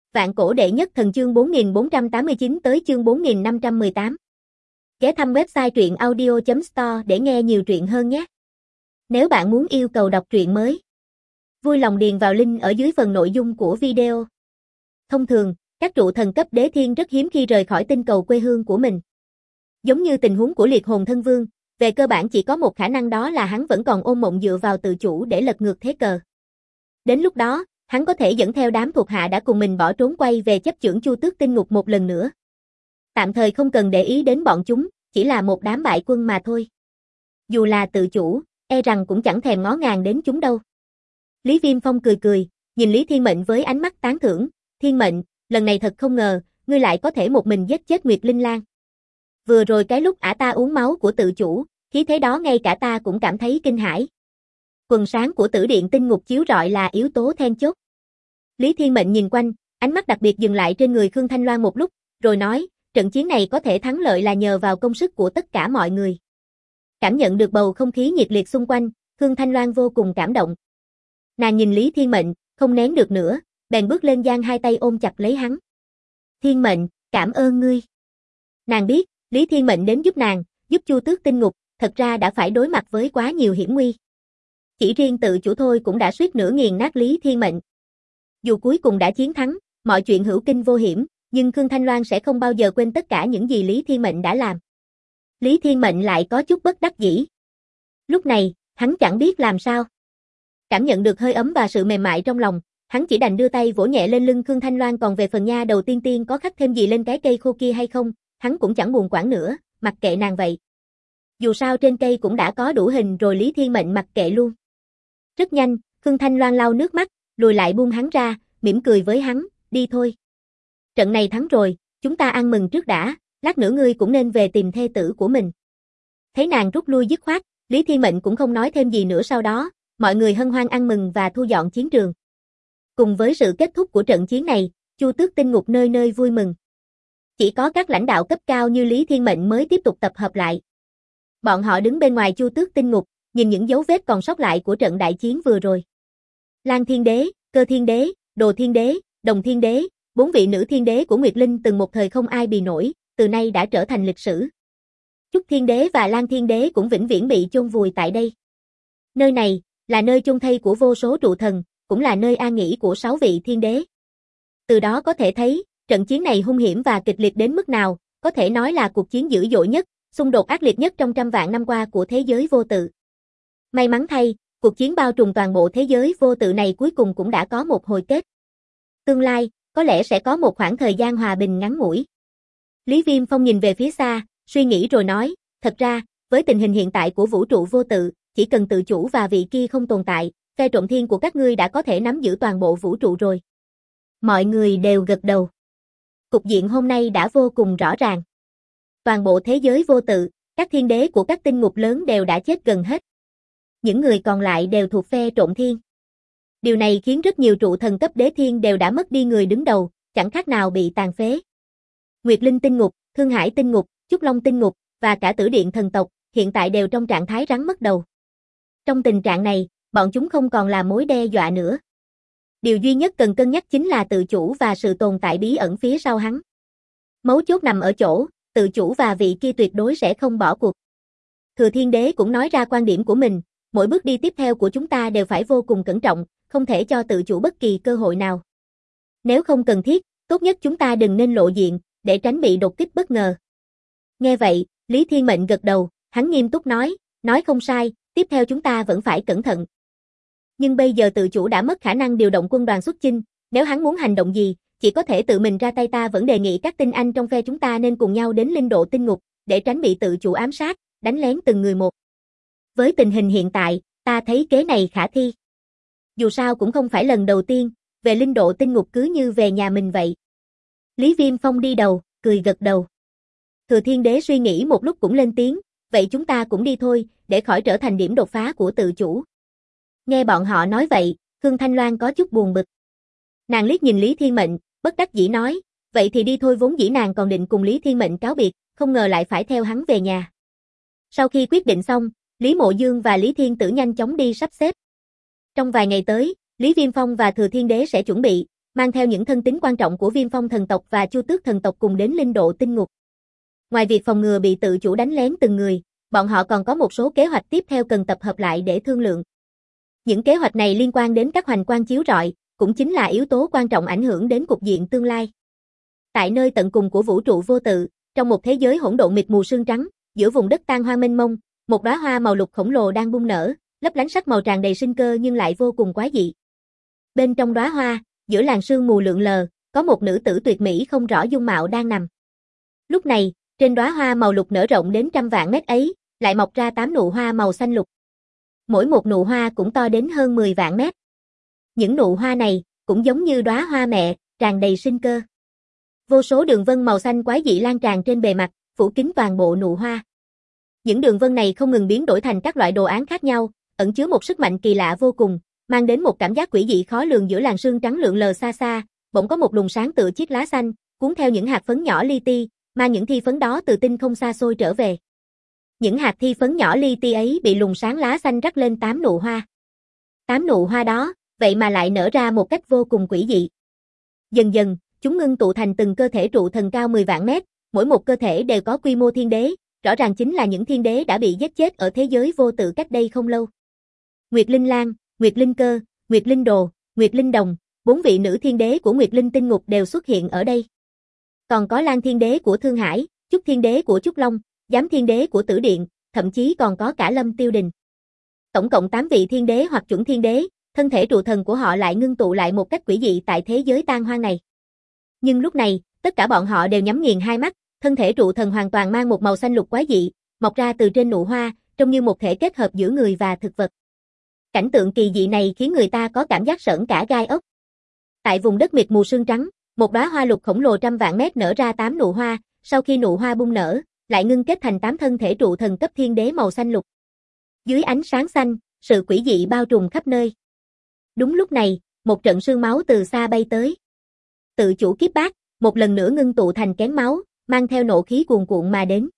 Vạn cổ đệ nhất thần chương 4489 tới chương 4518. Ghé thăm website truyện audio.store để nghe nhiều truyện hơn nhé. Nếu bạn muốn yêu cầu đọc truyện mới, vui lòng điền vào link ở dưới phần nội dung của video. Thông thường, các trụ thần cấp đế thiên rất hiếm khi rời khỏi tinh cầu quê hương của mình. Giống như tình huống của liệt hồn thân vương, về cơ bản chỉ có một khả năng, đó là hắn vẫn còn ôm mộng dựa vào tự chủ để lật ngược thế cờ. Đến lúc đó, hắn có thể dẫn theo đám thuộc hạ đã cùng mình bỏ trốn quay về chấp chưởng Chu Tước Tinh Ngục một lần nữa. Tạm thời không cần để ý đến bọn chúng, chỉ là một đám bại quân mà thôi. Dù là tự chủ, e rằng cũng chẳng thèm ngó ngàng đến chúng đâu. Lý Viêm Phong cười cười, nhìn Lý Thiên Mệnh với ánh mắt tán thưởng. Thiên Mệnh, lần này thật không ngờ, ngươi lại có thể một mình giết chết Nguyệt Linh Lang. Vừa rồi cái lúc ả ta uống máu của tự chủ, khí thế đó ngay cả ta cũng cảm thấy kinh hãi. Quần sáng của Tử Điện Tinh Ngục chiếu rọi là yếu tố then chốt. Lý Thiên Mệnh nhìn quanh, ánh mắt đặc biệt dừng lại trên người Khương Thanh Loan một lúc, rồi nói, trận chiến này có thể thắng lợi là nhờ vào công sức của tất cả mọi người. Cảm nhận được bầu không khí nhiệt liệt xung quanh, Khương Thanh Loan vô cùng cảm động. Nàng nhìn Lý Thiên Mệnh, không nén được nữa, bèn bước lên giang hai tay ôm chặt lấy hắn. Thiên Mệnh, cảm ơn ngươi. Nàng biết, Lý Thiên Mệnh đến giúp nàng, giúp Chu Tước Tinh Ngục, thật ra đã phải đối mặt với quá nhiều hiểm nguy. Chỉ riêng tự chủ thôi cũng đã suýt nữa nghiền nát Lý Thiên Mệnh. Dù cuối cùng đã chiến thắng, mọi chuyện hữu kinh vô hiểm, nhưng Khương Thanh Loan sẽ không bao giờ quên tất cả những gì Lý Thiên Mệnh đã làm. Lý Thiên Mệnh lại có chút bất đắc dĩ. Lúc này, hắn chẳng biết làm sao. Cảm nhận được hơi ấm và sự mềm mại trong lòng, hắn chỉ đành đưa tay vỗ nhẹ lên lưng Khương Thanh Loan, còn về phần nha đầu tiên tiên có khắc thêm gì lên cái cây khô kia hay không, hắn cũng chẳng buồn quản nữa, mặc kệ nàng vậy. Dù sao trên cây cũng đã có đủ hình rồi. Lý Thiên Mệnh mặc kệ luôn. Rất nhanh, Khương Thanh Loan lau nước mắt, lùi lại buông hắn ra, mỉm cười với hắn, đi thôi. Trận này thắng rồi, chúng ta ăn mừng trước đã, lát nữa ngươi cũng nên về tìm thê tử của mình. Thấy nàng rút lui dứt khoát, Lý Thiên Mệnh cũng không nói thêm gì nữa. Sau đó, mọi người hân hoan ăn mừng và thu dọn chiến trường. Cùng với sự kết thúc của trận chiến này, Chu Tước Tinh Ngục nơi nơi vui mừng. Chỉ có các lãnh đạo cấp cao như Lý Thiên Mệnh mới tiếp tục tập hợp lại. Bọn họ đứng bên ngoài Chu Tước Tinh Ngục, nhìn những dấu vết còn sót lại của trận đại chiến vừa rồi. Lan Thiên Đế, Cơ Thiên Đế, Đồ Thiên Đế, Đồng Thiên Đế, 4 vị nữ thiên đế của Nguyệt Linh từng một thời không ai bì nổi, từ nay đã trở thành lịch sử. Chúc Thiên Đế và Lan Thiên Đế cũng vĩnh viễn bị chôn vùi tại đây. Nơi này là nơi chôn thây của vô số trụ thần, cũng là nơi an nghỉ của 6 vị thiên đế. Từ đó có thể thấy, trận chiến này hung hiểm và kịch liệt đến mức nào, có thể nói là cuộc chiến dữ dội nhất, xung đột ác liệt nhất trong trăm vạn năm qua của thế giới vô tự. May mắn thay, cuộc chiến bao trùm toàn bộ thế giới vô tự này cuối cùng cũng đã có một hồi kết. Tương lai, có lẽ sẽ có một khoảng thời gian hòa bình ngắn ngủi. Lý Viêm Phong nhìn về phía xa, suy nghĩ rồi nói, thật ra, với tình hình hiện tại của vũ trụ vô tự, chỉ cần tự chủ và vị kia không tồn tại, phe trộm thiên của các ngươi đã có thể nắm giữ toàn bộ vũ trụ rồi. Mọi người đều gật đầu. Cục diện hôm nay đã vô cùng rõ ràng. Toàn bộ thế giới vô tự, các thiên đế của các tinh ngục lớn đều đã chết gần hết. Những người còn lại đều thuộc phe trộm thiên. Điều này khiến rất nhiều trụ thần cấp đế thiên đều đã mất đi người đứng đầu, chẳng khác nào bị tàn phế. Nguyệt Linh Tinh Ngục, Thương Hải Tinh Ngục, Trúc Long Tinh Ngục và cả Tử Điện thần tộc hiện tại đều trong trạng thái rắn mất đầu. Trong tình trạng này, bọn chúng không còn là mối đe dọa nữa. Điều duy nhất cần cân nhắc chính là tự chủ và sự tồn tại bí ẩn phía sau hắn. Mấu chốt nằm ở chỗ, tự chủ và vị kia tuyệt đối sẽ không bỏ cuộc. Thừa Thiên Đế cũng nói ra quan điểm của mình, mỗi bước đi tiếp theo của chúng ta đều phải vô cùng cẩn trọng, không thể cho tự chủ bất kỳ cơ hội nào. Nếu không cần thiết, tốt nhất chúng ta đừng nên lộ diện, để tránh bị đột kích bất ngờ. Nghe vậy, Lý Thiên Mệnh gật đầu, hắn nghiêm túc nói không sai, tiếp theo chúng ta vẫn phải cẩn thận. Nhưng bây giờ tự chủ đã mất khả năng điều động quân đoàn xuất chinh, nếu hắn muốn hành động gì, chỉ có thể tự mình ra tay. Ta vẫn đề nghị các tinh anh trong phe chúng ta nên cùng nhau đến Linh Độ Tinh Ngục, để tránh bị tự chủ ám sát, đánh lén từng người một. Với tình hình hiện tại, ta thấy kế này khả thi. Dù sao cũng không phải lần đầu tiên, về Linh Độ Tinh Ngục cứ như về nhà mình vậy. Lý Viêm Phong đi đầu, cười gật đầu. Thừa Thiên Đế suy nghĩ một lúc cũng lên tiếng, vậy chúng ta cũng đi thôi, để khỏi trở thành điểm đột phá của tự chủ. Nghe bọn họ nói vậy, Khương Thanh Loan có chút buồn bực. Nàng liếc nhìn Lý Thiên Mệnh, bất đắc dĩ nói, vậy thì đi thôi. Vốn dĩ nàng còn định cùng Lý Thiên Mệnh cáo biệt, không ngờ lại phải theo hắn về nhà. Sau khi quyết định xong, Lý Mộ Dương và Lý Thiên Tử nhanh chóng đi sắp xếp. Trong vài ngày tới, Lý Viêm Phong và Thừa Thiên Đế sẽ chuẩn bị, mang theo những thân tín quan trọng của Viêm Phong thần tộc và Chu Tước thần tộc cùng đến Linh Độ Tinh Ngục. Ngoài việc phòng ngừa bị tự chủ đánh lén từng người, bọn họ còn có một số kế hoạch tiếp theo cần tập hợp lại để thương lượng. Những kế hoạch này liên quan đến các hoành quang chiếu rọi, cũng chính là yếu tố quan trọng ảnh hưởng đến cục diện tương lai. Tại nơi tận cùng của vũ trụ vô tự, trong một thế giới hỗn độn mịt mù sương trắng, giữa vùng đất tan hoang mênh mông, một đóa hoa màu lục khổng lồ đang bung nở, lấp lánh sắc màu tràn đầy sinh cơ nhưng lại vô cùng quái dị. Bên trong đóa hoa, giữa làn sương mù lượn lờ, có một nữ tử tuyệt mỹ không rõ dung mạo đang nằm. Lúc này, trên đóa hoa màu lục nở rộng đến trăm vạn mét ấy, lại mọc ra 8 nụ hoa màu xanh lục. Mỗi một nụ hoa cũng to đến hơn 10 vạn mét. Những nụ hoa này cũng giống như đóa hoa mẹ, tràn đầy sinh cơ. Vô số đường vân màu xanh quái dị lan tràn trên bề mặt, phủ kín toàn bộ nụ hoa. Những đường vân này không ngừng biến đổi thành các loại đồ án khác nhau, ẩn chứa một sức mạnh kỳ lạ vô cùng, mang đến một cảm giác quỷ dị khó lường giữa làn sương trắng lượn lờ xa xa, bỗng có một luồng sáng tựa chiếc lá xanh, cuốn theo những hạt phấn nhỏ li ti, mang những thi phấn đó từ tinh không xa xôi trở về. Những hạt thi phấn nhỏ li ti ấy bị luồng sáng lá xanh rắc lên 8 nụ hoa. 8 nụ hoa đó, vậy mà lại nở ra một cách vô cùng quỷ dị. Dần dần, chúng ngưng tụ thành từng cơ thể trụ thần cao 10 vạn mét, mỗi một cơ thể đều có quy mô thiên đế, rõ ràng chính là những thiên đế đã bị giết chết ở thế giới vô tự cách đây không lâu. Nguyệt Linh Lan, Nguyệt Linh Cơ, Nguyệt Linh Đồ, Nguyệt Linh Đồng, 4 vị nữ thiên đế của Nguyệt Linh Tinh Ngục đều xuất hiện ở đây. Còn có Lan thiên đế của Thương Hải, Chúc thiên đế của Chúc Long, Giám thiên đế của Tử Điện, thậm chí còn có cả Lâm Tiêu Đình. Tổng cộng 8 vị thiên đế hoặc chuẩn thiên đế, thân thể trụ thần của họ lại ngưng tụ lại một cách quỷ dị tại thế giới tan hoang này. Nhưng lúc này, tất cả bọn họ đều nhắm nghiền hai mắt, thân thể trụ thần hoàn toàn mang một màu xanh lục quái dị, mọc ra từ trên nụ hoa, trông như một thể kết hợp giữa người và thực vật. Cảnh tượng kỳ dị này khiến người ta có cảm giác sởn cả gai ốc. Tại vùng đất mịt mù sương trắng, một đóa hoa lục khổng lồ trăm vạn mét nở ra 8 nụ hoa, sau khi nụ hoa bung nở, lại ngưng kết thành 8 thân thể trụ thần cấp thiên đế màu xanh lục. Dưới ánh sáng xanh, sự quỷ dị bao trùm khắp nơi. Đúng lúc này, một trận sương máu từ xa bay tới. Tự chủ kiếp bát, một lần nữa ngưng tụ thành kén máu, mang theo nộ khí cuồn cuộn mà đến.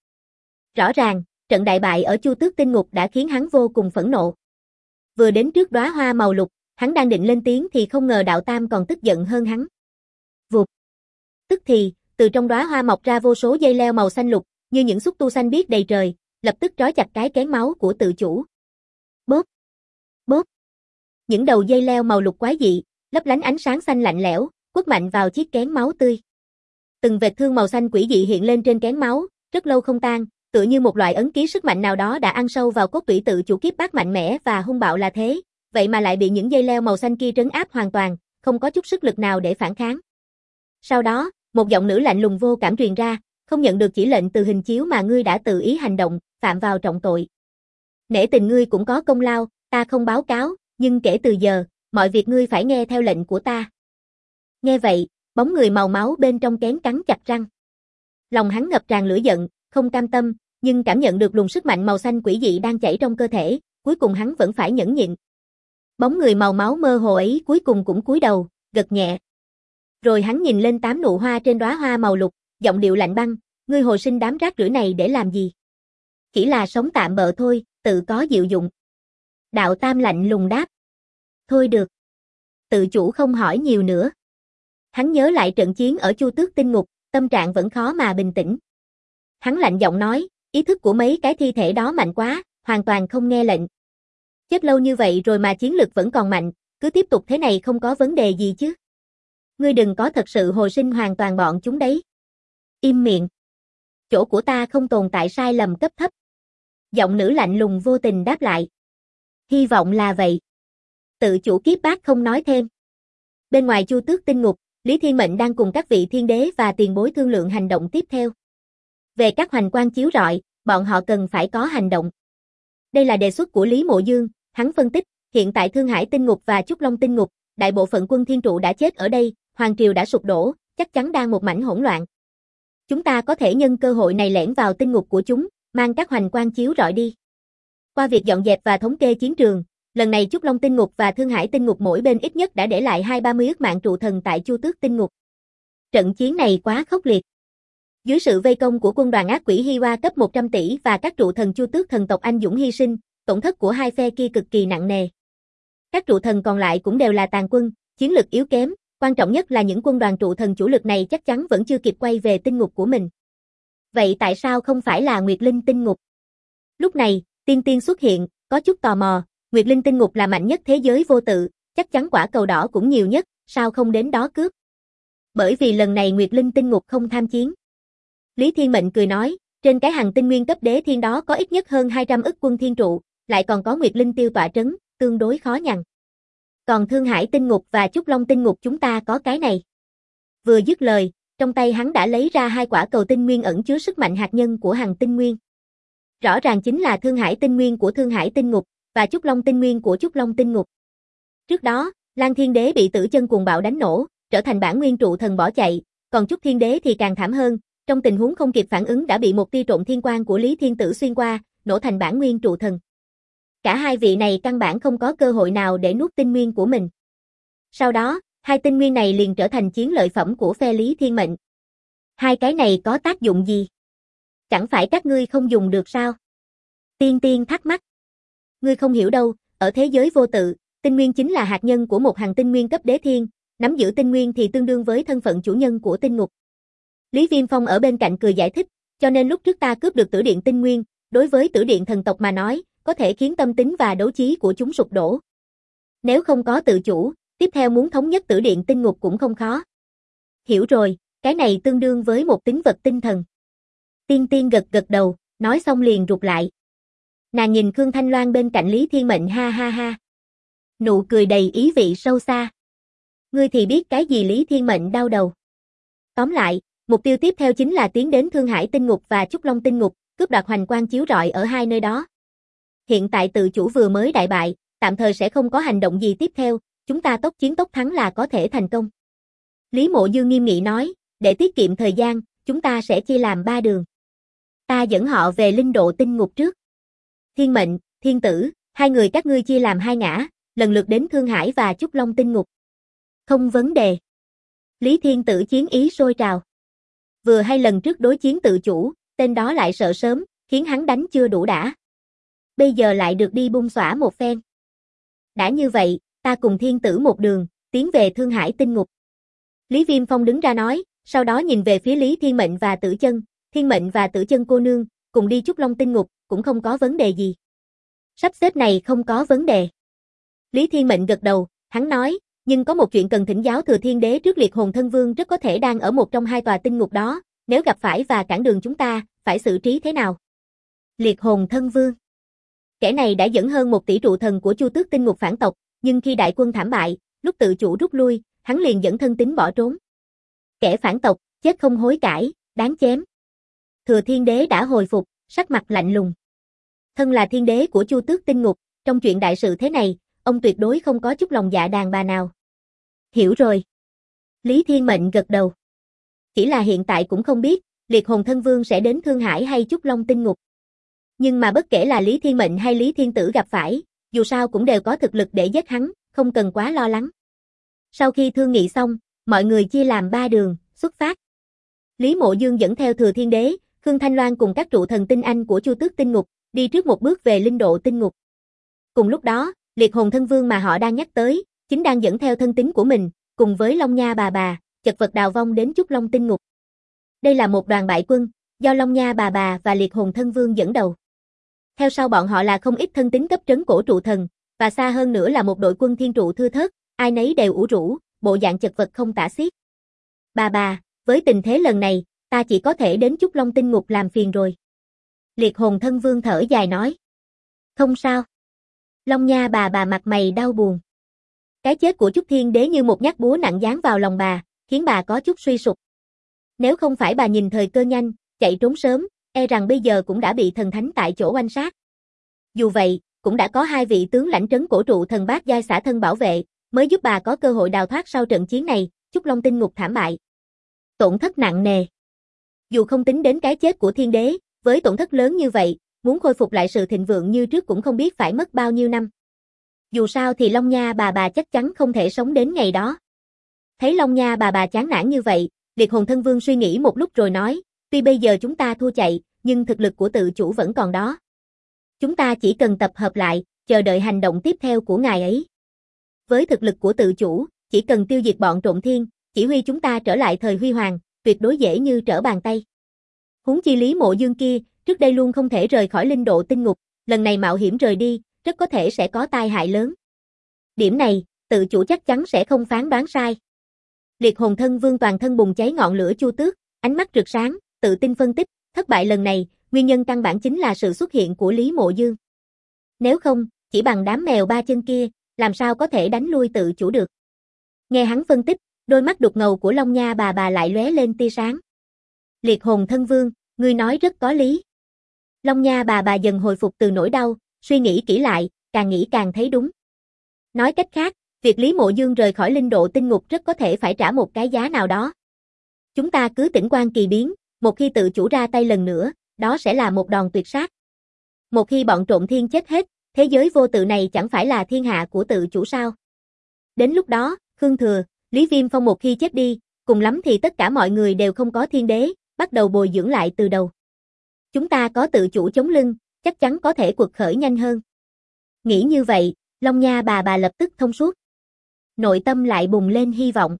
Rõ ràng, trận đại bại ở Chu Tước Tinh Ngục đã khiến hắn vô cùng phẫn nộ. Vừa đến trước đóa hoa màu lục, hắn đang định lên tiếng thì không ngờ Đạo Tam còn tức giận hơn hắn. Vụt. Tức thì, từ trong đóa hoa mọc ra vô số dây leo màu xanh lục, như những xúc tu xanh biếc đầy trời, lập tức trói chặt cái kén máu của tự chủ. Bóp. Bóp. Những đầu dây leo màu lục quái dị, lấp lánh ánh sáng xanh lạnh lẽo, quất mạnh vào chiếc kén máu tươi. Từng vệt thương màu xanh quỷ dị hiện lên trên kén máu, rất lâu không tan, tựa như một loại ấn ký sức mạnh nào đó đã ăn sâu vào cốt tủy tự chủ kiếp bát mạnh mẽ và hung bạo là thế, vậy mà lại bị những dây leo màu xanh kia trấn áp hoàn toàn, không có chút sức lực nào để phản kháng. Sau đó, một giọng nữ lạnh lùng vô cảm truyền ra, không nhận được chỉ lệnh từ hình chiếu mà ngươi đã tự ý hành động, phạm vào trọng tội. Nể tình ngươi cũng có công lao, ta không báo cáo, nhưng kể từ giờ, mọi việc ngươi phải nghe theo lệnh của ta. Nghe vậy, bóng người màu máu bên trong kén cắn chặt răng. Lòng hắn ngập tràn lửa giận, không cam tâm, nhưng cảm nhận được luồng sức mạnh màu xanh quỷ dị đang chảy trong cơ thể, cuối cùng hắn vẫn phải nhẫn nhịn. Bóng người màu máu mơ hồ ấy cuối cùng cũng cúi đầu, gật nhẹ. Rồi hắn nhìn lên 8 nụ hoa trên đóa hoa màu lục, giọng điệu lạnh băng, ngươi hồi sinh đám rác rưởi này để làm gì? Chỉ là sống tạm bợ thôi, tự có diệu dụng. Đạo Tam lạnh lùng đáp. Thôi được. Tự chủ không hỏi nhiều nữa. Hắn nhớ lại trận chiến ở Chu Tước Tinh Ngục, tâm trạng vẫn khó mà bình tĩnh. Hắn lạnh giọng nói, ý thức của mấy cái thi thể đó mạnh quá, hoàn toàn không nghe lệnh. Chết lâu như vậy rồi mà chiến lực vẫn còn mạnh, cứ tiếp tục thế này không có vấn đề gì chứ. Ngươi đừng có thật sự hồi sinh hoàn toàn bọn chúng đấy. Im miệng. Chỗ của ta không tồn tại sai lầm cấp thấp. Giọng nữ lạnh lùng vô tình đáp lại. Hy vọng là vậy. Tự chủ kiếp bát không nói thêm. Bên ngoài Chu Tước Tinh Ngục, Lý Thiên Mệnh đang cùng các vị thiên đế và tiền bối thương lượng hành động tiếp theo. Về các hoành quang chiếu rọi, bọn họ cần phải có hành động. Đây là đề xuất của Lý Mộ Dương, hắn phân tích, hiện tại Thương Hải Tinh Ngục và Trúc Long Tinh Ngục, đại bộ phận quân thiên trụ đã chết ở đây, hoàng triều đã sụp đổ, chắc chắn đang một mảnh hỗn loạn. Chúng ta có thể nhân cơ hội này lẻn vào tinh ngục của chúng, mang các hoành quang chiếu rọi đi. Qua việc dọn dẹp và thống kê chiến trường, lần này Trúc Long Tinh Ngục và Thương Hải Tinh Ngục mỗi bên ít nhất đã để lại 20-30 ức mạng trụ thần tại Chu Tước Tinh Ngục. Trận chiến này quá khốc liệt. Dưới sự vây công của quân đoàn ác quỷ Hiwa cấp 100 tỷ và các trụ thần Chu Tước thần tộc anh dũng hy sinh, tổn thất của hai phe kia cực kỳ nặng nề. Các trụ thần còn lại cũng đều là tàn quân, chiến lực yếu kém, Quan trọng nhất là những quân đoàn trụ thần chủ lực này chắc chắn vẫn chưa kịp quay về tinh ngục của mình. Vậy tại sao không phải là Nguyệt Linh tinh ngục? Lúc này, Tiên Tiên xuất hiện, có chút tò mò, Nguyệt Linh tinh ngục là mạnh nhất thế giới vô tự, chắc chắn quả cầu đỏ cũng nhiều nhất, sao không đến đó cướp? Bởi vì lần này Nguyệt Linh tinh ngục không tham chiến. Lý Thiên Mệnh cười nói, trên cái hành tinh nguyên cấp đế thiên đó có ít nhất hơn 200 ức quân thiên trụ, lại còn có Nguyệt Linh tiêu tọa trấn, tương đối khó nhằn. Còn Thương Hải tinh ngục và Trúc Long tinh ngục chúng ta có cái này. Vừa dứt lời, trong tay hắn đã lấy ra 2 quả cầu tinh nguyên ẩn chứa sức mạnh hạt nhân của hành tinh nguyên. Rõ ràng chính là Thương Hải tinh nguyên của Thương Hải tinh ngục và Trúc Long tinh nguyên của Trúc Long tinh ngục. Trước đó, Lan Thiên Đế bị Tử Chân cuồng bạo đánh nổ, trở thành bản nguyên trụ thần bỏ chạy, còn Trúc Thiên Đế thì càng thảm hơn, trong tình huống không kịp phản ứng đã bị một tia trộn thiên quang của Lý Thiên Tử xuyên qua, nổ thành bản nguyên trụ thần. Cả hai vị này căn bản không có cơ hội nào để nuốt tinh nguyên của mình. Sau đó, 2 tinh nguyên này liền trở thành chiến lợi phẩm của phe Lý Thiên Mệnh. 2 cái này có tác dụng gì? Chẳng phải các ngươi không dùng được sao? Tiên Tiên thắc mắc. Ngươi không hiểu đâu, ở thế giới vô tự, tinh nguyên chính là hạt nhân của một hành tinh nguyên cấp đế thiên, nắm giữ tinh nguyên thì tương đương với thân phận chủ nhân của tinh ngục. Lý Viêm Phong ở bên cạnh cười giải thích, cho nên lúc trước ta cướp được tử điện tinh nguyên, đối với tử điện thần tộc mà nói, có thể khiến tâm tính và đấu trí của chúng sụp đổ. Nếu không có tự chủ, tiếp theo muốn thống nhất tử điện tinh ngục cũng không khó. Hiểu rồi, cái này tương đương với một tính vật tinh thần. Tiên Tiên gật gật đầu, nói xong liền rụt lại. Nàng nhìn Khương Thanh Loan bên cạnh Lý Thiên Mệnh ha ha ha. Nụ cười đầy ý vị sâu xa. Ngươi thì biết cái gì? Lý Thiên Mệnh đau đầu. Tóm lại, mục tiêu tiếp theo chính là tiến đến Thương Hải tinh ngục và Trúc Long tinh ngục, cướp đoạt hoành quang chiếu rọi ở 2 nơi đó. Hiện tại tự chủ vừa mới đại bại, tạm thời sẽ không có hành động gì tiếp theo, chúng ta tốc chiến tốc thắng là có thể thành công. Lý Mộ Dương nghiêm nghị nói, để tiết kiệm thời gian, chúng ta sẽ chia làm 3 đường. Ta dẫn họ về linh độ tinh ngục trước. Thiên Mệnh, Thiên Tử, 2 người các ngươi chia làm 2 ngã, lần lượt đến Thương Hải và Trúc Long tinh ngục. Không vấn đề. Lý Thiên Tử chiến ý sôi trào. Vừa hay lần trước đối chiến tự chủ, tên đó lại sợ sớm, khiến hắn đánh chưa đủ đã. Bây giờ lại được đi bung xõa một phen. Đã như vậy, ta cùng Thiên Tử một đường, tiến về Thương Hải tinh ngục. Lý Viêm Phong đứng ra nói, sau đó nhìn về phía Lý Thiên Mệnh và Tử Chân, Thiên Mệnh và Tử Chân cô nương, cùng đi Trúc Long tinh ngục, cũng không có vấn đề gì. Sắp xếp này không có vấn đề. Lý Thiên Mệnh gật đầu, hắn nói, nhưng có một chuyện cần thỉnh giáo Thừa Thiên Đế trước. Liệt Hồn Thân Vương rất có thể đang ở một trong 2 tòa tinh ngục đó, nếu gặp phải và cản đường chúng ta, phải xử trí thế nào? Liệt Hồn Thân Vương. Kẻ này đã dẫn hơn 1 tỷ trụ thần của Chu Tước tinh ngục phản tộc, nhưng khi đại quân thảm bại, lúc tự chủ rút lui, hắn liền dẫn thân tín bỏ trốn. Kẻ phản tộc, chết không hối cải, đáng chém. Thừa Thiên Đế đã hồi phục, sắc mặt lạnh lùng. Thân là thiên đế của Chu Tước tinh ngục, trong chuyện đại sự thế này, ông tuyệt đối không có chút lòng dạ đàn bà nào. Hiểu rồi. Lý Thiên Mệnh gật đầu. Chỉ là hiện tại cũng không biết, Liệt Hồn Thân Vương sẽ đến Thương Hải hay Trúc Long tinh ngục. Nhưng mà bất kể là Lý Thiên Mệnh hay Lý Thiên Tử gặp phải, dù sao cũng đều có thực lực để giết hắn, không cần quá lo lắng. Sau khi thương nghị xong, mọi người chia làm 3 đường, xuất phát. Lý Mộ Dương dẫn theo Thừa Thiên Đế, Khương Thanh Loan cùng các trụ thần tinh anh của Chu Tước tinh ngục, đi trước một bước về linh độ tinh ngục. Cùng lúc đó, Liệt Hồn Thân Vương mà họ đang nhắc tới, chính đang dẫn theo thân tín của mình, cùng với Long Nha bà, chật vật đào vong đến Trúc Long tinh ngục. Đây là một đoàn bại quân, do Long Nha bà và Liệt Hồn Thân Vương dẫn đầu. Theo sau bọn họ là không ít thân tín cấp trấn cổ trụ thần, và xa hơn nữa là một đội quân thiên trụ thưa thớt, ai nấy đều ủ rũ, bộ dạng chật vật không tả xiết. Bà, với tình thế lần này, ta chỉ có thể đến Trúc Long tinh ngục làm phiền rồi. Liệt Hồn Thân Vương thở dài nói. Không sao. Long Nha bà mặt mày đau buồn. Cái chết của Trúc Thiên Đế như một nhát búa nặng giáng vào lòng bà, khiến bà có chút suy sụp. Nếu không phải bà nhìn thời cơ nhanh, chạy trốn sớm, e rằng bây giờ cũng đã bị thần thánh tại chỗ oanh sát. Dù vậy, cũng đã có 2 vị tướng lãnh trấn cổ trụ thần bát giai xả thân bảo vệ, mới giúp bà có cơ hội đào thoát sau trận chiến này. Trúc Long tinh ngục thảm bại, tổn thất nặng nề. Dù không tính đến cái chết của Thiên Đế, với tổn thất lớn như vậy, muốn khôi phục lại sự thịnh vượng như trước cũng không biết phải mất bao nhiêu năm. Dù sao thì Long Nha bà chắc chắn không thể sống đến ngày đó. Thấy Long Nha bà chán nản như vậy, Liệt Hồn Thân Vương suy nghĩ một lúc rồi nói, tuy bây giờ chúng ta thua chạy, nhưng thực lực của tự chủ vẫn còn đó. Chúng ta chỉ cần tập hợp lại, chờ đợi hành động tiếp theo của ngài ấy. Với thực lực của tự chủ, chỉ cần tiêu diệt bọn trộm thiên, chỉ huy chúng ta trở lại thời huy hoàng, tuyệt đối dễ như trở bàn tay. Huống chi Lý Mộ Dương kia, trước đây luôn không thể rời khỏi linh độ tinh ngục, lần này mạo hiểm rời đi, rất có thể sẽ có tai hại lớn. Điểm này, tự chủ chắc chắn sẽ không phán đoán sai. Liệt hồn thân vương toàn thân bùng cháy ngọn lửa Chu Tước, ánh mắt rực sáng, tự tin phân tích, thất bại lần này, nguyên nhân căn bản chính là sự xuất hiện của Lý Mộ Dương. Nếu không, chỉ bằng đám mèo ba chân kia, làm sao có thể đánh lui tự chủ được. Nghe hắn phân tích, đôi mắt đục ngầu của Long Nha bà lại lóe lên tia sáng. Liệt hồn thân vương, ngươi nói rất có lý. Long Nha bà dần hồi phục từ nỗi đau, suy nghĩ kỹ lại, càng nghĩ càng thấy đúng. Nói cách khác, việc Lý Mộ Dương rời khỏi linh độ tinh ngục rất có thể phải trả một cái giá nào đó. Chúng ta cứ tĩnh quan kỳ biến, một khi tự chủ ra tay lần nữa, đó sẽ là một đòn tuyệt sát. Một khi bọn trộm thiên chết hết, thế giới vô tự này chẳng phải là thiên hạ của tự chủ sao? Đến lúc đó, Khương Thừa, Lý Viêm Phong một khi chết đi, cùng lắm thì tất cả mọi người đều không có thiên đế, bắt đầu bồi dưỡng lại từ đầu. Chúng ta có tự chủ chống lưng, chắc chắn có thể quật khởi nhanh hơn. Nghĩ như vậy, Long Nha bà lập tức thông suốt. Nội tâm lại bùng lên hy vọng.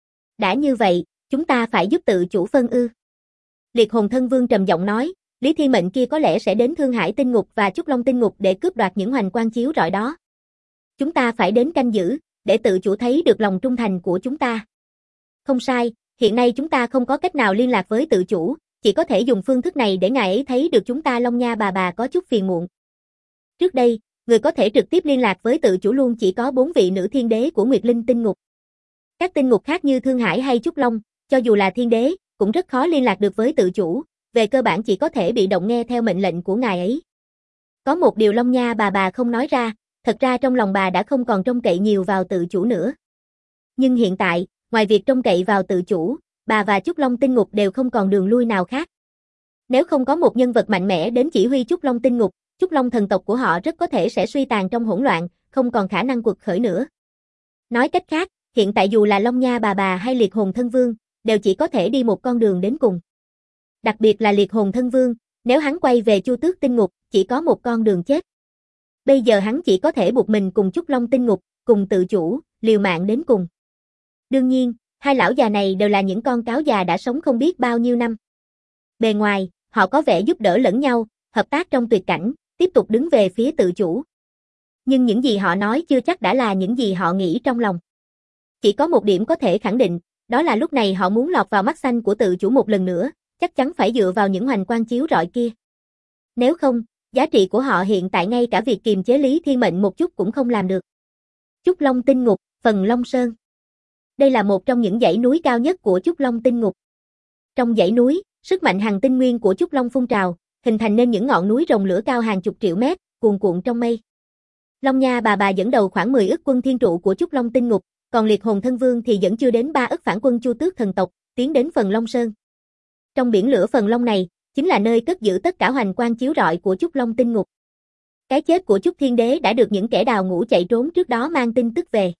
Đã như vậy, chúng ta phải giúp tự chủ phân ư. Liệt hồn thân vương trầm giọng nói, Lý Thiên Mệnh kia có lẽ sẽ đến Thương Hải tinh ngục và Trúc Long tinh ngục để cướp đoạt những hoành quang chiếu rọi đó. Chúng ta phải đến canh giữ, để tự chủ thấy được lòng trung thành của chúng ta. Không sai, hiện nay chúng ta không có cách nào liên lạc với tự chủ, chỉ có thể dùng phương thức này để ngài ấy thấy được chúng ta. Long Nha bà có chút phiền muộn. Trước đây, người có thể trực tiếp liên lạc với tự chủ luôn chỉ có 4 vị nữ thiên đế của Nguyệt Linh tinh ngục. Các tinh ngục khác như Thương Hải hay Trúc Long, cho dù là thiên đế, cũng rất khó liên lạc được với tự chủ, về cơ bản chỉ có thể bị động nghe theo mệnh lệnh của ngài ấy. Có một điều Long Nha bà không nói ra, thật ra trong lòng bà đã không còn trông cậy nhiều vào tự chủ nữa. Nhưng hiện tại, ngoài việc trông cậy vào tự chủ, bà và Trúc Long tinh ngục đều không còn đường lui nào khác. Nếu không có một nhân vật mạnh mẽ đến chỉ huy Trúc Long tinh ngục, Trúc Long thần tộc của họ rất có thể sẽ suy tàn trong hỗn loạn, không còn khả năng quật khởi nữa. Nói cách khác, hiện tại dù là Long Nha bà hay Liệt hồn thân vương, đều chỉ có thể đi một con đường đến cùng. Đặc biệt là Liệt hồn thân vương, nếu hắn quay về Chu Tước tinh ngục, chỉ có một con đường chết. Bây giờ hắn chỉ có thể buộc mình cùng Trúc Long tinh ngục, cùng tự chủ, liều mạng đến cùng. Đương nhiên, hai lão già này đều là những con cáo già đã sống không biết bao nhiêu năm. Bề ngoài, họ có vẻ giúp đỡ lẫn nhau, hợp tác trong tuyệt cảnh, tiếp tục đứng về phía tự chủ. Nhưng những gì họ nói chưa chắc đã là những gì họ nghĩ trong lòng. Chỉ có một điểm có thể khẳng định, đó là lúc này họ muốn lọt vào mắt xanh của tự chủ một lần nữa, chắc chắn phải dựa vào những hoành quang chiếu rọi kia. Nếu không, giá trị của họ hiện tại ngay cả việc kiềm chế Lý Thiên Mệnh một chút cũng không làm được. Trúc Long tinh ngục, phần Long Sơn. Đây là một trong những dãy núi cao nhất của Trúc Long tinh ngục. Trong dãy núi, sức mạnh hằng tinh nguyên của Trúc Long phun trào, hình thành nên những ngọn núi rồng lửa cao hàng chục triệu mét, cuồn cuộn trong mây. Long Nha bà dẫn đầu khoảng 10 ức quân thiên trụ của Trúc Long tinh ngục, còn Liệt hồn thân vương thì vẫn chưa đến 3 ức phản quân Chu Tước thần tộc, tiến đến phần Long Sơn. Trong biển lửa phần Long này, chính là nơi cất giữ tất cả hoành quang chiếu rọi của Trúc Long tinh ngục. Cái chết của Trúc Thiên Đế đã được những kẻ đào ngũ chạy trốn trước đó mang tin tức về.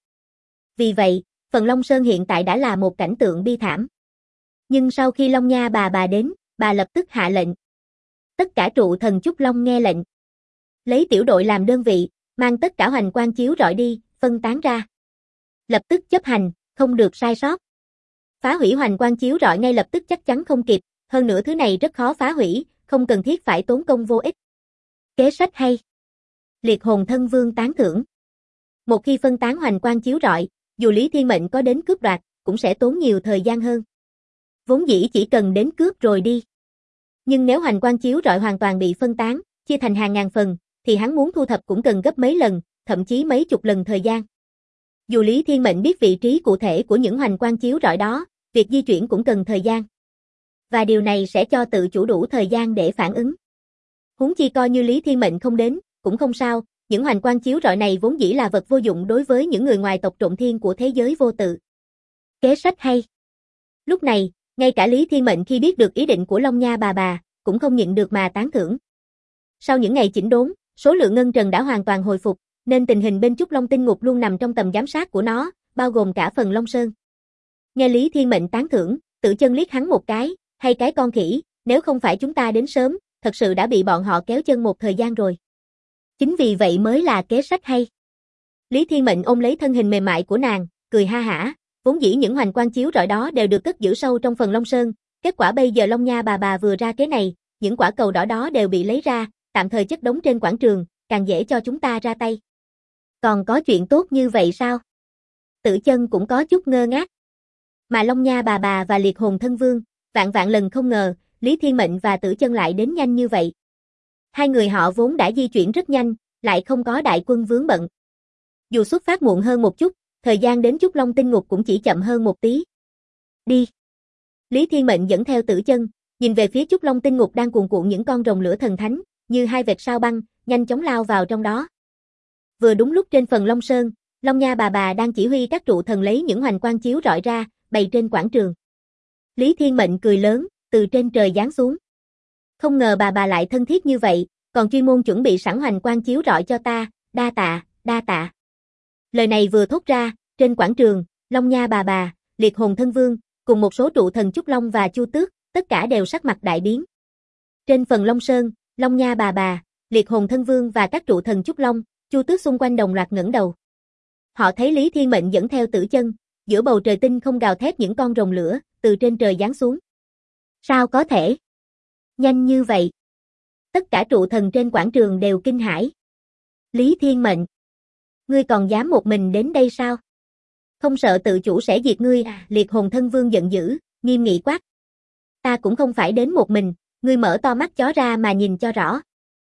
Vì vậy, phần Long Sơn hiện tại đã là một cảnh tượng bi thảm. Nhưng sau khi Long Nha bà đến, bà lập tức hạ lệnh. Tất cả trụ thần Trúc Long nghe lệnh. Lấy tiểu đội làm đơn vị, mang tất cả hoành quang chiếu rọi đi, phân tán ra. Lập tức chấp hành, không được sai sót. Phá hủy hoành quang chiếu rọi ngay lập tức chắc chắn không kịp, hơn nữa thứ này rất khó phá hủy, không cần thiết phải tốn công vô ích. Kế sách hay. Liệt hồn thân vương tán thưởng. Một khi phân tán hoành quang chiếu rọi, dù Lý Thiên Mệnh có đến cướp đoạt, cũng sẽ tốn nhiều thời gian hơn. Vốn dĩ chỉ cần đến cướp rồi đi. Nhưng nếu hoành quang chiếu rọi hoàn toàn bị phân tán, chia thành hàng ngàn phần, thì hắn muốn thu thập cũng cần gấp mấy lần, thậm chí mấy chục lần thời gian. Dù Lý Thiên Mệnh biết vị trí cụ thể của những hoành quang chiếu rọi đó, việc di chuyển cũng cần thời gian. Và điều này sẽ cho tự chủ đủ thời gian để phản ứng. Huống chi coi như Lý Thiên Mệnh không đến, cũng không sao, những hoành quang chiếu rọi này vốn dĩ là vật vô dụng đối với những người ngoài tộc trộm thiên của thế giới vô tự. Kế sách hay. Lúc này, ngay cả Lý Thiên Mệnh khi biết được ý định của Long Nha bà, cũng không nhịn được mà tán thưởng. Sau những ngày chỉnh đốn, số lượng ngân trần đã hoàn toàn hồi phục, nên tình hình bên Trúc Long tinh ngục luôn nằm trong tầm giám sát của nó, bao gồm cả phần Long Sơn. Nghe Lý Thiên Mệnh tán thưởng, Tự Chân liếc hắn một cái, hay cái con khỉ, nếu không phải chúng ta đến sớm, thật sự đã bị bọn họ kéo chân một thời gian rồi. Chính vì vậy mới là kế sách hay. Lý Thiên Mệnh ôm lấy thân hình mềm mại của nàng, cười ha hả, vốn dĩ những hoành quang chiếu rọi đó đều được cất giữ sâu trong phần Long Sơn, kết quả bây giờ Long Nha bà vừa ra kế này, những quả cầu đỏ đó đều bị lấy ra, tạm thời chất đống trên quảng trường, càng dễ cho chúng ta ra tay. Còn có chuyện tốt như vậy sao? Tử Chân cũng có chút ngơ ngác. Mà Long Nha bà và Liệt Hồn Thân Vương, vạn vạn lần không ngờ, Lý Thiên Mệnh và Tử Chân lại đến nhanh như vậy. Hai người họ vốn đã di chuyển rất nhanh, lại không có đại quân vướng bận. Dù xuất phát muộn hơn một chút, thời gian đến Trúc Long Tinh Ngục cũng chỉ chậm hơn một tí. Đi. Lý Thiên Mệnh dẫn theo Tử Chân, nhìn về phía Trúc Long Tinh Ngục đang cuồn cuộn những con rồng lửa thần thánh, như hai vệt sao băng, nhanh chóng lao vào trong đó. Vừa đúng lúc trên phần Long Sơn, Long Nha bà đang chỉ huy các trụ thần lấy những hoành quang chiếu rọi ra, bày trên quảng trường. Lý Thiên Mệnh cười lớn, từ trên trời giáng xuống. Không ngờ bà lại thân thiết như vậy, còn chuyên môn chuẩn bị sẵn hoành quang chiếu rọi cho ta, đa tạ, đa tạ. Lời này vừa thốt ra, trên quảng trường, Long Nha bà, Liệt Hồn Thân Vương, cùng một số trụ thần Trúc Long và Chu Tước, tất cả đều sắc mặt đại biến. Trên phần Long Sơn, Long Nha bà, Liệt Hồn Thân Vương và các trụ thần Trúc Long, Chu Tước xung quanh đồng loạt ngẩng đầu. Họ thấy Lý Thiên Mệnh dẫn theo Tử Chân, giữa bầu trời tinh không gào thét những con rồng lửa, từ trên trời giáng xuống. Sao có thể? Nhanh như vậy. Tất cả trụ thần trên quảng trường đều kinh hãi. Lý Thiên Mệnh, ngươi còn dám một mình đến đây sao? Không sợ tự chủ sẽ diệt ngươi à? Liệt Hồn Thân Vương giận dữ, nghiêm nghị quát. Ta cũng không phải đến một mình, ngươi mở to mắt chó ra mà nhìn cho rõ.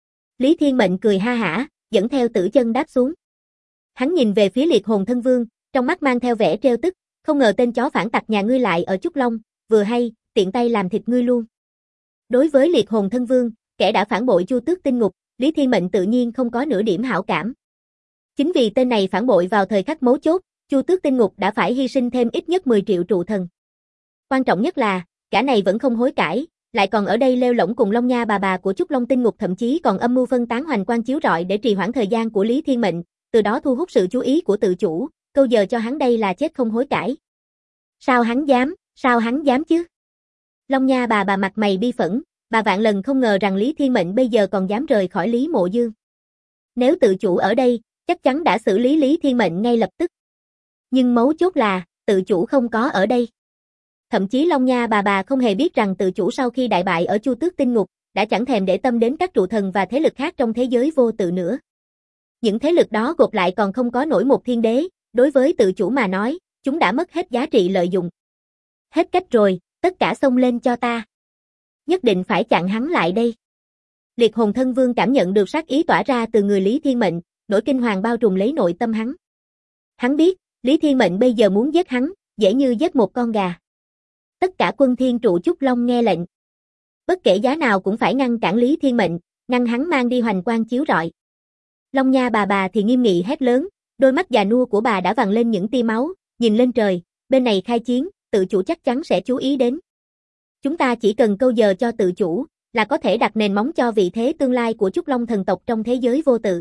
Lý Thiên Mệnh cười ha hả, dẫn theo Tử Chân đáp xuống. Hắn nhìn về phía Liệt Hồn Thân Vương, trong mắt mang theo vẻ trêu tức, không ngờ tên chó phản tặc nhà ngươi lại ở Trúc Long, vừa hay, tiện tay làm thịt ngươi luôn. Đối với Liệt Hồn Thân Vương, kẻ đã phản bội Chu Tước Tinh Ngục, Lý Thiên Mệnh tự nhiên không có nửa điểm hảo cảm. Chính vì tên này phản bội vào thời khắc mấu chốt, Chu Tước Tinh Ngục đã phải hy sinh thêm ít nhất 10 triệu trụ thần. Quan trọng nhất là, gã này vẫn không hối cải, lại còn ở đây lêu lổng cùng Long Nha bà của Trúc Long Tinh Ngục, thậm chí còn âm mưu phân tán hoành quang chiếu rọi để trì hoãn thời gian của Lý Thiên Mệnh, từ đó thu hút sự chú ý của tự chủ, câu giờ cho hắn đây là chết không hối cải. Sao hắn dám chứ? Long Nha bà mặt mày bi phẫn, bà vạn lần không ngờ rằng Lý Thiên Mệnh bây giờ còn dám rời khỏi Lý Mộ Dương. Nếu tự chủ ở đây, chắc chắn đã xử lý Lý Thiên Mệnh ngay lập tức. Nhưng mấu chốt là, tự chủ không có ở đây. Thậm chí Long Nha bà không hề biết rằng tự chủ sau khi đại bại ở Chu Tước Tinh Ngục, đã chẳng thèm để tâm đến các trụ thần và thế lực khác trong thế giới vô tự nữa. Những thế lực đó gộp lại còn không có nổi một thiên đế, đối với tự chủ mà nói, chúng đã mất hết giá trị lợi dụng. Hết cách rồi, tất cả xông lên cho ta. Nhất định phải chặn hắn lại đây. Liệt Hồn Thân Vương cảm nhận được sát ý tỏa ra từ người Lý Thiên Mệnh, nỗi kinh hoàng bao trùm lấy nội tâm hắn. Hắn biết, Lý Thiên Mệnh bây giờ muốn giết hắn, dễ như giết một con gà. Tất cả quân thiên trụ Trúc Long nghe lệnh. Bất kể giá nào cũng phải ngăn cản Lý Thiên Mệnh, ngăn hắn mang đi hoành quang chiếu rọi. Long Nha bà thì nghiêm nghị hét lớn, đôi mắt già nua của bà đã vằn lên những tia máu, nhìn lên trời, bên này khai chiến, tự chủ chắc chắn sẽ chú ý đến. Chúng ta chỉ cần câu giờ cho tự chủ, là có thể đặt nền móng cho vị thế tương lai của Trúc Long thần tộc trong thế giới vô tự.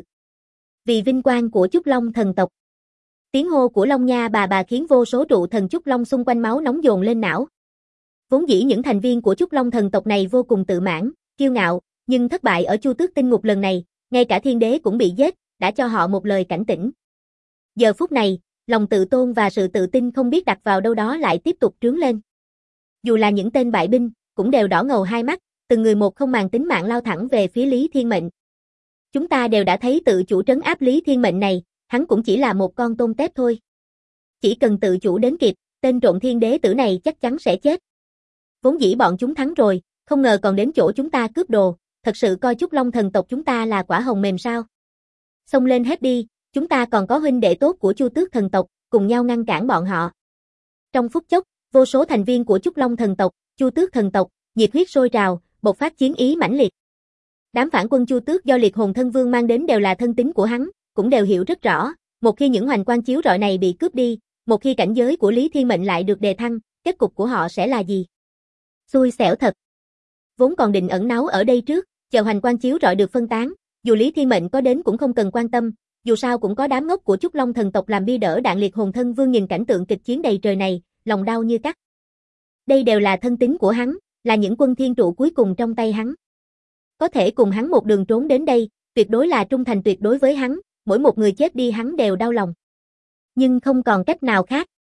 Vì vinh quang của Trúc Long thần tộc. Tiếng hô của Long Nha bà khiến vô số trụ thần Trúc Long xung quanh máu nóng dồn lên não. Vốn dĩ những thành viên của Trúc Long thần tộc này vô cùng tự mãn, kiêu ngạo, nhưng thất bại ở Chu Tước Tinh Ngục lần này, ngay cả thiên đế cũng bị giết, đã cho họ một lời cảnh tỉnh. Giờ phút này, lòng tự tôn và sự tự tin không biết đặt vào đâu đó lại tiếp tục trướng lên. Dù là những tên bại binh, cũng đều đỏ ngầu hai mắt, từng người một không màng tính mạng lao thẳng về phía Lý Thiên Mệnh. Chúng ta đều đã thấy tự chủ trấn áp Lý Thiên Mệnh này, hắn cũng chỉ là một con tôm tép thôi. Chỉ cần tự chủ đến kịp, tên trộm thiên đế tử này chắc chắn sẽ chết. Vốn dĩ bọn chúng thắng rồi, không ngờ còn đến chỗ chúng ta cướp đồ, thật sự coi Trúc Long thần tộc chúng ta là quả hồng mềm sao? Xông lên hết đi, chúng ta còn có huynh đệ tốt của Chu Tước thần tộc, cùng nhau ngăn cản bọn họ. Trong phút chốc, vô số thành viên của Trúc Long thần tộc, Chu Tước thần tộc, nhiệt huyết sôi trào, bộc phát chiến ý mãnh liệt. Đám phản quân Chu Tước do Liệt Hồn Thân Vương mang đến đều là thân tín của hắn, cũng đều hiểu rất rõ, một khi những hoành quang chiếu rọi này bị cướp đi, một khi cảnh giới của Lý Thiên Mệnh lại được đề thăng, kết cục của họ sẽ là gì? Xui xẻo thật. Vốn còn định ẩn náu ở đây trước, chờ hoành quang chiếu rọi được phân tán, dù Lý Thiên Mệnh có đến cũng không cần quan tâm, dù sao cũng có đám ngốc của Trúc Long thần tộc làm bi đỡ đạn. Liệt Hồn Thân Vương nhìn cảnh tượng kịch chiến đầy trời này, lòng đau như cắt. Đây đều là thân tín của hắn, là những quân thiên trụ cuối cùng trong tay hắn. Có thể cùng hắn một đường trốn đến đây, tuyệt đối là trung thành tuyệt đối với hắn, mỗi một người chết đi hắn đều đau lòng. Nhưng không còn cách nào khác.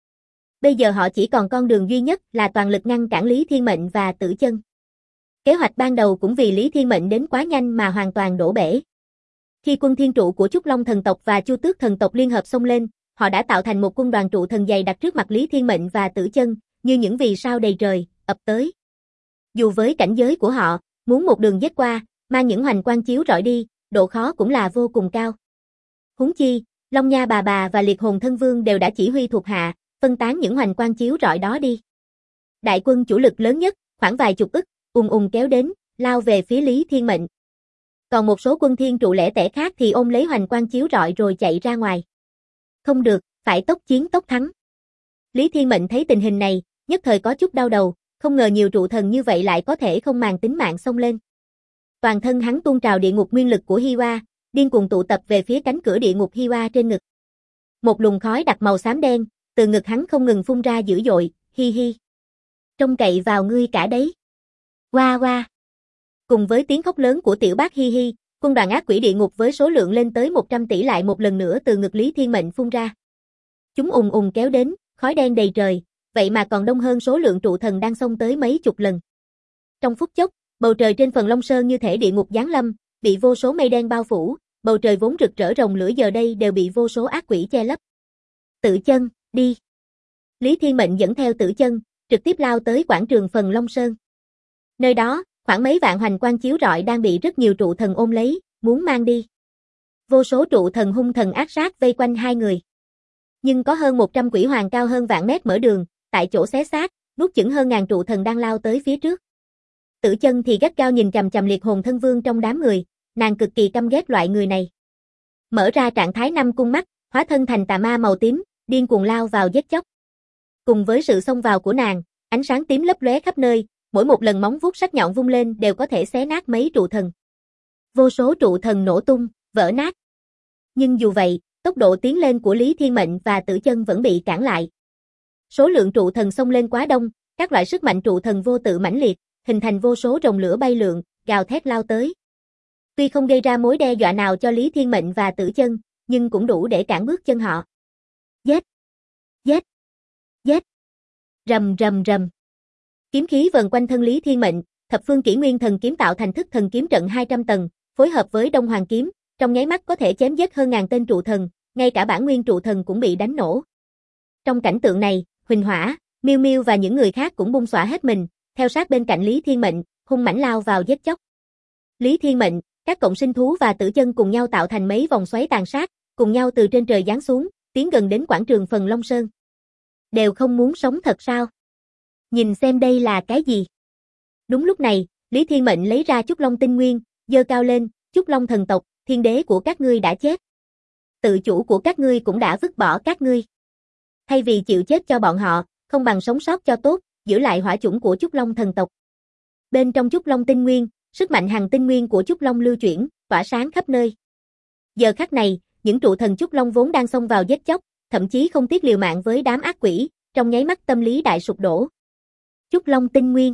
Bây giờ họ chỉ còn con đường duy nhất là toàn lực ngăn cản Lý Thiên Mệnh và Tử Chân. Kế hoạch ban đầu cũng vì Lý Thiên Mệnh đến quá nhanh mà hoàn toàn đổ bể. Khi quân thiên trụ của Trúc Long thần tộc và Chu Tước thần tộc liên hợp xông lên, họ đã tạo thành một quân đoàn trụ thần dày đặt trước mặt Lý Thiên Mệnh và Tử Chân, như những vì sao đầy trời, ập tới. Dù với cảnh giới của họ, muốn một đường giết qua, mang những hoành quang chiếu rọi đi, độ khó cũng là vô cùng cao. Huống chi, Long Nha bà và Liệt Hồn Thân Vương đều đã chỉ huy thuộc hạ, phân tán những hoành quang chiếu rọi đó đi. Đại quân chủ lực lớn nhất, khoảng vài chục ức, kéo đến, lao về phía Lý Thiên Mệnh. Còn một số quân thiên trụ lẻ tẻ khác thì ôm lấy hoành quang chiếu rọi rồi chạy ra ngoài. Không được, phải tốc chiến tốc thắng. Lý Thiên Mệnh thấy tình hình này, nhất thời có chút đau đầu, không ngờ nhiều trụ thần như vậy lại có thể không màng tính mạng xông lên. Toàn thân hắn tuôn trào địa ngục nguyên lực của Hi Oa, điên cuồng tụ tập về phía cánh cửa địa ngục Hi Oa trên ngực. Một luồng khói đặc màu xám đen, từ ngực hắn không ngừng phun ra dữ dội, hi hi. Trông cậy vào ngươi cả đấy. Oa oa. Cùng với tiếng khóc lớn của tiểu bác hi hi, quân đoàn ác quỷ địa ngục với số lượng lên tới 100 tỷ lại một lần nữa từ ngực Lý Thiên Mệnh phun ra. Chúng kéo đến, khói đen đầy trời, vậy mà còn đông hơn số lượng trụ thần đang xông tới mấy chục lần. Trong phút chốc, bầu trời trên phần Long Sơn như thể địa ngục giáng lâm, bị vô số mây đen bao phủ, bầu trời vốn rực rỡ rồng lửa giờ đây đều bị vô số ác quỷ che lấp. Tử Chân, đi. Lý Thiên Mệnh dẫn theo Tử Chân, trực tiếp lao tới quảng trường phần Long Sơn. Nơi đó, khoảng mấy vạn hoành quang chiếu rọi đang bị rất nhiều trụ thần ôm lấy, muốn mang đi. Vô số trụ thần hung thần ác sát vây quanh hai người. Nhưng có hơn 100 quỷ hoàng cao hơn vạn mét mở đường, tại chỗ xé xác, nuốt chửng hơn ngàn trụ thần đang lao tới phía trước. Tử Chân thì gắt gao nhìn chằm chằm Liệt Hồn Thân Vương trong đám người, nàng cực kỳ căm ghét loại người này. Mở ra trạng thái 5 cung mắt, hóa thân thành tà ma màu tím, điên cuồng lao vào giết chóc. Cùng với sự xông vào của nàng, ánh sáng tím lấp lóe khắp nơi, mỗi một lần móng vuốt sắc nhọn vung lên đều có thể xé nát mấy trụ thần. Vô số trụ thần nổ tung, vỡ nát. Nhưng dù vậy, tốc độ tiến lên của Lý Thiên Mệnh và Tử Chân vẫn bị cản lại. Số lượng trụ thần xông lên quá đông, các loại sức mạnh trụ thần vô tự mãnh liệt, hình thành vô số rồng lửa bay lượn, gào thét lao tới. Tuy không gây ra mối đe dọa nào cho Lý Thiên Mệnh và Tử Chân, nhưng cũng đủ để cản bước chân họ. Giết! Giết! Giết! Rầm rầm rầm. Kiếm khí vần quanh thân Lý Thiên Mệnh, thập phương kỷ nguyên thần kiếm tạo thành thức thần kiếm trận 200 tầng, phối hợp với Đông Hoàng kiếm, trong nháy mắt có thể chém giết hơn ngàn tên trụ thần, ngay cả bản nguyên trụ thần cũng bị đánh nổ. Trong cảnh tượng này, Huỳnh Hỏa, Miêu Miêu và những người khác cũng bung xõa hết mình, theo sát bên cạnh Lý Thiên Mệnh, hung mãnh lao vào giết chóc. Lý Thiên Mệnh, các cộng sinh thú và Tử Chân cùng nhau tạo thành mấy vòng xoáy tàn sát, cùng nhau từ trên trời giáng xuống, tiến gần đến quảng trường phần Long Sơn. Đều không muốn sống thật sao? Nhìn xem đây là cái gì? Đúng lúc này, Lý Thiên Mệnh lấy ra Trúc Long tinh nguyên, giơ cao lên, Trúc Long thần tộc, thiên đế của các ngươi đã chết. Tự chủ của các ngươi cũng đã vứt bỏ các ngươi. Thay vì chịu chết cho bọn họ, không bằng sống sót cho tốt, giữ lại hỏa chủng của Trúc Long thần tộc. Bên trong Trúc Long tinh nguyên, sức mạnh hằng tinh nguyên của Trúc Long lưu chuyển, tỏa sáng khắp nơi. Giờ khắc này, những trụ thần Trúc Long vốn đang xông vào giết chóc, thậm chí không tiếc liều mạng với đám ác quỷ, trong nháy mắt tâm lý đại sụp đổ. Trúc Long tinh nguyên.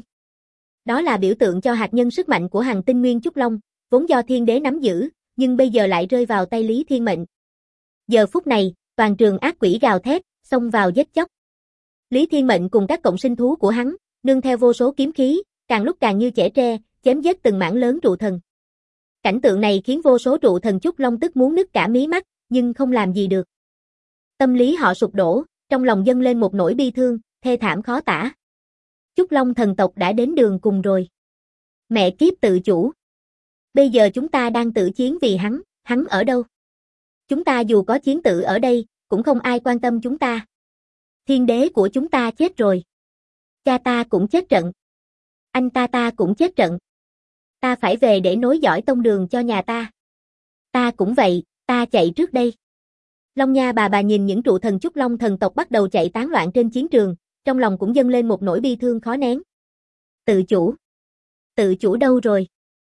Đó là biểu tượng cho hạt nhân sức mạnh của hằng tinh nguyên Trúc Long, vốn do thiên đế nắm giữ, nhưng bây giờ lại rơi vào tay Lý Thiên Mệnh. Giờ phút này, toàn trường ác quỷ gào thét, xông vào giết chóc. Lý Thiên Mệnh cùng các cộng sinh thú của hắn, nương theo vô số kiếm khí, càng lúc càng như chẻ tre, chém giết từng mảng lớn trụ thần. Cảnh tượng này khiến vô số trụ thần Trúc Long tức muốn nứt cả mí mắt, nhưng không làm gì được. Tâm lý họ sụp đổ, trong lòng dâng lên một nỗi bi thương, thê thảm khó tả. Trúc Long thần tộc đã đến đường cùng rồi. Mẹ kiếp tự chủ. Bây giờ chúng ta đang tự chiến vì hắn ở đâu? Chúng ta dù có chiến tự ở đây, cũng không ai quan tâm chúng ta. Thiên đế của chúng ta chết rồi. Cha ta cũng chết trận. Anh ta cũng chết trận. Ta phải về để nối dõi tông đường cho nhà ta. Ta cũng vậy, ta chạy trước đây. Long Nha bà nhìn những trụ thần Trúc Long thần tộc bắt đầu chạy tán loạn trên chiến trường, trong lòng cũng dâng lên một nỗi bi thương khó nén. Tự chủ. Tự chủ đâu rồi?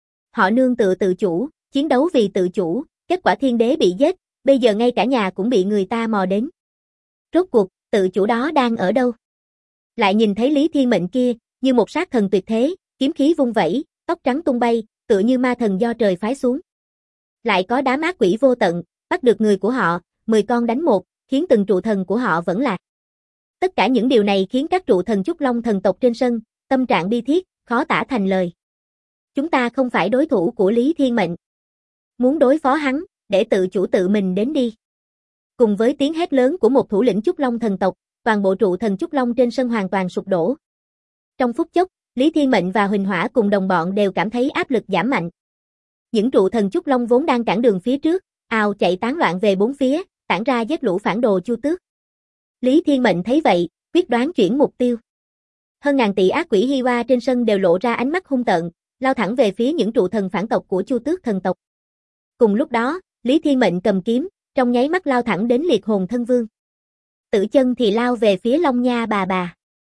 Họ nương tựa tự chủ, chiến đấu vì tự chủ, kết quả thiên đế bị giết, bây giờ ngay cả nhà cũng bị người ta mò đến. Rốt cuộc, tự chủ đó đang ở đâu? Lại nhìn thấy Lý Thiên Mệnh kia, như một sát thần tuyệt thế, kiếm khí vung vẩy, tóc trắng tung bay, tựa như ma thần do trời phái xuống. Lại có đám ác quỷ vô tận, bắt được người của họ, 10 con đánh một, khiến từng trụ thần của họ vẫn lạc. Tất cả những điều này khiến các trụ thần Chúc Long thần tộc trên sân, tâm trạng bi thiết, khó tả thành lời. Chúng ta không phải đối thủ của Lý Thiên Mệnh. Muốn đối phó hắn, để tự chủ tự mình đến đi. Cùng với tiếng hét lớn của một thủ lĩnh Chúc Long thần tộc, toàn bộ trụ thần Chúc Long trên sân hoàn toàn sụp đổ. Trong phút chốc, Lý Thiên Mệnh và Huỳnh Hỏa cùng đồng bọn đều cảm thấy áp lực giảm mạnh. Những trụ thần Chúc Long vốn đang cản đường phía trước, ào chạy tán loạn về bốn phía, tản ra giết lũ phản đồ Chu Tước. Lý Thiên Mệnh thấy vậy, quyết đoán chuyển mục tiêu. Hơn ngàn tỷ ác quỷ Hi Wa trên sân đều lộ ra ánh mắt hung tợn, lao thẳng về phía những trụ thần phản tộc của Chu Tước thần tộc. Cùng lúc đó, Lý Thiên Mệnh cầm kiếm, trong nháy mắt lao thẳng đến Liệt Hồn Thân Vương. Tử Chân thì lao về phía Long Nha bà bà.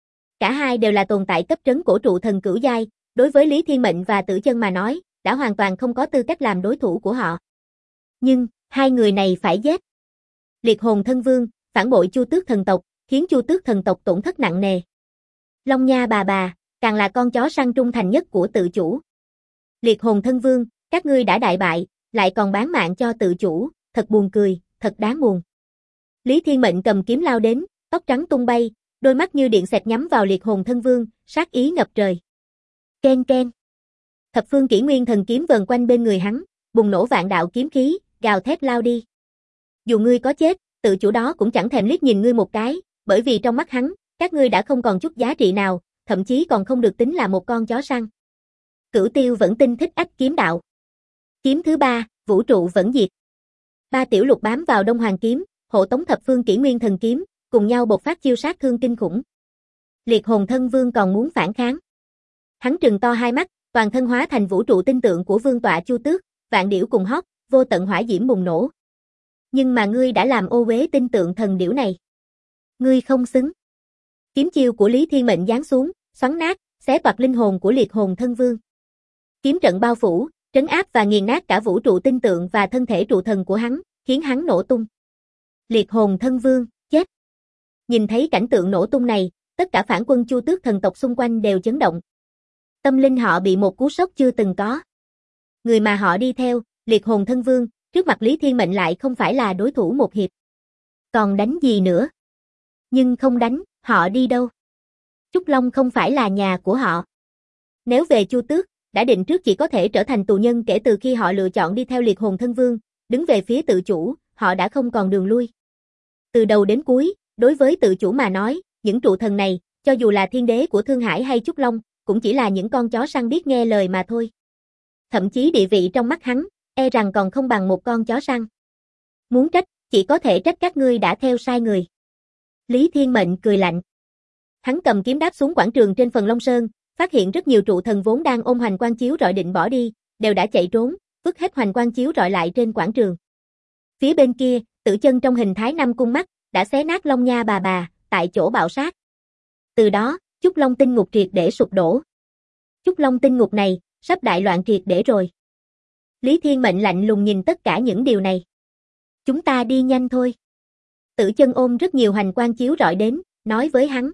Cả hai đều là tồn tại cấp trấn cổ trụ thần cửu giai, đối với Lý Thiên Mệnh và Tử Chân mà nói, đã hoàn toàn không có tư cách làm đối thủ của họ. Nhưng, hai người này phải giết. Liệt Hồn Thân Vương, phản bội Chu Tước thần tộc, khiến Chu Tước thần tộc tổn thất nặng nề. Long Nha bà bà, càng là con chó săn trung thành nhất của tự chủ. Liệt Hồn Thân Vương, các ngươi đã đại bại, lại còn bán mạng cho tự chủ, thật buồn cười, thật đáng buồn. Lý Thiên Mệnh cầm kiếm lao đến, tóc trắng tung bay, đôi mắt như điện xẹt nhắm vào Liệt Hồn Thân Vương, sát ý ngập trời. Ken ken. Thập phương kỷ nguyên thần kiếm vờn quanh bên người hắn, bùng nổ vạn đạo kiếm khí, gào thét lao đi. Dù ngươi có chết, tự chủ đó cũng chẳng thèm liếc nhìn ngươi một cái, bởi vì trong mắt hắn, các ngươi đã không còn chút giá trị nào, thậm chí còn không được tính là một con chó săn. Cửu Tiêu vẫn tinh thích ách kiếm đạo. Kiếm thứ ba, vũ trụ vẫn diệt. Ba tiểu lục bám vào Đông Hoàng kiếm, hộ tống thập phương kỷ nguyên thần kiếm, cùng nhau bộc phát chiêu sát thương kinh khủng. Liệt Hồn Thân Vương còn muốn phản kháng. Hắn trừng to hai mắt, toàn thân hóa thành vũ trụ tinh tượng của vương tọa Chu Tước, vạn điểu cùng hót, vô tận hỏa diễm bùng nổ. Nhưng mà ngươi đã làm ô uế tinh tượng thần điểu này. Ngươi không xứng. Kiếm chiêu của Lý Thiên Mệnh giáng xuống, xoắn nát, xé toạc linh hồn của Liệt Hồn Thân Vương. Kiếm trận bao phủ, trấn áp và nghiền nát cả vũ trụ tinh tượng và thân thể trụ thần của hắn, khiến hắn nổ tung. Liệt Hồn Thân Vương, chết. Nhìn thấy cảnh tượng nổ tung này, tất cả phản quân Chu Tước thần tộc xung quanh đều chấn động. Tâm linh họ bị một cú sốc chưa từng có. Người mà họ đi theo, Liệt Hồn Thân Vương, trước mặt Lý Thiên Mệnh lại không phải là đối thủ một hiệp. Còn đánh gì nữa? Nhưng không đánh, họ đi đâu? Trúc Long không phải là nhà của họ. Nếu về Chu Tước, đã định trước chỉ có thể trở thành tù nhân kể từ khi họ lựa chọn đi theo Liệt Hồn Thân Vương, đứng về phía tự chủ, họ đã không còn đường lui. Từ đầu đến cuối, đối với tự chủ mà nói, những trụ thần này, cho dù là thiên đế của Thương Hải hay Trúc Long, cũng chỉ là những con chó săn biết nghe lời mà thôi. Thậm chí địa vị trong mắt hắn, e rằng còn không bằng một con chó săn. Muốn trách, chỉ có thể trách các ngươi đã theo sai người. Lý Thiên Mệnh cười lạnh. Hắn cầm kiếm đáp xuống quảng trường trên phần Long Sơn, phát hiện rất nhiều trụ thần vốn đang ôm hoành quang chiếu rọi định bỏ đi, đều đã chạy trốn, vứt hết hoành quang chiếu rọi lại trên quảng trường. Phía bên kia, Tử Chân trong hình thái năm cung mắt, đã xé nát Long Nha bà bà, tại chỗ bạo sát. Từ đó, Chúc Long tinh ngục triệt để sụp đổ. Chúc Long tinh ngục này, sắp đại loạn triệt để rồi. Lý Thiên Mệnh lạnh lùng nhìn tất cả những điều này. Chúng ta đi nhanh thôi. Tử Chân ôm rất nhiều hoành quang chiếu rọi đến, nói với hắn.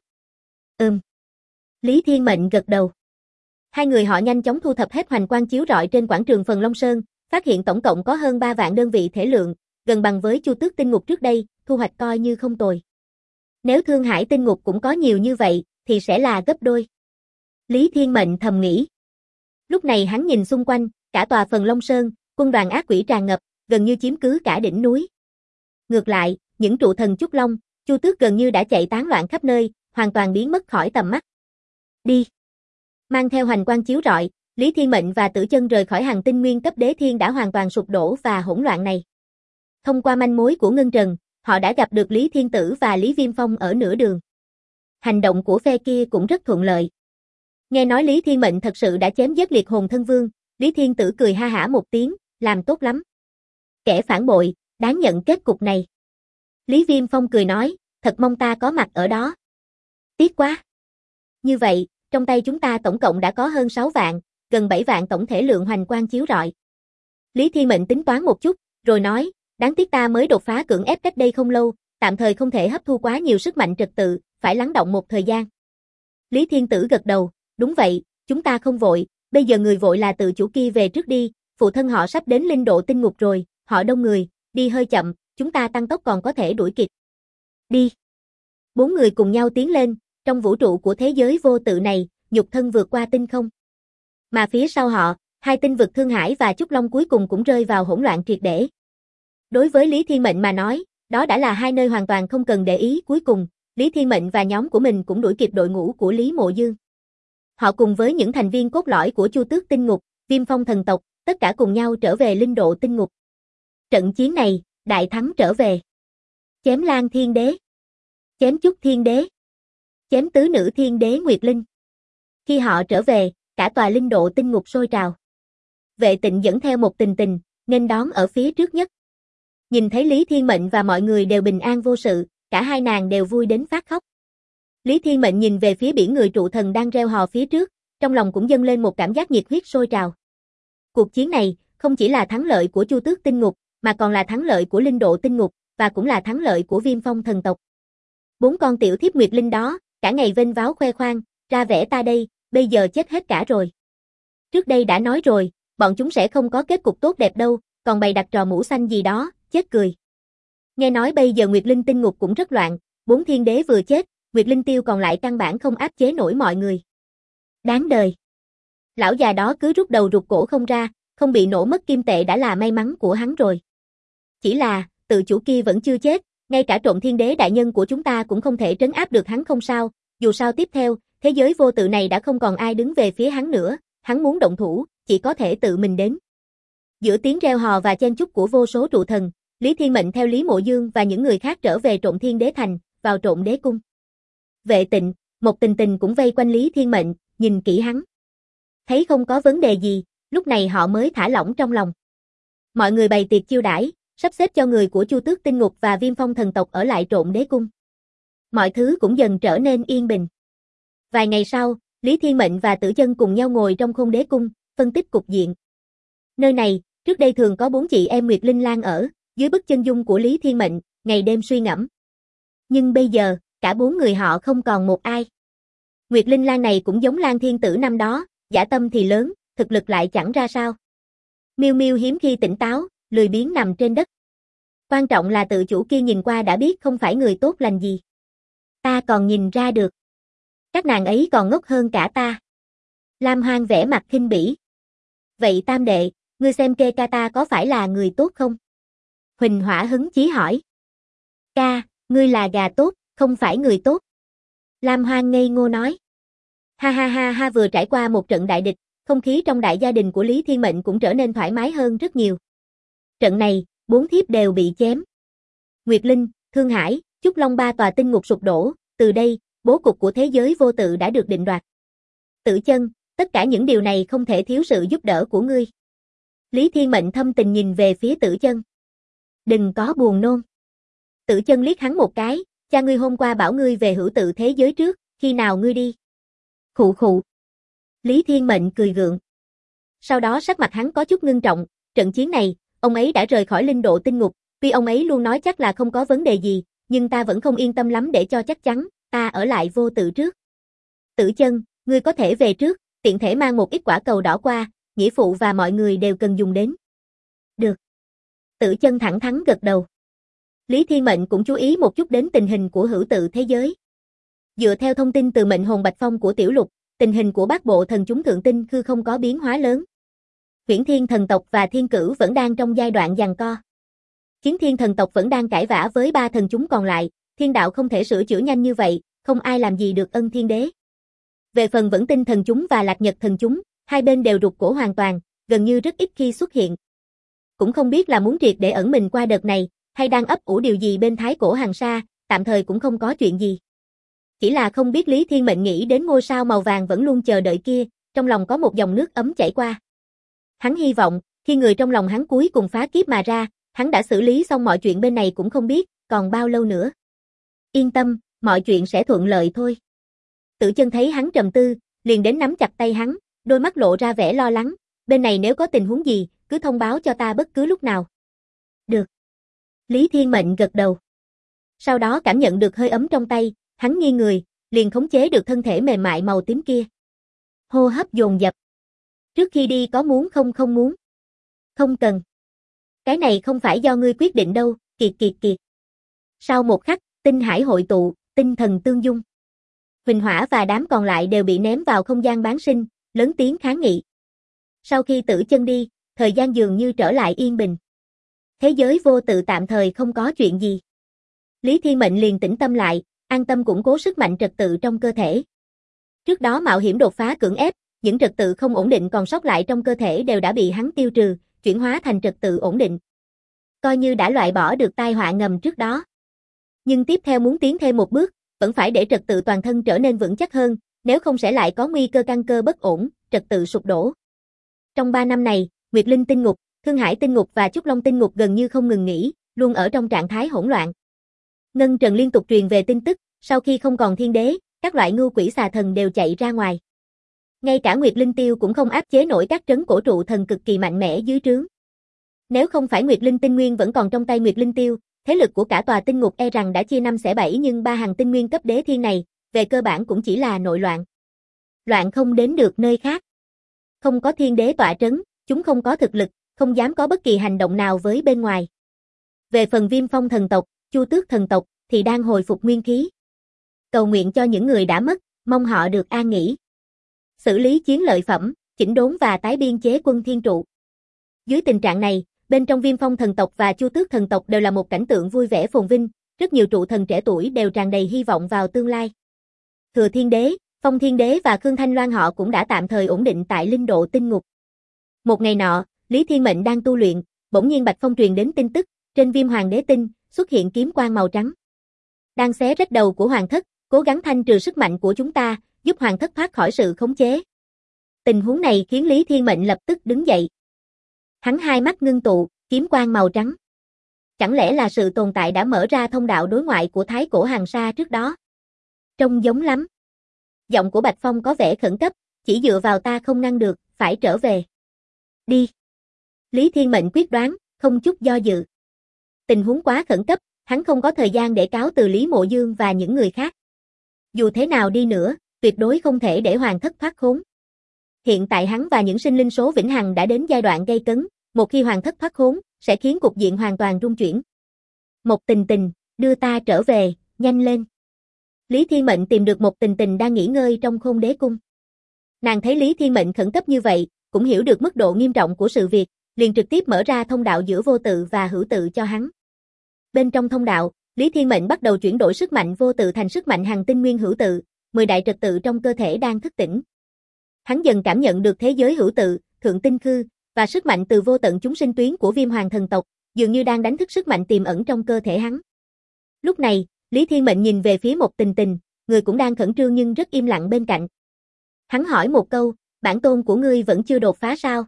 Lý Thiên Mệnh gật đầu. Hai người họ nhanh chóng thu thập hết hoành quang chiếu rọi trên quảng trường phần Long Sơn, phát hiện tổng cộng có hơn 3 vạn đơn vị thể lượng, gần bằng với Chu Tước tinh ngục trước đây, thu hoạch coi như không tồi. Nếu Thương Hải tinh ngục cũng có nhiều như vậy, thì sẽ là gấp đôi. Lý Thiên Mệnh thầm nghĩ. Lúc này hắn nhìn xung quanh, cả tòa phần Long Sơn, quân đoàn ác quỷ tràn ngập, gần như chiếm cứ cả đỉnh núi. Ngược lại, những trụ thần Chúc Long, Chu Tước gần như đã chạy tán loạn khắp nơi, hoàn toàn biến mất khỏi tầm mắt. Đi. Mang theo hoành quang chiếu rọi, Lý Thiên Mệnh và Tử Chân rời khỏi hành tinh nguyên cấp đế thiên đã hoàn toàn sụp đổ và hỗn loạn này. Thông qua manh mối của Ngân Trần, họ đã gặp được Lý Thiên Tử và Lý Viêm Phong ở nửa đường. Hành động của phe kia cũng rất thuận lợi. Nghe nói Lý Thiên Mệnh thật sự đã chém giết Liệt Hồn Thân Vương, Lý Thiên Tử cười ha hả một tiếng, làm tốt lắm. Kẻ phản bội, đáng nhận kết cục này. Lý Viêm Phong cười nói, thật mong ta có mặt ở đó. Tiếc quá. Như vậy, trong tay chúng ta tổng cộng đã có hơn 6 vạn, gần 7 vạn tổng thể lượng hoành quang chiếu rọi. Lý Thiên Mệnh tính toán một chút, rồi nói, đáng tiếc ta mới đột phá cưỡng ép cách đây không lâu, tạm thời không thể hấp thu quá nhiều sức mạnh trật tự, phải lắng động một thời gian. Lý Thiên Tử gật đầu, đúng vậy, chúng ta không vội, bây giờ người vội là tự chủ kia về trước đi, phụ thân họ sắp đến linh độ tinh ngục rồi, họ đông người, đi hơi chậm, chúng ta tăng tốc còn có thể đuổi kịp. Đi. 4 người cùng nhau tiến lên, trong vũ trụ của thế giới vô tự này, nhục thân vượt qua tinh không. Mà phía sau họ, 2 tinh vực Thương Hải và Trúc Long cuối cùng cũng rơi vào hỗn loạn triệt để. Đối với Lý Thiên Mệnh mà nói, đó đã là 2 nơi hoàn toàn không cần để ý. Cuối cùng, Lý Thiên Mệnh và nhóm của mình cũng đuổi kịp đội ngũ của Lý Mộ Dương. Họ cùng với những thành viên cốt lõi của Chu Tước Tinh Ngục, Viêm Phong Thần Tộc, tất cả cùng nhau trở về Linh Độ Tinh Ngục. Trận chiến này, đại thắng trở về. Chém Lan Thiên Đế, chém Chúc Thiên Đế, chém Tứ Nữ Thiên Đế Nguyệt Linh. Khi họ trở về, cả tòa Linh Độ Tinh Ngục sôi trào. Vệ Tịnh dẫn theo một Tình Tình, nghênh đón ở phía trước nhất. Nhìn thấy Lý Thiên Mệnh và mọi người đều bình an vô sự, cả hai nàng đều vui đến phát khóc. Lý Thiên Mệnh nhìn về phía biển người trụ thần đang reo hò phía trước, trong lòng cũng dâng lên một cảm giác nhiệt huyết sôi trào. Cuộc chiến này, không chỉ là thắng lợi của Chu Tước Tinh Ngục, mà còn là thắng lợi của Linh Độ Tinh Ngục, và cũng là thắng lợi của Viêm Phong Thần Tộc. 4 con tiểu thiếp Nguyệt Linh đó, cả ngày vênh váo khoe khoang, ra vẻ ta đây, bây giờ chết hết cả rồi. Trước đây đã nói rồi, bọn chúng sẽ không có kết cục tốt đẹp đâu, còn bày đặt trò mũ xanh gì đó, chết cười. Nghe nói bây giờ Nguyệt Linh Tinh Ngục cũng rất loạn, 4 thiên đế vừa chết, Nguyệt Linh Tiêu còn lại căn bản không áp chế nổi mọi người. Đáng đời. Lão già đó cứ rút đầu rụt cổ không ra, không bị nổ mất kim tệ đã là may mắn của hắn rồi. Chỉ là, tự chủ kia vẫn chưa chết, ngay cả Trộm Thiên Đế đại nhân của chúng ta cũng không thể trấn áp được hắn không sao, dù sao tiếp theo, thế giới vô tự này đã không còn ai đứng về phía hắn nữa, hắn muốn động thủ, chỉ có thể tự mình đến. Giữa tiếng reo hò và chen chúc của vô số trụ thần, Lý Thiên Mệnh theo Lý Mộ Dương và những người khác trở về Trộm Thiên Đế Thành, vào Trộm Đế Cung. Vệ Tịnh, một Tình Tình cũng vây quanh Lý Thiên Mệnh, nhìn kỹ hắn. Thấy không có vấn đề gì, lúc này họ mới thả lỏng trong lòng. Mọi người bày tiệc chiêu đãi, sắp xếp cho người của Chu Tước Tinh Ngục và Viêm Phong Thần Tộc ở lại Trộm Đế Cung. Mọi thứ cũng dần trở nên yên bình. Vài ngày sau, Lý Thiên Mệnh và Tử Chân cùng nhau ngồi trong Khôn Đế Cung, phân tích cục diện. Nơi này, trước đây thường có 4 chị em Nguyệt Linh Lan ở, dưới bức chân dung của Lý Thiên Mệnh, ngày đêm suy ngẫm. Nhưng bây giờ, cả 4 người họ không còn một ai. Nguyệt Linh Lan này cũng giống Lan Thiên Tử năm đó, dã tâm thì lớn, thực lực lại chẳng ra sao. Miêu Miêu hiếm khi tỉnh táo, lười biếng nằm trên đất. Quan trọng là tự chủ kia nhìn qua đã biết không phải người tốt lành gì. Ta còn nhìn ra được. Các nàng ấy còn ngốc hơn cả ta. Lam Hoang vẻ mặt khinh bỉ. Vậy tam đệ, ngươi xem kê ca ta có phải là người tốt không? Huỳnh Hỏa hứng chí hỏi. Ca, ngươi là gà tốt, không phải người tốt. Lam Hoang ngây ngô nói. Ha ha ha ha, vừa trải qua một trận đại địch, không khí trong đại gia đình của Lý Thiên Mệnh cũng trở nên thoải mái hơn rất nhiều. Trận này, 4 thiếp đều bị chém. Nguyệt Linh, Thương Hải, Trúc Long 3 tòa tinh ngục sụp đổ, từ đây, bố cục của thế giới vô tự đã được định đoạt. Tử Chân, tất cả những điều này không thể thiếu sự giúp đỡ của ngươi. Lý Thiên Mệnh thâm tình nhìn về phía Tử Chân. Đừng có buồn nôn. Tử Chân liếc hắn một cái, cha ngươi hôm qua bảo ngươi về hữu tự thế giới trước, khi nào ngươi đi? Khụ khụ. Lý Thiên Mệnh cười gượng. Sau đó sắc mặt hắn có chút ngưng trọng, trận chiến này, ông ấy đã rời khỏi Linh Độ Tinh Ngục, tuy ông ấy luôn nói chắc là không có vấn đề gì, nhưng ta vẫn không yên tâm lắm để cho chắc chắn, ta ở lại vô tự trước. Tử Chân, ngươi có thể về trước, tiện thể mang một ít quả cầu đỏ qua, nghĩa phụ và mọi người đều cần dùng đến. Được. Tử Chân thẳng thắn gật đầu. Lý Thiên Mệnh cũng chú ý một chút đến tình hình của hữu tự thế giới. Dựa theo thông tin từ mệnh hồn Bạch Phong của Tiểu Lục, tình hình của bát bộ thần chúng thượng tinh khư không có biến hóa lớn. Huyễn Thiên thần tộc và Thiên Cửu vẫn đang trong giai đoạn giằng co. Chiến Thiên thần tộc vẫn đang cãi vã với 3 thần chúng còn lại, thiên đạo không thể sửa chữa nhanh như vậy, không ai làm gì được Ân Thiên Đế. Về phần Vẫn Tinh thần chúng và Lạc Nhật thần chúng, hai bên đều rụt cổ hoàn toàn, gần như rất ít khi xuất hiện. Cũng không biết là muốn triệt để ẩn mình qua đợt này, hay đang ấp ủ điều gì bên thái cổ hàng sa, tạm thời cũng không có chuyện gì. Chỉ là không biết Lý Thiên Mệnh nghĩ đến ngôi sao màu vàng vẫn luôn chờ đợi kia, trong lòng có một dòng nước ấm chảy qua. Hắn hy vọng, khi người trong lòng hắn cuối cùng phá kiếp mà ra, hắn đã xử lý xong mọi chuyện bên này cũng không biết, còn bao lâu nữa. Yên tâm, mọi chuyện sẽ thuận lợi thôi. Tử Chân thấy hắn trầm tư, liền đến nắm chặt tay hắn, đôi mắt lộ ra vẻ lo lắng, bên này nếu có tình huống gì, cứ thông báo cho ta bất cứ lúc nào. Được. Lý Thiên Mệnh gật đầu. Sau đó cảm nhận được hơi ấm trong tay, hắn nghiêng người, liền khống chế được thân thể mềm mại màu tím kia. Hô hấp dồn dập. Trước khi đi có muốn không muốn? Không cần. Cái này không phải do ngươi quyết định đâu, kiệt kiệt kiệt. Sau một khắc, tinh hải hội tụ, tinh thần tương dung. Huỳnh Hỏa và đám còn lại đều bị ném vào không gian bán sinh, lớn tiếng kháng nghị. Sau khi Tử Chân đi, thời gian dường như trở lại yên bình. Thế giới vô tự tạm thời không có chuyện gì. Lý Thiên Mệnh liền tĩnh tâm lại, an tâm củng cố sức mạnh trật tự trong cơ thể. Trước đó mạo hiểm đột phá cưỡng ép, những trật tự không ổn định còn sót lại trong cơ thể đều đã bị hắn tiêu trừ, chuyển hóa thành trật tự ổn định. Coi như đã loại bỏ được tai họa ngầm trước đó. Nhưng tiếp theo muốn tiến thêm một bước, vẫn phải để trật tự toàn thân trở nên vững chắc hơn, nếu không sẽ lại có nguy cơ căn cơ bất ổn, trật tự sụp đổ. Trong 3 năm này, Nguyệt Linh Tinh Ngục, Thương Hải Tinh Ngục và Trúc Long Tinh Ngục gần như không ngừng nghỉ, luôn ở trong trạng thái hỗn loạn. Ngân Trần liên tục truyền về tin tức, sau khi không còn thiên đế, các loại ngưu quỷ xà thần đều chạy ra ngoài. Ngay cả Nguyệt Linh Tiêu cũng không áp chế nổi các trấn cổ trụ thần cực kỳ mạnh mẽ dưới trướng. Nếu không phải Nguyệt Linh tinh nguyên vẫn còn trong tay Nguyệt Linh Tiêu, thế lực của cả tòa tinh ngục e rằng đã chia 5 xẻ 7, nhưng 3 hàng tinh nguyên cấp đế thiên này, về cơ bản cũng chỉ là nội loạn. Loạn không đến được nơi khác. Không có thiên đế tọa trấn, chúng không có thực lực, không dám có bất kỳ hành động nào với bên ngoài. Về phần Viêm Phong thần tộc, Chu Tước thần tộc thì đang hồi phục nguyên khí. Cầu nguyện cho những người đã mất, mong họ được an nghỉ. Xử lý chiến lợi phẩm, chỉnh đốn và tái biên chế quân thiên trụ. Dưới tình trạng này, bên trong Viêm Phong thần tộc và Chu Tước thần tộc đều là một cảnh tượng vui vẻ phồn vinh, rất nhiều trụ thần trẻ tuổi đều tràn đầy hy vọng vào tương lai. Thừa Thiên Đế, Phong Thiên Đế và Khương Thanh Loan họ cũng đã tạm thời ổn định tại linh độ tinh ngục. Một ngày nọ, Lý Thiên Mệnh đang tu luyện, bỗng nhiên Bạch Phong truyền đến tin tức, trên Viêm Hoàng Đế tinh xuất hiện kiếm quang màu trắng. Đang xé rách đầu của Hoàng thất, cố gắng thanh trừ sức mạnh của chúng ta, giúp Hoàng thất thoát khỏi sự khống chế. Tình huống này khiến Lý Thiên Mệnh lập tức đứng dậy. Hắn hai mắt ngưng tụ, kiếm quang màu trắng. Chẳng lẽ là sự tồn tại đã mở ra thông đạo đối ngoại của Thái Cổ Hàng Sa trước đó? Trông giống lắm. Giọng của Bạch Phong có vẻ khẩn cấp, chỉ dựa vào ta không ngăn được, phải trở về. Đi. Lý Thiên Mệnh quyết đoán, không chút do dự. Tình huống quá khẩn cấp, hắn không có thời gian để cáo từ Lý Mộ Dương và những người khác. Dù thế nào đi nữa, tuyệt đối không thể để Hoàng thất thoát khốn. Hiện tại hắn và những sinh linh số vĩnh hằng đã đến giai đoạn gây cấn, một khi Hoàng thất thoát khốn, sẽ khiến cục diện hoàn toàn rung chuyển. Một Tình Tình, đưa ta trở về, nhanh lên. Lý Thiên Mệnh tìm được Một Tình Tình đang nghỉ ngơi trong Khôn Đế cung. Nàng thấy Lý Thiên Mệnh khẩn cấp như vậy, cũng hiểu được mức độ nghiêm trọng của sự việc, liền trực tiếp mở ra thông đạo giữa vô tự và hữu tự cho hắn. Bên trong thông đạo, Lý Thiên Mệnh bắt đầu chuyển đổi sức mạnh vô tự thành sức mạnh hằng tinh nguyên hữu tự, 10 đại trật tự trong cơ thể đang thức tỉnh. Hắn dần cảm nhận được thế giới hữu tự, thượng tinh khư và sức mạnh từ vô tận chúng sinh tuyến của Viêm Hoàng thần tộc, dường như đang đánh thức sức mạnh tiềm ẩn trong cơ thể hắn. Lúc này, Lý Thiên Mệnh nhìn về phía Một Tình Tình, người cũng đang khẩn trương nhưng rất im lặng bên cạnh. Hắn hỏi một câu, bản tôn của ngươi vẫn chưa đột phá sao?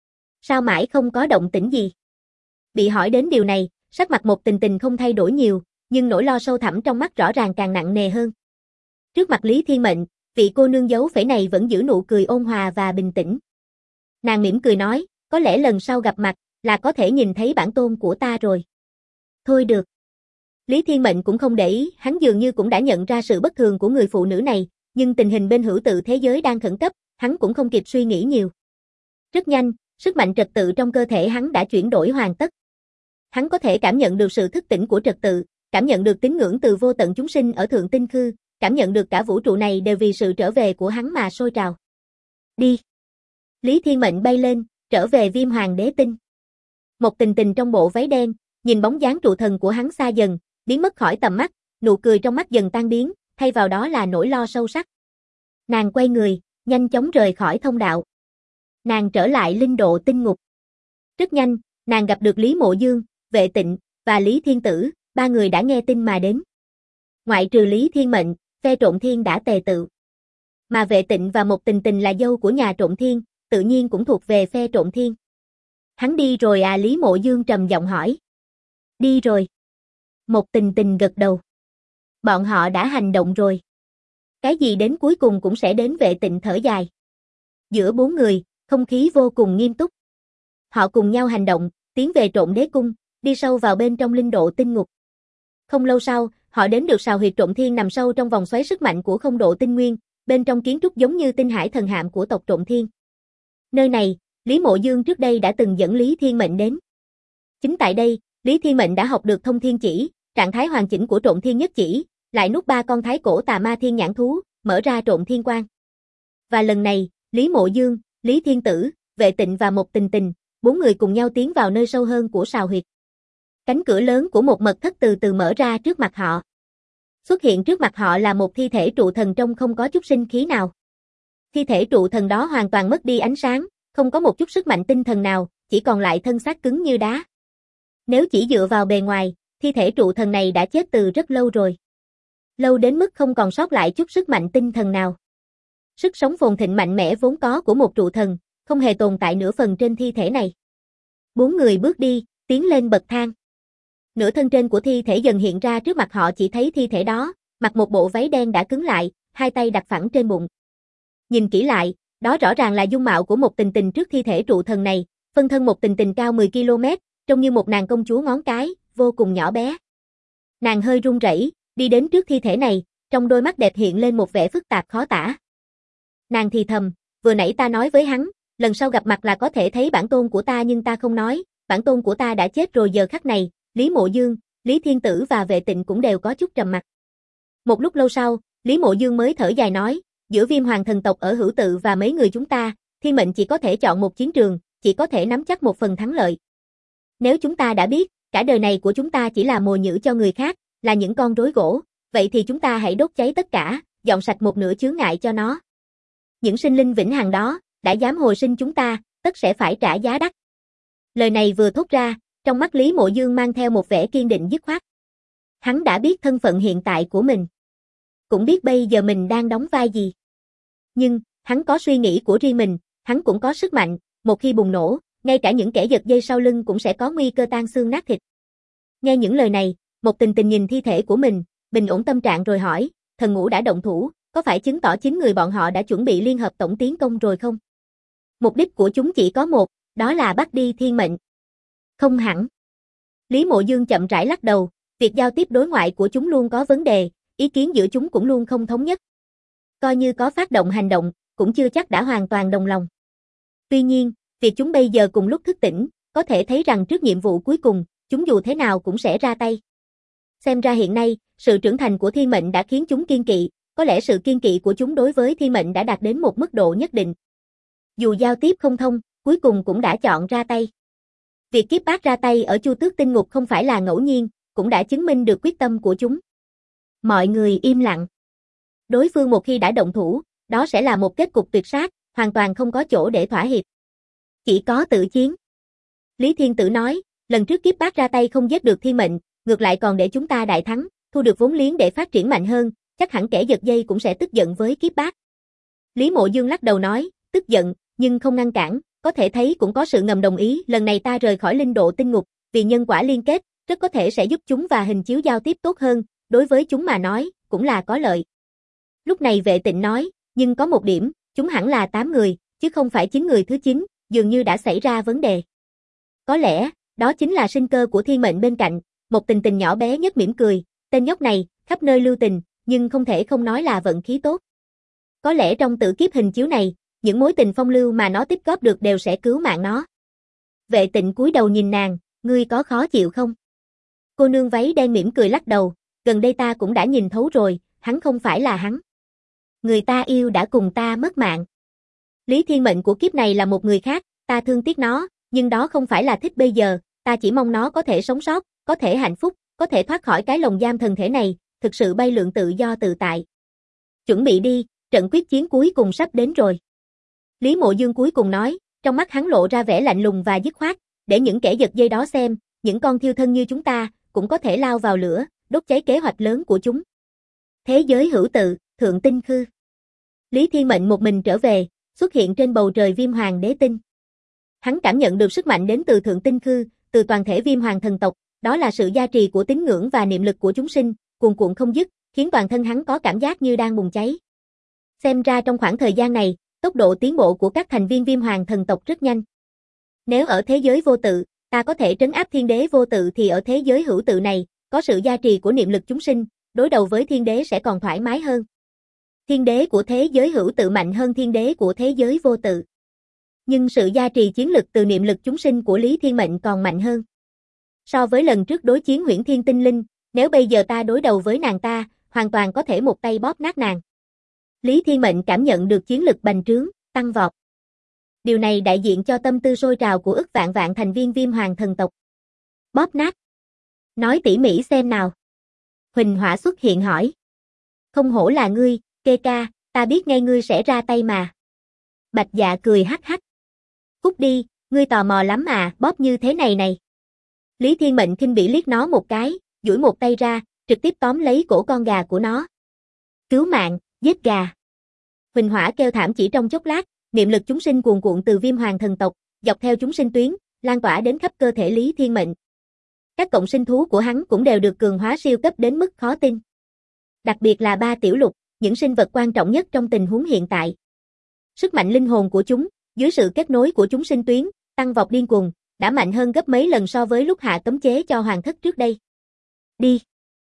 Sao mãi không có động tĩnh gì? Bị hỏi đến điều này, sắc mặt Một Tình Tình không thay đổi nhiều, nhưng nỗi lo sâu thẳm trong mắt rõ ràng càng nặng nề hơn. Trước mặt Lý Thiên Mệnh, vị cô nương giấu phẩy này vẫn giữ nụ cười ôn hòa và bình tĩnh. Nàng mỉm cười nói, có lẽ lần sau gặp mặt, là có thể nhìn thấy bản tôn của ta rồi. Thôi được. Lý Thiên Mệnh cũng không để ý, hắn dường như cũng đã nhận ra sự bất thường của người phụ nữ này, nhưng tình hình bên hữu tự thế giới đang khẩn cấp, hắn cũng không kịp suy nghĩ nhiều. Rất nhanh, sức mạnh trật tự trong cơ thể hắn đã chuyển đổi hoàn tất. Hắn có thể cảm nhận được sự thức tỉnh của trật tự, cảm nhận được tín ngưỡng từ vô tận chúng sinh ở thượng tinh khư, cảm nhận được cả vũ trụ này đều vì sự trở về của hắn mà sôi trào. Đi. Lý Thiên Mệnh bay lên, trở về Viêm Hoàng Đế tinh. Một Tình Tình trong bộ váy đen, nhìn bóng dáng trụ thần của hắn xa dần, biến mất khỏi tầm mắt, nụ cười trong mắt dần tan biến, thay vào đó là nỗi lo sâu sắc. Nàng quay người, nhanh chóng rời khỏi thông đạo. Nàng trở lại linh độ tinh ngục. Rất nhanh, nàng gặp được Lý Mộ Dương, Vệ Tịnh và Lý Thiên Tử, ba người đã nghe tin mà đến. Ngoại trừ Lý Thiên Mệnh, phe Trộn Thiên đã tề tựu. Mà Vệ Tịnh và Một Tình Tình là dâu của nhà Trộn Thiên, tự nhiên cũng thuộc về phe Trộn Thiên. Hắn đi rồi à? Lý Mộ Dương trầm giọng hỏi. Đi rồi. Một Tình Tình gật đầu. Bọn họ đã hành động rồi. Cái gì đến cuối cùng cũng sẽ đến. Vệ Tịnh thở dài. Giữa 4 người, không khí vô cùng nghiêm túc. Họ cùng nhau hành động, tiến về Trộn Đế cung, đi sâu vào bên trong linh độ tinh ngục. Không lâu sau, họ đến được sào huyệt Trộn Thiên nằm sâu trong vòng xoáy sức mạnh của không độ tinh nguyên, bên trong kiến trúc giống như tinh hải thần hạm của tộc Trộn Thiên. Nơi này, Lý Mộ Dương trước đây đã từng dẫn Lý Thiên Mệnh đến. Chính tại đây, Lý Thiên Mệnh đã học được thông thiên chỉ, trạng thái hoàn chỉnh của Trộn Thiên nhất chỉ, lại nuốt 3 con thái cổ tà ma thiên nhãn thú, mở ra trộn thiên quang. Và lần này, Lý Mộ Dương, Lý Thiên Tử, Vệ Tịnh và Một Tình Tình, 4 người cùng nhau tiến vào nơi sâu hơn của sào huyệt. Cánh cửa lớn của một mật thất từ từ mở ra trước mặt họ. Xuất hiện trước mặt họ là một thi thể trụ thần trông không có chút sinh khí nào. Thi thể trụ thần đó hoàn toàn mất đi ánh sáng, không có một chút sức mạnh tinh thần nào, chỉ còn lại thân xác cứng như đá. Nếu chỉ dựa vào bề ngoài, thi thể trụ thần này đã chết từ rất lâu rồi. Lâu đến mức không còn sót lại chút sức mạnh tinh thần nào. Sức sống phồn thịnh mạnh mẽ vốn có của một trụ thần, không hề tồn tại nửa phần trên thi thể này. 4 người bước đi, tiến lên bậc thang. Nửa thân trên của thi thể dần hiện ra trước mặt họ, chỉ thấy thi thể đó, mặc một bộ váy đen đã cứng lại, hai tay đặt phẳng trên bụng. Nhìn kỹ lại, đó rõ ràng là dung mạo của Một Tình Tình trước thi thể trụ thần này, phân thân Một Tình Tình cao 10 km, trông như một nàng công chúa ngón cái, vô cùng nhỏ bé. Nàng hơi run rẩy, đi đến trước thi thể này, trong đôi mắt đẹp hiện lên một vẻ phức tạp khó tả. Nàng thì thầm, vừa nãy ta nói với hắn, lần sau gặp mặt là có thể thấy bản tôn của ta, nhưng ta không nói, bản tôn của ta đã chết rồi. Giờ khắc này, Lý Mộ Dương, Lý Thiên Tử và Vệ Tịnh cũng đều có chút trầm mặc. Một lúc lâu sau, Lý Mộ Dương mới thở dài nói, giữa Viêm Hoàng thần tộc ở Hữu Tự và mấy người chúng ta, Thiên Mệnh chỉ có thể chọn một chiến trường, chỉ có thể nắm chắc một phần thắng lợi. Nếu chúng ta đã biết, cả đời này của chúng ta chỉ là mồi nhử cho người khác, là những con rối gỗ, vậy thì chúng ta hãy đốt cháy tất cả, dọn sạch một nửa chướng ngại cho nó. Những sinh linh vĩnh hằng đó, đã dám hồi sinh chúng ta, tất sẽ phải trả giá đắt. Lời này vừa thốt ra, trong mắt Lý Mộ Dương mang theo một vẻ kiên định dứt khoát. Hắn đã biết thân phận hiện tại của mình. Cũng biết bây giờ mình đang đóng vai gì. Nhưng, hắn có suy nghĩ của riêng mình, hắn cũng có sức mạnh, một khi bùng nổ, ngay cả những kẻ giật dây sau lưng cũng sẽ có nguy cơ tan xương nát thịt. Nghe những lời này, Một Tình Tình nhìn thi thể của mình, bình ổn tâm trạng rồi hỏi, thần ngũ đã động thủ, có phải chứng tỏ 9 người bọn họ đã chuẩn bị liên hợp tổng tiến công rồi không? Mục đích của chúng chỉ có một, đó là bắt đi Thiên Mệnh. Không hẳn. Lý Mộ Dương chậm rãi lắc đầu, việc giao tiếp đối ngoại của chúng luôn có vấn đề, ý kiến giữa chúng cũng luôn không thống nhất. Coi như có phát động hành động, cũng chưa chắc đã hoàn toàn đồng lòng. Tuy nhiên, việc chúng bây giờ cùng lúc thức tỉnh, có thể thấy rằng trước nhiệm vụ cuối cùng, chúng dù thế nào cũng sẽ ra tay. Xem ra hiện nay, sự trưởng thành của Thiên Mệnh đã khiến chúng kiên kỵ, có lẽ sự kiên kỵ của chúng đối với Thiên Mệnh đã đạt đến một mức độ nhất định. Dù giao tiếp không thông, cuối cùng cũng đã chọn ra tay. Việc Kiếp Bác ra tay ở Chu Tước Tinh Ngục không phải là ngẫu nhiên, cũng đã chứng minh được quyết tâm của chúng. Mọi người im lặng. Đối phương một khi đã động thủ, đó sẽ là một kết cục tuyệt sát, hoàn toàn không có chỗ để thỏa hiệp. Chỉ có tự chiến. Lý Thiên Tử nói, lần trước Kiếp Bác ra tay không giết được Thiên Mệnh, ngược lại còn để chúng ta đại thắng, thu được vốn liếng để phát triển mạnh hơn, chắc hẳn kẻ giật dây cũng sẽ tức giận với Kiếp Bác. Lý Mộ Dương lắc đầu nói, tức giận, nhưng không ngăn cản, có thể thấy cũng có sự ngầm đồng ý, lần này ta rời khỏi linh độ tinh ngục, vì nhân quả liên kết, rất có thể sẽ giúp chúng và hình chiếu giao tiếp tốt hơn, đối với chúng mà nói, cũng là có lợi. Lúc này Vệ Tịnh nói, nhưng có một điểm, chúng hẳn là 8 người, chứ không phải 9 người thứ 9, dường như đã xảy ra vấn đề. Có lẽ, đó chính là sinh cơ của Thiên Mệnh bên cạnh, Một Tình Tình nhỏ bé nhất mỉm cười, tên nhóc này, khắp nơi lưu tình, nhưng không thể không nói là vận khí tốt. Có lẽ trong tử kiếp hình chiếu này, những mối tình phong lưu mà nó tích góp được đều sẽ cứu mạng nó. Vệ Tịnh cúi đầu nhìn nàng, ngươi có khó chịu không? Cô nương váy đen mỉm cười lắc đầu, gần đây ta cũng đã nhìn thấu rồi, hắn không phải là hắn. Người ta yêu đã cùng ta mất mạng. Lý Thiên Mệnh của kiếp này là một người khác, ta thương tiếc nó, nhưng đó không phải là thích bây giờ, ta chỉ mong nó có thể sống sót, có thể hạnh phúc, có thể thoát khỏi cái lồng giam thần thể này, thực sự bay lượn tự do tự tại. Chuẩn bị đi, trận quyết chiến cuối cùng sắp đến rồi. Lý Mộ Dương cuối cùng nói, trong mắt hắn lộ ra vẻ lạnh lùng và dứt khoát, để những kẻ giật dây đó xem, những con thiêu thân như chúng ta, cũng có thể lao vào lửa, đốt cháy kế hoạch lớn của chúng. Thế giới hữu tự, thượng tinh khư. Lý Thiên Mệnh một mình trở về, xuất hiện trên bầu trời Viêm Hoàng đế tinh. Hắn cảm nhận được sức mạnh đến từ thượng tinh khư, từ toàn thể Viêm Hoàng thần tộc, đó là sự gia trì của tín ngưỡng và niệm lực của chúng sinh, cuồn cuộn không dứt, khiến toàn thân hắn có cảm giác như đang bùng cháy. Xem ra trong khoảng thời gian này, tốc độ tiến bộ của các thành viên Viêm Hoàng thần tộc rất nhanh. Nếu ở thế giới vô tự, ta có thể trấn áp thiên đế vô tự thì ở thế giới hữu tự này, có sự gia trì của niệm lực chúng sinh, đối đầu với thiên đế sẽ còn thoải mái hơn. Thiên đế của thế giới hữu tự mạnh hơn thiên đế của thế giới vô tự. Nhưng sự gia trì chiến lực từ niệm lực chúng sinh của Lý Thiên Mệnh còn mạnh hơn. So với lần trước đối chiến Huyễn Thiên Tinh Linh, nếu bây giờ ta đối đầu với nàng ta, hoàn toàn có thể một tay bóp nát nàng. Lý Thiên Mệnh cảm nhận được chiến lực bành trướng, tăng vọt. Điều này đại diện cho tâm tư sôi trào của ức vạn vạn thành viên Viêm Hoàng thần tộc. Bóp nát. Nói tỉ mỉ xem nào. Huỳnh Hỏa xuất hiện hỏi. Không hổ là ngươi, Kê ca, ta biết ngay ngươi sẽ ra tay mà. Bạch Dạ cười hắc hắc. Cút đi, ngươi tò mò lắm à, bóp như thế này này. Lý Thiên Mệnh khinh bỉ liếc nó một cái, duỗi một tay ra, trực tiếp tóm lấy cổ con gà của nó. Cứu mạng, giết gà. Huỳnh Hỏa kêu thảm chỉ trong chốc lát, niệm lực chúng sinh cuồn cuộn từ Viêm Hoàng thần tộc, dọc theo chúng sinh tuyến, lan tỏa đến khắp cơ thể Lý Thiên Mệnh. Các cộng sinh thú của hắn cũng đều được cường hóa siêu cấp đến mức khó tin. Đặc biệt là ba tiểu lục, những sinh vật quan trọng nhất trong tình huống hiện tại. Sức mạnh linh hồn của chúng, dưới sự kết nối của chúng sinh tuyến, tăng vọt điên cuồng, đã mạnh hơn gấp mấy lần so với lúc hạ cấm chế cho Hoàng thất trước đây. Đi.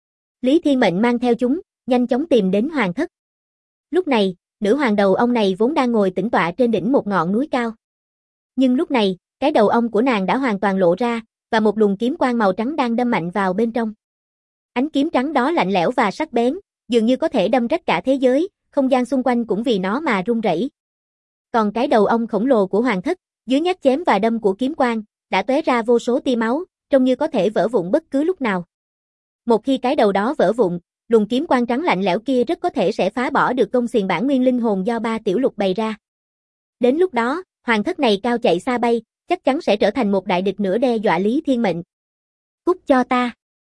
Lý Thiên Mệnh mang theo chúng, nhanh chóng tìm đến Hoàng thất. Lúc này, nữ hoàng đầu ong này vốn đang ngồi tĩnh tọa trên đỉnh một ngọn núi cao. Nhưng lúc này, cái đầu ong của nàng đã hoàn toàn lộ ra, và một luồng kiếm quang màu trắng đang đâm mạnh vào bên trong. Ánh kiếm trắng đó lạnh lẽo và sắc bén, dường như có thể đâm rách cả thế giới, không gian xung quanh cũng vì nó mà rung rẩy. Còn cái đầu ong khổng lồ của Hoàng thất, dưới nhát chém và đâm của kiếm quang, đã tóe ra vô số tia máu, trông như có thể vỡ vụn bất cứ lúc nào. Một khi cái đầu đó vỡ vụn, luồng kiếm quang trắng lạnh lẽo kia rất có thể sẽ phá bỏ được công xiềng bản nguyên linh hồn do ba tiểu lục bày ra. Đến lúc đó, Hoàng thất này cao chạy xa bay, chắc chắn sẽ trở thành một đại địch nữa đe dọa Lý Thiên Mệnh. Cút cho ta.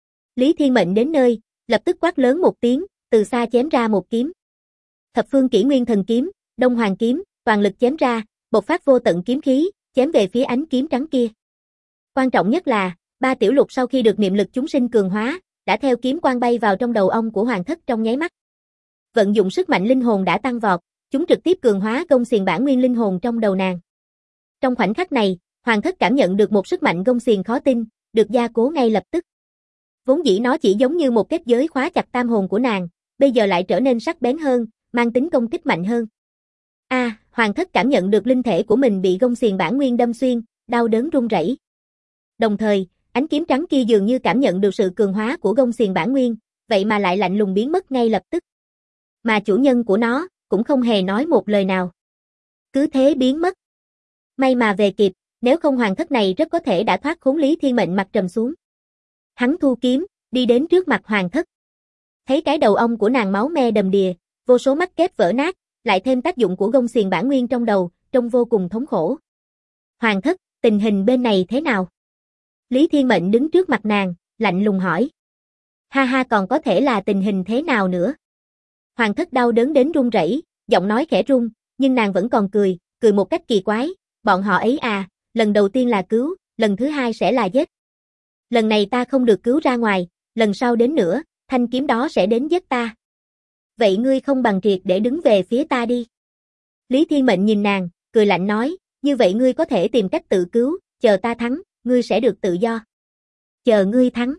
Lý Thiên Mệnh đến nơi, lập tức quát lớn một tiếng, từ xa chém ra một kiếm. Thập phương kỷ nguyên thần kiếm, Đông Hoàng kiếm, toàn lực chém ra, bộc phát vô tận kiếm khí, chém về phía ánh kiếm trắng kia. Quan trọng nhất là, ba tiểu lục sau khi được niệm lực chúng sinh cường hóa, đã theo kiếm quang bay vào trong đầu ong của Hoàng thất trong nháy mắt. Vận dụng sức mạnh linh hồn đã tăng vọt, chúng trực tiếp cường hóa gông xiềng bản nguyên linh hồn trong đầu nàng. Trong khoảnh khắc này, Hoàng thất cảm nhận được một sức mạnh gông xiềng khó tin, được gia cố ngay lập tức. Vốn dĩ nó chỉ giống như một kết giới khóa chặt tam hồn của nàng, bây giờ lại trở nên sắc bén hơn, mang tính công kích mạnh hơn. Hoàng thất cảm nhận được linh thể của mình bị gông xiềng bản nguyên đâm xuyên, đau đớn run rẩy. Đồng thời, ánh kiếm trắng kia dường như cảm nhận được sự cường hóa của gông xiềng bản nguyên, vậy mà lại lạnh lùng biến mất ngay lập tức. Mà chủ nhân của nó cũng không hề nói một lời nào. Cứ thế biến mất. May mà về kịp, nếu không Hoàng thất này rất có thể đã thoát khốn. Lý Thiên Mệnh mặt trầm xuống. Hắn thu kiếm, đi đến trước mặt Hoàng thất. Thấy cái đầu ong của nàng máu me đầm đìa, vô số mắt kép vỡ nát, lại thêm tác dụng của gông xiềng bản nguyên trong đầu, trông vô cùng thống khổ. Hoàng thất, tình hình bên này thế nào? Lý Thiên Mệnh đứng trước mặt nàng, lạnh lùng hỏi. Ha ha, còn có thể là tình hình thế nào nữa? Hoàng thất đau đớn đến run rẩy, giọng nói khẽ run, nhưng nàng vẫn còn cười, cười một cách kỳ quái. Bọn họ ấy à, lần đầu tiên là cứu, lần thứ hai sẽ là giết. Lần này ta không được cứu ra ngoài, lần sau đến nữa, thanh kiếm đó sẽ đến giết ta. Vậy ngươi không bằng triệt để đứng về phía ta đi. Lý Thiên Mệnh nhìn nàng, cười lạnh nói, như vậy ngươi có thể tìm cách tự cứu, chờ ta thắng, ngươi sẽ được tự do. Chờ ngươi thắng.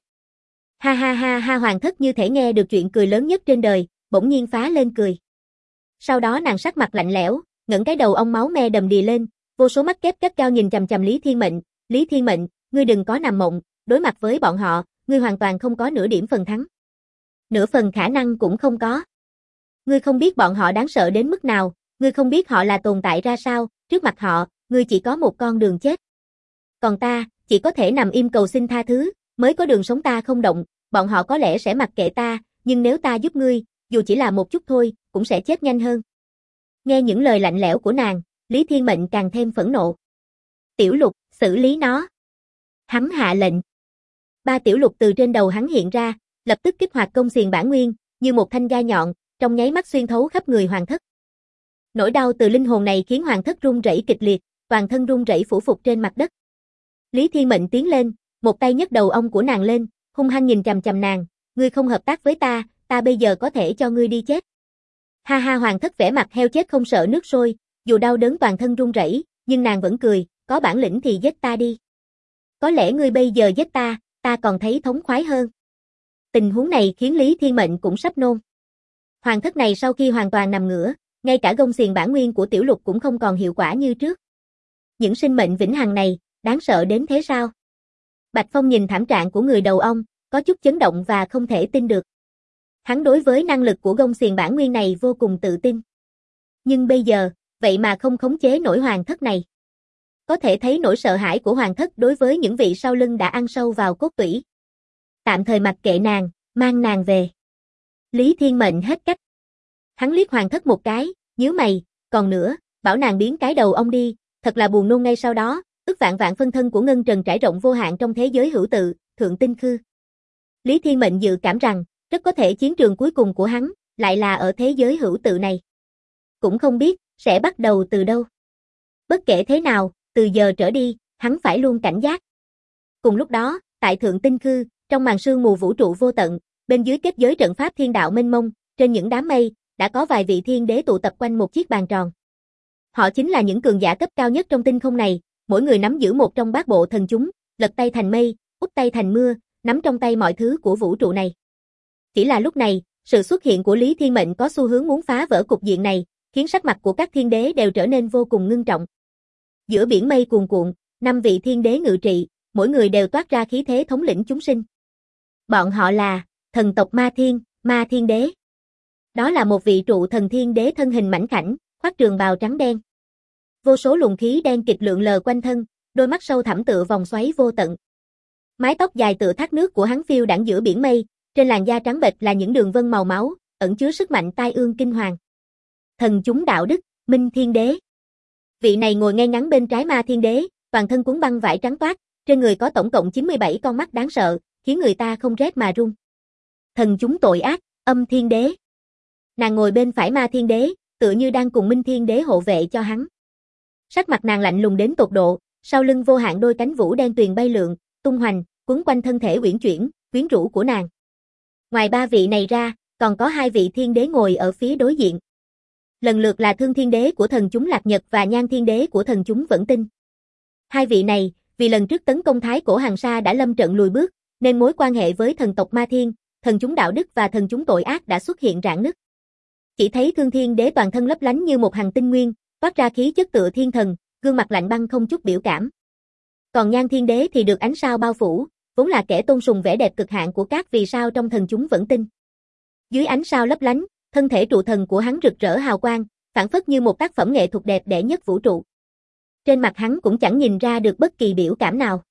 Ha ha ha ha, Hoàng thất như thể nghe được chuyện cười lớn nhất trên đời, bỗng nhiên phá lên cười. Sau đó nàng sắc mặt lạnh lẽo, ngẩng cái đầu ong máu me đầm đìa lên, vô số mắt kép gắt gao nhìn chằm chằm Lý Thiên Mệnh. Lý Thiên Mệnh, ngươi đừng có nằm mộng, đối mặt với bọn họ, ngươi hoàn toàn không có nửa điểm phần thắng. Nửa phần khả năng cũng không có. Ngươi không biết bọn họ đáng sợ đến mức nào, ngươi không biết họ là tồn tại ra sao, trước mặt họ, ngươi chỉ có một con đường chết. Còn ta, chỉ có thể nằm im cầu xin tha thứ, mới có đường sống. Ta không động, bọn họ có lẽ sẽ mặc kệ ta, nhưng nếu ta giúp ngươi, dù chỉ là một chút thôi, cũng sẽ chết nhanh hơn. Nghe những lời lạnh lẽo của nàng, Lý Thiên Mệnh càng thêm phẫn nộ. Tiểu lục, xử lý nó. Hắn hạ lệnh. Ba tiểu lục từ trên đầu hắn hiện ra, lập tức kích hoạt công xiềng bản nguyên, như một thanh gai nhọn, trong nháy mắt xuyên thấu khắp người Hoàng thất. Nỗi đau từ linh hồn này khiến Hoàng thất run rẩy kịch liệt, toàn thân run rẩy phủ phục trên mặt đất. Lý Thiên Mệnh tiến lên, một tay nhấc đầu ong của nàng lên, hung hăng nhìn chằm chằm nàng, ngươi không hợp tác với ta, ta bây giờ có thể cho ngươi đi chết. Ha ha, Hoàng thất vẻ mặt heo chết không sợ nước sôi, dù đau đớn toàn thân run rẩy, nhưng nàng vẫn cười, có bản lĩnh thì giết ta đi. Có lẽ ngươi bây giờ giết ta, ta còn thấy thống khoái hơn. Tình huống này khiến Lý Thiên Mệnh cũng sắp nôn. Hoàng thất này sau khi hoàn toàn nằm ngửa, ngay cả gông xiềng bản nguyên của tiểu lục cũng không còn hiệu quả như trước. Những sinh mệnh vĩnh hằng này, đáng sợ đến thế sao? Bạch Phong nhìn thảm trạng của người đầu ong, có chút chấn động và không thể tin được. Hắn đối với năng lực của gông xiềng bản nguyên này vô cùng tự tin. Nhưng bây giờ, vậy mà không khống chế nổi hoàng thất này. Có thể thấy nỗi sợ hãi của hoàng thất đối với những vị sau lưng đã ăn sâu vào cốt tủy. Tạm thời mặc kệ nàng, mang nàng về. Lý Thiên Mệnh hết cách. Hắn liếc hoàng thất một cái, nhíu mày, còn nữa, bảo nàng biến cái đầu ông đi, thật là buồn nôn. Ngay sau đó, ức vạn vạn phân thân của Ngân Trần trải rộng vô hạn trong thế giới hữu tự, Thượng Tinh Khư. Lý Thiên Mệnh dự cảm rằng, rất có thể chiến trường cuối cùng của hắn, lại là ở thế giới hữu tự này. Cũng không biết, sẽ bắt đầu từ đâu. Bất kể thế nào, từ giờ trở đi, hắn phải luôn cảnh giác. Cùng lúc đó, tại Thượng Tinh Khư, trong màn sương mù vũ trụ vô tận, bên dưới kết giới trận pháp thiên đạo mênh mông, trên những đám mây, đã có vài vị thiên đế tụ tập quanh một chiếc bàn tròn. Họ chính là những cường giả cấp cao nhất trong tinh không này, mỗi người nắm giữ một trong bát bộ thần chúng, lật tay thành mây, úp tay thành mưa, nắm trong tay mọi thứ của vũ trụ này. Chỉ là lúc này, sự xuất hiện của Lý Thiên Mệnh có xu hướng muốn phá vỡ cục diện này, khiến sắc mặt của các thiên đế đều trở nên vô cùng ngưng trọng. Giữa biển mây cuồn cuộn, 5 vị thiên đế ngự trị, mỗi người đều toát ra khí thế thống lĩnh chúng sinh. Bọn họ là thần tộc Ma Thiên Đế. Đó là một vị trụ thần thiên đế thân hình mảnh khảnh, khoác trường bào trắng đen. Vô số luồng khí đen kịt lượn lờ quanh thân, đôi mắt sâu thẳm tựa vòng xoáy vô tận. Mái tóc dài tựa thác nước của hắn phiêu đãng giữa biển mây, trên làn da trắng bệch là những đường vân màu máu, ẩn chứa sức mạnh tai ương kinh hoàng. Thần chúng đạo đức, Minh Thiên Đế. Vị này ngồi ngay ngắn bên trái Ma Thiên Đế, toàn thân cuốn băng vải trắng toát, trên người có tổng cộng 97 con mắt đáng sợ, khiến người ta không rét mà run. Thần chúng tội ác, Âm Thiên Đế. Nàng ngồi bên phải Ma Thiên Đế, tựa như đang cùng Minh Thiên Đế hộ vệ cho hắn. Sắc mặt nàng lạnh lùng đến tột độ, sau lưng vô hạn đôi cánh vũ đen tuyền bay lượn, tung hoành, quấn quanh thân thể uyển chuyển, quyến rũ của nàng. Ngoài 3 vị này ra, còn có 2 vị thiên đế ngồi ở phía đối diện. Lần lượt là Thương Thiên Đế của thần chúng Lạc Nhật và Nhan Thiên Đế của thần chúng Vẫn Tinh. 2 vị này, vì lần trước tấn công Thái Cổ Hằng Sa đã lâm trận lùi bước, nên mối quan hệ với thần tộc Ma Thiên, thần chúng đạo đức và thần chúng tội ác đã xuất hiện rạn nứt. Chỉ thấy Thương Thiên Đế toàn thân lấp lánh như một hành tinh nguyên, toát ra khí chất tựa thiên thần, gương mặt lạnh băng không chút biểu cảm. Còn Nhan Thiên Đế thì được ánh sao bao phủ, vốn là kẻ tôn sùng vẻ đẹp cực hạn của các vì sao trong thần chúng Vẫn Tinh. Dưới ánh sao lấp lánh, thân thể trụ thần của hắn rực rỡ hào quang, phảng phất như một tác phẩm nghệ thuật đẹp đẽ nhất vũ trụ. Trên mặt hắn cũng chẳng nhìn ra được bất kỳ biểu cảm nào.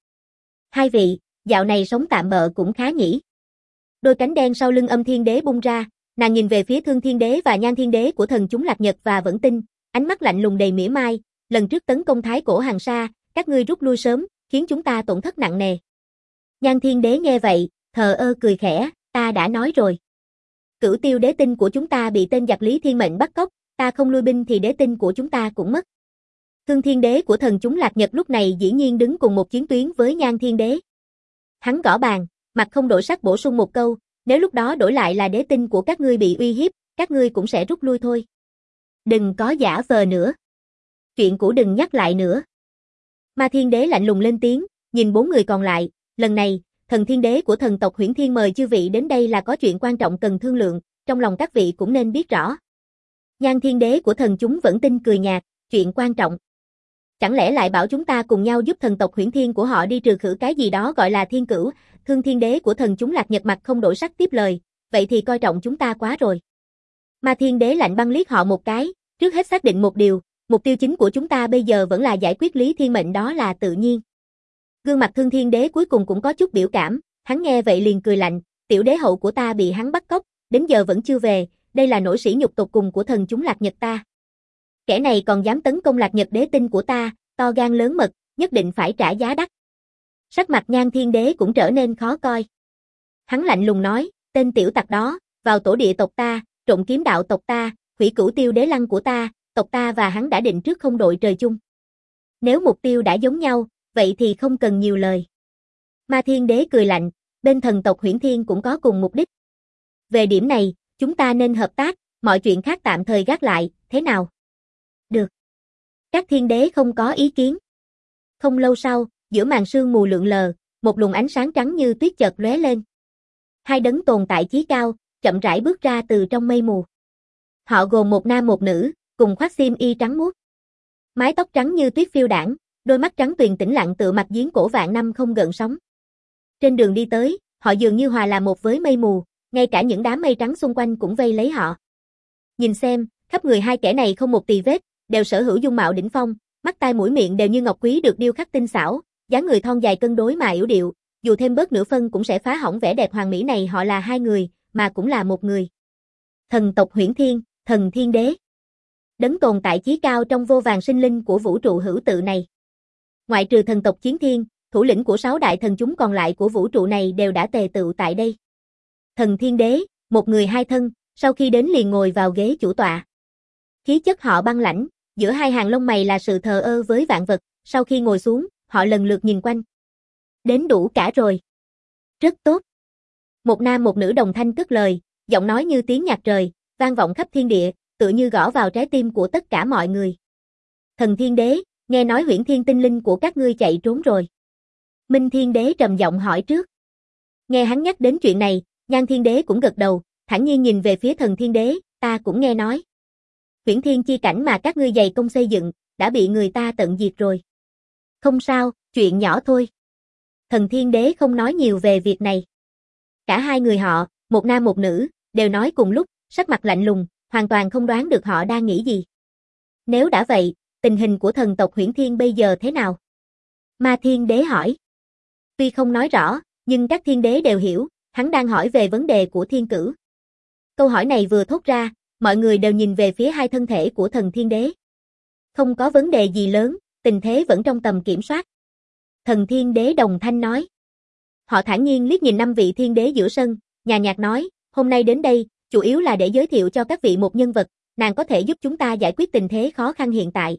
2 vị, dạo này sống tạm bợ cũng khá nhỉ. Đôi cánh đen sau lưng Âm Thiên Đế bung ra, nàng nhìn về phía Thương Thiên Đế và Nhan Thiên Đế của thần chúng Lạc Nhật và Vẫn Tinh, ánh mắt lạnh lùng đầy mỉa mai, lần trước tấn công Thái Cổ Hằng Sa, các ngươi rút lui sớm, khiến chúng ta tổn thất nặng nề. Nhan Thiên Đế nghe vậy, thờ ơ cười khẽ, ta đã nói rồi. Cửu Tiêu đế tinh của chúng ta bị tên giặc Lý Thiên Mệnh bắt cóc, ta không lui binh thì đế tinh của chúng ta cũng mất. Thương Thiên Đế của thần chúng Lạc Nhật lúc này dĩ nhiên đứng cùng một chiến tuyến với Nhan Thiên Đế. Hắn gõ bàn, mặt không đổi sắc bổ sung một câu, nếu lúc đó đổi lại là đế tinh của các ngươi bị uy hiếp, các ngươi cũng sẽ rút lui thôi. Đừng có giả vờ nữa. Chuyện cũ đừng nhắc lại nữa. Ma Thiên Đế lạnh lùng lên tiếng, nhìn 4 người còn lại, lần này, Thần Thiên Đế của thần tộc Huyễn Thiên mời chư vị đến đây là có chuyện quan trọng cần thương lượng, trong lòng các vị cũng nên biết rõ. Nhan Thiên Đế của thần chúng Vẫn Tinh cười nhạt, chuyện quan trọng. Chẳng lẽ lại bảo chúng ta cùng nhau giúp thần tộc Huyễn Thiên của họ đi trừ khử cái gì đó gọi là thiên cửu? Thương Thiên Đế của thần chúng Lạc Nhật mặt không đổi sắc tiếp lời, vậy thì coi trọng chúng ta quá rồi. Ma Thiên Đế lạnh băng liếc họ một cái, trước hết xác định một điều, mục tiêu chính của chúng ta bây giờ vẫn là giải quyết Lý Thiên Mệnh, đó là tự nhiên. Gương mặt Thương Thiên Đế cuối cùng cũng có chút biểu cảm, hắn nghe vậy liền cười lạnh, tiểu đế hậu của ta bị hắn bắt cóc, đến giờ vẫn chưa về, đây là nỗi sỉ nhục tột cùng của thần chúng Lạc Nhật ta. Kẻ này còn dám tấn công Lạc Nhật đế tinh của ta, to gan lớn mật, nhất định phải trả giá đắt. Sắc mặt Nhan Thiên Đế cũng trở nên khó coi. Hắn lạnh lùng nói, tên tiểu tặc đó, vào tổ địa tộc ta, trộn kiếm đạo tộc ta, hủy Cửu Tiêu đế lăng của ta, tộc ta và hắn đã định trước không đội trời chung. Nếu mục tiêu đã giống nhau, vậy thì không cần nhiều lời. Ma Thiên Đế cười lạnh, bên thần tộc Huyễn Thiên cũng có cùng mục đích. Về điểm này, chúng ta nên hợp tác, mọi chuyện khác tạm thời gác lại, thế nào? Được. Các thiên đế không có ý kiến. Không lâu sau, giữa màn sương mù lượn lờ, một luồng ánh sáng trắng như tuyết chợt lóe lên. 2 đấng tồn tại chí cao, chậm rãi bước ra từ trong mây mù. Họ gồm một nam một nữ, cùng khoác xiêm y trắng muốt. Mái tóc trắng như tuyết phiêu đãng, đôi mắt trắng tuyền tĩnh lặng tựa mặt giếng cổ vạn năm không gợn sóng. Trên đường đi tới, họ dường như hòa làm một với mây mù, ngay cả những đám mây trắng xung quanh cũng vây lấy họ. Nhìn xem, khắp người hai kẻ này không một tì vết, đều sở hữu dung mạo đỉnh phong, mắt tai mũi miệng đều như ngọc quý được điêu khắc tinh xảo, dáng người thon dài cân đối mà yểu điệu, dù thêm bớt nửa phân cũng sẽ phá hỏng vẻ đẹp hoàn mỹ này. Họ là hai người, mà cũng là một người. Thần tộc Huyễn Thiên, Thần Thiên Đế. Đấng tồn tại chí cao trong vô vàn sinh linh của vũ trụ hữu tự này. Ngoại trừ thần tộc Chiến Thiên, thủ lĩnh của 6 đại thần chúng còn lại của vũ trụ này đều đã tề tựu tại đây. Thần Thiên Đế, một người hai thân, sau khi đến liền ngồi vào ghế chủ tọa. Khí chất họ băng lãnh, giữa hai hàng lông mày là sự thờ ơ với vạn vật, sau khi ngồi xuống, họ lần lượt nhìn quanh. Đến đủ cả rồi. Rất tốt. Một nam một nữ đồng thanh cất lời, giọng nói như tiếng nhạc trời, vang vọng khắp thiên địa, tựa như gõ vào trái tim của tất cả mọi người. Thần Thiên Đế, nghe nói Huyễn Thiên tinh linh của các ngươi chạy trốn rồi. Minh Thiên Đế trầm giọng hỏi trước. Nghe hắn nhắc đến chuyện này, Nhan Thiên Đế cũng gật đầu, thản nhiên nhìn về phía Thần Thiên Đế, ta cũng nghe nói. Huyễn Thiên chi cảnh mà các ngươi dày công xây dựng, đã bị người ta tận diệt rồi. Không sao, chuyện nhỏ thôi. Thần Thiên Đế không nói nhiều về việc này. Cả hai người họ, một nam một nữ, đều nói cùng lúc, sắc mặt lạnh lùng, hoàn toàn không đoán được họ đang nghĩ gì. Nếu đã vậy, tình hình của thần tộc Huyễn Thiên bây giờ thế nào? Ma Thiên Đế hỏi. Tuy không nói rõ, nhưng các thiên đế đều hiểu, hắn đang hỏi về vấn đề của Thiên Cửu. Câu hỏi này vừa thốt ra, mọi người đều nhìn về phía hai thân thể của Thần Thiên Đế. Không có vấn đề gì lớn, tình thế vẫn trong tầm kiểm soát. Thần Thiên Đế đồng thanh nói. Họ thản nhiên liếc nhìn 5 vị thiên đế giữa sân, nhàn nhạt nói, hôm nay đến đây, chủ yếu là để giới thiệu cho các vị một nhân vật, nàng có thể giúp chúng ta giải quyết tình thế khó khăn hiện tại.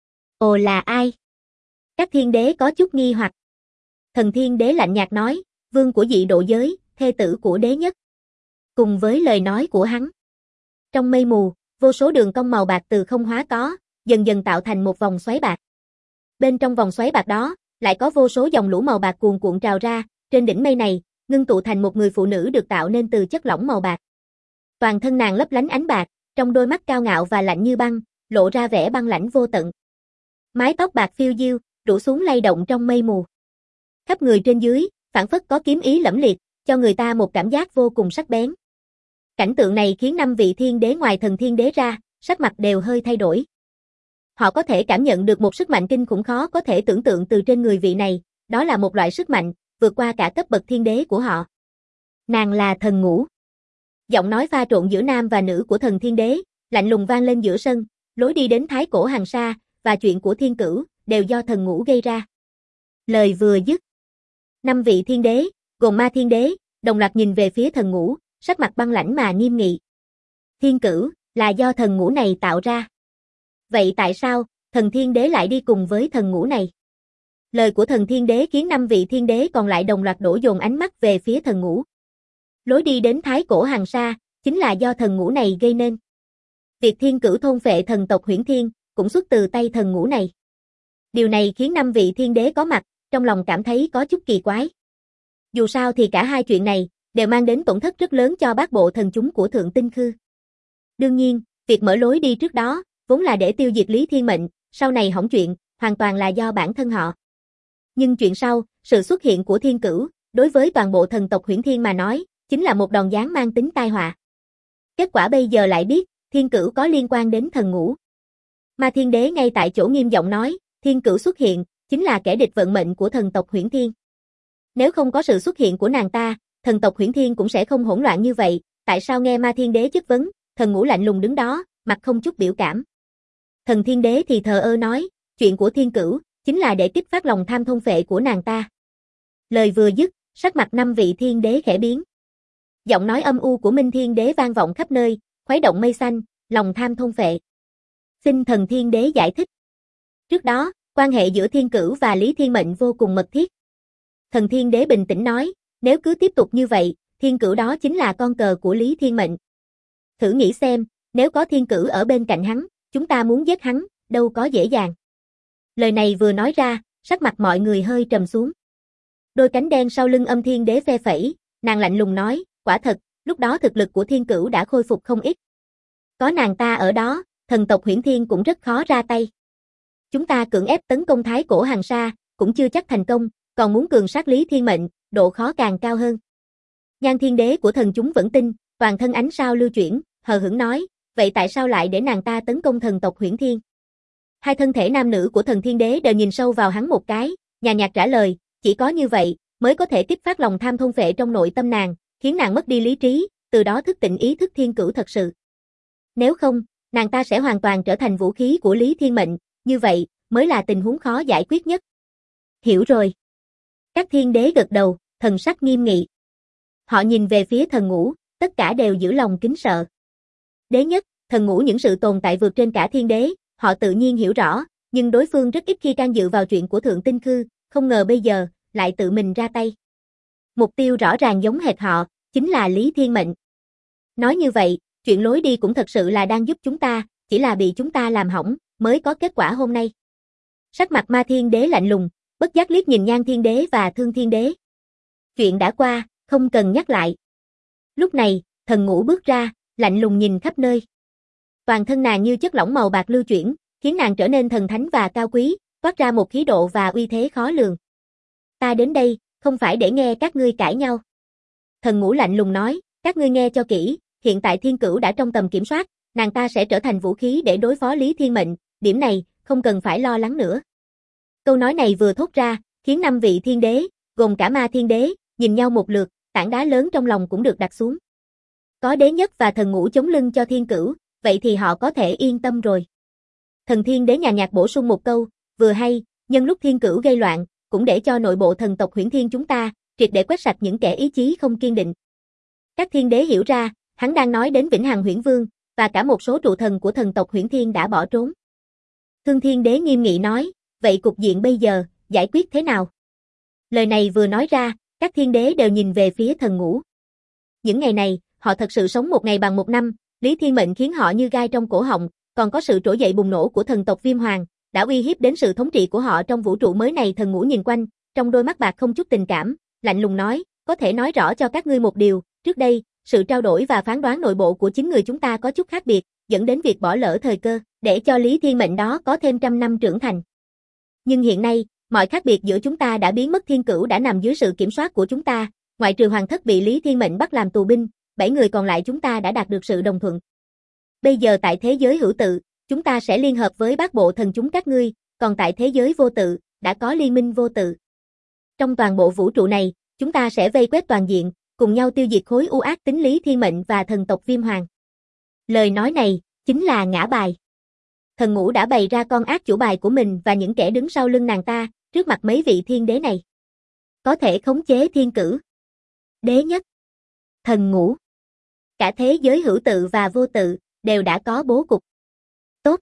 Ồ, là ai? Các thiên đế có chút nghi hoặc. Thần Thiên Đế lạnh nhạt nói, vương của dị độ giới, thê tử của đế nhất. Cùng với lời nói của hắn, trong mây mù, vô số đường cong màu bạc từ không hóa có, dần dần tạo thành một vòng xoáy bạc. Bên trong vòng xoáy bạc đó, lại có vô số dòng lũ màu bạc cuồn cuộn trào ra, trên đỉnh mây này, ngưng tụ thành một người phụ nữ được tạo nên từ chất lỏng màu bạc. Toàn thân nàng lấp lánh ánh bạc, trong đôi mắt cao ngạo và lạnh như băng, lộ ra vẻ băng lãnh vô tận. Mái tóc bạc phiêu diêu, rủ xuống lay động trong mây mù. Khắp người trên dưới, phảng phất có kiếm ý lẫm liệt, cho người ta một cảm giác vô cùng sắc bén. Cảnh tượng này khiến 5 vị thiên đế ngoài Thần Thiên Đế ra, sắc mặt đều hơi thay đổi. Họ có thể cảm nhận được một sức mạnh kinh khủng khó có thể tưởng tượng từ trên người vị này, đó là một loại sức mạnh, vượt qua cả cấp bậc thiên đế của họ. Nàng là Thần Ngũ. Giọng nói pha trộn giữa nam và nữ của Thần Thiên Đế, lạnh lùng vang lên giữa sân, lối đi đến Thái Cổ Hàng Sa, và chuyện của Thiên Cửu, đều do Thần Ngũ gây ra. Lời vừa dứt, 5 vị thiên đế, gồm Ma Thiên Đế, đồng loạt nhìn về phía Thần Ngũ, sắc mặt băng lãnh mà nghiêm nghị. Thiên Cửu, là do Thần Ngũ này tạo ra. Vậy tại sao, Thần Thiên Đế lại đi cùng với Thần Ngũ này? Lời của Thần Thiên Đế khiến 5 vị thiên đế còn lại đồng loạt đổ dồn ánh mắt về phía Thần Ngũ. Lối đi đến Thái Cổ Hàng Sa, chính là do Thần Ngũ này gây nên. Việc Thiên Cửu thôn phệ thần tộc Huyễn Thiên, cũng xuất từ tay Thần Ngũ này. Điều này khiến 5 vị thiên đế có mặt, trong lòng cảm thấy có chút kỳ quái. Dù sao thì cả hai chuyện này, đều mang đến tổn thất rất lớn cho bát bộ thần chúng của Thượng Tinh Khư. Đương nhiên, việc mở lối đi trước đó, vốn là để tiêu diệt Lý Thiên Mệnh, sau này hỏng chuyện, hoàn toàn là do bản thân họ. Nhưng chuyện sau, sự xuất hiện của Thiên Cửu, đối với toàn bộ thần tộc Huyễn Thiên mà nói, chính là một đòn giáng mang tính tai họa. Kết quả bây giờ lại biết, Thiên Cửu có liên quan đến Thần Ngũ. Ma Thiên Đế ngay tại chỗ nghiêm giọng nói, Thiên Cửu xuất hiện, chính là kẻ địch vận mệnh của thần tộc Huyễn Thiên. Nếu không có sự xuất hiện của nàng ta, thần tộc Huyễn Thiên cũng sẽ không hỗn loạn như vậy. Tại sao nghe Ma Thiên Đế chất vấn, Thần Ngũ lạnh lùng đứng đó, mặt không chút biểu cảm. Thần Thiên Đế thì thờ ơ nói, chuyện của Thiên Cửu, chính là để kích phát lòng tham thôn phệ của nàng ta. Lời vừa dứt, sắc mặt 5 vị thiên đế khẽ biến. Giọng nói âm u của Minh Thiên Đế vang vọng khắp nơi, khuấy động mây xanh, lòng tham thôn phệ. Xin Thần Thiên Đế giải thích. Trước đó, quan hệ giữa Thiên Cửu và Lý Thiên Mệnh vô cùng mật thiết. Thần Thiên Đế bình tĩnh nói, nếu cứ tiếp tục như vậy, Thiên Cửu đó chính là con cờ của Lý Thiên Mệnh. Thử nghĩ xem, nếu có Thiên Cửu ở bên cạnh hắn, chúng ta muốn giết hắn, đâu có dễ dàng. Lời này vừa nói ra, sắc mặt mọi người hơi trầm xuống. Đôi cánh đen sau lưng Âm Thiên Đế phe phẩy, nàng lạnh lùng nói, quả thật, lúc đó thực lực của Thiên Cửu đã khôi phục không ít. Có nàng ta ở đó, thần tộc Huyễn Thiên cũng rất khó ra tay. Chúng ta cưỡng ép tấn công Thái Cổ Hàng Sa, cũng chưa chắc thành công, còn muốn cường sát Lý Thiên Mệnh, độ khó càng cao hơn. Nhan Thiên Đế của thần chúng vẫn tin, toàn thân ánh sao lưu chuyển, hờ hững nói, vậy tại sao lại để nàng ta tấn công thần tộc Huyễn Thiên? Hai thân thể nam nữ của thần Thiên Đế đều nhìn sâu vào hắn một cái, nhàn nhạt trả lời, chỉ có như vậy, mới có thể kích phát lòng tham thôn phệ trong nội tâm nàng, khiến nàng mất đi lý trí, từ đó thức tỉnh ý thức thiên cửu thật sự. Nếu không, nàng ta sẽ hoàn toàn trở thành vũ khí của Lý Thiên Mệnh, như vậy, mới là tình huống khó giải quyết nhất. Hiểu rồi. Các thiên đế gật đầu, thần sắc nghiêm nghị. Họ nhìn về phía thần ngũ, tất cả đều giữ lòng kính sợ. Đế nhất, thần ngũ những sự tồn tại vượt trên cả thiên đế, họ tự nhiên hiểu rõ, nhưng đối phương rất ít khi can dự vào chuyện của Thượng Tinh Khư, không ngờ bây giờ, lại tự mình ra tay. Mục tiêu rõ ràng giống hệt họ, chính là Lý Thiên Mệnh. Nói như vậy, chuyện lối đi cũng thật sự là đang giúp chúng ta, chỉ là bị chúng ta làm hỏng, mới có kết quả hôm nay. Sắc mặt Ma Thiên Đế lạnh lùng, bất giác liếc nhìn Nhan Thiên Đế và Thương Thiên Đế. Chuyện đã qua, không cần nhắc lại. Lúc này, thần ngũ bước ra, lạnh lùng nhìn khắp nơi. Toàn thân nàng như chất lỏng màu bạc lưu chuyển, khiến nàng trở nên thần thánh và cao quý, toát ra một khí độ và uy thế khó lường. Ta đến đây, không phải để nghe các ngươi cãi nhau. Thần ngũ lạnh lùng nói, các ngươi nghe cho kỹ, hiện tại thiên cửu đã trong tầm kiểm soát, nàng ta sẽ trở thành vũ khí để đối phó Lý Thiên Mệnh, điểm này, không cần phải lo lắng nữa. Câu nói này vừa thốt ra, khiến 5 vị thiên đế, gồm cả Ma Thiên Đế, nhìn nhau một lượt, tảng đá lớn trong lòng cũng được đặt xuống. Có đế nhất và thần ngũ chống lưng cho thiên cửu, vậy thì họ có thể yên tâm rồi. Thần Thiên Đế nhàn nhạt bổ sung một câu, vừa hay, nhân lúc thiên cửu gây loạn, cũng để cho nội bộ thần tộc Huyễn Thiên chúng ta, triệt để quét sạch những kẻ ý chí không kiên định. Các thiên đế hiểu ra, hắn đang nói đến Vĩnh Hằng Huyễn Vương, và cả một số trụ thần của thần tộc Huyễn Thiên đã bỏ trốn. Thương Thiên Đế nghiêm nghị nói, vậy cục diện bây giờ, giải quyết thế nào? Lời này vừa nói ra, các thiên đế đều nhìn về phía thần ngũ. Những ngày này, họ thật sự sống một ngày bằng một năm, Lý Thiên Mệnh khiến họ như gai trong cổ họng, còn có sự trỗi dậy bùng nổ của thần tộc Viêm Hoàng, đã uy hiếp đến sự thống trị của họ trong vũ trụ mới này. Thần ngũ nhìn quanh, trong đôi mắt bạc không chút tình cảm, lạnh lùng nói, có thể nói rõ cho các ngươi một điều, trước đây, sự trao đổi và phán đoán nội bộ của chính người chúng ta có chút khác biệt, dẫn đến việc bỏ lỡ thời cơ, để cho Lý Thiên Mệnh đó có thêm 100 năm trưởng thành. Nhưng hiện nay, mọi khác biệt giữa chúng ta đã biến mất, thiên cửu đã nằm dưới sự kiểm soát của chúng ta, ngoại trừ Hoàng Thất bị Lý Thiên Mệnh bắt làm tù binh, 7 người còn lại chúng ta đã đạt được sự đồng thuận. Bây giờ tại thế giới hữu tự, chúng ta sẽ liên hợp với bát bộ thần chúng các ngươi, còn tại thế giới vô tự, đã có liên minh vô tự. Trong toàn bộ vũ trụ này, chúng ta sẽ vây quét toàn diện, cùng nhau tiêu diệt khối u ác tính Lý Thiên Mệnh và thần tộc Viêm Hoàng. Lời nói này, chính là ngã bài. Thần ngũ đã bày ra con ác chủ bài của mình và những kẻ đứng sau lưng nàng ta, trước mặt mấy vị thiên đế này. Có thể khống chế thiên cử. Đế nhất. Thần ngũ. Cả thế giới hữu tự và vô tự, đều đã có bố cục. Tốt.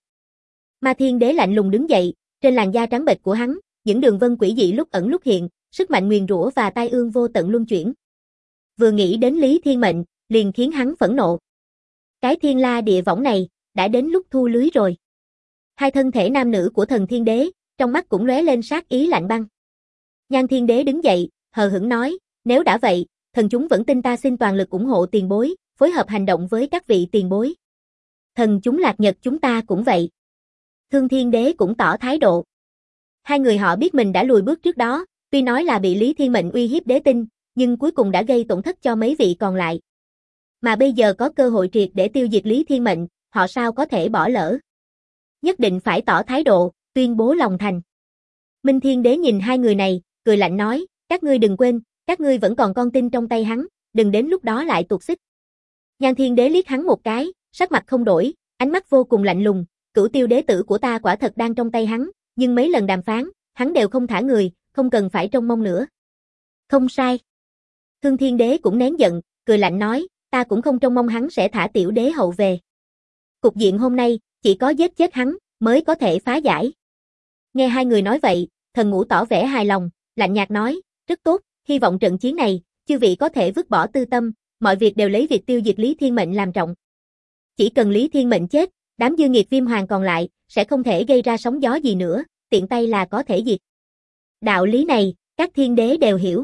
Ma Thiên Đế lạnh lùng đứng dậy, trên làn da trắng bệch của hắn, những đường vân quỷ dị lúc ẩn lúc hiện, sức mạnh nguyền rủa và tai ương vô tận luân chuyển. Vừa nghĩ đến Lý Thiên Mệnh, liền khiến hắn phẫn nộ. Cái thiên la địa võng này, đã đến lúc thu lưới rồi. Hai thân thể nam nữ của thần Thiên Đế, trong mắt cũng lóe lên sát ý lạnh băng. Nhan Thiên Đế đứng dậy, hờ hững nói, nếu đã vậy, thần chúng vẫn tin ta xin toàn lực ủng hộ tiền bối, phối hợp hành động với các vị tiền bối. Thần chúng Lạc Nhật chúng ta cũng vậy. Thương Thiên Đế cũng tỏ thái độ. Hai người họ biết mình đã lùi bước trước đó, tuy nói là bị Lý Thiên Mệnh uy hiếp đế tinh, nhưng cuối cùng đã gây tổn thất cho mấy vị còn lại. Mà bây giờ có cơ hội triệt để tiêu diệt Lý Thiên Mệnh, họ sao có thể bỏ lỡ. Nhất định phải tỏ thái độ, tuyên bố lòng thành. Minh Thiên Đế nhìn hai người này, cười lạnh nói, các ngươi đừng quên, các ngươi vẫn còn con tin trong tay hắn, đừng đến lúc đó lại tuột xích. Nhan Thiên Đế liếc hắn một cái, sắc mặt không đổi, ánh mắt vô cùng lạnh lùng, Cửu Tiêu đế tử của ta quả thật đang trong tay hắn, nhưng mấy lần đàm phán, hắn đều không thả người, không cần phải trông mong nữa. Không sai. Thương Thiên Đế cũng nén giận, cười lạnh nói, ta cũng không trông mong hắn sẽ thả tiểu đế hậu về. Cục diện hôm nay, chỉ có giết chết hắn, mới có thể phá giải. Nghe hai người nói vậy, thần ngũ tỏ vẻ hài lòng, lạnh nhạt nói, rất tốt, hy vọng trận chiến này, chư vị có thể vứt bỏ tư tâm, mọi việc đều lấy việc tiêu diệt Lý Thiên Mệnh làm trọng. Chỉ cần Lý Thiên Mệnh chết, đám dư nghiệt Viêm Hoàng còn lại, sẽ không thể gây ra sóng gió gì nữa, tiện tay là có thể diệt. Đạo lý này, các thiên đế đều hiểu.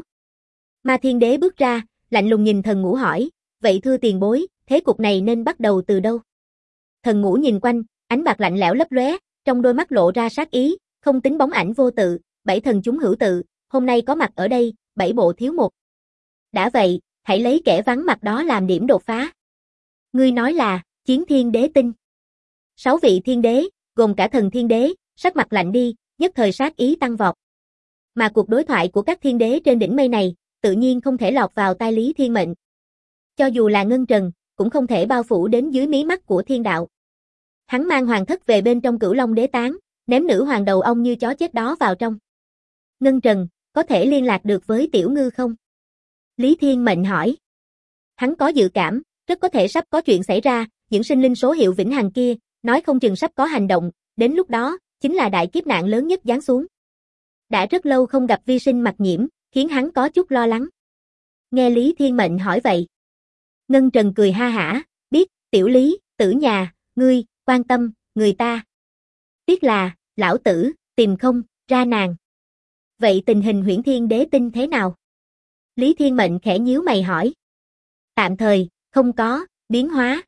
Ma Thiên Đế bước ra, lạnh lùng nhìn thần ngũ hỏi, vậy thưa tiền bối, thế cục này nên bắt đầu từ đâu? Thần ngũ nhìn quanh, ánh bạc lạnh lẽo lấp lóe, trong đôi mắt lộ ra sát ý, không tính bóng ảnh vô tự, 7 thần chúng hữu tự, hôm nay có mặt ở đây, 7 bộ thiếu một. Đã vậy, hãy lấy kẻ vắng mặt đó làm điểm đột phá. Ngươi nói là, chiến thiên đế tinh. 6 vị thiên đế, gồm cả thần thiên đế, sắc mặt lạnh đi, nhất thời sát ý tăng vọt. Mà cuộc đối thoại của các thiên đế trên đỉnh mây này, tự nhiên không thể lọt vào tai Lý Thiên Mệnh. Cho dù là ngân trần, cũng không thể bao phủ đến dưới mí mắt của thiên đạo. Hắn mang hoàng thất về bên trong Cửu Long đế tán, ném nữ hoàng đầu ong như chó chết đó vào trong. Ngân trần, có thể liên lạc được với Tiểu Ngư không? Lý Thiên Mệnh hỏi. Hắn có dự cảm, rất có thể sắp có chuyện xảy ra, những sinh linh số hiệu vĩnh hằng kia, nói không chừng sắp có hành động, đến lúc đó, chính là đại kiếp nạn lớn nhất giáng xuống. Đã rất lâu không gặp vi sinh Mặc Nhiễm, khiến hắn có chút lo lắng. Nghe Lý Thiên Mệnh hỏi vậy. Ngân Trần cười ha hả, biết, Tiểu Lý, tử nhà, ngươi, quan tâm, người ta. Tiếc là, lão tử, tìm không, ra nàng. Vậy tình hình Huyễn Thiên Đế tinh thế nào? Lý Thiên Mệnh khẽ nhíu mày hỏi. Tạm thời, không có, biến hóa.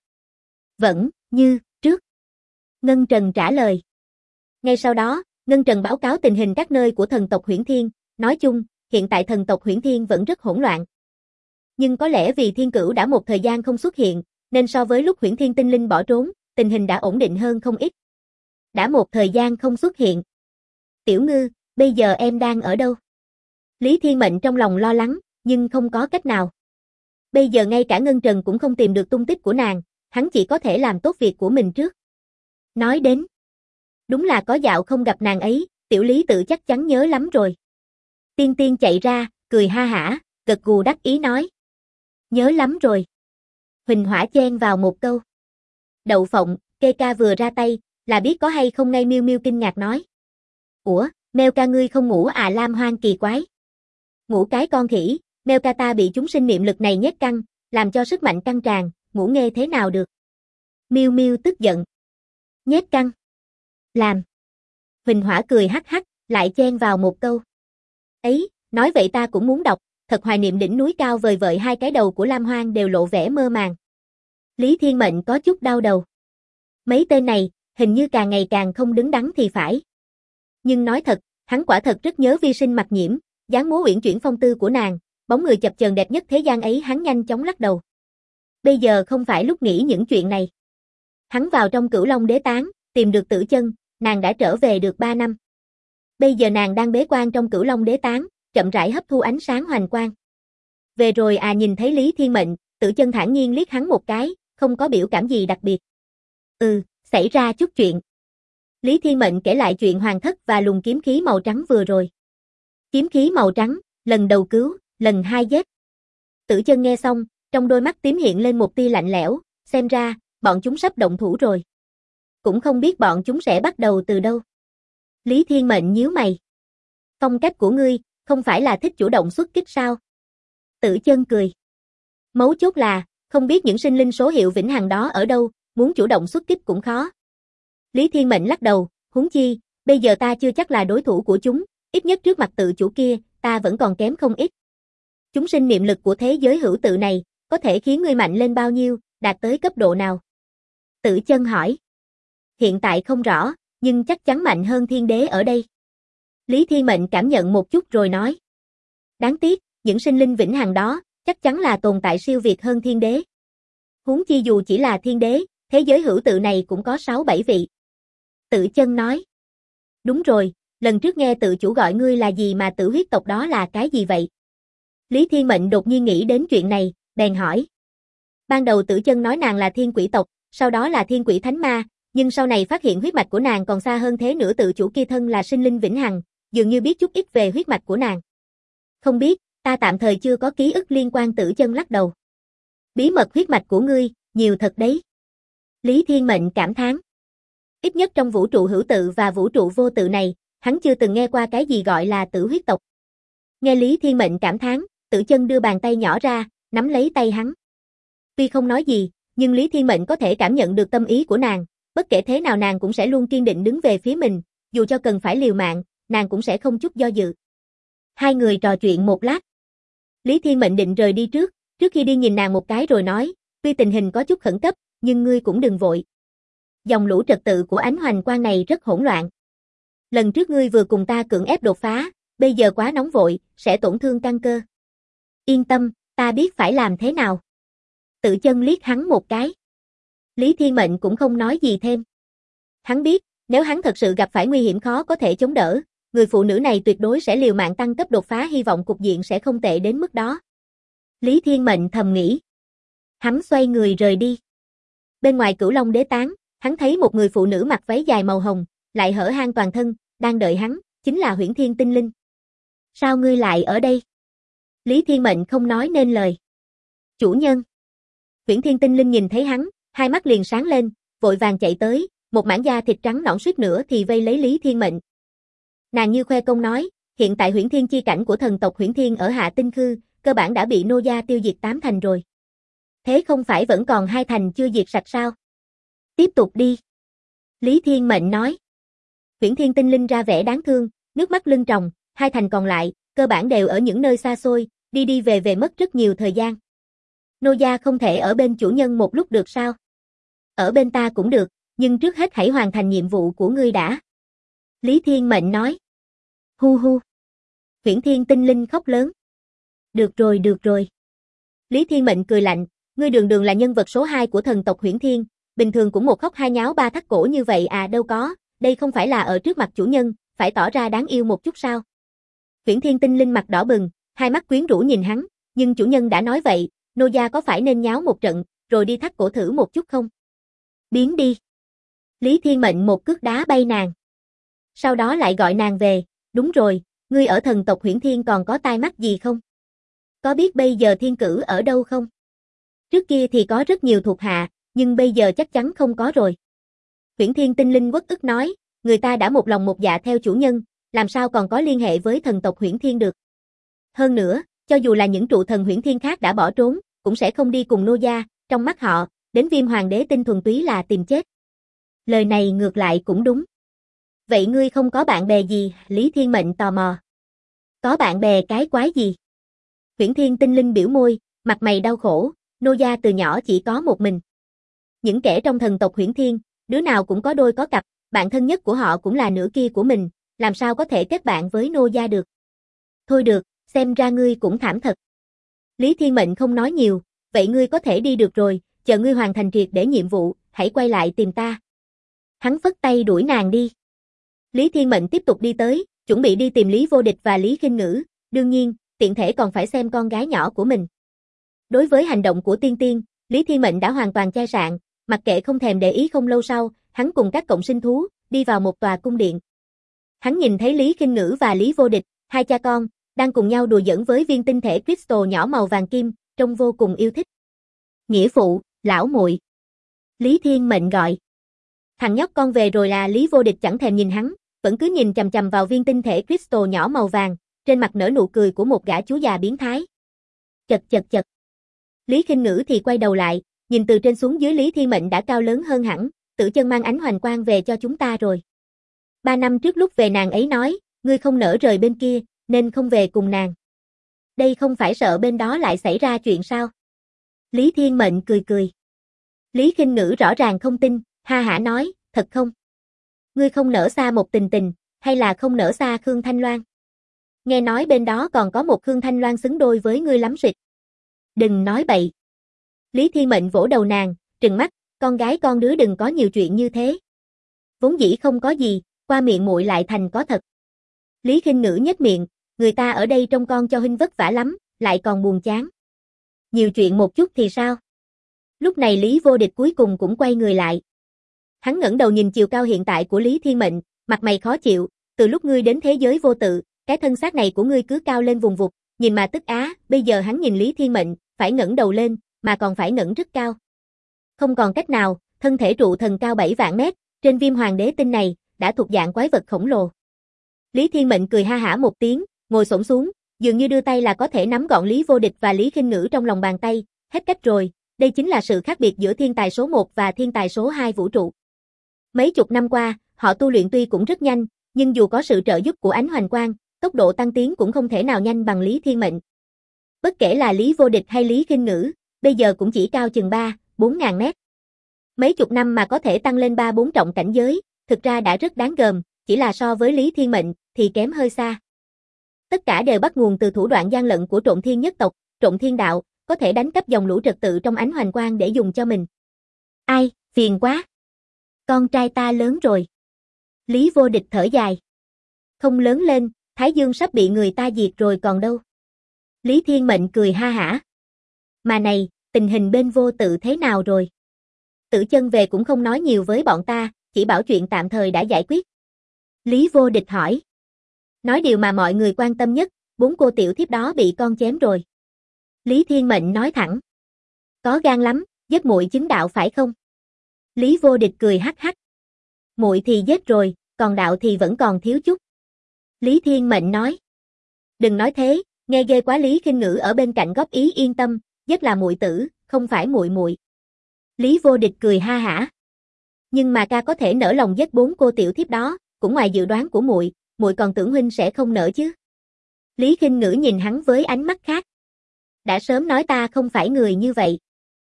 Vẫn, như, trước. Ngân Trần trả lời. Ngay sau đó, Ngân Trần báo cáo tình hình các nơi của thần tộc Huyễn Thiên, nói chung, hiện tại thần tộc Huyễn Thiên vẫn rất hỗn loạn. Nhưng có lẽ vì Thiên Cửu đã một thời gian không xuất hiện, nên so với lúc Huyễn Thiên tinh linh bỏ trốn, tình hình đã ổn định hơn không ít. Đã một thời gian không xuất hiện. Tiểu Ngư, bây giờ em đang ở đâu? Lý Thiên Mệnh trong lòng lo lắng, nhưng không có cách nào. Bây giờ ngay cả Ngân Trần cũng không tìm được tung tích của nàng, hắn chỉ có thể làm tốt việc của mình trước. Nói đến, đúng là có dạo không gặp nàng ấy, Tiểu Lý tự chắc chắn nhớ lắm rồi. Tiên Tiên chạy ra, cười ha hả, gật gù đắc ý nói. Nhớ lắm rồi. Huỳnh Hỏa chen vào một câu. Đậu Phộng, Kê Ca vừa ra tay, là biết có hay không ngay Miêu Miêu kinh ngạc nói. Ủa, Mèo ca ngươi không ngủ à? Lam Hoang kỳ quái. Ngủ cái con khỉ, Mèo ca ta bị chúng sinh niệm lực này nhét căng, làm cho sức mạnh căng tràn, ngủ nghe thế nào được. Miêu Miêu tức giận. Nhét căng. Làm. Huỳnh Hỏa cười hắc hắc, lại chen vào một câu. Ấy, nói vậy ta cũng muốn đọc, thật hoài niệm đỉnh núi cao vời vợi hai cái đầu của Lam Hoang đều lộ vẻ mơ màng. Lý Thiên Mệnh có chút đau đầu. Mấy tên này, hình như càng ngày càng không đứng đắn thì phải. Nhưng nói thật, hắn quả thật rất nhớ vi sinh Mặc Nhiễm, dáng múa uyển chuyển phong tư của nàng, bóng người chập chờn đẹp nhất thế gian ấy. Hắn nhanh chóng lắc đầu. Bây giờ không phải lúc nghĩ những chuyện này. Hắn vào trong Cửu Long đế tán, tìm được Tử Chân, nàng đã trở về được 3 năm. Bây giờ nàng đang bế quan trong Cửu Long đế tán, chậm rãi hấp thu ánh sáng hoành quang. Về rồi à? Nhìn thấy Lý Thiên Mệnh, Tử Chân thản nhiên liếc hắn một cái, không có biểu cảm gì đặc biệt. Xảy ra chút chuyện. Lý Thiên Mệnh kể lại chuyện hoàng thất và luồng kiếm khí màu trắng vừa rồi. Kiếm khí màu trắng, lần đầu cứu, lần hai giết. Tử Chân nghe xong, trong đôi mắt tím hiện lên một tia lạnh lẽo, xem ra, bọn chúng sắp động thủ rồi. Cũng không biết bọn chúng sẽ bắt đầu từ đâu. Lý Thiên Mệnh nhíu mày. Phong cách của ngươi, không phải là thích chủ động xuất kích sao? Tử Chân cười. Mấu chốt là, không biết những sinh linh số hiệu vĩnh hằng đó ở đâu, muốn chủ động xuất kích cũng khó. Lý Thiên Mệnh lắc đầu, huống chi, bây giờ ta chưa chắc là đối thủ của chúng, ít nhất trước mặt tự chủ kia, ta vẫn còn kém không ít. Chúng sinh niệm lực của thế giới hữu tự này, có thể khiến ngươi mạnh lên bao nhiêu, đạt tới cấp độ nào? Tử Chân hỏi. Hiện tại không rõ, nhưng chắc chắn mạnh hơn thiên đế ở đây. Lý Thiên Mệnh cảm nhận một chút rồi nói. Đáng tiếc, những sinh linh vĩnh hằng đó, chắc chắn là tồn tại siêu việt hơn thiên đế. Huống chi dù chỉ là thiên đế, thế giới hữu tự này cũng có 6-7 vị. Tử Chân nói. Đúng rồi, lần trước nghe tự chủ gọi ngươi là gì mà tử huyết tộc đó là cái gì vậy? Lý Thiên Mệnh đột nhiên nghĩ đến chuyện này, bèn hỏi. Ban đầu Tử Chân nói nàng là thiên quỷ tộc, sau đó là thiên quỷ thánh ma, nhưng sau này phát hiện huyết mạch của nàng còn xa hơn thế nữa. Tự chủ kia thân là sinh linh vĩnh hằng, dường như biết chút ít về huyết mạch của nàng. Không biết, ta tạm thời chưa có ký ức liên quan. Tử Chân lắc đầu. Bí mật huyết mạch của ngươi, nhiều thật đấy. Lý Thiên Mệnh cảm thán. Ít nhất trong vũ trụ hữu tự và vũ trụ vô tự này, hắn chưa từng nghe qua cái gì gọi là tử huyết tộc. Nghe Lý Thiên Mệnh cảm thán, Tử Chân đưa bàn tay nhỏ ra, nắm lấy tay hắn. Tuy không nói gì, nhưng Lý Thiên Mệnh có thể cảm nhận được tâm ý của nàng, bất kể thế nào nàng cũng sẽ luôn kiên định đứng về phía mình, dù cho cần phải liều mạng, nàng cũng sẽ không chút do dự. Hai người trò chuyện một lát. Lý Thiên Mệnh định rời đi trước khi đi nhìn nàng một cái rồi nói, tuy tình hình có chút khẩn cấp, nhưng ngươi cũng đừng vội. Dòng lũ trật tự của ánh hoành quang này rất hỗn loạn. Lần trước ngươi vừa cùng ta cưỡng ép đột phá, bây giờ quá nóng vội, sẽ tổn thương căn cơ. Yên tâm, Ta biết phải làm thế nào. Tự chân liếc hắn một cái. Lý Thiên Mệnh cũng không nói gì thêm. Hắn biết, nếu hắn thật sự gặp phải nguy hiểm khó có thể chống đỡ, người phụ nữ này tuyệt đối sẽ liều mạng tăng cấp đột phá, hy vọng cục diện sẽ không tệ đến mức đó. Lý Thiên Mệnh thầm nghĩ. Hắn xoay người rời đi. Bên ngoài Cửu Long Đế Tán, hắn thấy một người phụ nữ mặc váy dài màu hồng, lại hở hang toàn thân, đang đợi hắn, chính là Huyễn Thiên Tinh Linh. Sao ngươi lại ở đây? Lý Thiên Mệnh không nói nên lời. Chủ nhân. Huyễn Thiên Tinh Linh nhìn thấy hắn, hai mắt liền sáng lên, vội vàng chạy tới, một mảng da thịt trắng nõn suýt nữa thì vây lấy Lý Thiên Mệnh. Nàng như khoe công nói, hiện tại Huyễn Thiên chi cảnh của thần tộc Huyễn Thiên ở Hạ Tinh Khư, cơ bản đã bị nô gia tiêu diệt 8 thành rồi. Thế không phải vẫn còn 2 thành chưa diệt sạch sao? Tiếp tục đi. Lý Thiên Mệnh nói. Huyễn Thiên Tinh Linh ra vẻ đáng thương, nước mắt lưng tròng, 2 thành còn lại, cơ bản đều ở những nơi xa xôi, đi đi về về mất rất nhiều thời gian. Nô gia không thể ở bên chủ nhân một lúc được sao? Ở bên ta cũng được, nhưng trước hết hãy hoàn thành nhiệm vụ của ngươi đã. Lý Thiên Mệnh nói. Hu hu. Huyễn Thiên Tinh Linh khóc lớn. Được rồi được rồi. Lý Thiên Mệnh cười lạnh, ngươi đường đường là nhân vật số 2 của thần tộc Huyễn Thiên, bình thường cũng một khóc hai nháo ba thắt cổ như vậy à, đâu có, đây không phải là ở trước mặt chủ nhân, phải tỏ ra đáng yêu một chút sao? Huyễn Thiên Tinh Linh mặt đỏ bừng, hai mắt quyến rũ nhìn hắn, nhưng chủ nhân đã nói vậy, nô gia có phải nên nháo một trận, rồi đi thắt cổ thử một chút không? Biến đi. Lý Thiên Mệnh một cước đá bay nàng. Sau đó lại gọi nàng về, đúng rồi, ngươi ở thần tộc Huyễn Thiên còn có tai mắt gì không? Có biết bây giờ Thiên Cử ở đâu không? Trước kia thì có rất nhiều thuộc hạ, nhưng bây giờ chắc chắn không có rồi. Huyễn Thiên Tinh Linh uất ức nói, người ta đã một lòng một dạ theo chủ nhân, làm sao còn có liên hệ với thần tộc Huyễn Thiên được. Hơn nữa, cho dù là những trụ thần Huyễn Thiên khác đã bỏ trốn, cũng sẽ không đi cùng nô gia, trong mắt họ, đến Viêm Hoàng Đế tinh thuần túy là tìm chết. Lời này ngược lại cũng đúng. Vậy ngươi không có bạn bè gì? Lý Thiên Mệnh tò mò. Có bạn bè cái quái gì? Huyễn Thiên Tinh Linh biểu môi, mặt mày đau khổ, nô gia từ nhỏ chỉ có một mình. Những kẻ trong thần tộc Huyễn Thiên, đứa nào cũng có đôi có cặp, bạn thân nhất của họ cũng là nửa kia của mình, làm sao có thể kết bạn với nô gia được. Thôi được, xem ra ngươi cũng thảm thật. Lý Thiên Mệnh không nói nhiều, vậy ngươi có thể đi được rồi, chờ ngươi hoàn thành triệt để nhiệm vụ, hãy quay lại tìm ta. Hắn phất tay đuổi nàng đi. Lý Thiên Mệnh tiếp tục đi tới, chuẩn bị đi tìm Lý Vô Địch và Lý Khinh Ngữ, đương nhiên, tiện thể còn phải xem con gái nhỏ của mình. Đối với hành động của Tiên Tiên, Lý Thiên Mệnh đã hoàn toàn chai sạn, mặc kệ không thèm để ý. Không lâu sau, hắn cùng các cộng sinh thú, đi vào một tòa cung điện. Hắn nhìn thấy Lý Khinh Ngữ và Lý Vô Địch, hai cha con, đang cùng nhau đùa giỡn với viên tinh thể crystal nhỏ màu vàng kim, trông vô cùng yêu thích. Nghĩa phụ, lão muội. Lý Thiên Mệnh gọi. Thằng nhóc con về rồi là. Lý Vô Địch chẳng thèm nhìn hắn, vẫn cứ nhìn chằm chằm vào viên tinh thể crystal nhỏ màu vàng, trên mặt nở nụ cười của một gã chú già biến thái. Chật chật chật. Lý Khinh Ngữ thì quay đầu lại, nhìn từ trên xuống dưới. Lý Thiên Mệnh đã cao lớn hơn hẳn, Tử Chân mang ánh hoành quang về cho chúng ta rồi. 3 năm trước lúc về nàng ấy nói, ngươi không nỡ rời bên kia, nên không về cùng nàng. Đây không phải sợ bên đó lại xảy ra chuyện sao? Lý Thiên Mệnh cười cười. Lý Khinh Ngữ rõ ràng không tin, ha hả nói, thật không? Ngươi không nỡ xa một tình tình, hay là không nỡ xa Khương Thanh Loan? Nghe nói bên đó còn có một Khương Thanh Loan xứng đôi với ngươi lắm suyệt. Đừng nói bậy. Lý Thiên Mệnh vỗ đầu nàng, trừng mắt, con gái con đứa đừng có nhiều chuyện như thế. Vốn dĩ không có gì, qua miệng muội lại thành có thật. Lý Khinh Ngữ nhếch miệng, người ta ở đây trông con cho huynh vất vả lắm, lại còn buồn chán. Nhiều chuyện một chút thì sao? Lúc này Lý Vô Địch cuối cùng cũng quay người lại. Hắn ngẩng đầu nhìn chiều cao hiện tại của Lý Thiên Mệnh, mặt mày khó chịu, từ lúc ngươi đến thế giới vô tự, cái thân xác này của ngươi cứ cao lên vùng vụt, nhìn mà tức á. Bây giờ hắn nhìn Lý Thiên Mệnh, phải ngẩng đầu lên, mà còn phải ngẩng rất cao. Không còn cách nào, thân thể trụ thần cao 7 vạn mét, trên Viêm Hoàng Đế tinh này, đã thuộc dạng quái vật khổng lồ. Lý Thiên Mệnh cười ha hả một tiếng, ngồi xổm xuống, dường như đưa tay là có thể nắm gọn Lý Vô Địch và Lý Khinh Ngữ trong lòng bàn tay, hết cách rồi, đây chính là sự khác biệt giữa thiên tài số 1 và thiên tài số 2 vũ trụ. Mấy chục năm qua, họ tu luyện tuy cũng rất nhanh, nhưng dù có sự trợ giúp của ánh hoành quang, tốc độ tăng tiến cũng không thể nào nhanh bằng Lý Thiên Mệnh. Bất kể là Lý Vô Địch hay Lý Khinh Ngữ, bây giờ cũng chỉ cao chừng 3-4 ngàn mét. Mấy chục năm mà có thể tăng lên 3-4 trọng cảnh giới, thực ra đã rất đáng gờm, chỉ là so với Lý Thiên Mệnh thì kém hơi xa. Tất cả đều bắt nguồn từ thủ đoạn gian lận của Trộn Thiên nhất tộc, trộn thiên đạo, có thể đánh cắp dòng lũ trật tự trong ánh hoành quang để dùng cho mình. Ai, phiền quá. Con trai ta lớn rồi. Lý Vô Địch thở dài. Không lớn lên, Thái Dương sắp bị người ta diệt rồi còn đâu. Lý Thiên Mệnh cười ha hả. Mà này, tình hình bên Vô Tự thế nào rồi? Tử Chân về cũng không nói nhiều với bọn ta, chỉ bảo chuyện tạm thời đã giải quyết. Lý Vô Địch hỏi. Nói điều mà mọi người quan tâm nhất, 4 cô tiểu thiếp đó bị con chém rồi. Lý Thiên Mệnh nói thẳng. Có gan lắm, giết muội chứng đạo phải không? Lý Vô Địch cười hắc hắc. Muội thì giết rồi, còn đạo thì vẫn còn thiếu chút. Lý Thiên Mệnh nói. Đừng nói thế, nghe ghê quá. Lý Khinh Ngữ ở bên cạnh góp ý. Yên tâm, giết là muội tử, không phải muội muội. Lý Vô Địch cười ha hả. Nhưng mà ca có thể nỡ lòng giết 4 cô tiểu thiếp đó, cũng ngoài dự đoán của muội, muội còn tưởng huynh sẽ không nỡ chứ? Lý Khinh Ngữ nhìn hắn với ánh mắt khác. Đã sớm nói ta không phải người như vậy.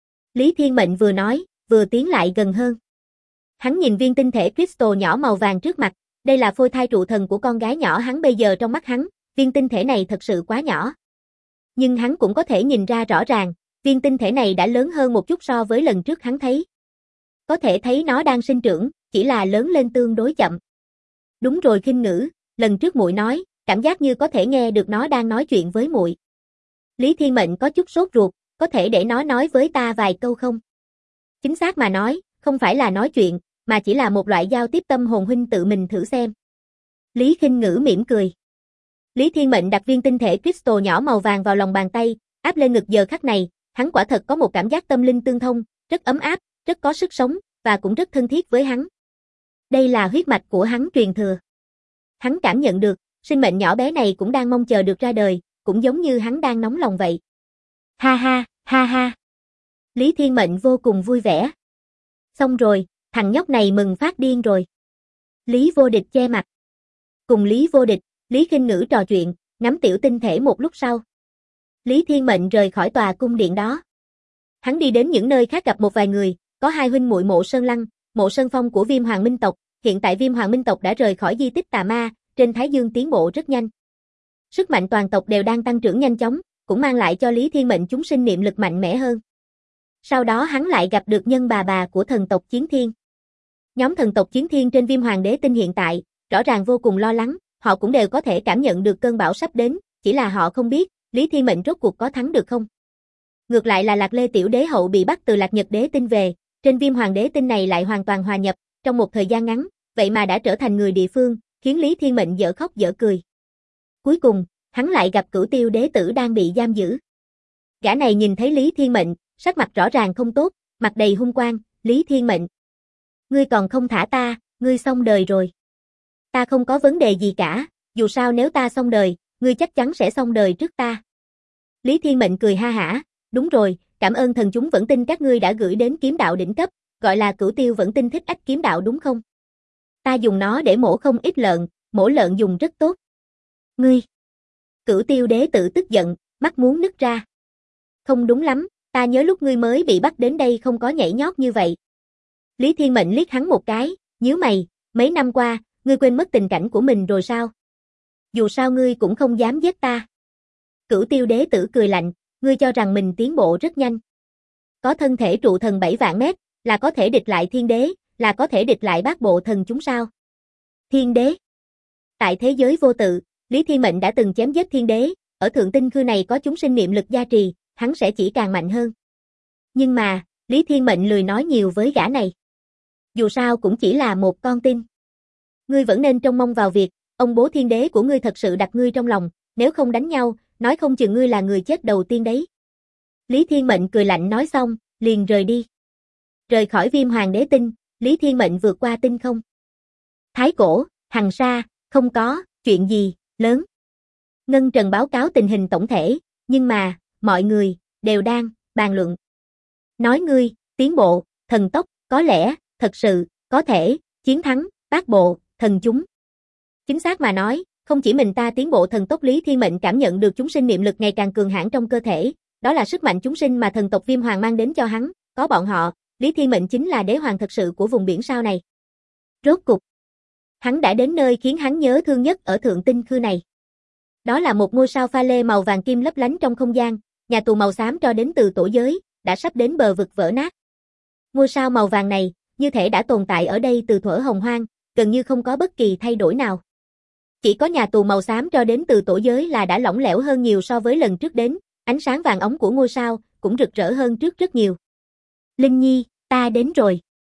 Lý Thiên Mệnh vừa nói, vừa tiến lại gần hơn. Hắn nhìn viên tinh thể crystal nhỏ màu vàng trước mặt, đây là phôi thai trụ thần của con gái nhỏ hắn bây giờ. Trong mắt hắn, viên tinh thể này thật sự quá nhỏ. Nhưng hắn cũng có thể nhìn ra rõ ràng, viên tinh thể này đã lớn hơn một chút so với lần trước hắn thấy. Có thể thấy nó đang sinh trưởng, chỉ là lớn lên tương đối chậm. Đúng rồi Khinh Ngữ, lần trước muội nói, cảm giác như có thể nghe được nó đang nói chuyện với muội. Lý Thiên Mệnh có chút sốt ruột, có thể để nó nói với ta vài câu không? Chính xác mà nói, không phải là nói chuyện, mà chỉ là một loại giao tiếp tâm hồn, huynh tự mình thử xem. Lý Khinh Ngữ mỉm cười. Lý Thiên Mệnh đặt viên tinh thể crystal nhỏ màu vàng vào lòng bàn tay, áp lên ngực. Giờ khắc này, hắn quả thật có một cảm giác tâm linh tương thông, rất ấm áp, rất có sức sống, và cũng rất thân thiết với hắn. Đây là huyết mạch của hắn truyền thừa. Hắn cảm nhận được, sinh mệnh nhỏ bé này cũng đang mong chờ được ra đời, cũng giống như hắn đang nóng lòng vậy. Ha ha, ha ha. Lý Thiên Mệnh vô cùng vui vẻ. Xong rồi, thằng nhóc này mừng phát điên rồi. Lý Vô Địch che mặt. Cùng Lý Vô Địch, Lý Khinh Ngữ trò chuyện, ngắm tiểu tinh thể một lúc sau. Lý Thiên Mệnh rời khỏi tòa cung điện đó. Hắn đi đến những nơi khác gặp một vài người, có 2 huynh muội Mộ Sơn Lăng, Mộ Sơn Phong của Viêm Hoàng Minh tộc. Hiện tại Viêm Hoàng Minh tộc đã rời khỏi di tích tà ma, trên Thái Dương tiến bộ rất nhanh. Sức mạnh toàn tộc đều đang tăng trưởng nhanh chóng, cũng mang lại cho Lý Thiên Mệnh chúng sinh niệm lực mạnh mẽ hơn. Sau đó hắn lại gặp được nhân bà của thần tộc Chiến Thiên. Nhóm thần tộc Chiến Thiên trên Viêm Hoàng Đế Tinh hiện tại, rõ ràng vô cùng lo lắng, họ cũng đều có thể cảm nhận được cơn bão sắp đến, chỉ là họ không biết, Lý Thiên Mệnh rốt cuộc có thắng được không. Ngược lại là Lạc Lê Tiểu Đế hậu bị bắt từ Lạc Nhật Đế Tinh về, trên Viêm Hoàng Đế Tinh này lại hoàn toàn hòa nhập, trong một thời gian ngắn, vậy mà đã trở thành người địa phương, khiến Lý Thiên Mệnh dở khóc dở cười. Cuối cùng, hắn lại gặp Cửu Tiêu Đế tử đang bị giam giữ. Gã này nhìn thấy Lý Thiên Mệnh, sắc mặt rõ ràng không tốt, mặt đầy hung quang. Lý Thiên Mệnh, ngươi còn không thả ta, ngươi xong đời rồi. Ta không có vấn đề gì cả, dù sao nếu ta xong đời, ngươi chắc chắn sẽ xong đời trước ta. Lý Thiên Mệnh cười ha hả, đúng rồi, cảm ơn thần chúng vẫn tin các ngươi đã gửi đến kiếm đạo đỉnh cấp, gọi là Cửu Tiêu vẫn tinh thích ách kiếm đạo đúng không? Ta dùng nó để mổ không ít lợn, mổ lợn dùng rất tốt. Ngươi! Cửu Tiêu Đế tử tức giận, mắt muốn nứt ra. Không đúng lắm, ta nhớ lúc ngươi mới bị bắt đến đây không có nhảy nhót như vậy. Lý Thiên Mệnh liếc hắn một cái, nhíu mày, mấy năm qua, ngươi quên mất tình cảnh của mình rồi sao? Dù sao ngươi cũng không dám giết ta. Cửu Tiêu Đế tử cười lạnh, ngươi cho rằng mình tiến bộ rất nhanh. Có thân thể trụ thần 7 vạn mét, là có thể địch lại thiên đế, là có thể địch lại bát bộ thần chúng sao? Thiên đế. Tại thế giới vô tự, Lý Thiên Mệnh đã từng chém giết thiên đế, ở thượng tinh khư này có chúng sinh niệm lực gia trì, hắn sẽ chỉ càng mạnh hơn. Nhưng mà, Lý Thiên Mệnh lười nói nhiều với gã này. Dù sao cũng chỉ là một con tin. Ngươi vẫn nên trông mong vào việc, ông bố thiên đế của ngươi thật sự đặt ngươi trong lòng, nếu không đánh nhau, nói không chừng ngươi là người chết đầu tiên đấy. Lý Thiên Mệnh cười lạnh nói xong, liền rời đi. Rời khỏi Viêm Hoàng Đế Tinh, Lý Thiên Mệnh vượt qua tinh không. Thái Cổ, Hằng Sa, không có, chuyện gì, lớn. Ngân Trần báo cáo tình hình tổng thể, nhưng mà, mọi người, đều đang, bàn luận. Nói ngươi, tiến bộ, thần tốc, có lẽ, thật sự, có thể, chiến thắng, bát bộ, thần chúng. Chính xác mà nói, không chỉ mình ta tiến bộ thần tốc. Lý Thiên Mệnh cảm nhận được chúng sinh niệm lực ngày càng cường hãn trong cơ thể, đó là sức mạnh chúng sinh mà thần tộc Viêm Hoàng mang đến cho hắn, có bọn họ, Lý Thiên Mệnh chính là đế hoàng thật sự của vùng biển sao này. Rốt cục, hắn đã đến nơi khiến hắn nhớ thương nhất ở thượng tinh khư này. Đó là một ngôi sao pha lê màu vàng kim lấp lánh trong không gian, nhà tù màu xám cho đến từ tổ giới, đã sắp đến bờ vực vỡ nát. Ngôi sao màu vàng này, như thể đã tồn tại ở đây từ thuở hồng hoang, gần như không có bất kỳ thay đổi nào. Chỉ có nhà tù màu xám cho đến từ tổ giới là đã lỏng lẻo hơn nhiều so với lần trước đến, ánh sáng vàng óng của ngôi sao cũng rực rỡ hơn trước rất nhiều. Linh Nhi, ta đến rồi.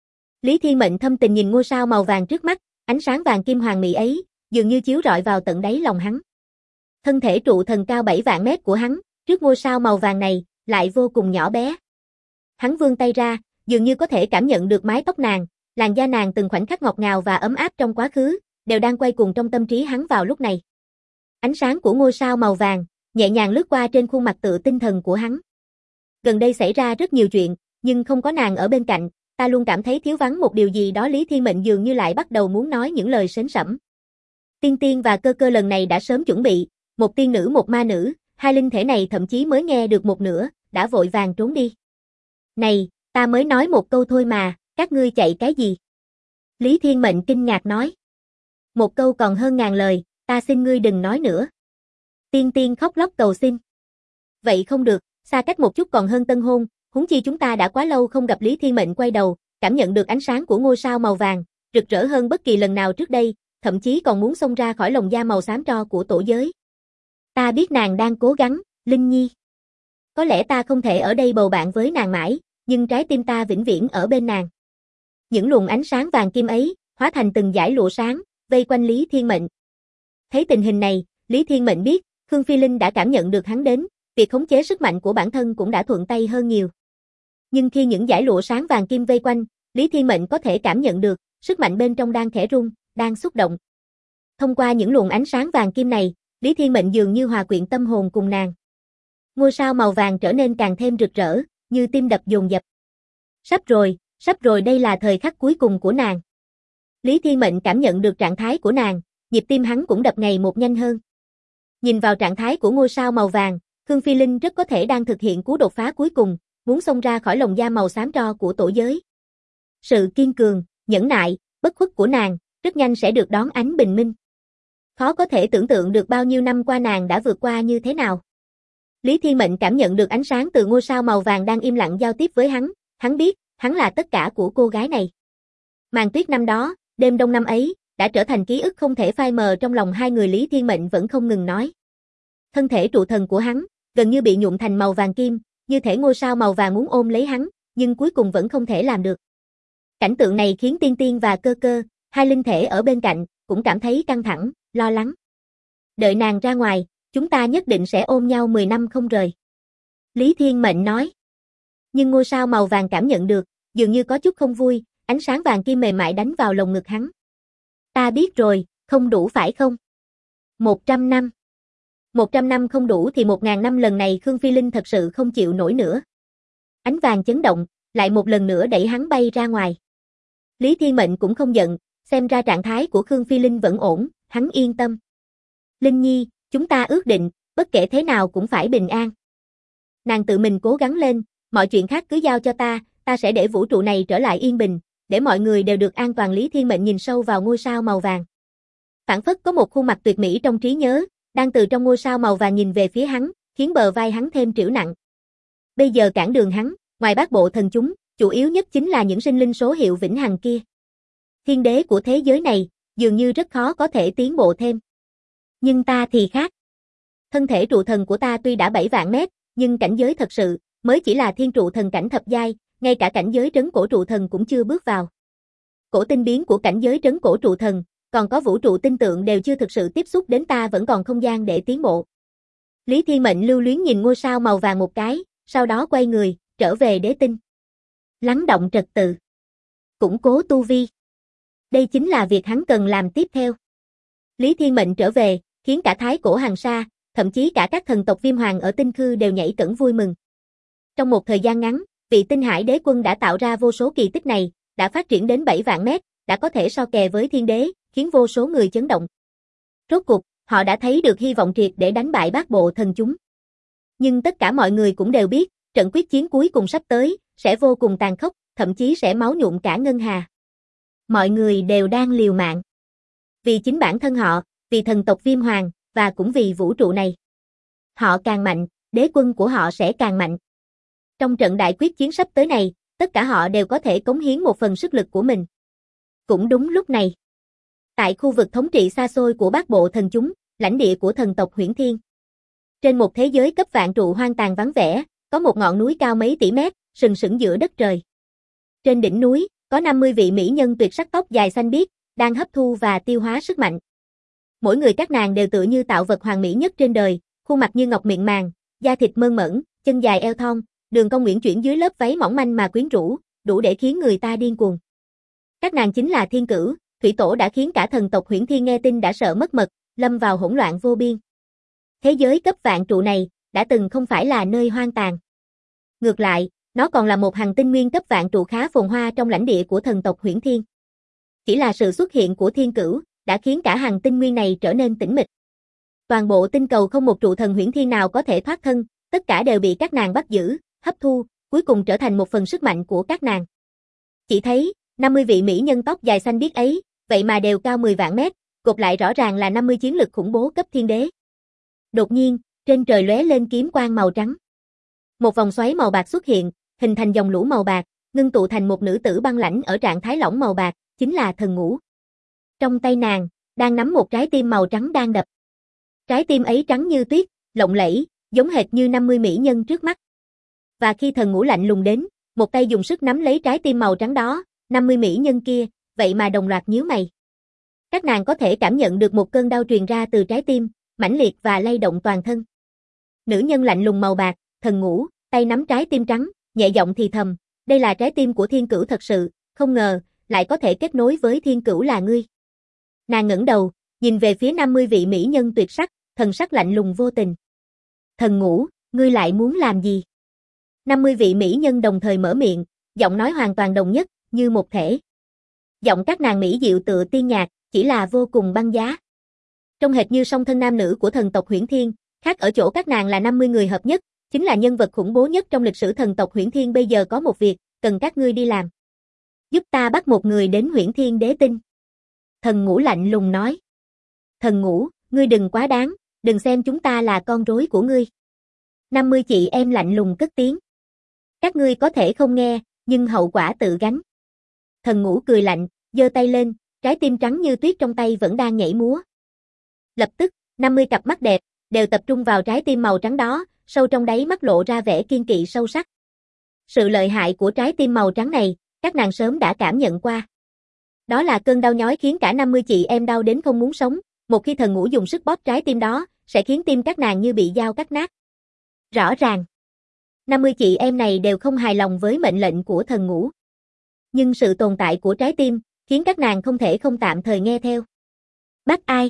Lý Thiên Mệnh thâm tình nhìn ngôi sao màu vàng trước mắt, ánh sáng vàng kim hoàng mỹ ấy, dường như chiếu rọi vào tận đáy lòng hắn. Thân thể trụ thần cao 7 vạn mét của hắn, trước ngôi sao màu vàng này, lại vô cùng nhỏ bé. Hắn vươn tay ra, dường như có thể cảm nhận được mái tóc nàng, làn da nàng từng khoảnh khắc ngọt ngào và ấm áp trong quá khứ, đều đang quay cuồng trong tâm trí hắn vào lúc này. Ánh sáng của ngôi sao màu vàng, nhẹ nhàng lướt qua trên khuôn mặt tựa tinh thần của hắn. Gần đây xảy ra rất nhiều chuyện, nhưng không có nàng ở bên cạnh, ta luôn cảm thấy thiếu vắng một điều gì đó. Lý Thiên Mệnh dường như lại bắt đầu muốn nói những lời sến sẩm. Tiên Tiên và Cơ Cơ lần này đã sớm chuẩn bị, một tiên nữ một ma nữ, hai linh thể này thậm chí mới nghe được một nửa, đã vội vàng trốn đi. Này, ta mới nói một câu thôi mà, các ngươi chạy cái gì? Lý Thiên Mệnh kinh ngạc nói. Một câu còn hơn ngàn lời, ta xin ngươi đừng nói nữa. Tiên Tiên khóc lóc cầu xin. Vậy không được, xa cách một chút còn hơn tân hôn, huống chi chúng ta đã quá lâu không gặp. Lý Thiên Mệnh quay đầu, cảm nhận được ánh sáng của ngôi sao màu vàng, rực rỡ hơn bất kỳ lần nào trước đây, thậm chí còn muốn xông ra khỏi lồng da màu xám tro của tổ giới. Ta biết nàng đang cố gắng, Linh Nhi. Có lẽ ta không thể ở đây bầu bạn với nàng mãi, nhưng trái tim ta vĩnh viễn ở bên nàng. Những luồng ánh sáng vàng kim ấy, hóa thành từng dải lụa sáng, vây quanh Lý Thiên Mệnh. Thấy tình hình này, Lý Thiên Mệnh biết, Khương Phi Linh đã cảm nhận được hắn đến, việc khống chế sức mạnh của bản thân cũng đã thuận tay hơn nhiều. Nhưng khi những dải lụa sáng vàng kim vây quanh, Lý Thiên Mệnh có thể cảm nhận được, sức mạnh bên trong đang khẽ rung, đang xúc động. Thông qua những luồng ánh sáng vàng kim này, Lý Thiên Mệnh dường như hòa quyện tâm hồn cùng nàng. Ngôi sao màu vàng trở nên càng thêm rực rỡ, như tim đập dồn dập. Sắp rồi, đây là thời khắc cuối cùng của nàng. Lý Thiên Mệnh cảm nhận được trạng thái của nàng, nhịp tim hắn cũng đập ngày một nhanh hơn. Nhìn vào trạng thái của ngôi sao màu vàng, Khương Phi Linh rất có thể đang thực hiện cú đột phá cuối cùng, muốn xông ra khỏi lồng da màu xám tro của tổ giới. Sự kiên cường, nhẫn nại, bất khuất của nàng, rất nhanh sẽ được đón ánh bình minh. Khó có thể tưởng tượng được bao nhiêu năm qua nàng đã vượt qua như thế nào. Lý Thiên Mệnh cảm nhận được ánh sáng từ ngôi sao màu vàng đang im lặng giao tiếp với hắn biết, hắn là tất cả của cô gái này. Màn tuyết năm đó, đêm đông năm ấy, đã trở thành ký ức không thể phai mờ trong lòng hai người. Lý Thiên Mệnh vẫn không ngừng nói. Thân thể trụ thần của hắn, gần như bị nhuộm thành màu vàng kim, như thể ngôi sao màu vàng muốn ôm lấy hắn, nhưng cuối cùng vẫn không thể làm được. Cảnh tượng này khiến Tiên Tiên và Cơ Cơ, hai linh thể ở bên cạnh, cũng cảm thấy căng thẳng, lo lắng. Đợi nàng ra ngoài, chúng ta nhất định sẽ ôm nhau 10 năm không rời. Lý Thiên Mệnh nói. Nhưng ngôi sao màu vàng cảm nhận được, dường như có chút không vui, ánh sáng vàng kim mềm mại đánh vào lồng ngực hắn. Ta biết rồi, không đủ phải không? 100 năm. 100 năm không đủ thì 1000 năm. Lần này Khương Phi Linh thật sự không chịu nổi nữa. Ánh vàng chấn động, lại một lần nữa đẩy hắn bay ra ngoài. Lý Thiên Mệnh cũng không giận, xem ra trạng thái của Khương Phi Linh vẫn ổn, hắn yên tâm. Linh Nhi, chúng ta ước định, bất kể thế nào cũng phải bình an. Nàng tự mình cố gắng lên, mọi chuyện khác cứ giao cho ta sẽ để vũ trụ này trở lại yên bình, để mọi người đều được an toàn. Lý Thiên Mệnh nhìn sâu vào ngôi sao màu vàng. Phảng phất có một khuôn mặt tuyệt mỹ trong trí nhớ, đang từ trong ngôi sao màu vàng nhìn về phía hắn, khiến bờ vai hắn thêm trĩu nặng. Bây giờ cản đường hắn, ngoài bát bộ thần chúng, chủ yếu nhất chính là những sinh linh số hiệu vĩnh hằng kia. Thiên đế của thế giới này, dường như rất khó có thể tiến bộ thêm. Nhưng ta thì khác. Thân thể trụ thần của ta tuy đã 7 vạn mét, nhưng cảnh giới thật sự, mới chỉ là thiên trụ thần cảnh thập giai, ngay cả cảnh giới trấn cổ trụ thần cũng chưa bước vào. Cổ tinh biến của cảnh giới trấn cổ trụ thần, còn có vũ trụ tinh tượng đều chưa thực sự tiếp xúc đến, ta vẫn còn không gian để tiến bộ. Lý Thiên Mệnh lưu luyến nhìn ngôi sao màu vàng một cái, sau đó quay người, trở về đế tinh. Lắng động trật tự. Củng cố tu vi. Đây chính là việc hắn cần làm tiếp theo. Lý Thiên Mệnh trở về, khiến cả Thái Cổ Hàng Sa, thậm chí cả các thần tộc Viêm Hoàng ở Tinh Khư đều nhảy cẫng vui mừng. Trong một thời gian ngắn, vị Tinh Hải Đế Quân đã tạo ra vô số kỳ tích này, đã phát triển đến 7 vạn mét, đã có thể so kè với Thiên Đế, khiến vô số người chấn động. Rốt cuộc, họ đã thấy được hy vọng triệt để đánh bại bát bộ thần chúng. Nhưng tất cả mọi người cũng đều biết, trận quyết chiến cuối cùng sắp tới, sẽ vô cùng tàn khốc, thậm chí sẽ máu nhuộm cả ngân hà. Mọi người đều đang liều mạng. Vì chính bản thân họ, vì thần tộc Viêm Hoàng, và cũng vì vũ trụ này. Họ càng mạnh, đế quân của họ sẽ càng mạnh. Trong trận đại quyết chiến sắp tới này, tất cả họ đều có thể cống hiến một phần sức lực của mình. Cũng đúng lúc này, tại khu vực thống trị xa xôi của Bát Bộ thần chúng, lãnh địa của thần tộc Huyễn Thiên. Trên một thế giới cấp vạn trụ hoang tàn vắng vẻ, có một ngọn núi cao mấy tỷ mét, sừng sững giữa đất trời. Trên đỉnh núi, có 50 vị mỹ nhân tuyệt sắc tóc dài xanh biếc, đang hấp thu và tiêu hóa sức mạnh. Mỗi người các nàng đều tựa như tạo vật hoàn mỹ nhất trên đời, khuôn mặt như ngọc mịn màng, da thịt mơn mởn, chân dài eo thon, đường cong uyển chuyển dưới lớp váy mỏng manh mà quyến rũ, đủ để khiến người ta điên cuồng. Các nàng chính là thiên cửu, thủy tổ đã khiến cả thần tộc Huyễn Thiên nghe tin đã sợ mất mật, lâm vào hỗn loạn vô biên. Thế giới cấp vạn trụ này, đã từng không phải là nơi hoang tàn. Ngược lại, nó còn là một hành tinh nguyên cấp vạn trụ khá phồn hoa trong lãnh địa của thần tộc Huyễn Thiên. Chỉ là sự xuất hiện của thiên cửu, đã khiến cả hành tinh nguyên này trở nên tĩnh mịch. Toàn bộ tinh cầu không một trụ thần Huyễn Thiên nào có thể thoát thân, tất cả đều bị các nàng bắt giữ, hấp thu, cuối cùng trở thành một phần sức mạnh của các nàng. Chỉ thấy, 50 vị mỹ nhân tóc dài xanh biếc ấy, vậy mà đều cao 10 vạn mét, gộp lại rõ ràng là 50 chiến lực khủng bố cấp thiên đế. Đột nhiên, trên trời lóe lên kiếm quang màu trắng. Một vòng xoáy màu bạc xuất hiện, hình thành dòng lũ màu bạc, ngưng tụ thành một nữ tử băng lãnh ở trạng thái lỏng màu bạc, chính là Thần Ngũ. Trong tay nàng, đang nắm một trái tim màu trắng đang đập. Trái tim ấy trắng như tuyết, lộng lẫy, giống hệt như 50 mỹ nhân trước mắt. Và khi Thần Ngũ lạnh lùng đến, một tay dùng sức nắm lấy trái tim màu trắng đó, 50 mỹ nhân kia, vậy mà đồng loạt nhíu mày. Các nàng có thể cảm nhận được một cơn đau truyền ra từ trái tim, mãnh liệt và lay động toàn thân. Nữ nhân lạnh lùng màu bạc, Thần Ngũ, tay nắm trái tim trắng, nhẹ giọng thì thầm, đây là trái tim của thiên cửu thật sự, không ngờ, lại có thể kết nối với thiên cửu là ngươi. Nàng ngẩng đầu, nhìn về phía 50 vị mỹ nhân tuyệt sắc, thần sắc lạnh lùng vô tình. Thần Ngũ, ngươi lại muốn làm gì? 50 vị mỹ nhân đồng thời mở miệng, giọng nói hoàn toàn đồng nhất, như một thể. Giọng các nàng mỹ diệu tựa tiên nhạc, chỉ là vô cùng băng giá. Trông hệt như song thân nam nữ của thần tộc Huyễn Thiên, khác ở chỗ các nàng là 50 người hợp nhất, chính là nhân vật khủng bố nhất trong lịch sử thần tộc Huyễn Thiên. Bây giờ có một việc, cần các ngươi đi làm. Giúp ta bắt một người đến Huyễn Thiên đế tinh. Thần Ngũ lạnh lùng nói. Thần Ngũ, ngươi đừng quá đáng, đừng xem chúng ta là con rối của ngươi. 50 chị em lạnh lùng cất tiếng. Các ngươi có thể không nghe, nhưng hậu quả tự gánh. Thần Ngũ cười lạnh, giơ tay lên, trái tim trắng như tuyết trong tay vẫn đang nhảy múa. Lập tức, 50 cặp mắt đẹp, đều tập trung vào trái tim màu trắng đó, sâu trong đáy mắt lộ ra vẻ kiên kỵ sâu sắc. Sự lợi hại của trái tim màu trắng này, các nàng sớm đã cảm nhận qua. Đó là cơn đau nhói khiến cả 50 chị em đau đến không muốn sống, một khi Thần Ngũ dùng sức bóp trái tim đó, sẽ khiến tim các nàng như bị dao cắt nát. Rõ ràng, 50 chị em này đều không hài lòng với mệnh lệnh của Thần Ngũ. Nhưng sự tồn tại của trái tim, khiến các nàng không thể không tạm thời nghe theo. Bắt ai?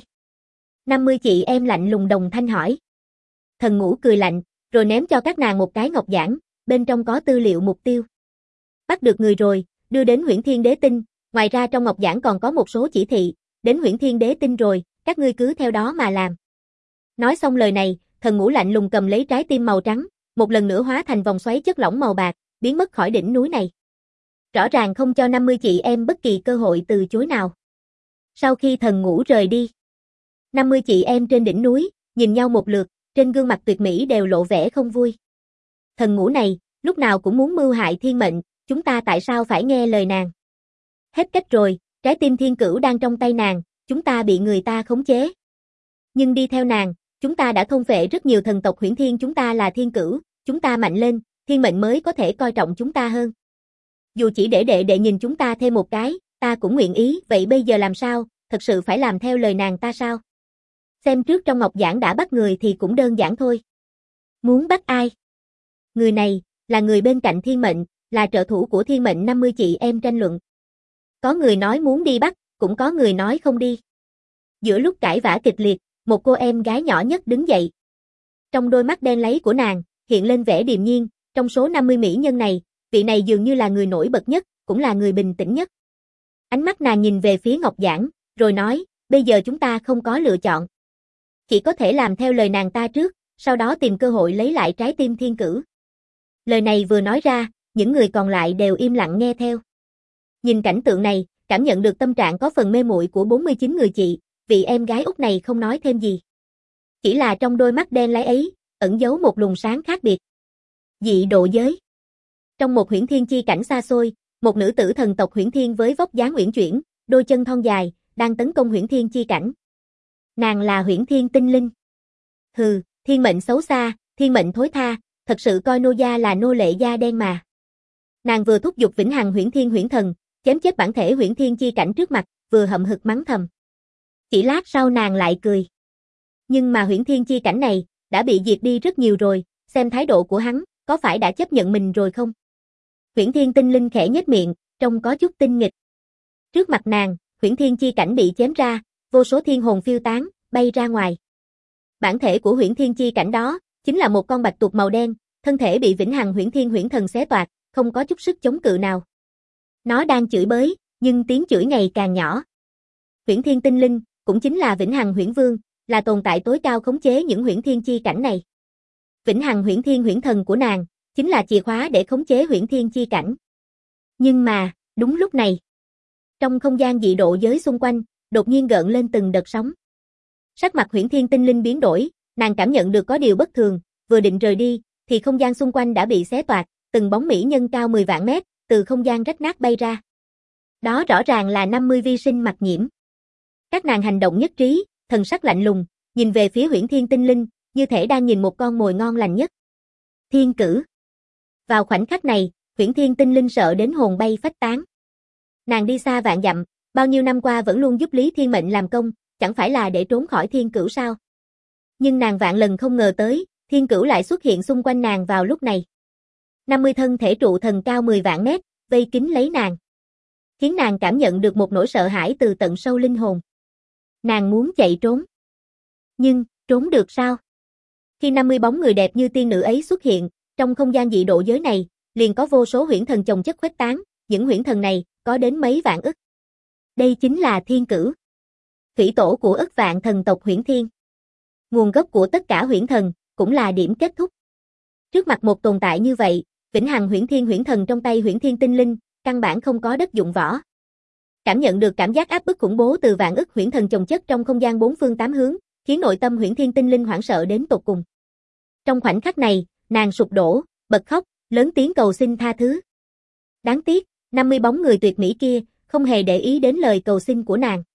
50 chị em lạnh lùng đồng thanh hỏi. Thần Ngũ cười lạnh, rồi ném cho các nàng một cái ngọc giản, bên trong có tư liệu mục tiêu. Bắt được người rồi, đưa đến Huyễn Thiên đế tinh, ngoài ra trong ngọc giản còn có một số chỉ thị, đến Huyễn Thiên đế tinh rồi, các ngươi cứ theo đó mà làm. Nói xong lời này, Thần Ngũ lạnh lùng cầm lấy trái tim màu trắng, một lần nữa hóa thành vòng xoáy chất lỏng màu bạc, biến mất khỏi đỉnh núi này. Rõ ràng không cho 50 chị em bất kỳ cơ hội từ chối nào. Sau khi Thần Ngũ rời đi, 50 chị em trên đỉnh núi, nhìn nhau một lượt, trên gương mặt tuyệt mỹ đều lộ vẻ không vui. Thần Ngũ này, lúc nào cũng muốn mưu hại thiên mệnh, chúng ta tại sao phải nghe lời nàng? Hết cách rồi, trái tim thiên cửu đang trong tay nàng, chúng ta bị người ta khống chế. Nhưng đi theo nàng, chúng ta đã thôn phệ rất nhiều thần tộc Huyễn Thiên, chúng ta là thiên cửu, chúng ta mạnh lên, thiên mệnh mới có thể coi trọng chúng ta hơn. Dù chỉ để đệ nhìn chúng ta thêm một cái, ta cũng nguyện ý, vậy bây giờ làm sao, thật sự phải làm theo lời nàng ta sao? Xem trước trong ngọc giản đã bắt người thì cũng đơn giản thôi. Muốn bắt ai? Người này, là người bên cạnh thiên mệnh, là trợ thủ của thiên mệnh. 50 chị em tranh luận. Có người nói muốn đi bắt, cũng có người nói không đi. Giữa lúc cãi vã kịch liệt, một cô em gái nhỏ nhất đứng dậy. Trong đôi mắt đen láy của nàng, hiện lên vẻ điềm nhiên, trong số 50 mỹ nhân này, vị này dường như là người nổi bật nhất, cũng là người bình tĩnh nhất. Ánh mắt nàng nhìn về phía ngọc giản, rồi nói, bây giờ chúng ta không có lựa chọn. Chỉ có thể làm theo lời nàng ta trước, sau đó tìm cơ hội lấy lại trái tim thiên cửu. Lời này vừa nói ra, những người còn lại đều im lặng nghe theo. Nhìn cảnh tượng này, cảm nhận được tâm trạng có phần mê muội của 49 người chị, vị em gái út này không nói thêm gì. Chỉ là trong đôi mắt đen láy ấy, ẩn giấu một luồng sáng khác biệt. Dị độ giới. Trong một huyễn thiên chi cảnh xa xôi, một nữ tử thần tộc huyễn thiên với vóc dáng uyển chuyển, đôi chân thon dài, đang tấn công huyễn thiên chi cảnh. Nàng là huyễn thiên tinh linh. Hừ, thiên mệnh xấu xa, thiên mệnh thối tha, thật sự coi nô gia là nô lệ da đen mà. Nàng vừa thúc giục vĩnh hằng huyễn thiên huyễn thần, chém chết bản thể huyễn thiên chi cảnh trước mặt, vừa hậm hực mắng thầm. Chỉ lát sau nàng lại cười. Nhưng mà huyễn thiên chi cảnh này, đã bị diệt đi rất nhiều rồi, xem thái độ của hắn, có phải đã chấp nhận mình rồi không? Huyễn thiên tinh linh khẽ nhếch miệng, trông có chút tinh nghịch. Trước mặt nàng, huyễn thiên chi cảnh bị chém ra, vô số thiên hồn phiêu tán, bay ra ngoài. Bản thể của huyễn thiên chi cảnh đó, chính là một con bạch tuộc màu đen, thân thể bị vĩnh hằng huyễn thiên huyễn thần xé toạc, không có chút sức chống cự nào. Nó đang chửi bới, nhưng tiếng chửi ngày càng nhỏ. Huyễn thiên tinh linh, cũng chính là vĩnh hằng huyễn vương, là tồn tại tối cao khống chế những huyễn thiên chi cảnh này. Vĩnh hằng huyễn thiên huyễn thần của nàng, chính là chìa khóa để khống chế huyễn thiên chi cảnh. Nhưng mà, đúng lúc này, trong không gian dị độ giới xung quanh, đột nhiên gợn lên từng đợt sóng. Sắc mặt huyễn thiên tinh linh biến đổi, nàng cảm nhận được có điều bất thường, vừa định rời đi, thì không gian xung quanh đã bị xé toạc, từng bóng mỹ nhân cao 10 vạn mét, từ không gian rách nát bay ra. Đó rõ ràng là 50 vi sinh mặc nhiễm. Các nàng hành động nhất trí, thần sắc lạnh lùng, nhìn về phía huyễn thiên tinh linh, như thể đang nhìn một con mồi ngon lành nhất. Thiên cử. Vào khoảnh khắc này, huyễn thiên tinh linh sợ đến hồn bay phách tán. Nàng đi xa vạn dặm, bao nhiêu năm qua vẫn luôn giúp Lý Thiên Mệnh làm công, chẳng phải là để trốn khỏi thiên cửu sao? Nhưng nàng vạn lần không ngờ tới, thiên cửu lại xuất hiện xung quanh nàng vào lúc này. 50 thân thể trụ thần cao 10 vạn mét, vây kín lấy nàng. Khiến nàng cảm nhận được một nỗi sợ hãi từ tận sâu linh hồn. Nàng muốn chạy trốn. Nhưng, trốn được sao? Khi 50 bóng người đẹp như tiên nữ ấy xuất hiện, trong không gian dị độ giới này, liền có vô số huyễn thần chồng chất khuếch tán, những huyễn thần này, có đến mấy vạn ức. Đây chính là thiên cửu. Thủy tổ của ức vạn thần tộc huyễn thiên. Nguồn gốc của tất cả huyễn thần, cũng là điểm kết thúc. Trước mặt một tồn tại như vậy, vĩnh hằng huyễn thiên huyễn thần trong tay huyễn thiên tinh linh, căn bản không có đất dụng võ. Cảm nhận được cảm giác áp bức khủng bố từ vạn ức huyễn thần chồng chất trong không gian bốn phương tám hướng, khiến nội tâm huyễn thiên tinh linh hoảng sợ đến tột cùng. Trong khoảnh khắc này, nàng sụp đổ, bật khóc, lớn tiếng cầu xin tha thứ. Đáng tiếc, 50 bóng người tuyệt mỹ kia, không hề để ý đến lời cầu xin của nàng.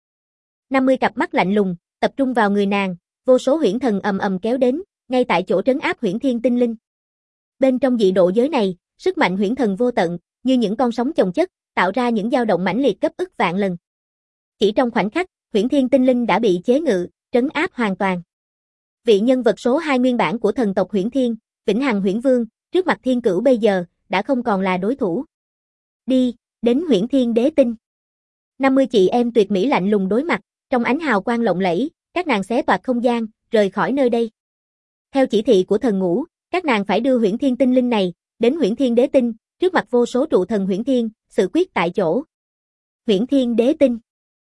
50 cặp mắt lạnh lùng, tập trung vào người nàng, vô số huyễn thần ầm ầm kéo đến, ngay tại chỗ trấn áp huyễn thiên tinh linh. Bên trong dị độ giới này, sức mạnh huyễn thần vô tận, như những con sóng chồng chất, tạo ra những dao động mãnh liệt gấp ức vạn lần. Chỉ trong khoảnh khắc, huyễn thiên tinh linh đã bị chế ngự, trấn áp hoàn toàn. Vị nhân vật số 2 nguyên bản của thần tộc huyễn thiên, vĩnh hằng huyễn vương, trước mặt thiên cửu bây giờ, đã không còn là đối thủ. Đi, đến huyễn thiên đế tinh. 50 chị em tuyệt mỹ lạnh lùng đối mặt, trong ánh hào quang lộng lẫy, các nàng xé toạc không gian, rời khỏi nơi đây. Theo chỉ thị của thần ngũ, các nàng phải đưa huyễn thiên tinh linh này, đến huyễn thiên đế tinh, trước mặt vô số trụ thần huyễn thiên, xử quyết tại chỗ. Huyễn thiên đế tinh.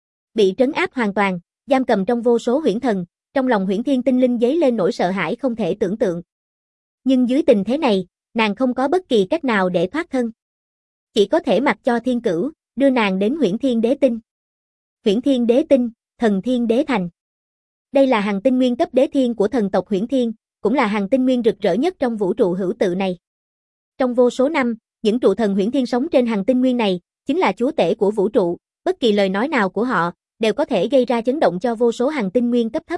Bị trấn áp hoàn toàn, giam cầm trong vô số huyễn thần, trong lòng huyễn thiên tinh linh dấy lên nỗi sợ hãi không thể tưởng tượng. Nhưng dưới tình thế này, nàng không có bất kỳ cách nào để thoát thân. Chỉ có thể mặc cho thiên cửu, đưa nàng đến huyễn thiên đế tinh. Huyễn thiên đế tinh, thần thiên đế thành. Đây là hành tinh nguyên cấp đế thiên của thần tộc huyễn thiên, cũng là hành tinh nguyên rực rỡ nhất trong vũ trụ hữu tự này. Trong vô số năm, những trụ thần huyễn thiên sống trên hành tinh nguyên này, chính là chúa tể của vũ trụ, bất kỳ lời nói nào của họ, đều có thể gây ra chấn động cho vô số hành tinh nguyên cấp thấp.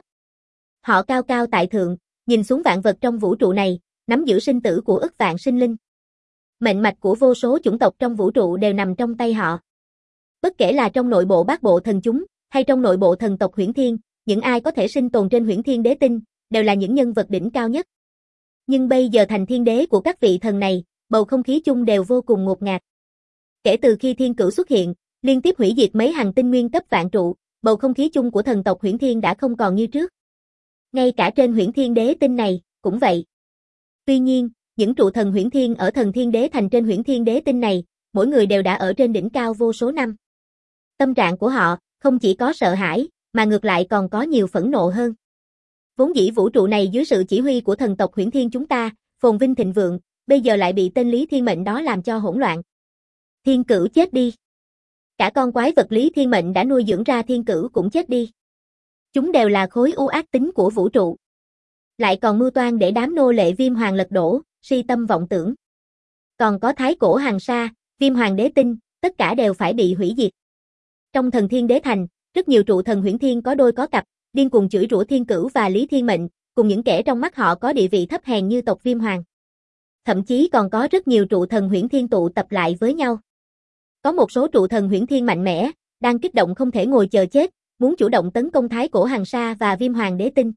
Họ cao cao tại thượng, nhìn xuống vạn vật trong vũ trụ này, nắm giữ sinh tử của ức vạn sinh linh. Mệnh mạch của vô số chủng tộc trong vũ trụ đều nằm trong tay họ. Bất kể là trong nội bộ bát bộ thần chúng, hay trong nội bộ thần tộc huyễn thiên, những ai có thể sinh tồn trên huyễn thiên đế tinh, đều là những nhân vật đỉnh cao nhất. Nhưng bây giờ thành thiên đế của các vị thần này, bầu không khí chung đều vô cùng ngột ngạt. Kể từ khi thiên cửu xuất hiện, liên tiếp hủy diệt mấy hành tinh nguyên cấp vạn trụ, bầu không khí chung của thần tộc huyễn thiên đã không còn như trước. Ngay cả trên huyễn thiên đế tinh này, cũng vậy. Tuy nhiên, những trụ thần huyễn thiên ở thần thiên đế thành trên huyễn thiên đế tinh này, mỗi người đều đã ở trên đỉnh cao vô số năm. Tâm trạng của họ, không chỉ có sợ hãi, mà ngược lại còn có nhiều phẫn nộ hơn. Vốn dĩ vũ trụ này dưới sự chỉ huy của thần tộc huyễn thiên chúng ta, phồn vinh thịnh vượng, bây giờ lại bị tên Lý Thiên Mệnh đó làm cho hỗn loạn. Thiên cửu chết đi. Cả con quái vật Lý Thiên Mệnh đã nuôi dưỡng ra thiên cửu cũng chết đi. Chúng đều là khối u ác tính của vũ trụ. Lại còn mưu toan để đám nô lệ Viêm Hoàng lật đổ, si tâm vọng tưởng. Còn có Thái Cổ Hằng Sa, Viêm Hoàng Đế Tinh, tất cả đều phải bị hủy diệt. Trong Thần Thiên Đế Thành, rất nhiều trụ thần huyễn thiên có đôi có cặp, điên cuồng chửi rủa Thiên Cửu và Lý Thiên Mệnh, cùng những kẻ trong mắt họ có địa vị thấp hèn như tộc Viêm Hoàng. Thậm chí còn có rất nhiều trụ thần huyễn thiên tụ tập lại với nhau. Có một số trụ thần huyễn thiên mạnh mẽ, đang kích động không thể ngồi chờ chết, muốn chủ động tấn công Thái Cổ Hằng Sa và Viêm Hoàng Đế Tinh.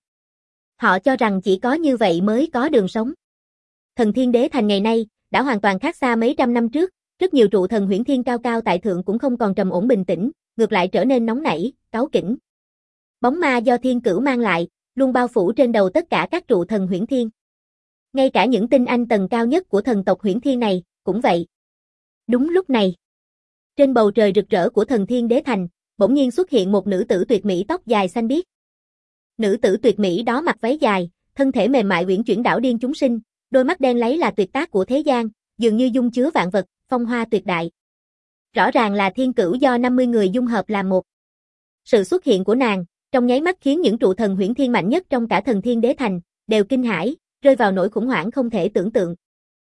Họ cho rằng chỉ có như vậy mới có đường sống. Thần Thiên Đế Thành ngày nay đã hoàn toàn khác xa mấy trăm năm trước, rất nhiều trụ thần huyễn thiên cao cao tại thượng cũng không còn trầm ổn bình tĩnh, ngược lại trở nên nóng nảy, cáu kỉnh. Bóng ma do Thiên Cửu mang lại, luôn bao phủ trên đầu tất cả các trụ thần huyễn thiên. Ngay cả những tinh anh tầng cao nhất của thần tộc huyễn thiên này, cũng vậy. Đúng lúc này, trên bầu trời rực rỡ của Thần Thiên Đế Thành, bỗng nhiên xuất hiện một nữ tử tuyệt mỹ tóc dài xanh biếc. Nữ tử tuyệt mỹ đó mặc váy dài, thân thể mềm mại uyển chuyển đảo điên chúng sinh, đôi mắt đen láy là tuyệt tác của thế gian, dường như dung chứa vạn vật, phong hoa tuyệt đại. Rõ ràng là Thiên Cửu do 50 người dung hợp làm một. Sự xuất hiện của nàng, trong nháy mắt khiến những trụ thần huyễn thiên mạnh nhất trong cả Thần Thiên Đế Thành đều kinh hãi, rơi vào nỗi khủng hoảng không thể tưởng tượng.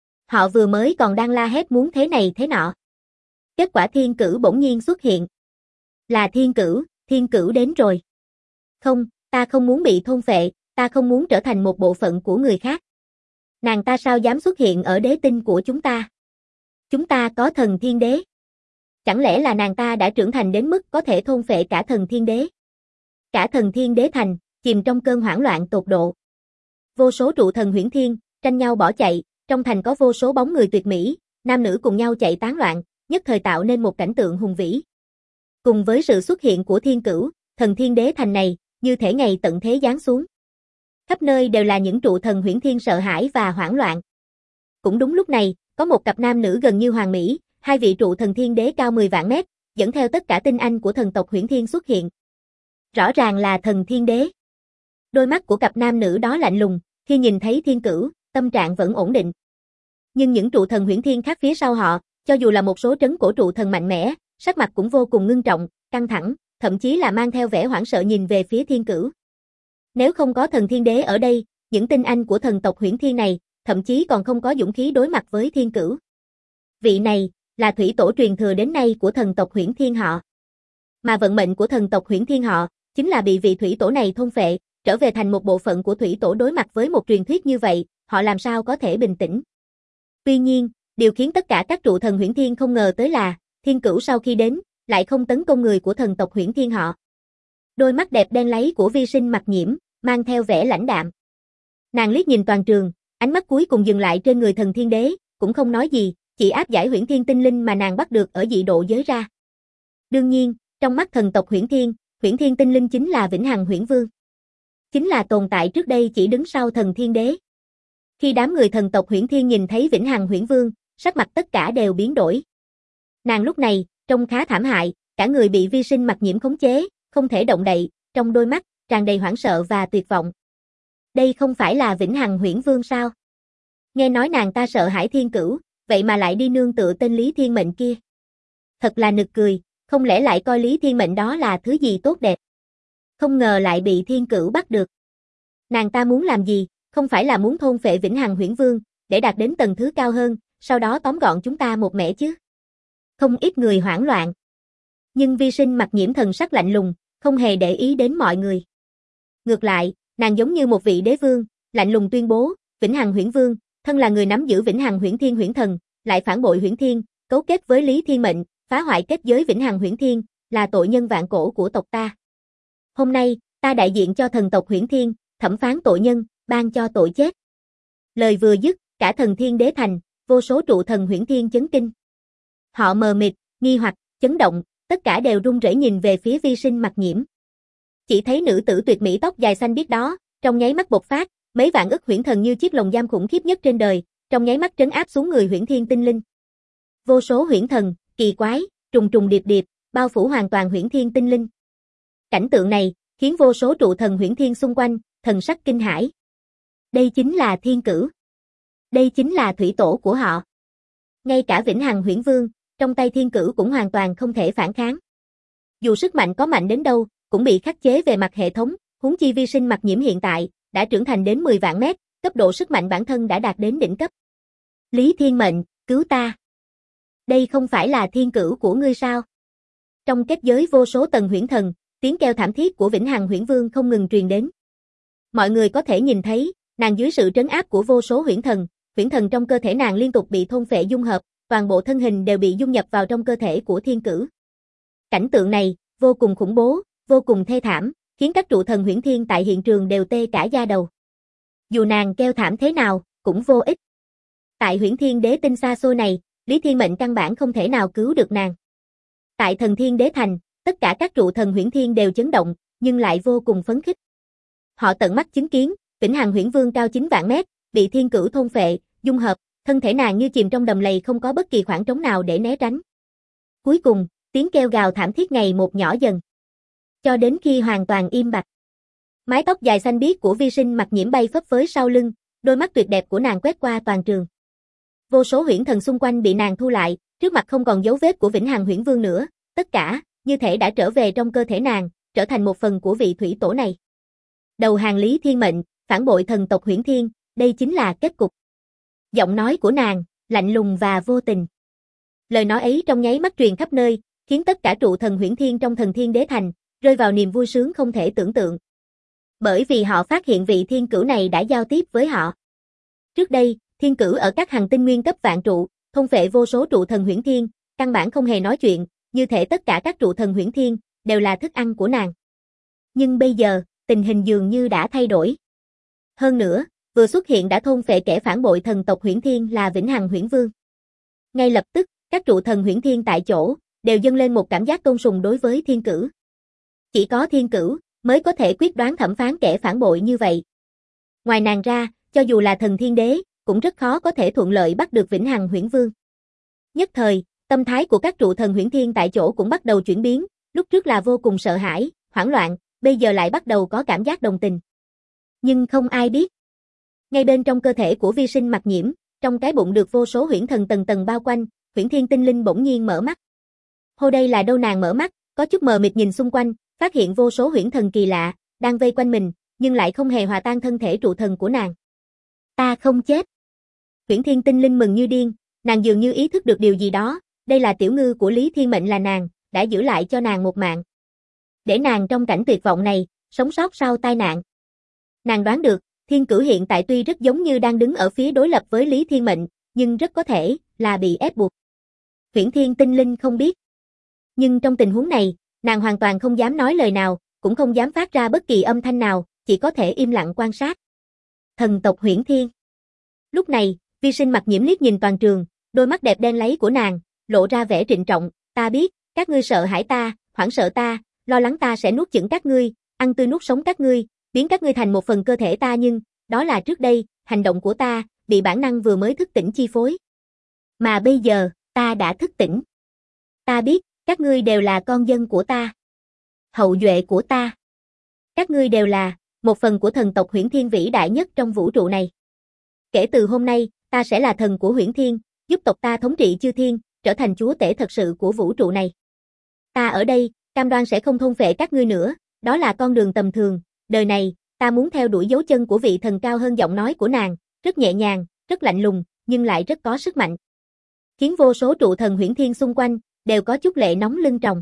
Họ vừa mới còn đang la hét muốn thế này thế nọ. Kết quả Thiên Cửu bỗng nhiên xuất hiện. Là Thiên Cửu đến rồi. Không, ta không muốn bị thôn phệ, ta không muốn trở thành một bộ phận của người khác. Nàng ta sao dám xuất hiện ở đế tinh của chúng ta? Chúng ta có Thần Thiên Đế. Chẳng lẽ là nàng ta đã trưởng thành đến mức có thể thôn phệ cả Thần Thiên Đế? Cả Thần Thiên Đế Thành, chìm trong cơn hoảng loạn tột độ. Vô số trụ thần huyễn thiên, tranh nhau bỏ chạy, trong thành có vô số bóng người tuyệt mỹ, nam nữ cùng nhau chạy tán loạn, nhất thời tạo nên một cảnh tượng hùng vĩ. Cùng với sự xuất hiện của Thiên Cửu, Thần Thiên Đế Thành này, như thể ngày tận thế giáng xuống. Khắp nơi đều là những trụ thần huyễn thiên sợ hãi và hoảng loạn. Cũng đúng lúc này, có một cặp nam nữ gần như hoàn mỹ, hai vị trụ thần thiên đế cao 10 vạn mét, dẫn theo tất cả tinh anh của thần tộc huyễn thiên xuất hiện. Rõ ràng là Thần Thiên Đế. Đôi mắt của cặp nam nữ đó lạnh lùng, khi nhìn thấy Thiên Cửu, tâm trạng vẫn ổn định. Nhưng những trụ thần huyễn thiên khác phía sau họ, cho dù là một số trấn cổ trụ thần mạnh mẽ, sắc mặt cũng vô cùng ngưng trọng, căng thẳng, thậm chí là mang theo vẻ hoảng sợ nhìn về phía Thiên Cửu. Nếu không có Thần Thiên Đế ở đây, những tinh anh của thần tộc huyễn thiên này, thậm chí còn không có dũng khí đối mặt với Thiên Cửu. Vị này, là thủy tổ truyền thừa đến nay của thần tộc huyễn thiên họ. Mà vận mệnh của thần tộc huyễn thiên họ, chính là bị vị thủy tổ này thôn phệ, trở về thành một bộ phận của thủy tổ. Đối mặt với một truyền thuyết như vậy, họ làm sao có thể bình tĩnh. Tuy nhiên, điều khiến tất cả các trụ thần huyễn thiên không ngờ tới là, Thiên Cửu sau khi đến, lại không tấn công người của thần tộc huyễn thiên họ. Đôi mắt đẹp đen láy của Vi Sinh Mặc Nhiễm, mang theo vẻ lãnh đạm. Nàng liếc nhìn toàn trường, ánh mắt cuối cùng dừng lại trên người Thần Thiên Đế, cũng không nói gì, chỉ áp giải huyễn thiên tinh linh mà nàng bắt được ở dị độ giới ra. Đương nhiên, trong mắt thần tộc huyễn thiên tinh linh chính là Vĩnh Hằng Huyễn Vương. Chính là tồn tại trước đây chỉ đứng sau Thần Thiên Đế. Khi đám người thần tộc huyễn thiên nhìn thấy Vĩnh Hằng Huyễn Vương, sắc mặt tất cả đều biến đổi. Nàng lúc này, trông khá thảm hại, cả người bị Vi Sinh Mặc Nhiễm khống chế, không thể động đậy, trong đôi mắt, tràn đầy hoảng sợ và tuyệt vọng. Đây không phải là Vĩnh Hằng Huyễn Vương sao? Nghe nói nàng ta sợ hãi Thiên Cửu, vậy mà lại đi nương tựa tên Lý Thiên Mệnh kia. Thật là nực cười, không lẽ lại coi Lý Thiên Mệnh đó là thứ gì tốt đẹp. Không ngờ lại bị Thiên Cửu bắt được. Nàng ta muốn làm gì, không phải là muốn thôn phệ Vĩnh Hằng Huyễn Vương, để đạt đến tầng thứ cao hơn, sau đó tóm gọn chúng ta một mẻ chứ. Không ít người hoảng loạn. Nhưng Vi Sinh Mặc Nhiễm thần sắc lạnh lùng, không hề để ý đến mọi người. Ngược lại, nàng giống như một vị đế vương, lạnh lùng tuyên bố, Vĩnh Hằng Huyễn Vương, thân là người nắm giữ Vĩnh Hằng Huyễn Thiên Huyễn Thần, lại phản bội Huyễn Thiên, cấu kết với Lý Thiên Mệnh, phá hoại kết giới Vĩnh Hằng Huyễn Thiên, là tội nhân vạn cổ của tộc ta. Hôm nay, ta đại diện cho thần tộc Huyễn Thiên, thẩm phán tội nhân, ban cho tội chết. Lời vừa dứt, cả Thần Thiên Đế Thành, vô số trụ thần Huyễn Thiên chấn kinh. Họ mờ mịt, nghi hoặc, chấn động, tất cả đều run rẩy nhìn về phía Vi Sinh Mặc Nhiễm. Chỉ thấy nữ tử tuyệt mỹ tóc dài xanh biếc đó, trong nháy mắt bộc phát, mấy vạn ức huyễn thần như chiếc lồng giam khủng khiếp nhất trên đời, trong nháy mắt trấn áp xuống người huyễn thiên tinh linh. Vô số huyễn thần, kỳ quái, trùng trùng điệp điệp, bao phủ hoàn toàn huyễn thiên tinh linh. Cảnh tượng này, khiến vô số trụ thần huyễn thiên xung quanh, thần sắc kinh hãi. Đây chính là Thiên Cửu. Đây chính là thủy tổ của họ. Ngay cả Vĩnh Hằng Huyễn Vương, trong tay Thiên Cửu cũng hoàn toàn không thể phản kháng. Dù sức mạnh có mạnh đến đâu, cũng bị khắc chế về mặt hệ thống, huống chi Vi Sinh Mặc Nhiễm hiện tại, đã trưởng thành đến 10 vạn mét, cấp độ sức mạnh bản thân đã đạt đến đỉnh cấp. Lý Thiên Mệnh, cứu ta. Đây không phải là thiên cửu của ngươi sao? Trong kết giới vô số tầng huyễn thần, tiếng kêu thảm thiết của Vĩnh Hằng Huyễn Vương không ngừng truyền đến. Mọi người có thể nhìn thấy, nàng dưới sự trấn áp của vô số huyễn thần trong cơ thể nàng liên tục bị thôn phệ dung hợp, toàn bộ thân hình đều bị dung nhập vào trong cơ thể của thiên cửu. Cảnh tượng này, vô cùng khủng bố, vô cùng thê thảm, khiến các trụ thần huyễn thiên tại hiện trường đều tê cả da đầu. Dù nàng kêu thảm thế nào, cũng vô ích. Tại huyễn thiên đế tinh xa xôi này, Lý Thiên Mệnh căn bản không thể nào cứu được nàng. Tại thần thiên đế thành, tất cả các trụ thần huyễn thiên đều chấn động, nhưng lại vô cùng phấn khích. Họ tận mắt chứng kiến, Vĩnh Hằng Huyễn Vương cao 9 vạn mét, bị thiên cửu thôn phệ, dung hợp, thân thể nàng như chìm trong đầm lầy không có bất kỳ khoảng trống nào để né tránh. Cuối cùng, tiếng kêu gào thảm thiết ngày một nhỏ dần, cho đến khi hoàn toàn im bặt. Mái tóc dài xanh biếc của Vi Sinh Mặc Nhiễm bay phấp phới sau lưng, đôi mắt tuyệt đẹp của nàng quét qua toàn trường. Vô số huyễn thần xung quanh bị nàng thu lại, trước mặt không còn dấu vết của Vĩnh Hằng Huyễn Vương nữa, tất cả, như thể đã trở về trong cơ thể nàng, trở thành một phần của vị thủy tổ này. Đầu hàng Lý Thiên Mệnh, phản bội thần tộc Huyễn Thiên, đây chính là kết cục. Giọng nói của nàng, lạnh lùng và vô tình. Lời nói ấy trong nháy mắt truyền khắp nơi, khiến tất cả trụ thần Huyễn Thiên trong thần thiên đế thành, rơi vào niềm vui sướng không thể tưởng tượng. Bởi vì họ phát hiện vị thiên cửu này đã giao tiếp với họ. Trước đây, thiên cửu ở các hành tinh nguyên cấp vạn trụ, thôn phệ vô số trụ thần Huyễn Thiên, căn bản không hề nói chuyện, như thể tất cả các trụ thần Huyễn Thiên đều là thức ăn của nàng. Nhưng bây giờ, tình hình dường như đã thay đổi. Hơn nữa, vừa xuất hiện đã thôn phệ kẻ phản bội thần tộc Huyễn Thiên là Vĩnh Hằng Huyễn Vương. Ngay lập tức, các trụ thần Huyễn Thiên tại chỗ đều dâng lên một cảm giác tôn sùng đối với thiên cửu. Chỉ có thiên cửu mới có thể quyết đoán thẩm phán kẻ phản bội như vậy. Ngoài nàng ra, cho dù là thần thiên đế, cũng rất khó có thể thuận lợi bắt được Vĩnh Hằng Huyễn Vương. Nhất thời, tâm thái của các trụ thần Huyễn Thiên tại chỗ cũng bắt đầu chuyển biến, lúc trước là vô cùng sợ hãi, hoảng loạn, bây giờ lại bắt đầu có cảm giác đồng tình. Nhưng không ai biết. Ngay bên trong cơ thể của Vi Sinh Mặc Nhiễm, trong cái bụng được vô số huyễn thần tầng tầng bao quanh, Huyễn Thiên tinh linh bỗng nhiên mở mắt. Hô, đây là đâu? Nàng mở mắt, có chút mờ mịt nhìn xung quanh, phát hiện vô số huyễn thần kỳ lạ đang vây quanh mình, nhưng lại không hề hòa tan thân thể trụ thần của nàng. Ta không chết. Huyễn Thiên tinh linh mừng như điên, nàng dường như ý thức được điều gì đó, đây là tiểu ngư của Lý Thiên Mệnh là nàng, đã giữ lại cho nàng một mạng. Để nàng trong cảnh tuyệt vọng này, sống sót sau tai nạn. Nàng đoán được, thiên cửu hiện tại tuy rất giống như đang đứng ở phía đối lập với Lý Thiên Mệnh, nhưng rất có thể là bị ép buộc. Huyễn Thiên tinh linh không biết. Nhưng trong tình huống này, nàng hoàn toàn không dám nói lời nào, cũng không dám phát ra bất kỳ âm thanh nào, chỉ có thể im lặng quan sát. Thần tộc Huyễn Thiên. Lúc này, Vi Sinh Mặc Nhiễm liếc nhìn toàn trường, đôi mắt đẹp đen láy của nàng, lộ ra vẻ trịnh trọng, ta biết, các ngươi sợ hãi ta, hoảng sợ ta, lo lắng ta sẽ nuốt chửng các ngươi, ăn tươi nuốt sống các ngươi, biến các ngươi thành một phần cơ thể ta, nhưng, đó là trước đây, hành động của ta, bị bản năng vừa mới thức tỉnh chi phối. Mà bây giờ, ta đã thức tỉnh. Ta biết, các ngươi đều là con dân của ta. Hậu duệ của ta. Các ngươi đều là một phần của thần tộc Huyễn Thiên vĩ đại nhất trong vũ trụ này. Kể từ hôm nay, ta sẽ là thần của Huyễn Thiên, giúp tộc ta thống trị chư thiên, trở thành chúa tể thật sự của vũ trụ này. Ta ở đây, cam đoan sẽ không thôn phệ các ngươi nữa, đó là con đường tầm thường, đời này, ta muốn theo đuổi dấu chân của vị thần cao hơn. Giọng nói của nàng, rất nhẹ nhàng, rất lạnh lùng, nhưng lại rất có sức mạnh. Khiến vô số trụ thần Huyễn Thiên xung quanh, đều có chút lệ nóng lưng tròng.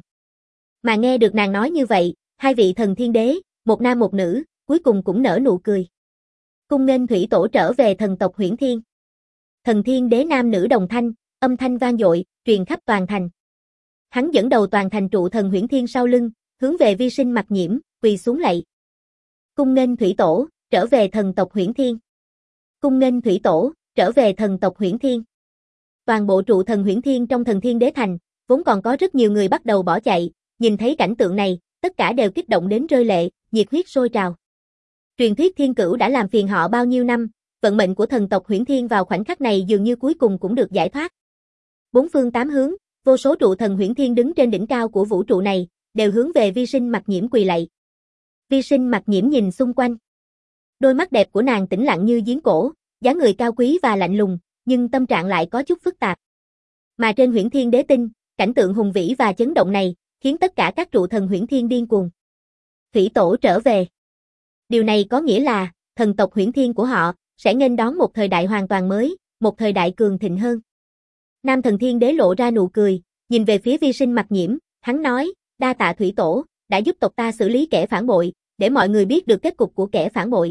Mà nghe được nàng nói như vậy, hai vị thần thiên đế, một nam một nữ, cuối cùng cũng nở nụ cười. Cung nghênh thủy tổ trở về thần tộc Huyễn Thiên. Thần thiên đế nam nữ đồng thanh, âm thanh vang dội, truyền khắp toàn thành. Hắn dẫn đầu toàn thành trụ thần Huyễn Thiên sau lưng, hướng về Vi Sinh Mặc Nhiễm, quỳ xuống lạy. Cung nghênh thủy tổ, trở về thần tộc Huyễn Thiên. Cung nghênh thủy tổ, trở về thần tộc Huyễn Thiên. Toàn bộ trụ thần Huyễn Thiên trong thần thiên đế thành, vốn còn có rất nhiều người bắt đầu bỏ chạy, nhìn thấy cảnh tượng này, tất cả đều kích động đến rơi lệ, nhiệt huyết sôi trào. Truyền thuyết thiên cửu đã làm phiền họ bao nhiêu năm, vận mệnh của thần tộc Huyễn Thiên vào khoảnh khắc này dường như cuối cùng cũng được giải thoát. Bốn phương tám hướng, vô số trụ thần Huyễn Thiên đứng trên đỉnh cao của vũ trụ này, đều hướng về Vi Sinh Mặc Nhiễm quỳ lạy. Vi Sinh Mặc Nhiễm nhìn xung quanh. Đôi mắt đẹp của nàng tĩnh lặng như giếng cổ, dáng người cao quý và lạnh lùng, nhưng tâm trạng lại có chút phức tạp. Mà trên Huyễn Thiên đế tinh, cảnh tượng hùng vĩ và chấn động này, khiến tất cả các trụ thần Huyễn Thiên điên cuồng. Thủy tổ trở về. Điều này có nghĩa là, thần tộc Huyễn Thiên của họ sẽ nghênh đón một thời đại hoàn toàn mới, một thời đại cường thịnh hơn. Nam Thần Thiên Đế lộ ra nụ cười, nhìn về phía Vi Sinh Mặc Nhiễm, hắn nói, đa tạ thủy tổ, đã giúp tộc ta xử lý kẻ phản bội, để mọi người biết được kết cục của kẻ phản bội.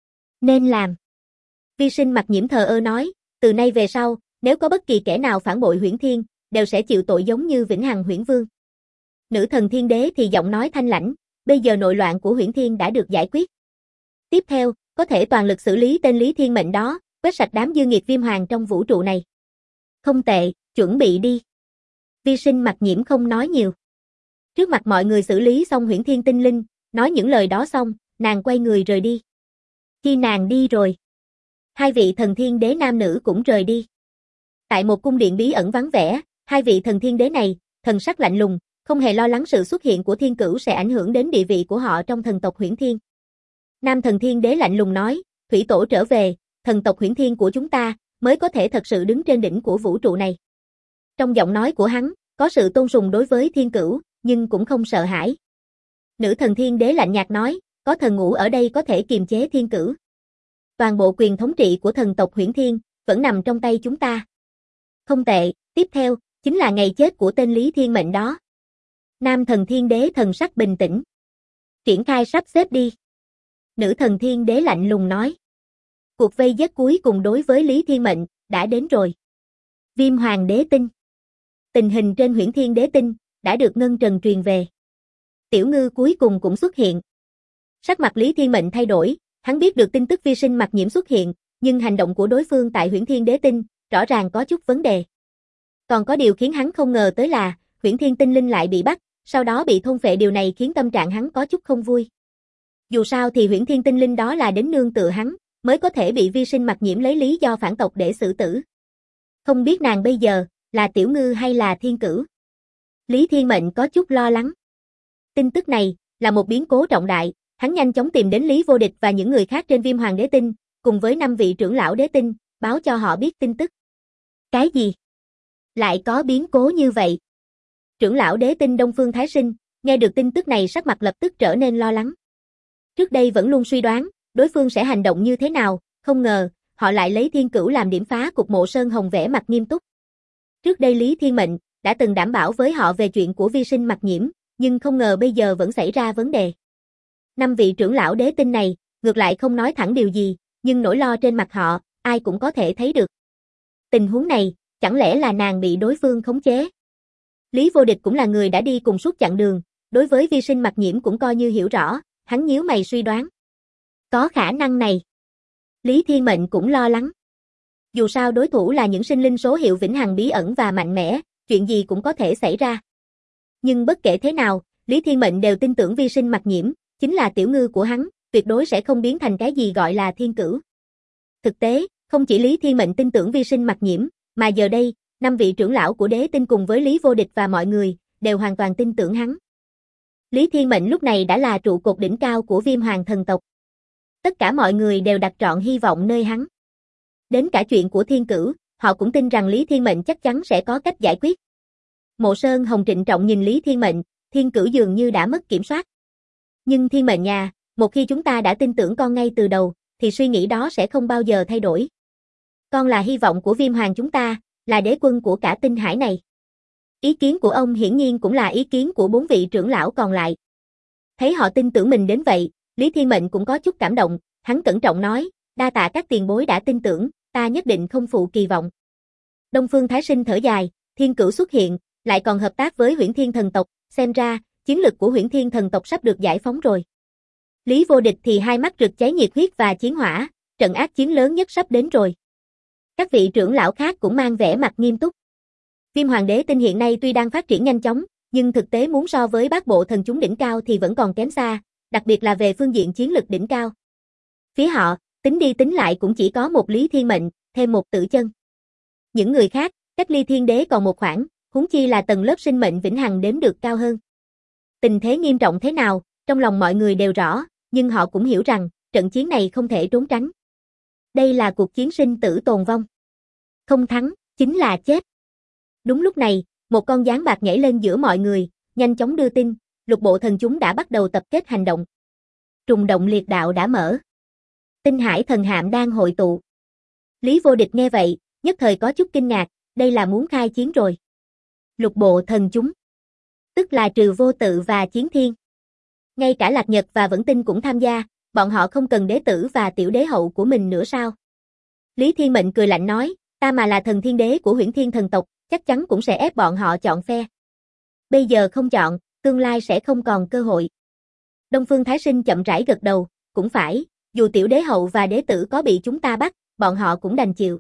Nên làm. Vi Sinh Mặc Nhiễm thờ ơ nói, từ nay về sau, nếu có bất kỳ kẻ nào phản bội Huyễn Thiên, đều sẽ chịu tội giống như Vĩnh Hằng Huyễn Vương. Nữ Thần Thiên Đế thì giọng nói thanh lãnh, bây giờ nội loạn của Huyễn Thiên đã được giải quyết. Tiếp theo, có thể toàn lực xử lý tên Lý Thiên Mệnh đó, quét sạch đám dư nghiệt viêm hoàng trong vũ trụ này. Không tệ, chuẩn bị đi. Vi Sinh Mặc Nhiễm không nói nhiều. Trước mặt mọi người xử lý xong Huyễn Thiên tinh linh, nói những lời đó xong, nàng quay người rời đi. Khi nàng đi rồi, hai vị thần thiên đế nam nữ cũng rời đi. Tại một cung điện bí ẩn vắng vẻ, hai vị thần thiên đế này, thần sắc lạnh lùng, không hề lo lắng sự xuất hiện của Thiên Cửu sẽ ảnh hưởng đến địa vị của họ trong thần tộc Huyễn Thiên. Nam Thần Thiên Đế lạnh lùng nói, thủy tổ trở về, thần tộc Huyễn Thiên của chúng ta mới có thể thật sự đứng trên đỉnh của vũ trụ này. Trong giọng nói của hắn, có sự tôn sùng đối với Thiên Cửu, nhưng cũng không sợ hãi. Nữ Thần Thiên Đế lạnh nhạt nói, có thần ngũ ở đây có thể kiềm chế Thiên Cửu. Toàn bộ quyền thống trị của thần tộc Huyễn Thiên vẫn nằm trong tay chúng ta. Không tệ, tiếp theo chính là ngày chết của tên Lý Thiên Mệnh đó. Nam Thần Thiên Đế thần sắc bình tĩnh. Triển khai sắp xếp đi. Nữ Thần Thiên Đế lạnh lùng nói. Cuộc vây giết cuối cùng đối với Lý Thiên Mệnh đã đến rồi. Viêm Hoàng Đế Tinh. Tình hình trên Huyễn Thiên Đế Tinh đã được Ngân Trần truyền về. Tiểu Ngư cuối cùng cũng xuất hiện. Sắc mặt Lý Thiên Mệnh thay đổi, hắn biết được tin tức Vi Sinh Mặc Nhiễm xuất hiện, nhưng hành động của đối phương tại Huyễn Thiên Đế Tinh rõ ràng có chút vấn đề. Còn có điều khiến hắn không ngờ tới là Huyễn Thiên tinh linh lại bị bắt, sau đó bị thôn phệ, điều này khiến tâm trạng hắn có chút không vui. Dù sao thì Huyễn Thiên tinh linh đó là đến nương tựa hắn, mới có thể bị Vi Sinh Mặc Nhiễm lấy lý do phản tộc để xử tử. Không biết nàng bây giờ là Tiểu Ngư hay là Thiên Cửu? Lý Thiên Mệnh có chút lo lắng. Tin tức này là một biến cố trọng đại, hắn nhanh chóng tìm đến Lý Vô Địch và những người khác trên Viêm Hoàng Đế Tinh, cùng với 5 vị trưởng lão đế tinh, báo cho họ biết tin tức. Cái gì? Lại có biến cố như vậy? Trưởng lão đế tinh Đông Phương Thái Sinh, nghe được tin tức này sắc mặt lập tức trở nên lo lắng. Trước đây vẫn luôn suy đoán, đối phương sẽ hành động như thế nào, không ngờ, họ lại lấy Thiên Cửu làm điểm phá cục. Mộ Sơn Hồng vẻ mặt nghiêm túc. Trước đây Lý Thiên Mệnh đã từng đảm bảo với họ về chuyện của Vi Sinh Mặc Nhiễm, nhưng không ngờ bây giờ vẫn xảy ra vấn đề. 5 vị trưởng lão đế tinh này, ngược lại không nói thẳng điều gì, nhưng nỗi lo trên mặt họ, ai cũng có thể thấy được. Tình huống này, chẳng lẽ là nàng bị đối phương khống chế? Lý Vô Địch cũng là người đã đi cùng suốt chặng đường, đối với Vi Sinh Mặc Nhiễm cũng coi như hiểu rõ, hắn nhíu mày suy đoán. Có khả năng này. Lý Thiên Mệnh cũng lo lắng. Dù sao đối thủ là những sinh linh số hiệu vĩnh hằng bí ẩn và mạnh mẽ, chuyện gì cũng có thể xảy ra. Nhưng bất kể thế nào, Lý Thiên Mệnh đều tin tưởng Vi Sinh Mặc Nhiễm chính là Tiểu Ngư của hắn, tuyệt đối sẽ không biến thành cái gì gọi là Thiên Cửu. Thực tế, không chỉ Lý Thiên Mệnh tin tưởng Vi Sinh Mặc Nhiễm, mà giờ đây, 5 vị trưởng lão của đế tinh cùng với Lý Vô Địch và mọi người, đều hoàn toàn tin tưởng hắn. Lý Thiên Mệnh lúc này đã là trụ cột đỉnh cao của Viêm Hoàng thần tộc. Tất cả mọi người đều đặt trọn hy vọng nơi hắn. Đến cả chuyện của Thiên Cửu, họ cũng tin rằng Lý Thiên Mệnh chắc chắn sẽ có cách giải quyết. Mộ Sơn Hồng trịnh trọng nhìn Lý Thiên Mệnh, Thiên Cửu dường như đã mất kiểm soát. Nhưng Thiên Mệnh nhà, một khi chúng ta đã tin tưởng con ngay từ đầu, thì suy nghĩ đó sẽ không bao giờ thay đổi. Con là hy vọng của Viêm Hoàng chúng ta, là đế quân của cả tinh hải này. Ý kiến của ông hiển nhiên cũng là ý kiến của 4 vị trưởng lão còn lại. Thấy họ tin tưởng mình đến vậy, Lý Thiên Mệnh cũng có chút cảm động, hắn cẩn trọng nói, đa tạ các tiền bối đã tin tưởng, ta nhất định không phụ kỳ vọng. Đông Phương Thái Sinh thở dài, Thiên Cửu xuất hiện, lại còn hợp tác với Huyễn Thiên thần tộc, xem ra, chiến lực của Huyễn Thiên thần tộc sắp được giải phóng rồi. Lý Vô Địch thì hai mắt rực cháy nhiệt huyết và chiến hỏa, trận ác chiến lớn nhất sắp đến rồi. Các vị trưởng lão khác cũng mang vẻ mặt nghiêm túc. Viêm Hoàng Đế Tinh hiện nay tuy đang phát triển nhanh chóng, nhưng thực tế muốn so với bát bộ thần chúng đỉnh cao thì vẫn còn kém xa, đặc biệt là về phương diện chiến lực đỉnh cao. Phía họ, tính đi tính lại cũng chỉ có một Lý Thiên Mệnh, thêm một Tử Chân. Những người khác, cách Ly Thiên Đế còn một khoảng, huống chi là tầng lớp sinh mệnh vĩnh hằng đếm được cao hơn. Tình thế nghiêm trọng thế nào, trong lòng mọi người đều rõ, nhưng họ cũng hiểu rằng, trận chiến này không thể trốn tránh. Đây là cuộc chiến sinh tử tồn vong. Không thắng, chính là chết. Đúng lúc này, một con gián bạc nhảy lên giữa mọi người, nhanh chóng đưa tin, lục bộ thần chúng đã bắt đầu tập kết hành động. Trùng động liệt đạo đã mở. Tinh Hải thần hạm đang hội tụ. Lý Vô Địch nghe vậy, nhất thời có chút kinh ngạc, đây là muốn khai chiến rồi. Lục bộ thần chúng. Tức là trừ Vô Tự và Chiến Thiên. Ngay cả Lạc Nhật và Vẫn Tinh cũng tham gia, bọn họ không cần đế tử và tiểu đế hậu của mình nữa sao? Lý Thiên Mệnh cười lạnh nói, ta mà là thần thiên đế của Huyễn Thiên thần tộc, chắc chắn cũng sẽ ép bọn họ chọn phe. Bây giờ không chọn, tương lai sẽ không còn cơ hội. Đông Phương Thái Sinh chậm rãi gật đầu, cũng phải, dù tiểu đế hậu và đế tử có bị chúng ta bắt, bọn họ cũng đành chịu.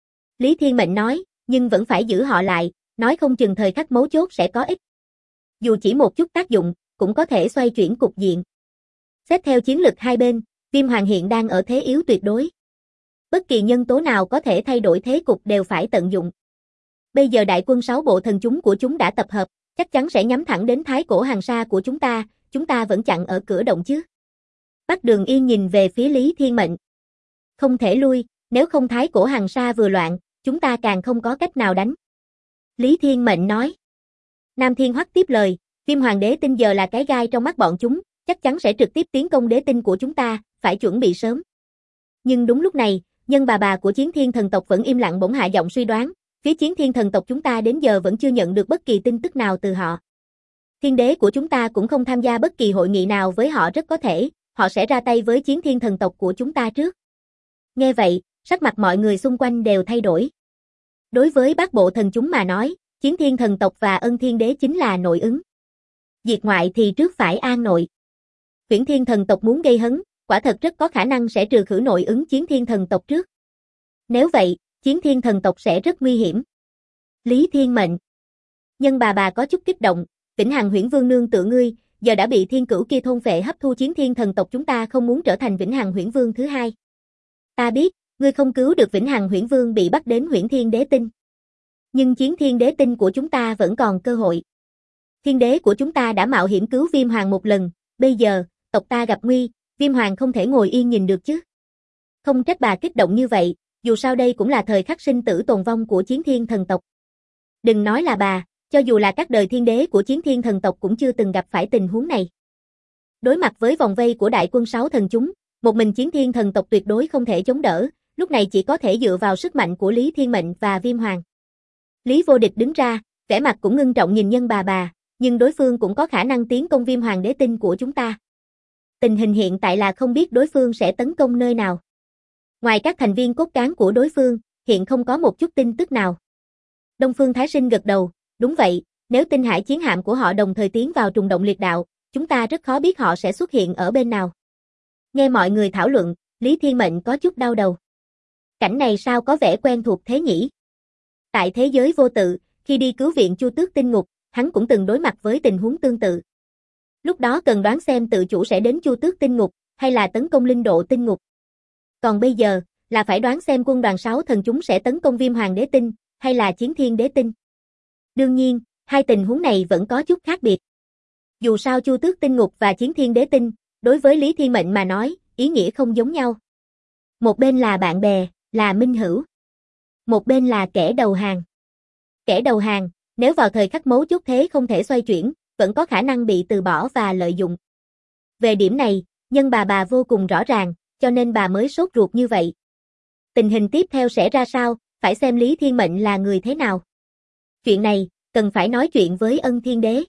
Lý Thiên Mệnh nói, nhưng vẫn phải giữ họ lại, nói không chừng thời khắc mấu chốt sẽ có ích. Dù chỉ một chút tác dụng, cũng có thể xoay chuyển cục diện. Xét theo chiến lực hai bên, Viêm Hoàng hiện đang ở thế yếu tuyệt đối. Bất kỳ nhân tố nào có thể thay đổi thế cục đều phải tận dụng. Bây giờ đại quân 6 bộ thần chúng của chúng đã tập hợp, chắc chắn sẽ nhắm thẳng đến thái cổ hàng sa của chúng ta vẫn chặn ở cửa động chứ. Bắc Đường Yên nhìn về phía Lý Thiên Mệnh. Không thể lui, nếu không thái cổ hàng sa vừa loạn, chúng ta càng không có cách nào đánh. Lý Thiên Mệnh nói. Nam Thiên Hoắc tiếp lời, Viêm Hoàng đế tinh giờ là cái gai trong mắt bọn chúng, chắc chắn sẽ trực tiếp tiến công đế tinh của chúng ta, phải chuẩn bị sớm. Nhưng đúng lúc này, nhân bà của Chiến Thiên thần tộc vẫn im lặng bỗng hạ giọng suy đoán, phía Chiến Thiên thần tộc chúng ta đến giờ vẫn chưa nhận được bất kỳ tin tức nào từ họ. Thiên đế của chúng ta cũng không tham gia bất kỳ hội nghị nào với họ, rất có thể, họ sẽ ra tay với Chiến Thiên thần tộc của chúng ta trước. Nghe vậy, sắc mặt mọi người xung quanh đều thay đổi. Đối với bát bộ thần chúng mà nói, Chiến Thiên thần tộc và Ân Thiên đế chính là nội ứng. Diệt ngoại thì trước phải an nội. Huyễn Thiên thần tộc muốn gây hấn, quả thật rất có khả năng sẽ trừ khử nội ứng Chiến Thiên thần tộc trước. Nếu vậy, Chiến Thiên thần tộc sẽ rất nguy hiểm. Lý Thiên Mệnh. Nhân bà có chút kích động, Vĩnh Hằng Huyễn Vương nương tựa ngươi, giờ đã bị thiên cửu kia thôn phệ hấp thu Chiến Thiên thần tộc, chúng ta không muốn trở thành Vĩnh Hằng Huyễn Vương thứ hai. Ta biết, ngươi không cứu được Vĩnh Hằng Huyễn Vương bị bắt đến Huyễn Thiên đế tinh. Nhưng Chiến Thiên đế tinh của chúng ta vẫn còn cơ hội. Thiên đế của chúng ta đã mạo hiểm cứu Viêm Hoàng một lần, bây giờ, tộc ta gặp nguy, Viêm Hoàng không thể ngồi yên nhìn được chứ. Không trách bà kích động như vậy, dù sao đây cũng là thời khắc sinh tử tồn vong của Chiến Thiên thần tộc. Đừng nói là bà, cho dù là các đời thiên đế của Chiến Thiên thần tộc cũng chưa từng gặp phải tình huống này. Đối mặt với vòng vây của đại quân 6 thần chúng, một mình Chiến Thiên thần tộc tuyệt đối không thể chống đỡ, lúc này chỉ có thể dựa vào sức mạnh của Lý Thiên Mệnh và Viêm Hoàng. Lý Vô Địch đứng ra, vẻ mặt cũng ngưng trọng nhìn nhân bà, nhưng đối phương cũng có khả năng tiến công Viêm Hoàng đế tinh của chúng ta. Tình hình hiện tại là không biết đối phương sẽ tấn công nơi nào. Ngoài các thành viên cốt cán của đối phương, hiện không có một chút tin tức nào. Đông Phương Thái Sinh gật đầu, đúng vậy, nếu Tinh Hải chiến hạm của họ đồng thời tiến vào trùng động liệt đạo, chúng ta rất khó biết họ sẽ xuất hiện ở bên nào. Nghe mọi người thảo luận, Lý Thiên Mệnh có chút đau đầu. Cảnh này sao có vẻ quen thuộc thế nhỉ? Tại thế giới vô tự, khi đi cứu viện Chu Tước Tinh Ngục, hắn cũng từng đối mặt với tình huống tương tự. Lúc đó cần đoán xem tự chủ sẽ đến Chu Tước Tinh Ngục, hay là tấn công Linh Độ Tinh Ngục. Còn bây giờ, là phải đoán xem quân đoàn 6 thần chúng sẽ tấn công Viêm Hoàng đế tinh, hay là Chiến Thiên đế tinh. Đương nhiên, hai tình huống này vẫn có chút khác biệt. Dù sao Chu Tước Tinh Ngục và Chiến Thiên đế tinh, đối với Lý Thiên Mệnh mà nói, ý nghĩa không giống nhau. Một bên là bạn bè, là minh hữu. Một bên là kẻ đầu hàng. Kẻ đầu hàng, nếu vào thời khắc mấu chốt thế không thể xoay chuyển, vẫn có khả năng bị từ bỏ và lợi dụng. Về điểm này, nhân bà vô cùng rõ ràng, cho nên bà mới sốt ruột như vậy. Tình hình tiếp theo sẽ ra sao, phải xem Lý Thiên Mệnh là người thế nào. Chuyện này, cần phải nói chuyện với Ân Thiên đế.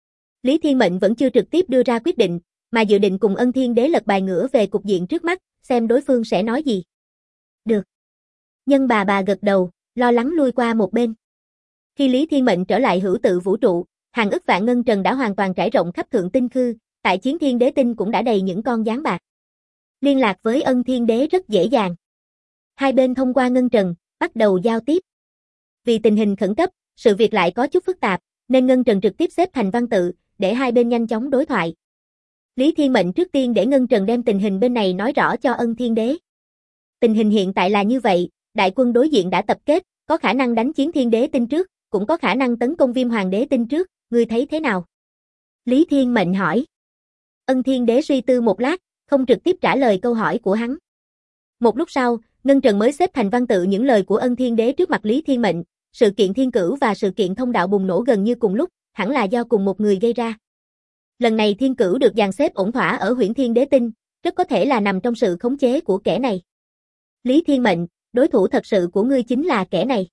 Lý Thiên Mệnh vẫn chưa trực tiếp đưa ra quyết định, mà dự định cùng Ân Thiên đế lật bài ngửa về cục diện trước mắt, xem đối phương sẽ nói gì. Được. Nhân bà gật đầu, lo lắng lui qua một bên. Khi Lý Thiên Mệnh trở lại hữu tự vũ trụ, hàng ức vạn ngân trần đã hoàn toàn trải rộng khắp thượng tinh khư, tại Chiến Thiên đế tinh cũng đã đầy những con gián bạc. Liên lạc với Ân Thiên đế rất dễ dàng. Hai bên thông qua ngân trần, bắt đầu giao tiếp. Vì tình hình khẩn cấp, sự việc lại có chút phức tạp, nên ngân trần trực tiếp xếp thành văn tự, để hai bên nhanh chóng đối thoại. Lý Thiên Mệnh trước tiên để ngân trần đem tình hình bên này nói rõ cho Ân Thiên đế. Tình hình hiện tại là như vậy, đại quân đối diện đã tập kết, có khả năng đánh Chiến Thiên đế tinh trước, cũng có khả năng tấn công Viêm Hoàng đế tinh trước, ngươi thấy thế nào? Lý Thiên Mệnh hỏi. Ân Thiên đế suy tư một lát, không trực tiếp trả lời câu hỏi của hắn. Một lúc sau, ngân trần mới xếp thành văn tự những lời của Ân Thiên đế trước mặt Lý Thiên Mệnh, sự kiện thiên cửu và sự kiện thông đạo bùng nổ gần như cùng lúc, hẳn là do cùng một người gây ra. Lần này thiên cửu được dàn xếp ổn thỏa ở Huyễn Thiên đế tinh, rất có thể là nằm trong sự khống chế của kẻ này. Lý Thiên Mệnh, đối thủ thật sự của ngươi chính là kẻ này.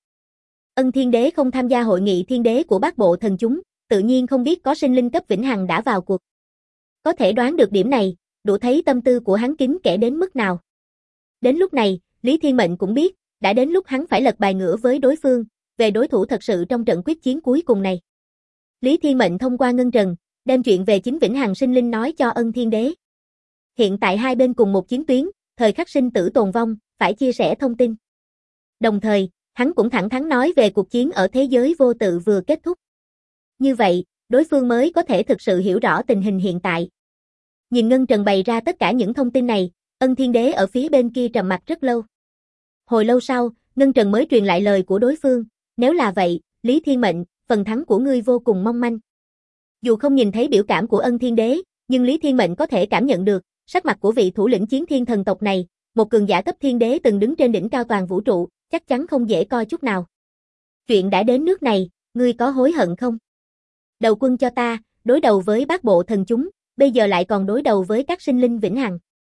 Ân Thiên Đế không tham gia hội nghị thiên đế của Bát Bộ Thần chúng, tự nhiên không biết có sinh linh cấp vĩnh hằng đã vào cuộc. Có thể đoán được điểm này, đủ thấy tâm tư của hắn kín kẽ đến mức nào. Đến lúc này, Lý Thiên Mệnh cũng biết, đã đến lúc hắn phải lật bài ngửa với đối phương, về đối thủ thật sự trong trận quyết chiến cuối cùng này. Lý Thiên Mệnh thông qua Ngân Trần, đem chuyện về chính vĩnh hằng sinh linh nói cho Ân Thiên Đế. Hiện tại hai bên cùng một chiến tuyến, thời khắc sinh tử tồn vong, phải chia sẻ thông tin. Đồng thời, hắn cũng thẳng thắn nói về cuộc chiến ở thế giới vô tự vừa kết thúc. Như vậy, đối phương mới có thể thực sự hiểu rõ tình hình hiện tại. Nhìn Ngân Trần bày ra tất cả những thông tin này, Ân Thiên Đế ở phía bên kia trầm mặc rất lâu. Hồi lâu sau, Ngân Trần mới truyền lại lời của đối phương, nếu là vậy, Lý Thiên Mệnh, phần thắng của ngươi vô cùng mong manh. Dù không nhìn thấy biểu cảm của Ân Thiên Đế, nhưng Lý Thiên Mệnh có thể cảm nhận được, sắc mặt của vị thủ lĩnh chiến thiên thần tộc này, một cường giả cấp thiên đế từng đứng trên đỉnh cao toàn vũ trụ, chắc chắn không dễ coi chút nào. Chuyện đã đến nước này, ngươi có hối hận không? Đầu quân cho ta, đối đầu với Bát Bộ Thần chúng, bây giờ lại còn đối đầu với các sinh linh vĩnh hằng.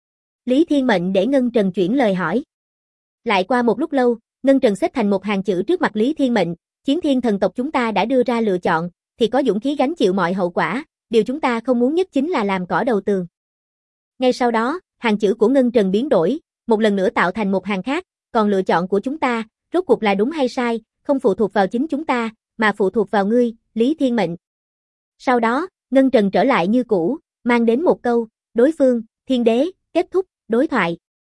Lý Thiên Mệnh để Ngân Trần chuyển lời hỏi. Lại qua một lúc lâu, Ngân Trần xếp thành một hàng chữ trước mặt Lý Thiên Mệnh, chiến thiên thần tộc chúng ta đã đưa ra lựa chọn, thì có dũng khí gánh chịu mọi hậu quả, điều chúng ta không muốn nhất chính là làm cỏ đầu tường. Ngay sau đó, hàng chữ của Ngân Trần biến đổi, một lần nữa tạo thành một hàng khác, còn lựa chọn của chúng ta, rốt cuộc là đúng hay sai, không phụ thuộc vào chính chúng ta, mà phụ thuộc vào ngươi, Lý Thiên Mệnh. Sau đó, Ngân Trần trở lại như cũ, mang đến một câu, đối phương, thiên đế, kết thúc, đối thoại.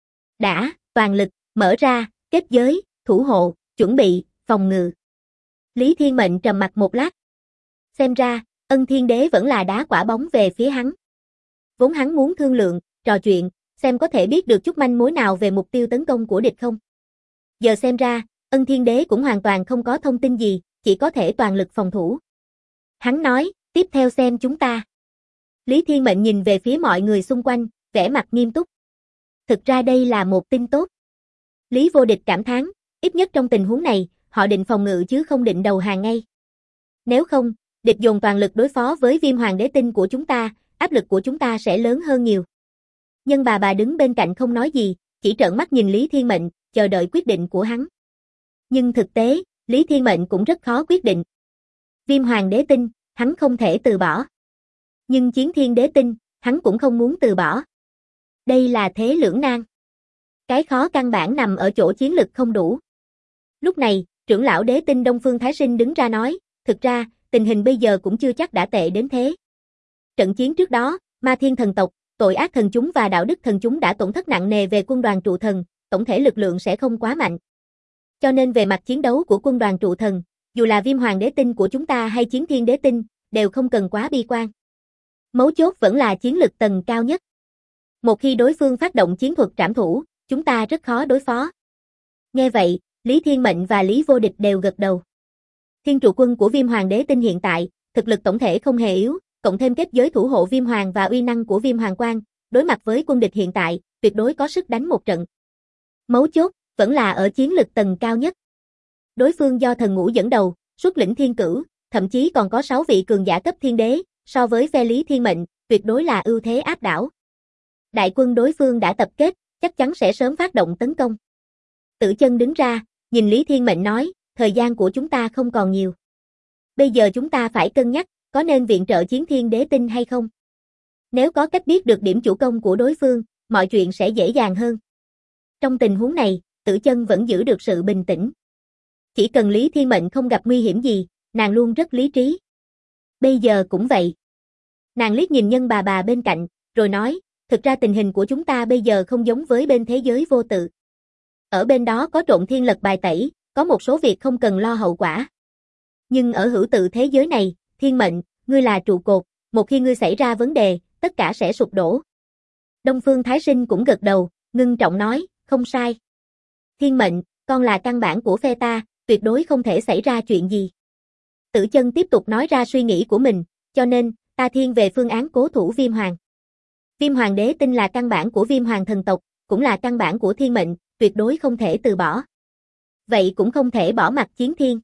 Đã, toàn lực, mở ra, kết giới, thủ hộ, chuẩn bị, phòng ngự. Lý Thiên Mệnh trầm mặc một lát. Xem ra, Ân Thiên Đế vẫn là đá quả bóng về phía hắn. Vốn hắn muốn thương lượng, trò chuyện, xem có thể biết được chút manh mối nào về mục tiêu tấn công của địch không. Giờ xem ra, Ân Thiên Đế cũng hoàn toàn không có thông tin gì, chỉ có thể toàn lực phòng thủ. Hắn nói, tiếp theo xem chúng ta. Lý Thiên Mệnh nhìn về phía mọi người xung quanh, vẻ mặt nghiêm túc. Thực ra đây là một tin tốt. Lý Vô Địch cảm thán, ít nhất trong tình huống này, họ định phòng ngự chứ không định đầu hàng ngay. Nếu không, địch dồn toàn lực đối phó với Viêm Hoàng Đế Tinh của chúng ta, áp lực của chúng ta sẽ lớn hơn nhiều. Nhân bà đứng bên cạnh không nói gì, chỉ trợn mắt nhìn Lý Thiên Mệnh, chờ đợi quyết định của hắn. Nhưng thực tế, Lý Thiên Mệnh cũng rất khó quyết định. Viêm Hoàng Đế Tinh, hắn không thể từ bỏ. Nhưng Chiến Thiên Đế Tinh, hắn cũng không muốn từ bỏ. Đây là thế lưỡng nan. Cái khó căn bản nằm ở chỗ chiến lực không đủ. Lúc này, trưởng lão Đế Tinh Đông Phương Thái Sinh đứng ra nói, thực ra, tình hình bây giờ cũng chưa chắc đã tệ đến thế. Trận chiến trước đó, Ma Thiên thần tộc, Tội Ác thần chúng và Đạo Đức thần chúng đã tổn thất nặng nề về quân đoàn trụ thần, tổng thể lực lượng sẽ không quá mạnh. Cho nên về mặt chiến đấu của quân đoàn trụ thần, dù là Viêm Hoàng Đế Tinh của chúng ta hay Chiến Thiên Đế Tinh, đều không cần quá bi quan. Mấu chốt vẫn là chiến lực tầng cao nhất. Một khi đối phương phát động chiến thuật trảm thủ, chúng ta rất khó đối phó. Nghe vậy, Lý Thiên Mệnh và Lý Vô Địch đều gật đầu. Thiên trụ quân của Viêm Hoàng Đế Tinh hiện tại, thực lực tổng thể không hề yếu, cộng thêm kết giới thủ hộ Viêm Hoàng và uy năng của Viêm Hoàng Quang, đối mặt với quân địch hiện tại, tuyệt đối có sức đánh một trận. Mấu chốt, vẫn là ở chiến lực tầng cao nhất. Đối phương do thần ngũ dẫn đầu, xuất lĩnh thiên cửu, thậm chí còn có 6 vị cường giả cấp thiên đế, so với phe Lý Thiên Mệnh, tuyệt đối là ưu thế áp đảo. Đại quân đối phương đã tập kết, chắc chắn sẽ sớm phát động tấn công. Tử Chân đứng ra, nhìn Lý Thiên Mệnh nói, thời gian của chúng ta không còn nhiều. Bây giờ chúng ta phải cân nhắc, có nên viện trợ Chiến Thiên Đế Tinh hay không? Nếu có cách biết được điểm chủ công của đối phương, mọi chuyện sẽ dễ dàng hơn. Trong tình huống này, Tử Chân vẫn giữ được sự bình tĩnh. Chỉ cần Lý Thiên Mệnh không gặp nguy hiểm gì, nàng luôn rất lý trí. Bây giờ cũng vậy. Nàng liếc nhìn Nhân bà bên cạnh, rồi nói, thực ra tình hình của chúng ta bây giờ không giống với bên thế giới vô tự. Ở bên đó có Trộn Thiên lật bài tẩy, có một số việc không cần lo hậu quả. Nhưng ở hữu tự thế giới này, Thiên Mệnh, ngươi là trụ cột, một khi ngươi xảy ra vấn đề, tất cả sẽ sụp đổ. Đông Phương Thái Sinh cũng gật đầu, ngưng trọng nói, không sai. Thiên Mệnh, con là căn bản của phe ta, tuyệt đối không thể xảy ra chuyện gì. Tử Chân tiếp tục nói ra suy nghĩ của mình, cho nên, ta thiên về phương án cố thủ Viêm Hoàng. Viêm Hoàng Đế Tinh là căn bản của Viêm Hoàng thần tộc, cũng là căn bản của Thiên Mệnh, tuyệt đối không thể từ bỏ. Vậy cũng không thể bỏ mặc Chiến Thiên.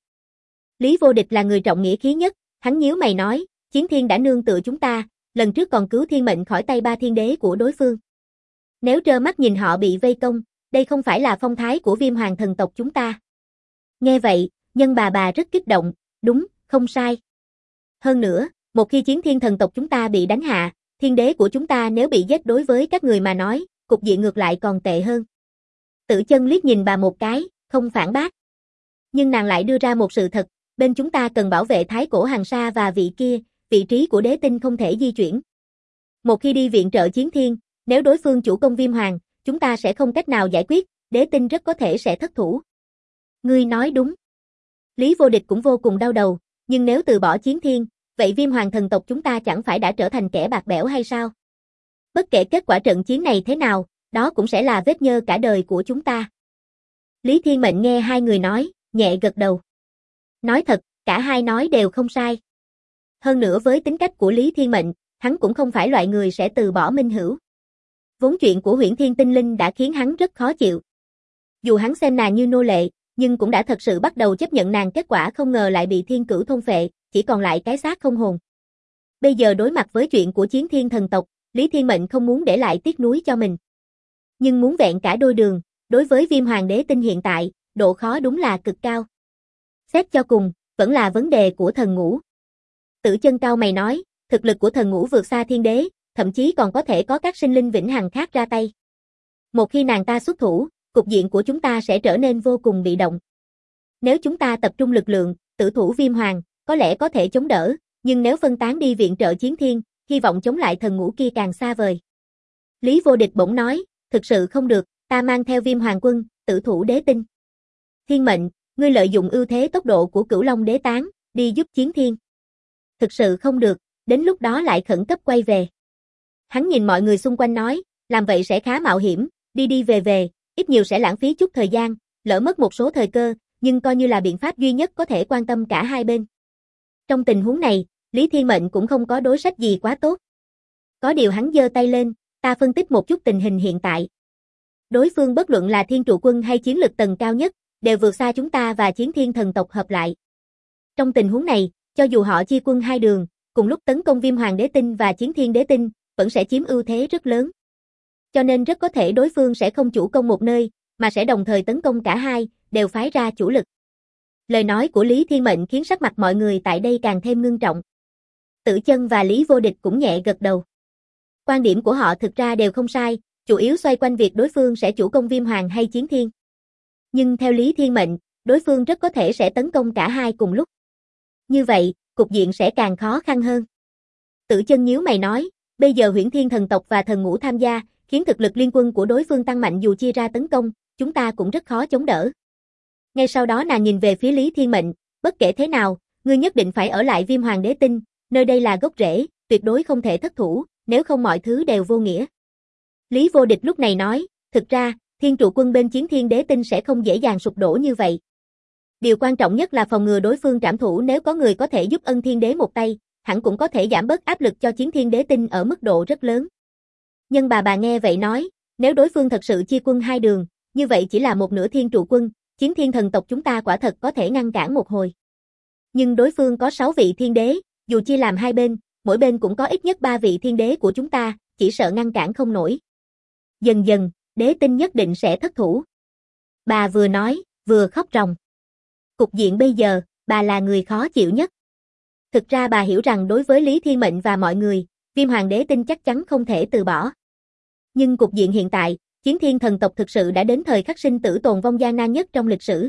Lý Vô Địch là người trọng nghĩa khí nhất, hắn nhíu mày nói, Chiến Thiên đã nương tựa chúng ta, lần trước còn cứu Thiên Mệnh khỏi tay 3 thiên đế của đối phương. Nếu trơ mắt nhìn họ bị vây công, đây không phải là phong thái của Viêm Hoàng thần tộc chúng ta. Nghe vậy, Nhân bà rất kích động, đúng, không sai. Hơn nữa, một khi Chiến Thiên thần tộc chúng ta bị đánh hạ, thiên đế của chúng ta nếu bị giết đối với các người mà nói, cục diện ngược lại còn tệ hơn. Tử Chân liếc nhìn bà một cái, không phản bác. Nhưng nàng lại đưa ra một sự thật, bên chúng ta cần bảo vệ Thái Cổ Hằng Sa và vị trí của đế tinh không thể di chuyển. Một khi đi viện trợ Chiến Thiên, nếu đối phương chủ công Viêm Hoàng, chúng ta sẽ không cách nào giải quyết, đế tinh rất có thể sẽ thất thủ. Ngươi nói đúng. Lý Vô Địch cũng vô cùng đau đầu, nhưng nếu từ bỏ Chiến Thiên, vậy Viêm Hoàng thần tộc chúng ta chẳng phải đã trở thành kẻ bạc bẽo hay sao? Bất kể kết quả trận chiến này thế nào, đó cũng sẽ là vết nhơ cả đời của chúng ta. Lý Thiên Mệnh nghe hai người nói, nhẹ gật đầu. Nói thật, cả hai nói đều không sai. Hơn nữa với tính cách của Lý Thiên Mệnh, hắn cũng không phải loại người sẽ từ bỏ minh hữu. Vốn chuyện của Huyễn Thiên Tinh Linh đã khiến hắn rất khó chịu. Dù hắn xem nàng như nô lệ, nhưng cũng đã thật sự bắt đầu chấp nhận nàng, kết quả không ngờ lại bị Thiên Cửu thôn phệ, chỉ còn lại cái xác không hồn. Bây giờ đối mặt với chuyện của Chiến Thiên thần tộc, Lý Thiên Mệnh không muốn để lại tiếc nuối cho mình. Nhưng muốn vẹn cả đôi đường, đối với Viêm Hoàng đế tinh hiện tại, độ khó đúng là cực cao. Xét cho cùng, vẫn là vấn đề của thần ngũ. Tử Chân cao mày nói, thực lực của thần ngũ vượt xa thiên đế, thậm chí còn có thể có các sinh linh vĩnh hằng khác ra tay. Một khi nàng ta xuất thủ, cục diện của chúng ta sẽ trở nên vô cùng bị động. Nếu chúng ta tập trung lực lượng, tử thủ Viêm Hoàng, có lẽ có thể chống đỡ, nhưng nếu phân tán đi viện trợ Chiến Thiên, hy vọng chống lại thần ngũ kia càng xa vời. Lý Vô Địch bỗng nói, thực sự không được, ta mang theo Viêm Hoàng quân, tử thủ đế tinh. Thiên Mệnh, ngươi lợi dụng ưu thế tốc độ của Cửu Long đế tán, đi giúp Chiến Thiên. Thực sự không được, đến lúc đó lại khẩn cấp quay về. Hắn nhìn mọi người xung quanh nói, làm vậy sẽ khá mạo hiểm, đi về, ít nhiều sẽ lãng phí chút thời gian, lỡ mất một số thời cơ, nhưng coi như là biện pháp duy nhất có thể quan tâm cả hai bên. Trong tình huống này, Lý Thiên Mệnh cũng không có đối sách gì quá tốt. Có điều hắn giơ tay lên, ta phân tích một chút tình hình hiện tại. Đối phương bất luận là Thiên Trụ quân hay chiến lực tầng cao nhất, đều vượt xa chúng ta và Chiến Thiên thần tộc hợp lại. Trong tình huống này, cho dù họ chia quân hai đường, cùng lúc tấn công Viêm Hoàng đế tinh và Chiến Thiên đế tinh, vẫn sẽ chiếm ưu thế rất lớn. Cho nên rất có thể đối phương sẽ không chủ công một nơi, mà sẽ đồng thời tấn công cả hai, đều phái ra chủ lực. Lời nói của Lý Thiên Mệnh khiến sắc mặt mọi người tại đây càng thêm ngưng trọng. Tử Chân và Lý Vô Địch cũng nhẹ gật đầu. Quan điểm của họ thực ra đều không sai, chủ yếu xoay quanh việc đối phương sẽ chủ công Viêm Hoàng hay Chiến Thiên. Nhưng theo Lý Thiên Mệnh, đối phương rất có thể sẽ tấn công cả hai cùng lúc. Như vậy, cục diện sẽ càng khó khăn hơn. Tử Chân nhíu mày nói, bây giờ Huyễn Thiên thần tộc và thần ngũ tham gia, khiến thực lực liên quân của đối phương tăng mạnh, dù chia ra tấn công, chúng ta cũng rất khó chống đỡ. Ngay sau đó nàng nhìn về phía Lý Thiên Mệnh, bất kể thế nào, ngươi nhất định phải ở lại Viêm Hoàng đế tinh, nơi đây là gốc rễ, tuyệt đối không thể thất thủ, nếu không mọi thứ đều vô nghĩa. Lý Vô Địch lúc này nói, thực ra, Thiên Trụ quân bên Chiến Thiên đế tinh sẽ không dễ dàng sụp đổ như vậy. Điều quan trọng nhất là phòng ngừa đối phương trảm thủ, nếu có người có thể giúp Ân Thiên đế một tay, hẳn cũng có thể giảm bớt áp lực cho Chiến Thiên đế tinh ở mức độ rất lớn. Nhưng bà nghe vậy nói, nếu đối phương thật sự chia quân hai đường, như vậy chỉ là một nửa Thiên Trụ quân, Chiến Thiên thần tộc chúng ta quả thật có thể ngăn cản một hồi. Nhưng đối phương có 6 vị thiên đế, dù chia làm hai bên, mỗi bên cũng có ít nhất 3 vị thiên đế của chúng ta, chỉ sợ ngăn cản không nổi. Dần dần, đế tinh nhất định sẽ thất thủ. Bà vừa nói, vừa khóc ròng. Cục diện bây giờ, bà là người khó chịu nhất. Thực ra bà hiểu rằng đối với Lý Thiên Mệnh và mọi người, Viêm Hoàng đế tinh chắc chắn không thể từ bỏ. Nhưng cục diện hiện tại, Chiến Thiên thần tộc thực sự đã đến thời khắc sinh tử tồn vong gian nan nhất trong lịch sử.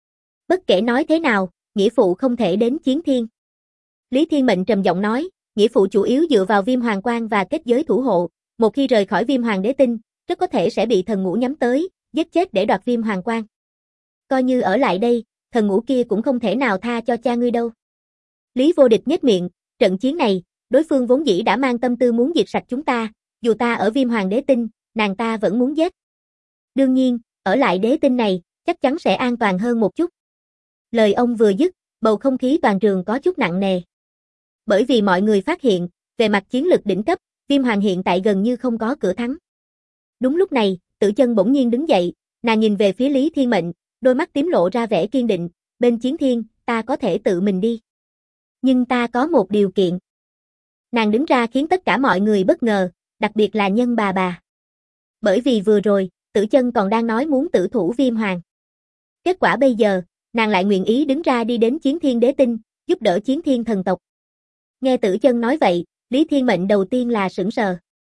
Bất kể nói thế nào, nghĩa phụ không thể đến Chiến Thiên. Lý Thiên Mệnh trầm giọng nói, nghĩa phụ chủ yếu dựa vào Viêm Hoàng quan và kết giới thủ hộ, một khi rời khỏi Viêm Hoàng đế tinh, rất có thể sẽ bị thần ngũ nhắm tới, giết chết để đoạt Viêm Hoàng quan. Coi như ở lại đây, thần ngũ kia cũng không thể nào tha cho cha ngươi đâu. Lý Vô Địch nhếch miệng, trận chiến này, đối phương vốn dĩ đã mang tâm tư muốn diệt sạch chúng ta, dù ta ở Viêm Hoàng đế tinh, nàng ta vẫn muốn giết. Đương nhiên, ở lại đế tinh này, chắc chắn sẽ an toàn hơn một chút. Lời ông vừa dứt, bầu không khí toàn trường có chút nặng nề. Bởi vì mọi người phát hiện, về mặt chiến lực đỉnh cấp, Viêm Hoàng hiện tại gần như không có cửa thắng. Đúng lúc này, Tử Chân bỗng nhiên đứng dậy, nàng nhìn về phía Lý Thiên Mệnh, đôi mắt tím lộ ra vẻ kiên định, bên Chiến Thiên, ta có thể tự mình đi. Nhưng ta có một điều kiện. Nàng đứng ra khiến tất cả mọi người bất ngờ, đặc biệt là Nhân bà. Bởi vì vừa rồi, Tử Chân còn đang nói muốn tử thủ Viêm Hoàng. Kết quả bây giờ, nàng lại nguyện ý đứng ra đi đến Chiến Thiên Đế Tinh, giúp đỡ Chiến Thiên thần tộc. Nghe Tử Chân nói vậy, Lý Thiên Mệnh đầu tiên là sửng sờ.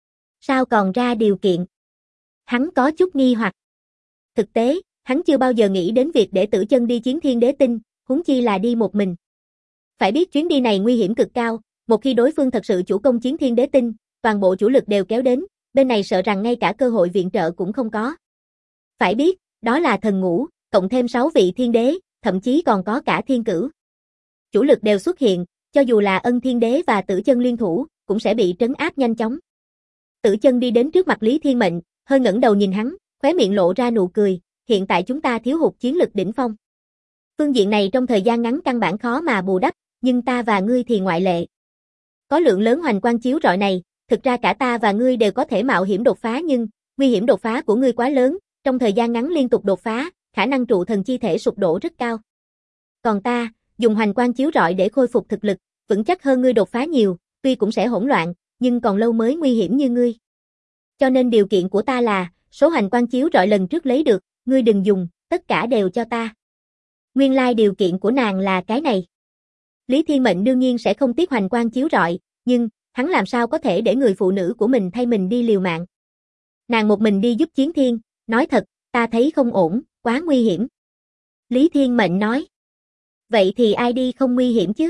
Sao còn ra điều kiện? Hắn có chút nghi hoặc. Thực tế, hắn chưa bao giờ nghĩ đến việc để Tử Chân đi Chiến Thiên Đế Tinh, huống chi là đi một mình. Phải biết chuyến đi này nguy hiểm cực cao, một khi đối phương thật sự chủ công Chiến Thiên Đế Tinh, toàn bộ chủ lực đều kéo đến, bên này sợ rằng ngay cả cơ hội viện trợ cũng không có. Phải biết, đó là thần ngũ, cộng thêm 6 vị thiên đế, thậm chí còn có cả thiên cửu. Chủ lực đều xuất hiện, cho dù là Ân Thiên Đế và Tử Chân liên thủ, cũng sẽ bị trấn áp nhanh chóng. Tử Chân đi đến trước mặt Lý Thiên Mệnh, hơi ngẩng đầu nhìn hắn, khóe miệng lộ ra nụ cười, hiện tại chúng ta thiếu hụt chiến lực đỉnh phong. Phương diện này trong thời gian ngắn căn bản khó mà bù đắp, nhưng ta và ngươi thì ngoại lệ. Có lượng lớn hoành quang chiếu rọi này, thực ra cả ta và ngươi đều có thể mạo hiểm đột phá nhưng, nguy hiểm đột phá của ngươi quá lớn, trong thời gian ngắn liên tục đột phá, khả năng trụ thần chi thể sụp đổ rất cao. Còn ta, dùng hoành quang chiếu rọi để khôi phục thực lực, vững chắc hơn ngươi đột phá nhiều, tuy cũng sẽ hỗn loạn, nhưng còn lâu mới nguy hiểm như ngươi. Cho nên điều kiện của ta là, số hoành quang chiếu rọi lần trước lấy được, ngươi đừng dùng, tất cả đều cho ta. Nguyên lai điều kiện của nàng là cái này. Lý Thiên Mệnh đương nhiên sẽ không tiếc hoành quang chiếu rọi, nhưng, hắn làm sao có thể để người phụ nữ của mình thay mình đi liều mạng. Nàng một mình đi giúp Chiến Thiên, nói thật, ta thấy không ổn, quá nguy hiểm. Lý Thiên Mệnh nói. Vậy thì ai đi không nguy hiểm chứ?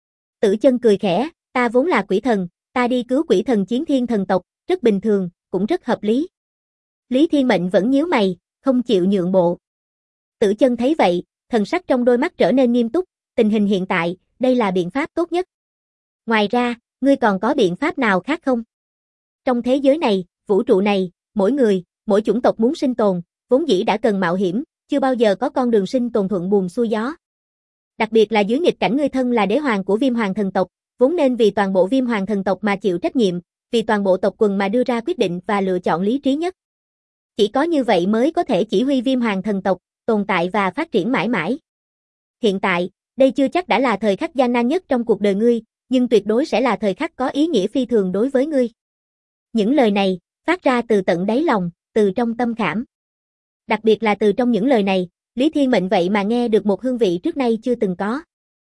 Tử Chân cười khẽ, ta vốn là quỷ thần, ta đi cứu quỷ thần Chiến Thiên thần tộc, rất bình thường, cũng rất hợp lý. Lý Thiên Mệnh vẫn nhíu mày, không chịu nhượng bộ. Tử Chân thấy vậy, thần sắc trong đôi mắt trở nên nghiêm túc, tình hình hiện tại, đây là biện pháp tốt nhất. Ngoài ra, ngươi còn có biện pháp nào khác không? Trong thế giới này, vũ trụ này, mỗi người, mỗi chủng tộc muốn sinh tồn, vốn dĩ đã cần mạo hiểm, chưa bao giờ có con đường sinh tồn thuận buồm xuôi gió. Đặc biệt là dưới nghịch cảnh ngươi thân là đế hoàng của Viêm Hoàng thần tộc, vốn nên vì toàn bộ Viêm Hoàng thần tộc mà chịu trách nhiệm, vì toàn bộ tộc quần mà đưa ra quyết định và lựa chọn lý trí nhất. Chỉ có như vậy mới có thể chỉ huy Viêm Hoàng thần tộc, tồn tại và phát triển mãi mãi. Hiện tại, đây chưa chắc đã là thời khắc gian nan nhất trong cuộc đời ngươi, nhưng tuyệt đối sẽ là thời khắc có ý nghĩa phi thường đối với ngươi. Những lời này, phát ra từ tận đáy lòng, từ trong tâm khảm. Đặc biệt là từ trong những lời này, Lý Thiên Mệnh vậy mà nghe được một hương vị trước nay chưa từng có.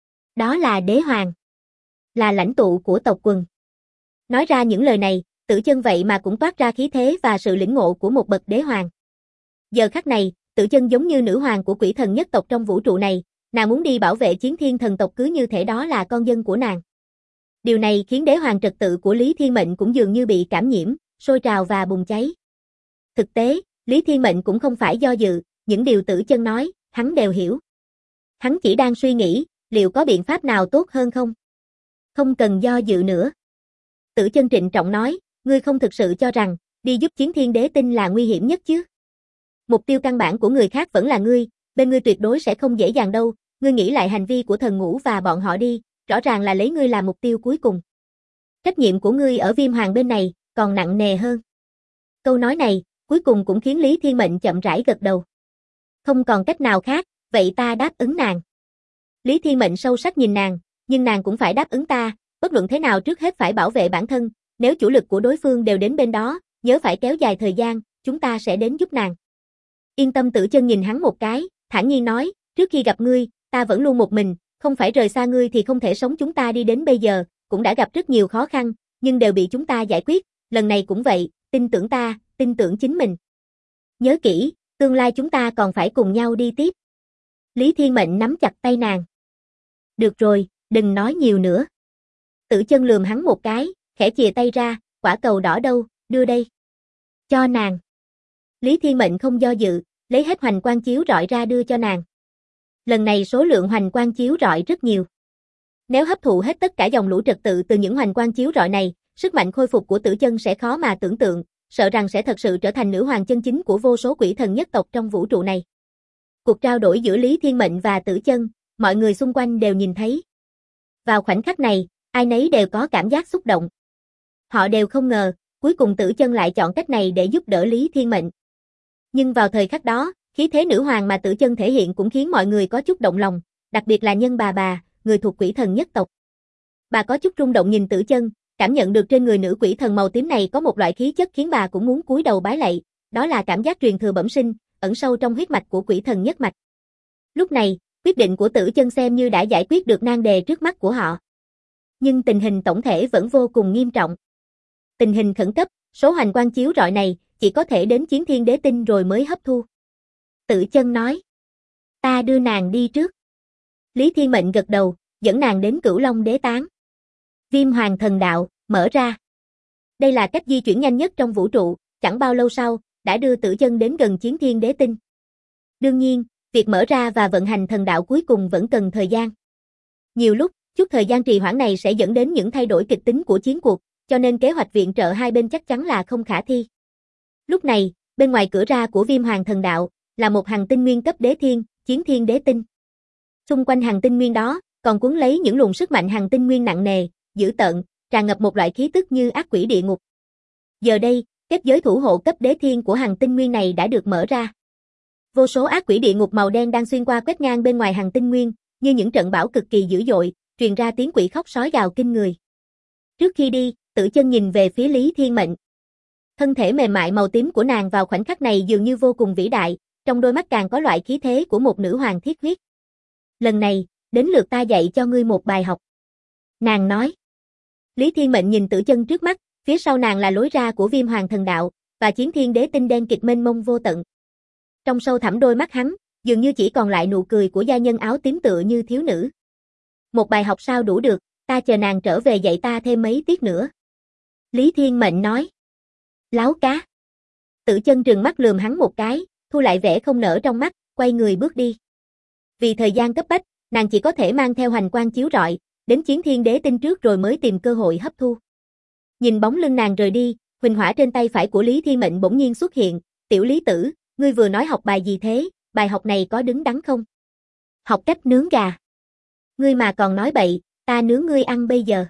Đó là đế hoàng. Là lãnh tụ của tộc quần. Nói ra những lời này, Tử Chân vậy mà cũng toát ra khí thế và sự lĩnh ngộ của một bậc đế hoàng. Giờ khắc này, Tử Chân giống như nữ hoàng của quỷ thần nhất tộc trong vũ trụ này, nàng muốn đi bảo vệ Chiến Thiên thần tộc cứ như thể đó là con dân của nàng. Điều này khiến đế hoàng trật tự của Lý Thiên Mệnh cũng dường như bị cảm nhiễm, sôi trào và bùng cháy. Thực tế, Lý Thiên Mệnh cũng không phải do dự, những điều Tử Chân nói, hắn đều hiểu. Hắn chỉ đang suy nghĩ, liệu có biện pháp nào tốt hơn không? Không cần do dự nữa. Tử Chân trịnh trọng nói, ngươi không thực sự cho rằng, đi giúp Chiến Thiên Đế Tinh là nguy hiểm nhất chứ? Mục tiêu căn bản của người khác vẫn là ngươi, bên ngươi tuyệt đối sẽ không dễ dàng đâu, ngươi nghĩ lại hành vi của thần ngũ và bọn họ đi, rõ ràng là lấy ngươi làm mục tiêu cuối cùng. Trách nhiệm của ngươi ở Viêm Hoàng bên này, còn nặng nề hơn. Câu nói này, cuối cùng cũng khiến Lý Thiên Mệnh chậm rãi gật đầu. Không còn cách nào khác, vậy ta đáp ứng nàng. Lý Thiên Mệnh sâu sắc nhìn nàng, nhưng nàng cũng phải đáp ứng ta, bất luận thế nào trước hết phải bảo vệ bản thân, nếu chủ lực của đối phương đều đến bên đó, nhớ phải kéo dài thời gian, chúng ta sẽ đến giúp nàng. Yên tâm. Tử Chân nhìn hắn một cái, thản nhiên nói, trước khi gặp ngươi, ta vẫn luôn một mình, không phải rời xa ngươi thì không thể sống, chúng ta đi đến bây giờ, cũng đã gặp rất nhiều khó khăn, nhưng đều bị chúng ta giải quyết, lần này cũng vậy, tin tưởng ta, tin tưởng chính mình. Nhớ kỹ, tương lai chúng ta còn phải cùng nhau đi tiếp. Lý Thiên Mệnh nắm chặt tay nàng. Được rồi, đừng nói nhiều nữa. Tử Chân lườm hắn một cái, khẽ chìa tay ra, quả cầu đỏ đâu, đưa đây. Cho nàng. Lý Thiên Mệnh không do dự, lấy hết hoành quang chiếu rọi ra đưa cho nàng. Lần này số lượng hoành quang chiếu rọi rất nhiều. Nếu hấp thụ hết tất cả dòng lũ trật tự từ những hoành quang chiếu rọi này, sức mạnh khôi phục của Tử Chân sẽ khó mà tưởng tượng, sợ rằng sẽ thật sự trở thành nữ hoàng chân chính của vô số quỷ thần nhất tộc trong vũ trụ này. Cuộc trao đổi giữa Lý Thiên Mệnh và Tử Chân, mọi người xung quanh đều nhìn thấy. Vào khoảnh khắc này, ai nấy đều có cảm giác xúc động. Họ đều không ngờ, cuối cùng Tử Chân lại chọn cách này để giúp đỡ Lý Thiên Mệnh. Nhưng vào thời khắc đó, khí thế nữ hoàng mà Tử Chân thể hiện cũng khiến mọi người có chút động lòng, đặc biệt là Nhân bà, người thuộc quỷ thần nhất tộc. Bà có chút rung động nhìn Tử Chân, cảm nhận được trên người nữ quỷ thần màu tím này có một loại khí chất khiến bà cũng muốn cúi đầu bái lạy, đó là cảm giác truyền thừa bẩm sinh, ẩn sâu trong huyết mạch của quỷ thần nhất mạch. Lúc này, quyết định của Tử Chân xem như đã giải quyết được nan đề trước mắt của họ. Nhưng tình hình tổng thể vẫn vô cùng nghiêm trọng. Tình hình khẩn cấp, số hoành quang chiếu rọi này chỉ có thể đến Chiến Thiên Đế Tinh rồi mới hấp thu. Tử Chân nói, ta đưa nàng đi trước. Lý Thiên Mệnh gật đầu, dẫn nàng đến Cửu Long Đế Tán. Viêm Hoàng Thần Đạo, mở ra. Đây là cách di chuyển nhanh nhất trong vũ trụ, chẳng bao lâu sau, đã đưa Tử Chân đến gần Chiến Thiên Đế Tinh. Đương nhiên, việc mở ra và vận hành thần đạo cuối cùng vẫn cần thời gian. Nhiều lúc, chút thời gian trì hoãn này sẽ dẫn đến những thay đổi kịch tính của chiến cuộc, cho nên kế hoạch viện trợ hai bên chắc chắn là không khả thi. Lúc này, bên ngoài cửa ra của Viêm Hoàng Thần Đạo, là một hành tinh nguyên cấp đế thiên, Chiến Thiên Đế Tinh. Xung quanh hành tinh nguyên đó, còn cuốn lấy những luồng sức mạnh hành tinh nguyên nặng nề, dữ tợn, tràn ngập một loại khí tức như ác quỷ địa ngục. Giờ đây, kết giới thủ hộ cấp đế thiên của hành tinh nguyên này đã được mở ra. Vô số ác quỷ địa ngục màu đen đang xuyên qua quét ngang bên ngoài hành tinh nguyên, như những trận bão cực kỳ dữ dội, truyền ra tiếng quỷ khóc sói gào kinh người. Trước khi đi, Tử Chân nhìn về phía Lý Thiên Mệnh. Thân thể mềm mại màu tím của nàng vào khoảnh khắc này dường như vô cùng vĩ đại, trong đôi mắt càng có loại khí thế của một nữ hoàng thiết huyết. Lần này, đến lượt ta dạy cho ngươi một bài học. Nàng nói. Lý Thiên Mệnh nhìn Tử Chân trước mắt, phía sau nàng là lối ra của Viêm Hoàng Thần Đạo, và Chiến Thiên Đế Tinh đen kịt mênh mông vô tận. Trong sâu thẳm đôi mắt hắn, dường như chỉ còn lại nụ cười của gia nhân áo tím tựa như thiếu nữ. Một bài học sao đủ được, ta chờ nàng trở về dạy ta thêm mấy tiết nữa. Lý Thiên Mệnh nói. Láo cá. Tử Chân trừng mắt lườm hắn một cái, thu lại vẻ không nở trong mắt, quay người bước đi. Vì thời gian cấp bách, nàng chỉ có thể mang theo hành quang chiếu rọi, đến Chiến Thiên Đế Tinh trước rồi mới tìm cơ hội hấp thu. Nhìn bóng lưng nàng rời đi, huỳnh hỏa trên tay phải của Lý Thiên Mệnh bỗng nhiên xuất hiện, "Tiểu Lý tử, ngươi vừa nói học bài gì thế, bài học này có đứng đắn không?" "Học cách nướng gà." "Ngươi mà còn nói bậy, ta nướng ngươi ăn bây giờ."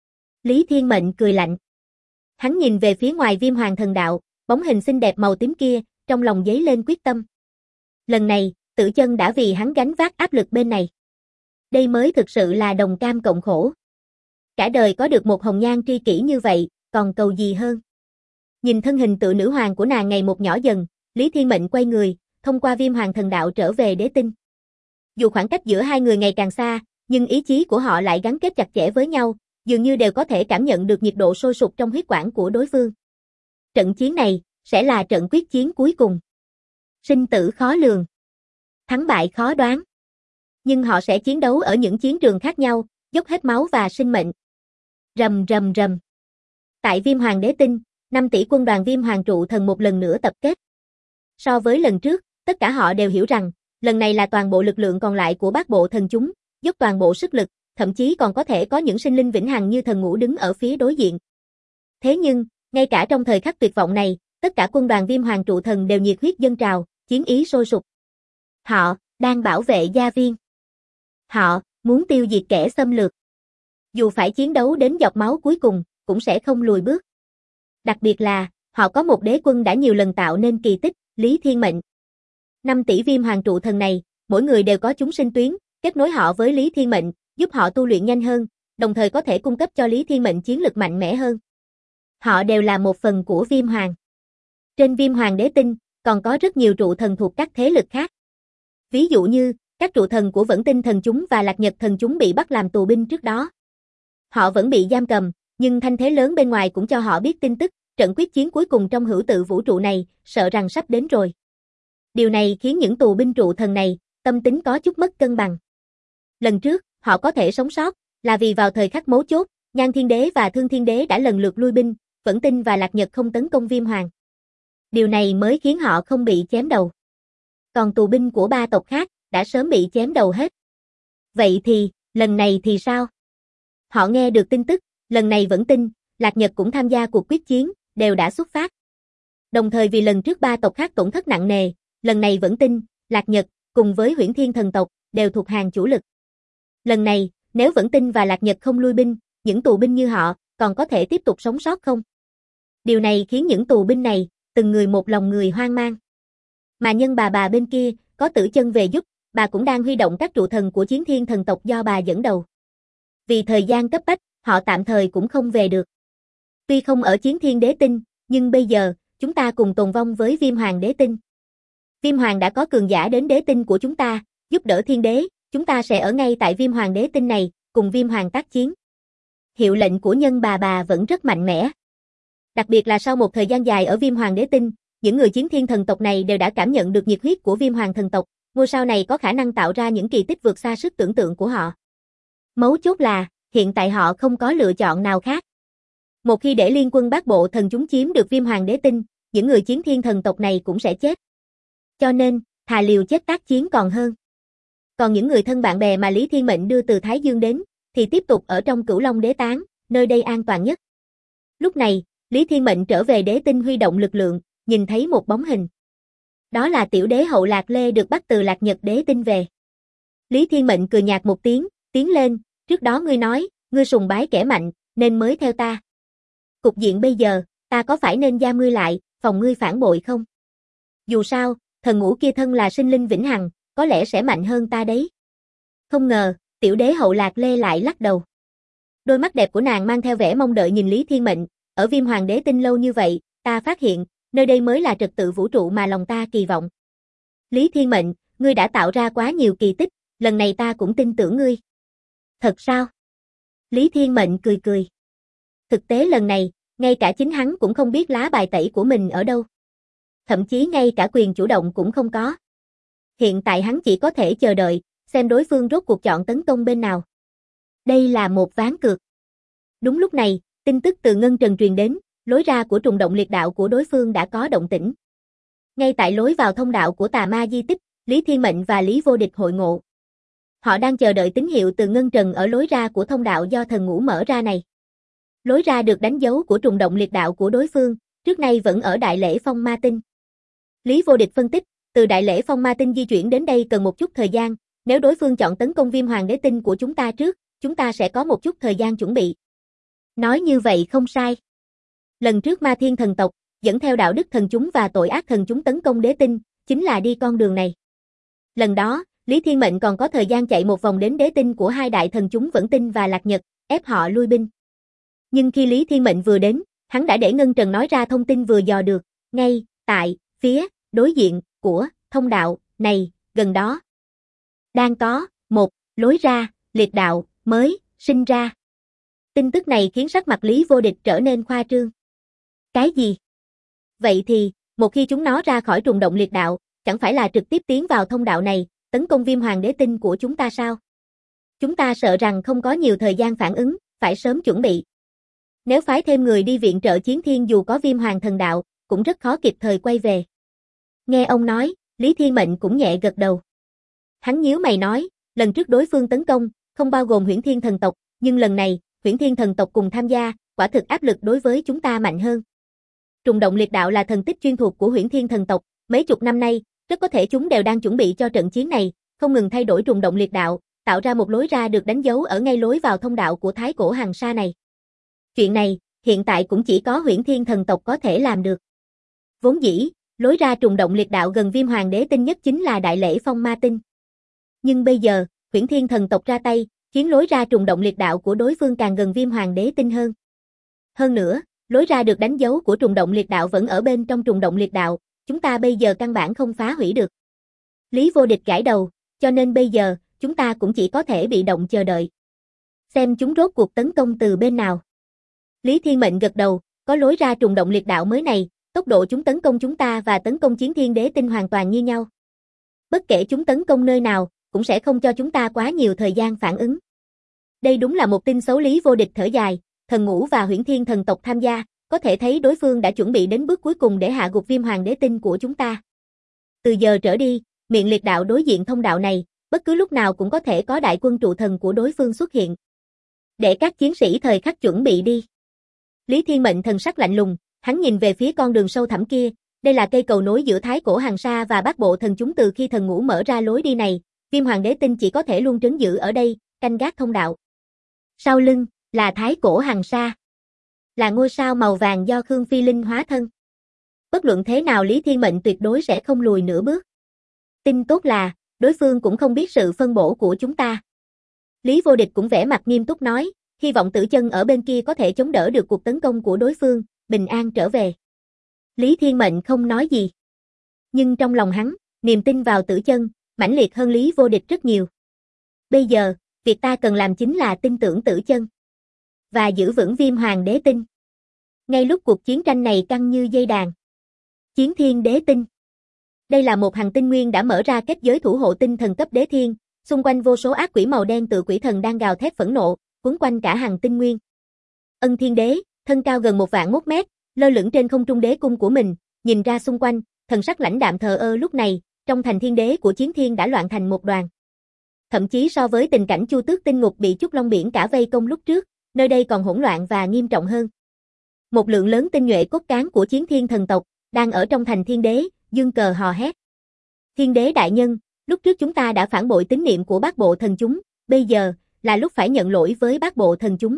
Lý Thiên Mệnh cười lạnh. Hắn nhìn về phía ngoài Viêm Hoàng Thần Đạo, bóng hình xinh đẹp màu tím kia, trong lòng dấy lên quyết tâm. Lần này, Tử Chân đã vì hắn gánh vác áp lực bên này. Đây mới thực sự là đồng cam cộng khổ. Cả đời có được một hồng nhan tri kỷ như vậy, còn cầu gì hơn. Nhìn thân hình tự nữ hoàng của nàng ngày một nhỏ dần, Lý Thiên Mệnh quay người, thông qua Viêm Hoàng Thần Đạo trở về đế tinh. Dù khoảng cách giữa hai người ngày càng xa, nhưng ý chí của họ lại gắn kết chặt chẽ với nhau, dường như đều có thể cảm nhận được nhiệt độ sôi sục trong huyết quản của đối phương. Trận chiến này sẽ là trận quyết chiến cuối cùng. Sinh tử khó lường, thắng bại khó đoán. Nhưng họ sẽ chiến đấu ở những chiến trường khác nhau, dốc hết máu và sinh mệnh. Rầm rầm rầm. Tại Viêm Hoàng Đế Tinh, 5 tỷ quân đoàn Viêm Hoàng trụ thần một lần nữa tập kết. So với lần trước, tất cả họ đều hiểu rằng, lần này là toàn bộ lực lượng còn lại của bát bộ thần chúng, dốc toàn bộ sức lực, thậm chí còn có thể có những sinh linh vĩnh hằng như thần ngũ đứng ở phía đối diện. Thế nhưng, ngay cả trong thời khắc tuyệt vọng này, tất cả quân đoàn Viêm Hoàng trụ thần đều nhiệt huyết dâng trào, chiến ý sôi sục. Họ đang bảo vệ gia viên. Họ muốn tiêu diệt kẻ xâm lược. Dù phải chiến đấu đến giọt máu cuối cùng, cũng sẽ không lùi bước. Đặc biệt là, họ có một đế quân đã nhiều lần tạo nên kỳ tích, Lý Thiên Mệnh. 5 tỷ Viêm Hoàng trụ thần này, mỗi người đều có chúng sinh tuyến, kết nối họ với Lý Thiên Mệnh, giúp họ tu luyện nhanh hơn, đồng thời có thể cung cấp cho Lý Thiên Mệnh chiến lực mạnh mẽ hơn. Họ đều là một phần của Viêm Hoàng. Trên Viêm Hoàng Đế Tinh, còn có rất nhiều trụ thần thuộc các thế lực khác. Ví dụ như, các trụ thần của Vẫn Tinh thần chúng và Lạc Nhật thần chúng bị bắt làm tù binh trước đó. Họ vẫn bị giam cầm, nhưng thanh thế lớn bên ngoài cũng cho họ biết tin tức, trận quyết chiến cuối cùng trong hữu tự vũ trụ này, sợ rằng sắp đến rồi. Điều này khiến những tù binh trụ thần này, tâm tính có chút mất cân bằng. Lần trước, họ có thể sống sót, là vì vào thời khắc mấu chốt, Nhan Thiên Đế và Thương Thiên Đế đã lần lượt lui binh, Vẫn Tinh và Lạc Nhật không tấn công Viêm Hoàng. Điều này mới khiến họ không bị chém đầu. Còn tù binh của 3 tộc khác, đã sớm bị chém đầu hết. Vậy thì, lần này thì sao? Họ nghe được tin tức, lần này Vẫn Tinh, Lạc Nhật cũng tham gia cuộc quyết chiến, đều đã xuất phát. Đồng thời vì lần trước 3 tộc khác tổn thất nặng nề, lần này Vẫn Tinh, Lạc Nhật, cùng với Huyễn Thiên thần tộc, đều thuộc hàng chủ lực. Lần này, nếu Vẫn Tinh và Lạc Nhật không lui binh, những tù binh như họ, còn có thể tiếp tục sống sót không? Điều này khiến những tù binh này, từng người một lòng người hoang mang. Mà nhân bà bên kia, có Tử Chân về giúp, bà cũng đang huy động các trụ thần của Chiến Thiên thần tộc do bà dẫn đầu. Vì thời gian cấp bách, họ tạm thời cũng không về được. Tuy không ở Chiến Thiên Đế Tinh, nhưng bây giờ, chúng ta cùng tồn vong với Viêm Hoàng Đế Tinh. Viêm Hoàng đã có cường giả đến đế tinh của chúng ta, giúp đỡ thiên đế, chúng ta sẽ ở ngay tại Viêm Hoàng Đế Tinh này, cùng Viêm Hoàng tác chiến. Hiệu lệnh của Nhân bà vẫn rất mạnh mẽ. Đặc biệt là sau một thời gian dài ở Viêm Hoàng Đế Tinh, những người chiến thiên thần tộc này đều đã cảm nhận được nhiệt huyết của Viêm Hoàng thần tộc, ngôi sao này có khả năng tạo ra những kỳ tích vượt xa sức tưởng tượng của họ. Mấu chốt là, hiện tại họ không có lựa chọn nào khác. Một khi để liên quân bát bộ thần chúng chiếm được Viêm Hoàng Đế Tinh, những người chiến thiên thần tộc này cũng sẽ chết. Cho nên, thà liều chết tác chiến còn hơn. Còn những người thân bạn bè mà Lý Thiên Mệnh đưa từ Thái Dương đến, thì tiếp tục ở trong Cửu Long Đế Tán, nơi đây an toàn nhất. Lúc này, Lý Thiên Mệnh trở về đế tinh huy động lực lượng, nhìn thấy một bóng hình. Đó là tiểu đế hậu Lạc Lê được bắt từ Lạc Nhật đế tinh về. Lý Thiên Mệnh cười nhạt một tiếng, tiến lên, trước đó ngươi nói, ngươi sùng bái kẻ mạnh, nên mới theo ta. Cục diện bây giờ, ta có phải nên giam ngươi lại, phòng ngươi phản bội không? Dù sao, thần ngũ kia thân là sinh linh vĩnh hằng, có lẽ sẽ mạnh hơn ta đấy. Không ngờ, tiểu đế hậu Lạc Lê lại lắc đầu. Đôi mắt đẹp của nàng mang theo vẻ mong đợi nhìn Lý Thiên Mệnh, ở Viêm Hoàng Đế Tinh lâu như vậy, ta phát hiện, nơi đây mới là trật tự vũ trụ mà lòng ta kỳ vọng. Lý Thiên Mệnh, ngươi đã tạo ra quá nhiều kỳ tích, lần này ta cũng tin tưởng ngươi. Thật sao? Lý Thiên Mệnh cười cười. Thực tế lần này, ngay cả chính hắn cũng không biết lá bài tẩy của mình ở đâu. Thậm chí ngay cả quyền chủ động cũng không có. Hiện tại hắn chỉ có thể chờ đợi, xem đối phương rốt cuộc chọn tấn công bên nào. Đây là một ván cược. Đúng lúc này, tin tức từ Ngân Trần truyền đến, lối ra của trùng động liệt đạo của đối phương đã có động tĩnh. Ngay tại lối vào thông đạo của tà ma di tích, Lý Thiên Mệnh và Lý Vô Địch hội ngộ. Họ đang chờ đợi tín hiệu từ Ngân Trần ở lối ra của thông đạo do thần ngũ mở ra này. Lối ra được đánh dấu của trùng động liệt đạo của đối phương, trước nay vẫn ở Đại Lễ Phong Ma Tinh. Lý Vô Địch phân tích, từ Đại Lễ Phong Ma Tinh di chuyển đến đây cần một chút thời gian, nếu đối phương chọn tấn công Viêm Hoàng Đế Tinh của chúng ta trước, chúng ta sẽ có một chút thời gian chuẩn bị. Nói như vậy không sai. Lần trước Ma Thiên thần tộc, dẫn theo đạo đức thần chúng và tội ác thần chúng tấn công đế tinh, chính là đi con đường này. Lần đó, Lý Thiên Mệnh còn có thời gian chạy một vòng đến đế tinh của hai đại thần chúng Vẫn Tinh và Lạc Nhật, ép họ lui binh. Nhưng khi Lý Thiên Mệnh vừa đến, hắn đã để Ngân Trần nói ra thông tin vừa dò được, ngay tại phía đối diện của thông đạo này, gần đó đang có một lối ra liệt đạo mới sinh ra. Tin tức này khiến sắc mặt Lý Vô Địch trở nên khoa trương. Cái gì? Vậy thì, một khi chúng nó ra khỏi trùng động liệt đạo, chẳng phải là trực tiếp tiến vào thông đạo này, tấn công Viêm Hoàng Đế Tinh của chúng ta sao? Chúng ta sợ rằng không có nhiều thời gian phản ứng, phải sớm chuẩn bị. Nếu phái thêm người đi viện trợ chiến thiên dù có Viêm Hoàng thần đạo, cũng rất khó kịp thời quay về. Nghe ông nói, Lý Thiên Mệnh cũng nhẹ gật đầu. Hắn nhíu mày nói, lần trước đối phương tấn công, không bao gồm Huyễn Thiên thần tộc, nhưng lần này, Huyễn Thiên thần tộc cùng tham gia, quả thực áp lực đối với chúng ta mạnh hơn. Trùng động liệt đạo là thần tích chuyên thuộc của Huyễn Thiên thần tộc, mấy chục năm nay, rất có thể chúng đều đang chuẩn bị cho trận chiến này, không ngừng thay đổi trùng động liệt đạo, tạo ra một lối ra được đánh dấu ở ngay lối vào thông đạo của Thái Cổ Hằng Sa này. Chuyện này, hiện tại cũng chỉ có Huyễn Thiên thần tộc có thể làm được. Vốn dĩ, lối ra trùng động liệt đạo gần Viêm Hoàng Đế Tinh nhất chính là Đại Lễ Phong Ma Tinh. Nhưng bây giờ, Huyễn Thiên thần tộc ra tay, khiến lối ra trùng động liệt đạo của đối phương càng gần Viêm Hoàng Đế Tinh hơn. Hơn nữa, lối ra được đánh dấu của trùng động liệt đạo vẫn ở bên trong trùng động liệt đạo, chúng ta bây giờ căn bản không phá hủy được. Lý Vô Địch gãi đầu, cho nên bây giờ, chúng ta cũng chỉ có thể bị động chờ đợi. Xem chúng rốt cuộc tấn công từ bên nào. Lý Thiên Mệnh gật đầu, có lối ra trùng động liệt đạo mới này, tốc độ chúng tấn công chúng ta và tấn công Chiến Thiên Đế Tinh hoàn toàn như nhau. Bất kể chúng tấn công nơi nào, cũng sẽ không cho chúng ta quá nhiều thời gian phản ứng. Đây đúng là một tin xấu. Lý Vô Địch thở dài, thần ngũ và Huyễn Thiên thần tộc tham gia, có thể thấy đối phương đã chuẩn bị đến bước cuối cùng để hạ gục Viêm Hoàng Đế Tinh của chúng ta. Từ giờ trở đi, miệng liệt đạo đối diện thông đạo này, bất cứ lúc nào cũng có thể có đại quân trụ thần của đối phương xuất hiện. Để các chiến sĩ thời khắc chuẩn bị đi. Lý Thiên Mệnh thần sắc lạnh lùng, hắn nhìn về phía con đường sâu thẳm kia, đây là cây cầu nối giữa Thái Cổ Hằng Sa và Bát Bộ thần chúng. Từ khi thần ngũ mở ra lối đi này, Viêm Hoàng Đế Tinh chỉ có thể luôn trấn giữ ở đây, canh gác thông đạo. Sau lưng là Thái Cổ Hằng Sa, là ngôi sao màu vàng do Khương Phi Linh hóa thân. Bất luận thế nào Lý Thiên Mệnh tuyệt đối sẽ không lùi nửa bước. Tin tốt là, đối phương cũng không biết sự phân bổ của chúng ta. Lý Vô Địch cũng vẻ mặt nghiêm túc nói, hy vọng Tử Chân ở bên kia có thể chống đỡ được cuộc tấn công của đối phương, bình an trở về. Lý Thiên Mệnh không nói gì. Nhưng trong lòng hắn, niềm tin vào Tử Chân, mãnh liệt hơn Lý Vô Địch rất nhiều. Bây giờ, việc ta cần làm chính là tin tưởng Tử Chân. Và giữ vững Viêm Hoàng Đế Tinh. Ngay lúc cuộc chiến tranh này căng như dây đàn. Chiến Thiên Đế Tinh. Đây là một hành tinh nguyên đã mở ra kết giới thủ hộ tinh thần cấp đế thiên, xung quanh vô số ác quỷ màu đen tự quỷ thần đang gào thét phẫn nộ, quấn quanh cả hành tinh nguyên. Ân Thiên Đế, thân cao gần 1.001 mét, lơ lửng trên không trung đế cung của mình, nhìn ra xung quanh, thần sắc lãnh đạm thờ ơ lúc này, trong thành thiên đế của chiến thiên đã loạn thành một đoàn. Thậm chí so với tình cảnh Chu Tước Tinh Ngục bị Trúc Long Biển cả vây công lúc trước, nơi đây còn hỗn loạn và nghiêm trọng hơn. Một lượng lớn tinh nhuệ cốt cán của chiến thiên thần tộc, đang ở trong thành thiên đế, giương cờ hò hét. Thiên đế đại nhân, lúc trước chúng ta đã phản bội tín niệm của bát bộ thần chúng, bây giờ, là lúc phải nhận lỗi với bát bộ thần chúng.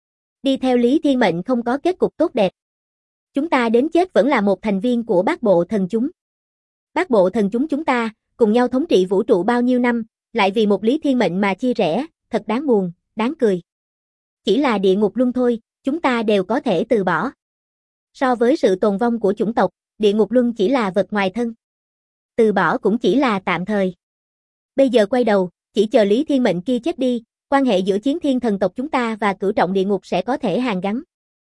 Đi theo Lý Thiên Mệnh không có kết cục tốt đẹp. Chúng ta đến chết vẫn là một thành viên của bát bộ thần chúng. Bát bộ thần chúng ta, cùng nhau thống trị vũ trụ bao nhiêu năm, lại vì một Lý Thiên Mệnh mà chia rẽ, thật đáng buồn, đáng cười. Chỉ là địa ngục luân thôi, chúng ta đều có thể từ bỏ. So với sự tồn vong của chủng tộc, địa ngục luân chỉ là vật ngoài thân. Từ bỏ cũng chỉ là tạm thời. Bây giờ quay đầu, chỉ chờ Lý Thiên Mệnh kia chết đi, quan hệ giữa chiến thiên thần tộc chúng ta và cửu trọng địa ngục sẽ có thể hàn gắn.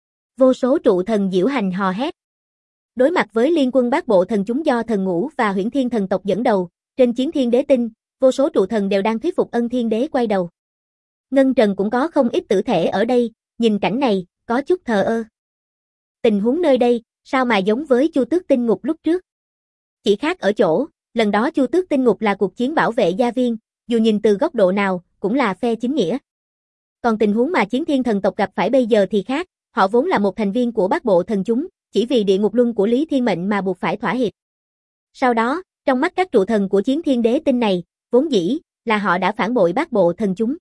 Vô số trụ thần diễu hành hò hét. Đối mặt với liên quân bát bộ thần chúng do thần ngũ và huyễn thiên thần tộc dẫn đầu, trên chiến thiên đế tinh, vô số trụ thần đều đang thuyết phục Ân Thiên Đế quay đầu. Ngân Trần cũng có không ít tử thể ở đây, nhìn cảnh này, có chút thờ ơ. Tình huống nơi đây, sao mà giống với Chu Tước Tinh Ngục lúc trước? Chỉ khác ở chỗ, lần đó Chu Tước Tinh Ngục là cuộc chiến bảo vệ gia viên, dù nhìn từ góc độ nào, cũng là phe chính nghĩa. Còn tình huống mà chiến thiên thần tộc gặp phải bây giờ thì khác, họ vốn là một thành viên của bát bộ thần chúng, chỉ vì địa ngục luân của Lý Thiên Mệnh mà buộc phải thỏa hiệp. Sau đó, trong mắt các trụ thần của chiến thiên đế tinh này, vốn dĩ, là họ đã phản bội bát bộ thần chúng.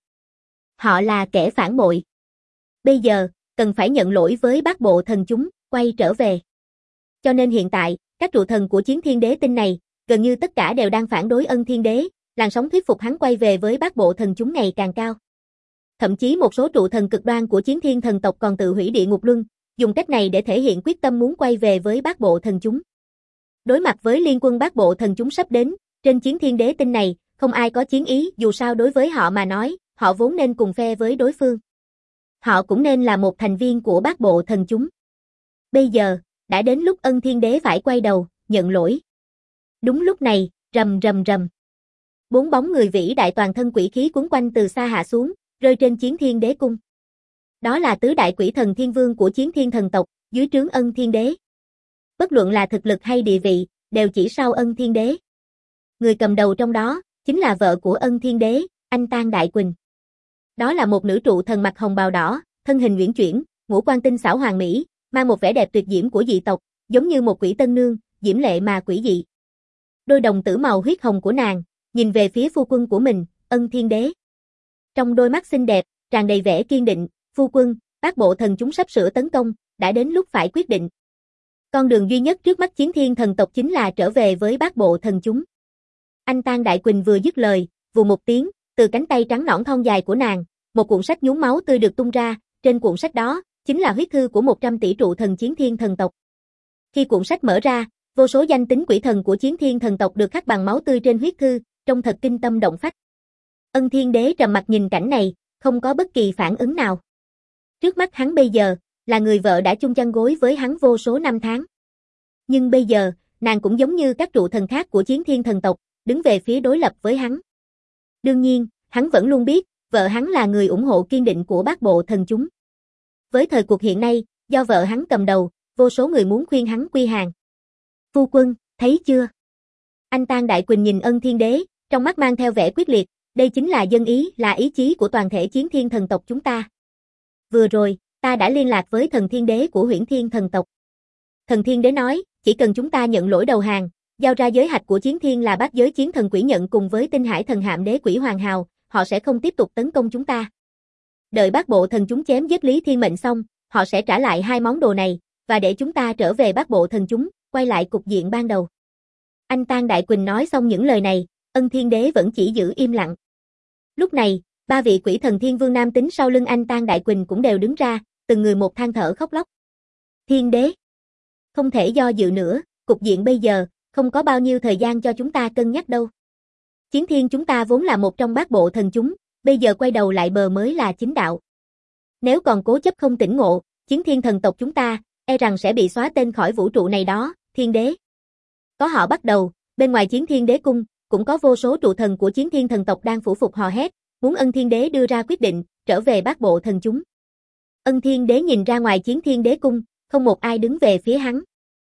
Họ là kẻ phản bội. Bây giờ, cần phải nhận lỗi với bát bộ thần chúng, quay trở về. Cho nên hiện tại, các trụ thần của chiến thiên đế tinh này, gần như tất cả đều đang phản đối Ân Thiên Đế, làn sóng thuyết phục hắn quay về với bát bộ thần chúng ngày càng cao. Thậm chí một số trụ thần cực đoan của chiến thiên thần tộc còn tự hủy địa ngục luân, dùng cách này để thể hiện quyết tâm muốn quay về với bát bộ thần chúng. Đối mặt với liên quân bát bộ thần chúng sắp đến, trên chiến thiên đế tinh này, không ai có chiến ý, dù sao đối với họ mà nói, họ vốn nên cùng phe với đối phương. Họ cũng nên là một thành viên của bát bộ thần chúng. Bây giờ, đã đến lúc Ân Thiên Đế phải quay đầu, nhận lỗi. Đúng lúc này, rầm rầm rầm. 4 bóng người vĩ đại toàn thân quỷ khí cuốn quanh từ xa hạ xuống, rơi trên chiến thiên đế cung. Đó là tứ đại quỷ thần thiên vương của chiến thiên thần tộc, dưới trướng Ân Thiên Đế. Bất luận là thực lực hay địa vị, đều chỉ sau Ân Thiên Đế. Người cầm đầu trong đó, chính là vợ của Ân Thiên Đế, Anh Tang Đại Quỳnh. Đó là một nữ trụ thần mặc hồng bào đỏ, thân hình uyển chuyển, ngũ quan tinh xảo hoàn mỹ, mang một vẻ đẹp tuyệt diễm của dị tộc, giống như một quỷ tân nương, diễm lệ mà quỷ dị. Đôi đồng tử màu huyết hồng của nàng, nhìn về phía phu quân của mình, Ân Thiên Đế. Trong đôi mắt xinh đẹp, tràn đầy vẻ kiên định, phu quân, bát bộ thần chúng sắp sửa tấn công, đã đến lúc phải quyết định. Con đường duy nhất trước mắt chiến thiên thần tộc chính là trở về với bát bộ thần chúng. Anh Tang Đại Quỳnh vừa dứt lời, vù một tiếng, từ cánh tay trắng nõn thon dài của nàng, một cuộn sách nhuốm máu tươi được tung ra, trên cuộn sách đó, chính là huyết thư của 100 tỷ trụ thần chiến thiên thần tộc. Khi cuộn sách mở ra, vô số danh tính quỷ thần của chiến thiên thần tộc được khắc bằng máu tươi trên huyết thư, trông thật kinh tâm động phách. Ân Thiên Đế trầm mặt nhìn cảnh này, không có bất kỳ phản ứng nào. Trước mắt hắn bây giờ, là người vợ đã chung chăn gối với hắn vô số năm tháng. Nhưng bây giờ, nàng cũng giống như các trụ thần khác của chiến thiên thần tộc, đứng về phía đối lập với hắn. Đương nhiên, hắn vẫn luôn biết, vợ hắn là người ủng hộ kiên định của bát bộ thần chúng. Với thời cuộc hiện nay, do vợ hắn cầm đầu, vô số người muốn khuyên hắn quy hàng. Phu quân, thấy chưa? Anh Tang Đại Quỳnh nhìn Ân Thiên Đế, trong mắt mang theo vẻ quyết liệt, đây chính là dân ý, là ý chí của toàn thể chiến thiên thần tộc chúng ta. Vừa rồi, ta đã liên lạc với thần thiên đế của huyễn thiên thần tộc. Thần thiên đế nói, chỉ cần chúng ta nhận lỗi đầu hàng, giao ra giới hạch của chiến thiên là bát giới chiến thần quỷ nhận cùng với tinh hải thần hạm đế quỷ hoàng hào, họ sẽ không tiếp tục tấn công chúng ta. Đợi bát bộ thần chúng chém giết Lý Thiên Mệnh xong, họ sẽ trả lại 2 món đồ này, và để chúng ta trở về bát bộ thần chúng, quay lại cục diện ban đầu. Anh Tang Đại Quỳnh nói xong những lời này, Ân Thiên Đế vẫn chỉ giữ im lặng. Lúc này, 3 vị quỷ thần thiên vương nam tính sau lưng anh Tang Đại Quỳnh cũng đều đứng ra, từng người một than thở khóc lóc. Thiên Đế! Không thể do dự nữa, cục diện bây giờ, không có bao nhiêu thời gian cho chúng ta cân nhắc đâu. Chiến thiên chúng ta vốn là một trong bát bộ thần chúng, bây giờ quay đầu lại bờ mới là chính đạo. Nếu còn cố chấp không tỉnh ngộ, chiến thiên thần tộc chúng ta, e rằng sẽ bị xóa tên khỏi vũ trụ này đó, thiên đế. Có họ bắt đầu, bên ngoài chiến thiên đế cung, cũng có vô số trụ thần của chiến thiên thần tộc đang phủ phục hò hét, muốn Ân Thiên Đế đưa ra quyết định, trở về bát bộ thần chúng. Ân Thiên Đế nhìn ra ngoài chiến thiên đế cung, không một ai đứng về phía hắn.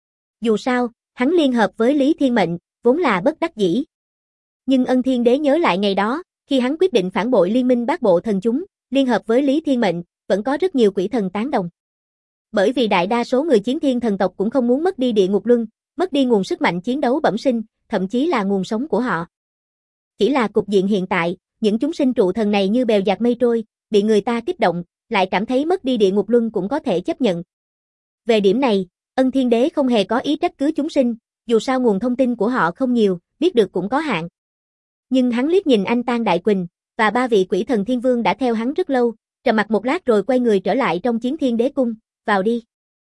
Dù sao, hắn liên hợp với Lý Thiên Mệnh, vốn là bất đắc dĩ. Nhưng Ân Thiên Đế nhớ lại ngày đó, khi hắn quyết định phản bội liên minh bát bộ thần chúng, liên hợp với Lý Thiên Mệnh, vẫn có rất nhiều quỷ thần tán đồng. Bởi vì đại đa số người chiến thiên thần tộc cũng không muốn mất đi địa ngục luân, mất đi nguồn sức mạnh chiến đấu bẩm sinh, thậm chí là nguồn sống của họ. Chỉ là cục diện hiện tại, những chúng sinh trụ thần này như bèo dạt mây trôi, bị người ta kích động, lại cảm thấy mất đi địa ngục luân cũng có thể chấp nhận. Về điểm này, Ân Thiên Đế không hề có ý trách cứ chúng sinh, dù sao nguồn thông tin của họ không nhiều, biết được cũng có hạn. Nhưng hắn liếc nhìn anh Tang Đại Quỳnh, và ba vị quỷ thần thiên vương đã theo hắn rất lâu, trầm mặc một lát rồi quay người trở lại trong chiến thiên đế cung, vào đi.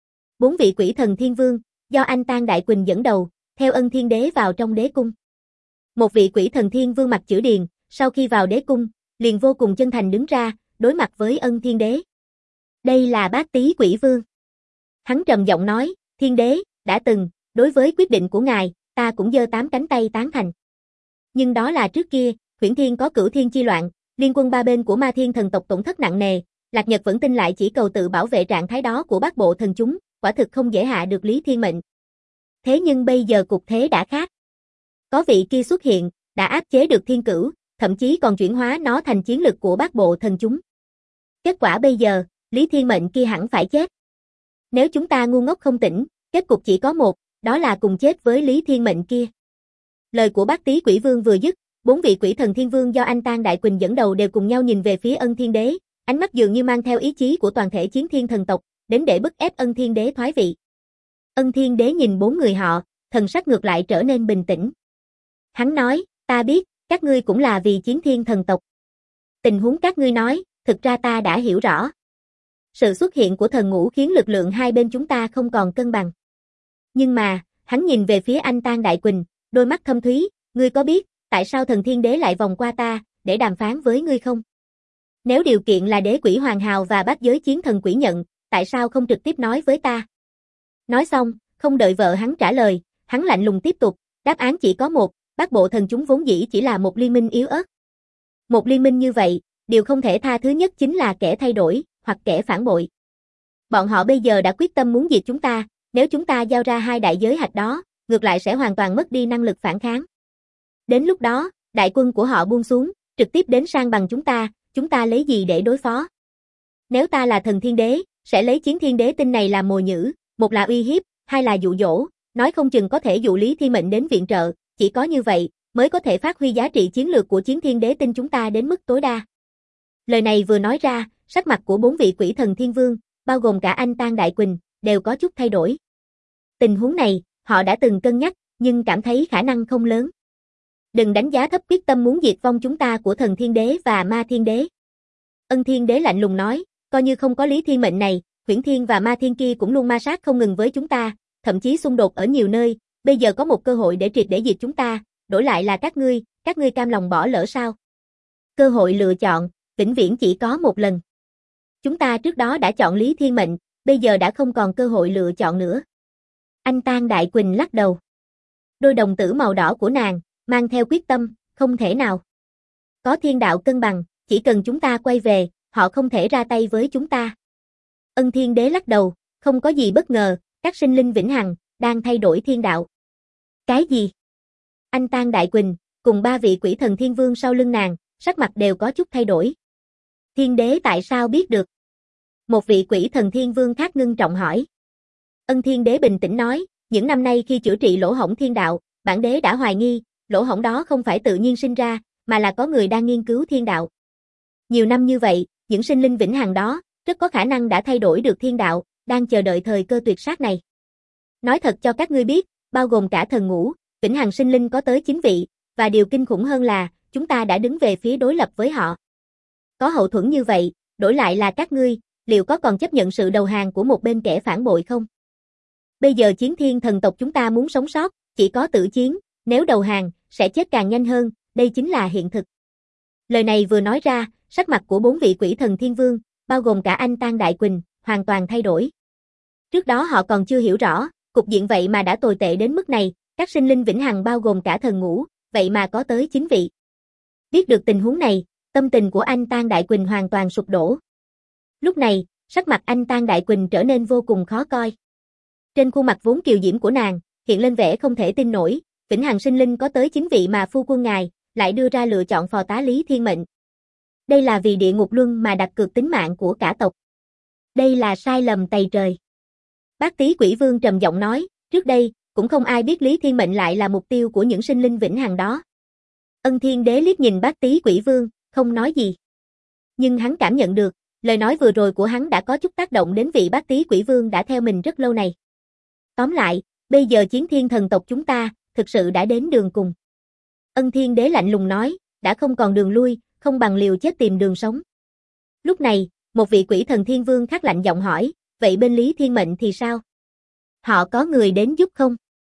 4 vị quỷ thần thiên vương, do anh Tang Đại Quỳnh dẫn đầu, theo Ân Thiên Đế vào trong đế cung. Một vị quỷ thần thiên vương mặt chữ điền, sau khi vào đế cung, liền vô cùng chân thành đứng ra, đối mặt với Ân Thiên Đế. Đây là Bát Tý Quỷ Vương. Hắn trầm giọng nói, Thiên Đế, đã từng, đối với quyết định của ngài, ta cũng giơ 8 cánh tay tán thành. Nhưng đó là trước kia, Huyễn Thiên có Cửu Thiên chi loạn, liên quân ba bên của Ma Thiên thần tộc tổn thất nặng nề, Lạc Nhật vẫn tin lại chỉ cầu tự bảo vệ trạng thái đó của bát bộ thần chúng, quả thực không dễ hạ được Lý Thiên Mệnh. Thế nhưng bây giờ cục thế đã khác. Có vị kia xuất hiện, đã áp chế được Thiên Cửu, thậm chí còn chuyển hóa nó thành chiến lực của bát bộ thần chúng. Kết quả bây giờ, Lý Thiên Mệnh kia hẳn phải chết. Nếu chúng ta ngu ngốc không tỉnh, kết cục chỉ có một, đó là cùng chết với Lý Thiên Mệnh kia. Lời của Bát Tý Quỷ Vương vừa dứt, 4 vị quỷ thần thiên vương do anh Tang Đại Quỳnh dẫn đầu đều cùng nhau nhìn về phía Ân Thiên Đế, ánh mắt dường như mang theo ý chí của toàn thể chiến thiên thần tộc, đến để bức ép Ân Thiên Đế thoái vị. Ân Thiên Đế nhìn 4 người họ, thần sắc ngược lại trở nên bình tĩnh. Hắn nói, ta biết, các ngươi cũng là vì chiến thiên thần tộc. Tình huống các ngươi nói, thực ra ta đã hiểu rõ. Sự xuất hiện của thần ngũ khiến lực lượng hai bên chúng ta không còn cân bằng. Nhưng mà, hắn nhìn về phía anh Tang Đại Quỳnh, đôi mắt thâm thúy, ngươi có biết, tại sao thần thiên đế lại vòng qua ta, để đàm phán với ngươi không? Nếu điều kiện là đế quỷ Hoàng Hào và bát giới chiến thần quỷ nhận, tại sao không trực tiếp nói với ta? Nói xong, không đợi vợ hắn trả lời, hắn lạnh lùng tiếp tục, đáp án chỉ có một, bát bộ thần chúng vốn dĩ chỉ là một liên minh yếu ớt. Một liên minh như vậy, điều không thể tha thứ nhất chính là kẻ thay đổi, hoặc kẻ phản bội. Bọn họ bây giờ đã quyết tâm muốn diệt chúng ta, nếu chúng ta giao ra 2 đại giới hạch đó, ngược lại sẽ hoàn toàn mất đi năng lực phản kháng. Đến lúc đó, đại quân của họ buông xuống, trực tiếp đến sang bằng chúng ta lấy gì để đối phó? Nếu ta là thần thiên đế, sẽ lấy chiến thiên đế tinh này làm mồi nhử, một là uy hiếp, hai là dụ dỗ, nói không chừng có thể dụ Lý Thiên Mệnh đến viện trợ, chỉ có như vậy, mới có thể phát huy giá trị chiến lược của chiến thiên đế tinh chúng ta đến mức tối đa. Lời này vừa nói ra, sắc mặt của 4 vị quỷ thần thiên vương, bao gồm cả anh Tang Đại Quỳnh, đều có chút thay đổi. Tình huống này, họ đã từng cân nhắc, nhưng cảm thấy khả năng không lớn. Đừng đánh giá thấp quyết tâm muốn diệt vong chúng ta của thần thiên đế và ma thiên đế. Ân Thiên Đế lạnh lùng nói, coi như không có Lý Thiên Mệnh này, Huyễn Thiên và ma thiên kia cũng luôn ma sát không ngừng với chúng ta, thậm chí xung đột ở nhiều nơi, bây giờ có một cơ hội để triệt để diệt chúng ta, đổi lại là các ngươi cam lòng bỏ lỡ sao? Cơ hội lựa chọn, vĩnh viễn chỉ có một lần. Chúng ta trước đó đã chọn Lý Thiên Mệnh, bây giờ đã không còn cơ hội lựa chọn nữa. Anh Tang Đại Quỳnh lắc đầu. Đôi đồng tử màu đỏ của nàng, mang theo quyết tâm, không thể nào. Có thiên đạo cân bằng, chỉ cần chúng ta quay về, họ không thể ra tay với chúng ta. Ân Thiên Đế lắc đầu, không có gì bất ngờ, các sinh linh vĩnh hằng, đang thay đổi thiên đạo. Cái gì? Anh Tang Đại Quỳnh, cùng 3 vị quỷ thần thiên vương sau lưng nàng, sắc mặt đều có chút thay đổi. Thiên Đế tại sao biết được? Một vị quỷ thần thiên vương khác ngưng trọng hỏi. Ân Thiên Đế bình tĩnh nói, những năm nay khi chữa trị lỗ hổng thiên đạo, bản đế đã hoài nghi, lỗ hổng đó không phải tự nhiên sinh ra, mà là có người đang nghiên cứu thiên đạo. Nhiều năm như vậy, những sinh linh vĩnh hằng đó, rất có khả năng đã thay đổi được thiên đạo, đang chờ đợi thời cơ tuyệt sát này. Nói thật cho các ngươi biết, bao gồm cả thần ngũ, vĩnh hằng sinh linh có tới 9 vị, và điều kinh khủng hơn là, chúng ta đã đứng về phía đối lập với họ. Có hậu thuẫn như vậy, đổi lại là các ngươi, liệu có còn chấp nhận sự đầu hàng của một bên kẻ phản bội không? Bây giờ chiến thiên thần tộc chúng ta muốn sống sót, chỉ có tử chiến, nếu đầu hàng, sẽ chết càng nhanh hơn, đây chính là hiện thực. Lời này vừa nói ra, sắc mặt của 4 vị quỷ thần thiên vương, bao gồm cả anh Tang Đại Quỳnh, hoàn toàn thay đổi. Trước đó họ còn chưa hiểu rõ, cục diện vậy mà đã tồi tệ đến mức này, các sinh linh vĩnh hằng bao gồm cả thần ngũ, vậy mà có tới 9 vị. Biết được tình huống này, tâm tình của anh Tang Đại Quỳnh hoàn toàn sụp đổ. Lúc này, sắc mặt anh Tang Đại Quỳnh trở nên vô cùng khó coi. Trên khuôn mặt vốn kiều diễm của nàng, hiện lên vẻ không thể tin nổi, vĩnh hằng sinh linh có tới 9 vị mà phu quân ngài, lại đưa ra lựa chọn phò tá Lý Thiên Mệnh. Đây là vì địa ngục luân mà đặt cược tính mạng của cả tộc. Đây là sai lầm tày trời. Bát Tý Quỷ Vương trầm giọng nói, trước đây, cũng không ai biết Lý Thiên Mệnh lại là mục tiêu của những sinh linh vĩnh hằng đó. Ân Thiên Đế liếc nhìn Bát Tý Quỷ Vương, không nói gì. Nhưng hắn cảm nhận được, lời nói vừa rồi của hắn đã có chút tác động đến vị Bát Tý Quỷ Vương đã theo mình rất lâu này. Tóm lại, bây giờ chiến thiên thần tộc chúng ta, thực sự đã đến đường cùng. Ân Thiên Đế lạnh lùng nói, đã không còn đường lui, không bằng liều chết tìm đường sống. Lúc này, một vị quỷ thần thiên vương khác lạnh giọng hỏi, vậy bên Lý Thiên Mệnh thì sao? Họ có người đến giúp không?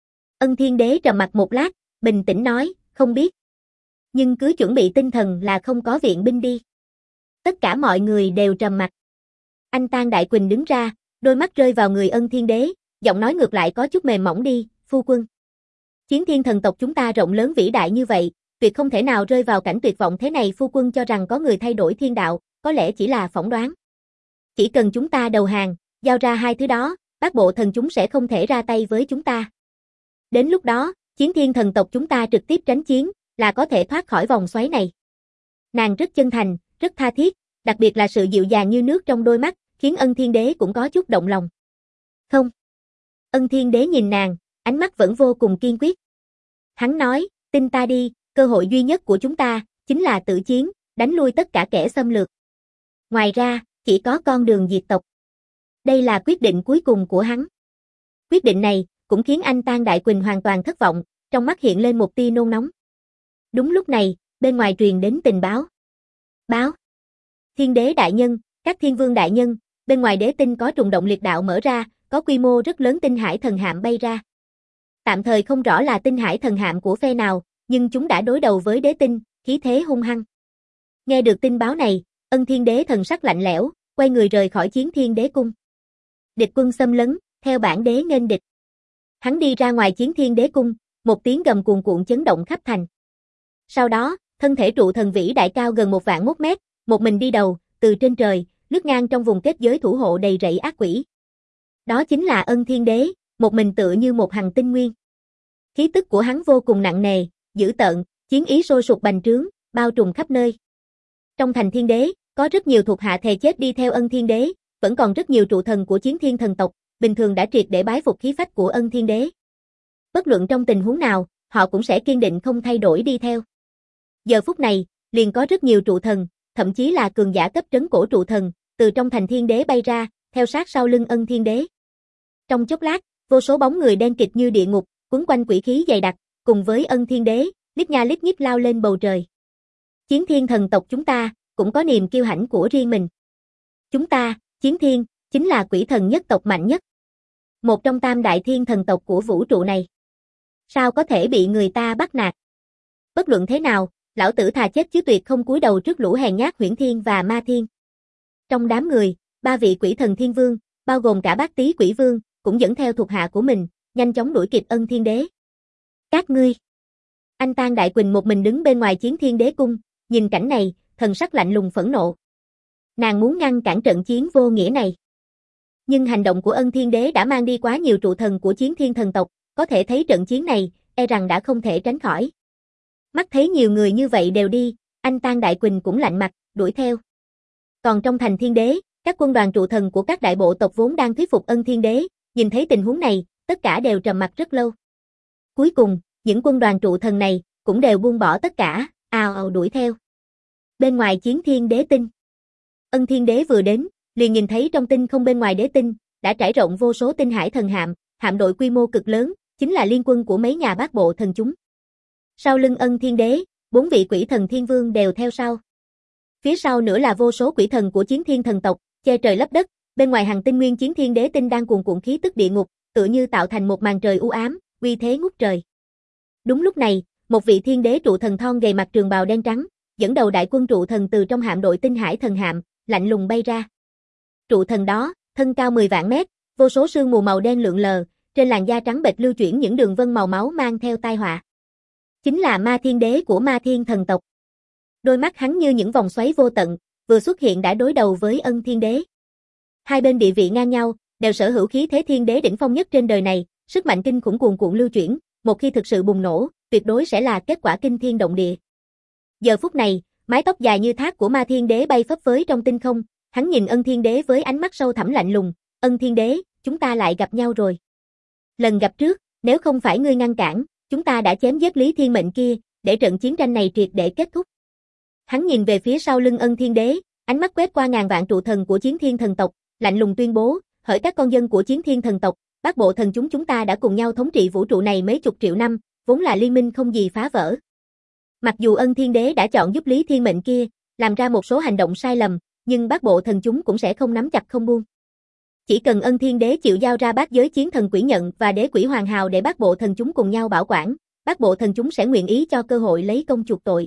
Ân Thiên Đế trầm mặt một lát, bình tĩnh nói, không biết. Nhưng cứ chuẩn bị tinh thần là không có viện binh đi. Tất cả mọi người đều trầm mặt. Anh Tang Đại Quỳnh đứng ra, đôi mắt rơi vào người Ân Thiên Đế, giọng nói ngược lại có chút mềm mỏng đi, phu quân. Chiến thiên thần tộc chúng ta rộng lớn vĩ đại như vậy, tuyệt không thể nào rơi vào cảnh tuyệt vọng thế này. Phu quân cho rằng có người thay đổi thiên đạo, có lẽ chỉ là phỏng đoán. Chỉ cần chúng ta đầu hàng, giao ra hai thứ đó, bát bộ thần chúng sẽ không thể ra tay với chúng ta. Đến lúc đó, chiến thiên thần tộc chúng ta trực tiếp tránh chiến, là có thể thoát khỏi vòng xoáy này. Nàng rất chân thành, rất tha thiết, đặc biệt là sự dịu dàng như nước trong đôi mắt, khiến Ân Thiên Đế cũng có chút động lòng. Không. Ân Thiên Đế nhìn nàng, ánh mắt vẫn vô cùng kiên quyết. Hắn nói, tin ta đi, cơ hội duy nhất của chúng ta, chính là tự chiến, đánh lui tất cả kẻ xâm lược. Ngoài ra, chỉ có con đường diệt tộc. Đây là quyết định cuối cùng của hắn. Quyết định này, cũng khiến anh Tang Đại Quỳnh hoàn toàn thất vọng, trong mắt hiện lên một tia nôn nóng. Đúng lúc này, bên ngoài truyền đến tình báo. Báo. Thiên Đế đại nhân, các thiên vương đại nhân, bên ngoài đế tinh có trùng động liệt đạo mở ra, có quy mô rất lớn tinh hải thần hạm bay ra. Tạm thời không rõ là tinh hải thần hạm của phe nào, nhưng chúng đã đối đầu với đế tinh, khí thế hung hăng. Nghe được tin báo này, Ân Thiên Đế thần sắc lạnh lẽo, quay người rời khỏi Chiến Thiên Đế cung. Địch quân xâm lấn, theo bản đế nghênh địch. Hắn đi ra ngoài Chiến Thiên Đế cung, một tiếng gầm cuồn cuộn chấn động khắp thành. Sau đó, thân thể trụ thần vĩ đại cao gần 1.001 mét, một mình đi đầu, từ trên trời, lướt ngang trong vùng kết giới thủ hộ đầy rẫy ác quỷ. Đó chính là Ân Thiên Đế, một mình tựa như một hằng tinh nguyên. Khí tức của hắn vô cùng nặng nề, dữ tợn, chiến ý sôi sục bành trướng, bao trùm khắp nơi. Trong thành Thiên Đế, có rất nhiều thuộc hạ thề chết đi theo Ân Thiên Đế, vẫn còn rất nhiều trụ thần của Chiến Thiên thần tộc, bình thường đã triệt để bái phục khí phách của Ân Thiên Đế. Bất luận trong tình huống nào, họ cũng sẽ kiên định không thay đổi đi theo. Giờ phút này, liền có rất nhiều trụ thần, thậm chí là cường giả cấp trấn cổ trụ thần, từ trong thành Thiên Đế bay ra, theo sát sau lưng Ân Thiên Đế. Trong chốc lát, vô số bóng người đen kịt như địa ngục, quấn quanh quỷ khí dày đặc, cùng với Ân Thiên Đế, lít nha lít nhít lao lên bầu trời. Chiến thiên thần tộc chúng ta, cũng có niềm kiêu hãnh của riêng mình. Chúng ta, Chiến Thiên, chính là quỷ thần nhất tộc mạnh nhất. Một trong tam đại thiên thần tộc của vũ trụ này. Sao có thể bị người ta bắt nạt? Bất luận thế nào, lão tử thà chết chứ tuyệt không cúi đầu trước lũ hèn nhát Huyễn Thiên và Ma Thiên. Trong đám người, 3 vị quỷ thần thiên vương, bao gồm cả Bát Tý Quỷ Vương, cũng dẫn theo thuộc hạ của mình, nhanh chóng đuổi kịp Ân Thiên Đế. Các ngươi. Anh Tang Đại Quỳnh một mình đứng bên ngoài Chiến Thiên Đế cung, nhìn cảnh này, thần sắc lạnh lùng phẫn nộ. Nàng muốn ngăn cản trận chiến vô nghĩa này. Nhưng hành động của Ân Thiên Đế đã mang đi quá nhiều trụ thần của Chiến Thiên thần tộc, có thể thấy trận chiến này, e rằng đã không thể tránh khỏi. Mắt thấy nhiều người như vậy đều đi, anh Tang Đại Quỳnh cũng lạnh mặt, đuổi theo. Còn trong thành Thiên Đế, các quân đoàn trụ thần của các đại bộ tộc vốn đang thuyết phục Ân Thiên Đế, nhìn thấy tình huống này, tất cả đều trầm mặc rất lâu. Cuối cùng, những quân đoàn trụ thần này cũng đều buông bỏ tất cả, ào ào đuổi theo. Bên ngoài Chiến Thiên Đế tinh, Ân Thiên Đế vừa đến, liền nhìn thấy trong tinh không bên ngoài đế tinh, đã trải rộng vô số tinh hải thần hạm, hạm đội quy mô cực lớn, chính là liên quân của mấy nhà bát bộ thần chúng. Sau lưng Ân Thiên Đế, 4 vị quỷ thần thiên vương đều theo sau. Phía sau nữa là vô số quỷ thần của Chiến Thiên thần tộc, che trời lấp đất, bên ngoài hàng tinh nguyên Chiến Thiên Đế tinh đang cuồn cuộn khí tức địa ngục, tựa như tạo thành một màn trời u ám, uy thế ngút trời. Đúng lúc này, một vị thiên đế trụ thần thon gầy mặc trường bào đen trắng, dẫn đầu đại quân trụ thần từ trong hạm đội Tinh Hải Thần Hạm, lạnh lùng bay ra. Trụ thần đó, thân cao 10 vạn mét, vô số sương mù màu đen lượn lờ, trên làn da trắng bệch lưu chuyển những đường vân màu máu mang theo tai họa. Chính là Ma Thiên Đế của Ma Thiên thần tộc. Đôi mắt hắn như những vòng xoáy vô tận, vừa xuất hiện đã đối đầu với Ân Thiên Đế. Hai bên địa vị ngang nhau, đều sở hữu khí thế thiên đế đỉnh phong nhất trên đời này, sức mạnh kinh khủng cuồn cuộn lưu chuyển, một khi thực sự bùng nổ, tuyệt đối sẽ là kết quả kinh thiên động địa. Giờ phút này, mái tóc dài như thác của Ma Thiên Đế bay phấp phới trong tinh không, hắn nhìn Ân Thiên Đế với ánh mắt sâu thẳm lạnh lùng, "Ân Thiên Đế, chúng ta lại gặp nhau rồi. Lần gặp trước, nếu không phải ngươi ngăn cản, chúng ta đã chém giết Lý Thiên Mệnh kia, để trận chiến tranh này triệt để kết thúc." Hắn nhìn về phía sau lưng Ân Thiên Đế, ánh mắt quét qua ngàn vạn trụ thần của Chiến Thiên thần tộc, lạnh lùng tuyên bố, "Hỡi các con dân của Chiến Thiên thần tộc, Bát Bộ thần chúng ta đã cùng nhau thống trị vũ trụ này mấy chục triệu năm, vốn là liên minh không gì phá vỡ. Mặc dù Ân Thiên Đế đã chọn giúp Lý Thiên Mệnh kia, làm ra một số hành động sai lầm, nhưng Bát Bộ thần chúng cũng sẽ không nắm chặt không buông. Chỉ cần Ân Thiên Đế chịu giao ra bát giới chiến thần quỷ nhận và đế quỷ hoàng hào để Bát Bộ thần chúng cùng nhau bảo quản, Bát Bộ thần chúng sẽ nguyện ý cho cơ hội lấy công chuộc tội.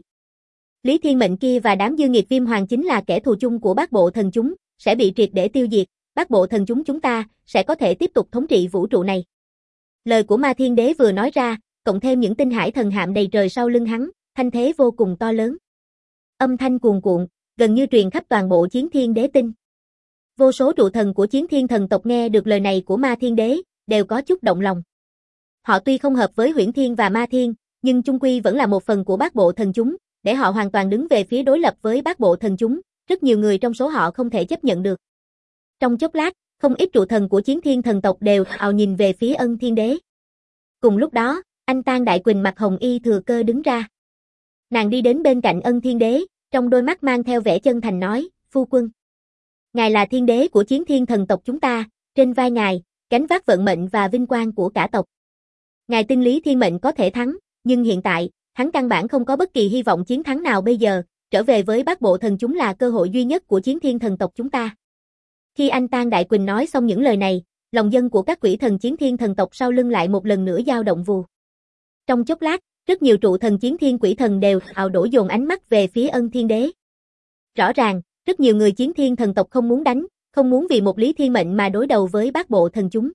Lý Thiên Mệnh kia và đám dư nghiệt Viêm Hoàng chính là kẻ thù chung của Bát Bộ thần chúng, sẽ bị triệt để tiêu diệt, Bát Bộ thần chúng ta sẽ có thể tiếp tục thống trị vũ trụ này." Lời của Ma Thiên Đế vừa nói ra, cộng thêm những tinh hải thần hạm đầy trời sau lưng hắn, thanh thế vô cùng to lớn. Âm thanh cuồn cuộn, gần như truyền khắp toàn bộ Chiến Thiên Đế tinh. Vô số trụ thần của Chiến Thiên thần tộc nghe được lời này của Ma Thiên Đế, đều có chút động lòng. Họ tuy không hợp với Huyễn Thiên và Ma Thiên, nhưng chung quy vẫn là một phần của Bát Bộ thần chúng, để họ hoàn toàn đứng về phía đối lập với Bát Bộ thần chúng, rất nhiều người trong số họ không thể chấp nhận được. Trong chốc lát, không ít trụ thần của Chiến Thiên thần tộc đều ào nhìn về phía Ân Thiên Đế. Cùng lúc đó, Anh Tang Đại Quỳnh mặc hồng y thừa cơ đứng ra. Nàng đi đến bên cạnh Ân Thiên Đế, trong đôi mắt mang theo vẻ chân thành nói, "Phu quân, ngài là thiên đế của Chiến Thiên thần tộc chúng ta, trên vai ngài, gánh vác vận mệnh và vinh quang của cả tộc. Ngài tin Lý Thiên Mệnh có thể thắng, nhưng hiện tại, hắn căn bản không có bất kỳ hy vọng chiến thắng nào bây giờ, trở về với Bát Bộ thần chúng là cơ hội duy nhất của Chiến Thiên thần tộc chúng ta." Khi Anh Tang Đại Quỳnh nói xong những lời này, lòng dân của các quỷ thần Chiến Thiên thần tộc sau lưng lại một lần nữa dao động vù. Trong chốc lát, rất nhiều trụ thần Chiến Thiên quỷ thần đều ào đổ dồn ánh mắt về phía Ân Thiên Đế. Rõ ràng, rất nhiều người Chiến Thiên thần tộc không muốn đánh, không muốn vì một Lý Thiên Mệnh mà đối đầu với Bát Bộ thần chúng.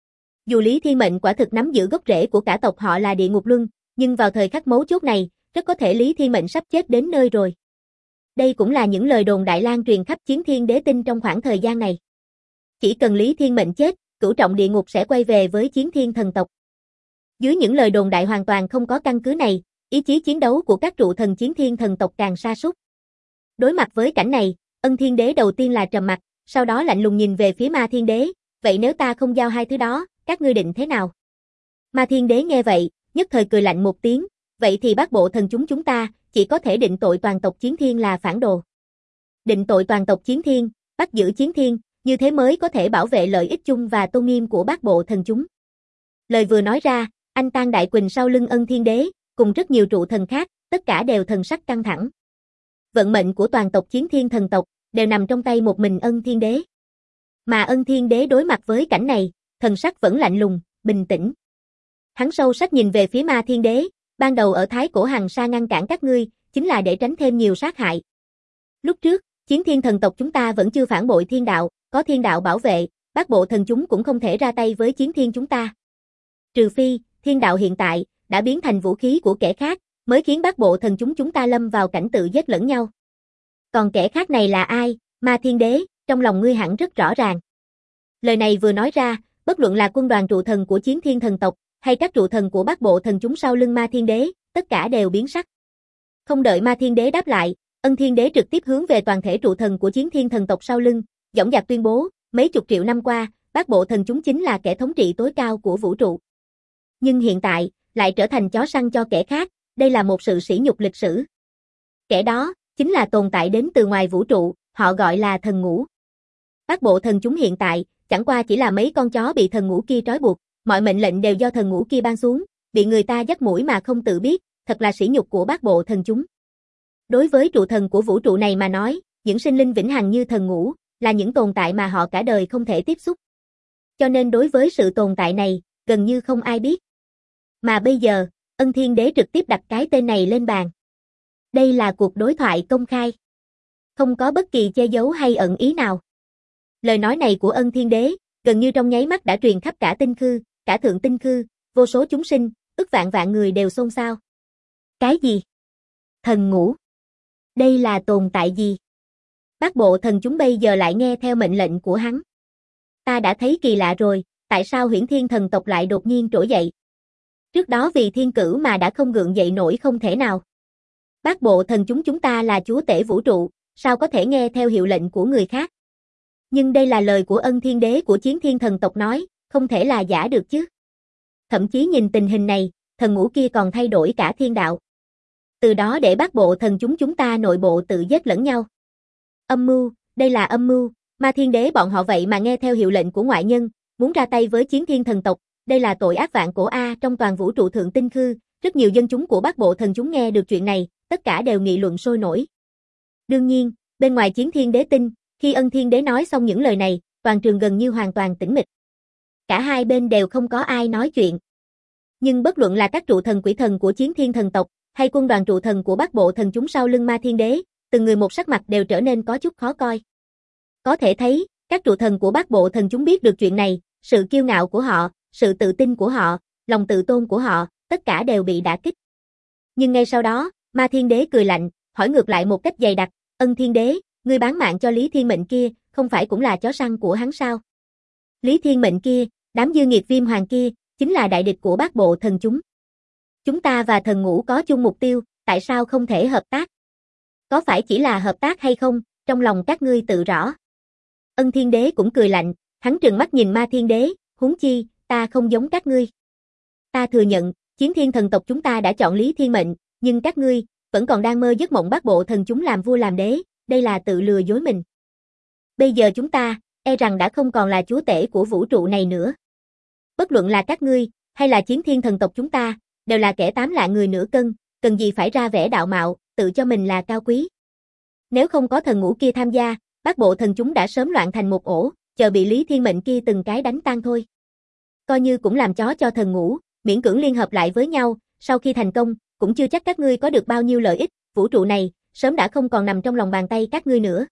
Dù Lý Thiên Mệnh quả thực nắm giữ gốc rễ của cả tộc họ là Địa Ngục Luân, nhưng vào thời khắc mấu chốt này, rất có thể Lý Thiên Mệnh sắp chết đến nơi rồi. Đây cũng là những lời đồn đại lan truyền khắp Chiến Thiên Đế tinh trong khoảng thời gian này. Chỉ cần Lý Thiên Mệnh chết, cửu trọng địa ngục sẽ quay về với Chiến Thiên thần tộc. Dưới những lời đồn đại hoàn toàn không có căn cứ này, ý chí chiến đấu của các trụ thần Chiến Thiên thần tộc càng sa sút. Đối mặt với cảnh này, Ân Thiên Đế đầu tiên là trầm mặt, sau đó lạnh lùng nhìn về phía Ma Thiên Đế, "Vậy nếu ta không giao hai thứ đó, các ngươi định thế nào?" Ma Thiên Đế nghe vậy, nhất thời cười lạnh một tiếng, "Vậy thì Bát Bộ thần chúng ta chỉ có thể định tội toàn tộc Chiến Thiên là phản đồ. Định tội toàn tộc Chiến Thiên, bắt giữ Chiến Thiên, như thế mới có thể bảo vệ lợi ích chung và tôn nghiêm của Bát Bộ thần chúng." Lời vừa nói ra, Anh Tang Đại Quỳnh sau lưng Ân Thiên Đế, cùng rất nhiều trụ thần khác, tất cả đều thần sắc căng thẳng. Vận mệnh của toàn tộc Chiến Thiên thần tộc đều nằm trong tay một mình Ân Thiên Đế. Mà Ân Thiên Đế đối mặt với cảnh này, thần sắc vẫn lạnh lùng, bình tĩnh. Hắn sâu sắc nhìn về phía Ma Thiên Đế, "Ban đầu ở Thái Cổ Hằng Sa ngăn cản các ngươi, chính là để tránh thêm nhiều sát hại. Lúc trước, Chiến Thiên thần tộc chúng ta vẫn chưa phản bội thiên đạo, có thiên đạo bảo vệ, Bát Bộ thần chúng cũng không thể ra tay với Chiến Thiên chúng ta. Trừ phi, thiên đạo hiện tại đã biến thành vũ khí của kẻ khác, mới khiến Bát Bộ thần chúng ta lâm vào cảnh tự giết lẫn nhau. Còn kẻ khác này là ai, Ma Thiên Đế, trong lòng ngươi hẳn rất rõ ràng." Lời này vừa nói ra, bất luận là quân đoàn trụ thần của Chiến Thiên thần tộc, hay các trụ thần của Bát Bộ thần chúng sau lưng Ma Thiên Đế, tất cả đều biến sắc. Không đợi Ma Thiên Đế đáp lại, Ân Thiên Đế trực tiếp hướng về toàn thể trụ thần của Chiến Thiên thần tộc sau lưng, dõng dạc tuyên bố, "Mấy chục triệu năm qua, Bát Bộ thần chúng chính là kẻ thống trị tối cao của vũ trụ. Nhưng hiện tại, lại trở thành chó săn cho kẻ khác, đây là một sự sỉ nhục lịch sử. Kẻ đó, chính là tồn tại đến từ ngoài vũ trụ, họ gọi là thần ngũ. Bát Bộ thần chúng hiện tại, chẳng qua chỉ là mấy con chó bị thần ngũ kia trói buộc, mọi mệnh lệnh đều do thần ngũ kia ban xuống, bị người ta dắt mũi mà không tự biết, thật là sỉ nhục của Bát Bộ thần chúng." Đối với trụ thần của vũ trụ này mà nói, những sinh linh vĩnh hằng như thần ngũ, là những tồn tại mà họ cả đời không thể tiếp xúc. Cho nên đối với sự tồn tại này, gần như không ai biết. Mà bây giờ, Ân Thiên Đế trực tiếp đặt cái tên này lên bàn. Đây là cuộc đối thoại công khai. Không có bất kỳ che giấu hay ẩn ý nào. Lời nói này của Ân Thiên Đế, gần như trong nháy mắt đã truyền khắp cả tinh khư, cả thượng tinh khư, vô số chúng sinh, ức vạn vạn người đều xôn xao. Cái gì? Thần ngũ? Đây là tồn tại gì? Bát bộ thần chúng bây giờ lại nghe theo mệnh lệnh của hắn. Ta đã thấy kỳ lạ rồi, tại sao Huyễn Thiên thần tộc lại đột nhiên trỗi dậy? Trước đó vì thiên cử mà đã không gượng dậy nổi không thể nào. Bát bộ thần chúng ta là chúa tể vũ trụ, sao có thể nghe theo hiệu lệnh của người khác? Nhưng đây là lời của Ân Thiên Đế của Chiến Thiên thần tộc nói, không thể là giả được chứ. Thậm chí nhìn tình hình này, thần ngũ kia còn thay đổi cả thiên đạo. Từ đó để bát bộ thần chúng ta nội bộ tự giết lẫn nhau. Âm mưu, đây là âm mưu, Ma Thiên Đế bọn họ vậy mà nghe theo hiệu lệnh của ngoại nhân, muốn ra tay với Chiến Thiên thần tộc, đây là tội ác vạn cổ a. Trong toàn vũ trụ thượng tinh khư, rất nhiều dân chúng của bát bộ thần chúng nghe được chuyện này, tất cả đều nghị luận sôi nổi. Đương nhiên, bên ngoài Chiến Thiên Đế tinh, khi Ân Thiên Đế nói xong những lời này, toàn trường gần như hoàn toàn tĩnh mịch. Cả hai bên đều không có ai nói chuyện. Nhưng bất luận là các trụ thần quỷ thần của Chiến Thiên thần tộc, hay quân đoàn trụ thần của bát bộ thần chúng sau lưng Ma Thiên Đế, từng người một sắc mặt đều trở nên có chút khó coi. Có thể thấy, các trụ thần của bát bộ thần chúng biết được chuyện này, sự kiêu ngạo của họ, sự tự tin của họ, lòng tự tôn của họ, tất cả đều bị đả kích. Nhưng ngay sau đó, Ma Thiên Đế cười lạnh, hỏi ngược lại một cách dày đặc, Ân Thiên Đế, ngươi bán mạng cho Lý Thiên Mệnh kia, không phải cũng là chó săn của hắn sao? Lý Thiên Mệnh kia, đám dư nghiệt Viêm Hoàng kia, chính là đại địch của bát bộ thần chúng. Chúng ta và thần ngũ có chung mục tiêu, tại sao không thể hợp tác? Có phải chỉ là hợp tác hay không, trong lòng các ngươi tự rõ. Ân Thiên Đế cũng cười lạnh, hắn trừng mắt nhìn Ma Thiên Đế, huống chi, ta không giống các ngươi. Ta thừa nhận, Chiến Thiên thần tộc chúng ta đã chọn Lý Thiên Mệnh, nhưng các ngươi, vẫn còn đang mơ giấc mộng bát bộ thần chúng làm vua làm đế, đây là tự lừa dối mình. Bây giờ chúng ta, e rằng đã không còn là chúa tể của vũ trụ này nữa. Bất luận là các ngươi, hay là Chiến Thiên thần tộc chúng ta, đều là kẻ tám lạng người nửa cân, cần gì phải ra vẻ đạo mạo, tự cho mình là cao quý. Nếu không có thần ngũ kia tham gia, bát bộ thần chúng đã sớm loạn thành một ổ, chờ bị Lý Thiên Mệnh kia từng cái đánh tan thôi. Coi như cũng làm chó cho thần ngũ, miễn cưỡng liên hợp lại với nhau, sau khi thành công, cũng chưa chắc các ngươi có được bao nhiêu lợi ích, vũ trụ này, sớm đã không còn nằm trong lòng bàn tay các ngươi nữa.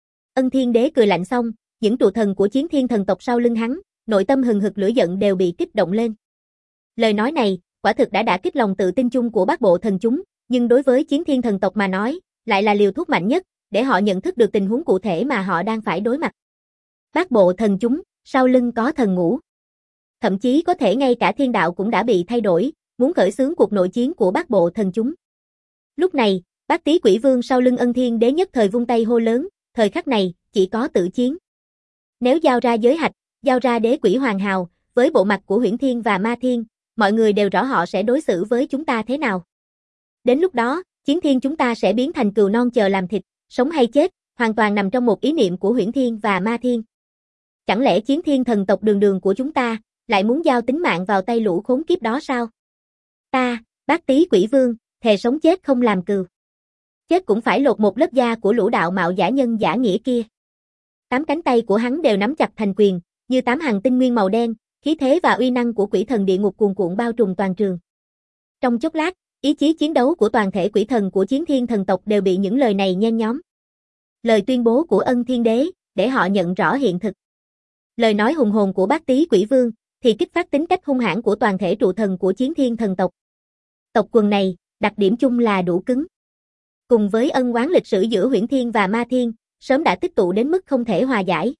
Ân Thiên Đế cười lạnh xong, những trụ thần của Chiến Thiên thần tộc sau lưng hắn, nội tâm hừng hực lửa giận đều bị kích động lên. Lời nói này, quả thực đã đả kích lòng tự tin chung của bát bộ thần chúng, nhưng đối với Chiến Thiên thần tộc mà nói, lại là liều thuốc mạnh nhất, để họ nhận thức được tình huống cụ thể mà họ đang phải đối mặt. Bát bộ thần chúng, sau lưng có thần ngũ. Thậm chí có thể ngay cả thiên đạo cũng đã bị thay đổi, muốn khởi xướng cuộc nội chiến của bát bộ thần chúng. Lúc này, Bát Tý Quỷ Vương sau lưng Ân Thiên Đế nhất thời vung tay hô lớn, thời khắc này, chỉ có tử chiến. Nếu giao ra giới hạch, giao ra đế quỷ hoàng hào, với bộ mặt của Huyễn Thiên và Ma Thiên, mọi người đều rõ họ sẽ đối xử với chúng ta thế nào. Đến lúc đó, Chiến Thiên chúng ta sẽ biến thành cừu non chờ làm thịt, sống hay chết, hoàn toàn nằm trong một ý niệm của Huyễn Thiên và Ma Thiên. Chẳng lẽ Chiến Thiên thần tộc đường đường của chúng ta, lại muốn giao tính mạng vào tay lũ khốn kiếp đó sao? Ta, Bát Tý Quỷ Vương, thề sống chết không làm cừu. Chết cũng phải lột một lớp da của lũ đạo mạo giả nhân giả nghĩa kia. 8 cánh tay của hắn đều nắm chặt thành quyền, như 8 hàng tinh nguyên màu đen, khí thế và uy năng của quỷ thần địa ngục cuồn cuộn bao trùm toàn trường. Trong chốc lát, ý chí chiến đấu của toàn thể quỷ thần của Chiến Thiên thần tộc đều bị những lời này nhen nhóm. Lời tuyên bố của Ân Thiên Đế, để họ nhận rõ hiện thực. Lời nói hùng hồn của Bát Tý Quỷ Vương, thì kích phát tính cách hung hãn của toàn thể trụ thần của Chiến Thiên thần tộc. Tộc quần này, đặc điểm chung là đủ cứng. Cùng với ân oán lịch sử giữa Huyễn Thiên và Ma Thiên, sớm đã tích tụ đến mức không thể hòa giải.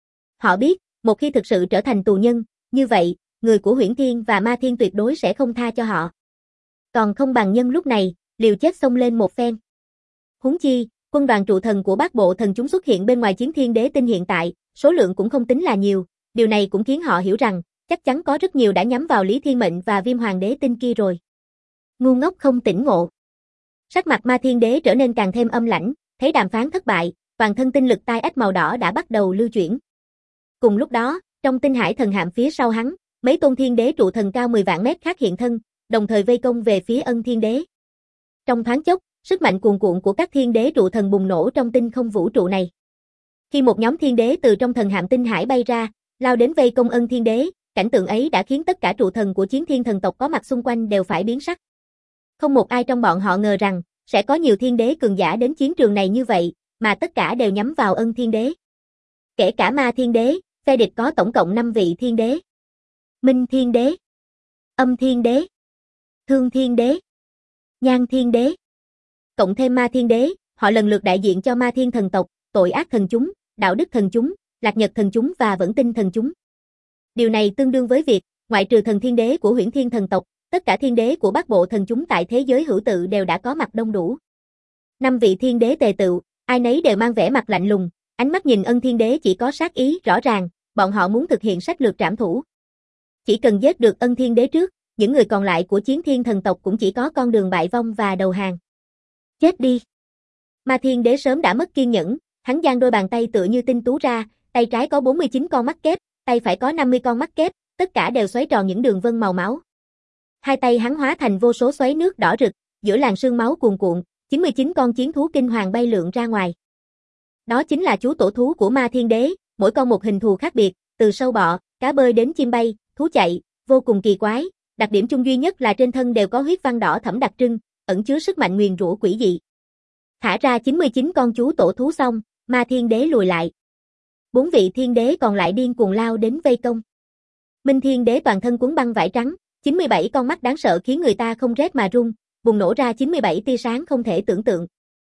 Họ biết, một khi thực sự trở thành tù nhân, như vậy, người của Huyễn Thiên và Ma Thiên tuyệt đối sẽ không tha cho họ. Còn không bằng nhân lúc này, liều chết xông lên một phen. Huống chi, quân đoàn trụ thần của bát bộ thần chúng xuất hiện bên ngoài Chiến Thiên Đế tinh hiện tại, số lượng cũng không tính là nhiều, điều này cũng khiến họ hiểu rằng, chắc chắn có rất nhiều đã nhắm vào Lý Thiên Mệnh và Viêm Hoàng Đế tinh kia rồi. Ngu ngốc không tỉnh ngộ. Sắc mặt Ma Thiên Đế trở nên càng thêm âm lãnh, thấy đàm phán thất bại, toàn thân tinh lực tai ách màu đỏ đã bắt đầu lưu chuyển. Cùng lúc đó, trong tinh hải thần hạm phía sau hắn, mấy tôn thiên đế trụ thần cao 10 vạn mét khác hiện thân, đồng thời vây công về phía Ân Thiên Đế. Trong thoáng chốc, sức mạnh cuồn cuộn của các thiên đế trụ thần bùng nổ trong tinh không vũ trụ này. Khi một nhóm thiên đế từ trong thần hạm tinh hải bay ra, lao đến vây công Ân Thiên Đế, cảnh tượng ấy đã khiến tất cả trụ thần của Chiến Thiên thần tộc có mặt xung quanh đều phải biến sắc. Không một ai trong bọn họ ngờ rằng, sẽ có nhiều thiên đế cường giả đến chiến trường này như vậy, mà tất cả đều nhắm vào Ân Thiên Đế. Kể cả Ma Thiên Đế, phe địch có tổng cộng 5 vị thiên đế. Minh Thiên Đế, Âm Thiên Đế, Thương Thiên Đế, Nhan Thiên Đế. Cộng thêm Ma Thiên Đế, họ lần lượt đại diện cho Ma Thiên thần tộc, Tội Ác thần chúng, Đạo Đức thần chúng, Lạc Nhật thần chúng và Vẫn Tinh thần chúng. Điều này tương đương với việc, ngoại trừ thần thiên đế của Huyễn Thiên thần tộc, tất cả thiên đế của Bát Bộ thần chúng tại thế giới hữu tự đều đã có mặt đông đủ. 5 vị thiên đế tề tựu, ai nấy đều mang vẻ mặt lạnh lùng, ánh mắt nhìn Ân Thiên Đế chỉ có sát ý rõ ràng, bọn họ muốn thực hiện sách lược trảm thủ. Chỉ cần giết được Ân Thiên Đế trước, những người còn lại của Chiến Thiên thần tộc cũng chỉ có con đường bại vong và đầu hàng. Chết đi! Ma Thiên Đế sớm đã mất kiên nhẫn, hắn giang đôi bàn tay tựa như tinh tú ra, tay trái có 49 con mắt kép, tay phải có 50 con mắt kép, tất cả đều xoáy tròn những đường vân màu máu. Hai tay hắn hóa thành vô số xoáy nước đỏ rực, giữa làn sương máu cuồn cuộn, 99 con chiến thú kinh hoàng bay lượn ra ngoài. Đó chính là chú tổ thú của Ma Thiên Đế, mỗi con một hình thù khác biệt, từ sâu bọ, cá bơi đến chim bay, thú chạy, vô cùng kỳ quái, đặc điểm chung duy nhất là trên thân đều có huyết văn đỏ thẫm đặc trưng, ẩn chứa sức mạnh nguyền rủa quỷ dị. Thả ra 99 con chú tổ thú xong, Ma Thiên Đế lùi lại. 4 vị thiên đế còn lại điên cuồng lao đến vây công. Minh Thiên Đế toàn thân cuốn băng vải trắng, 97 con mắt đáng sợ khiến người ta không rét mà run, bùng nổ ra 97 tia sáng không thể tưởng tượng.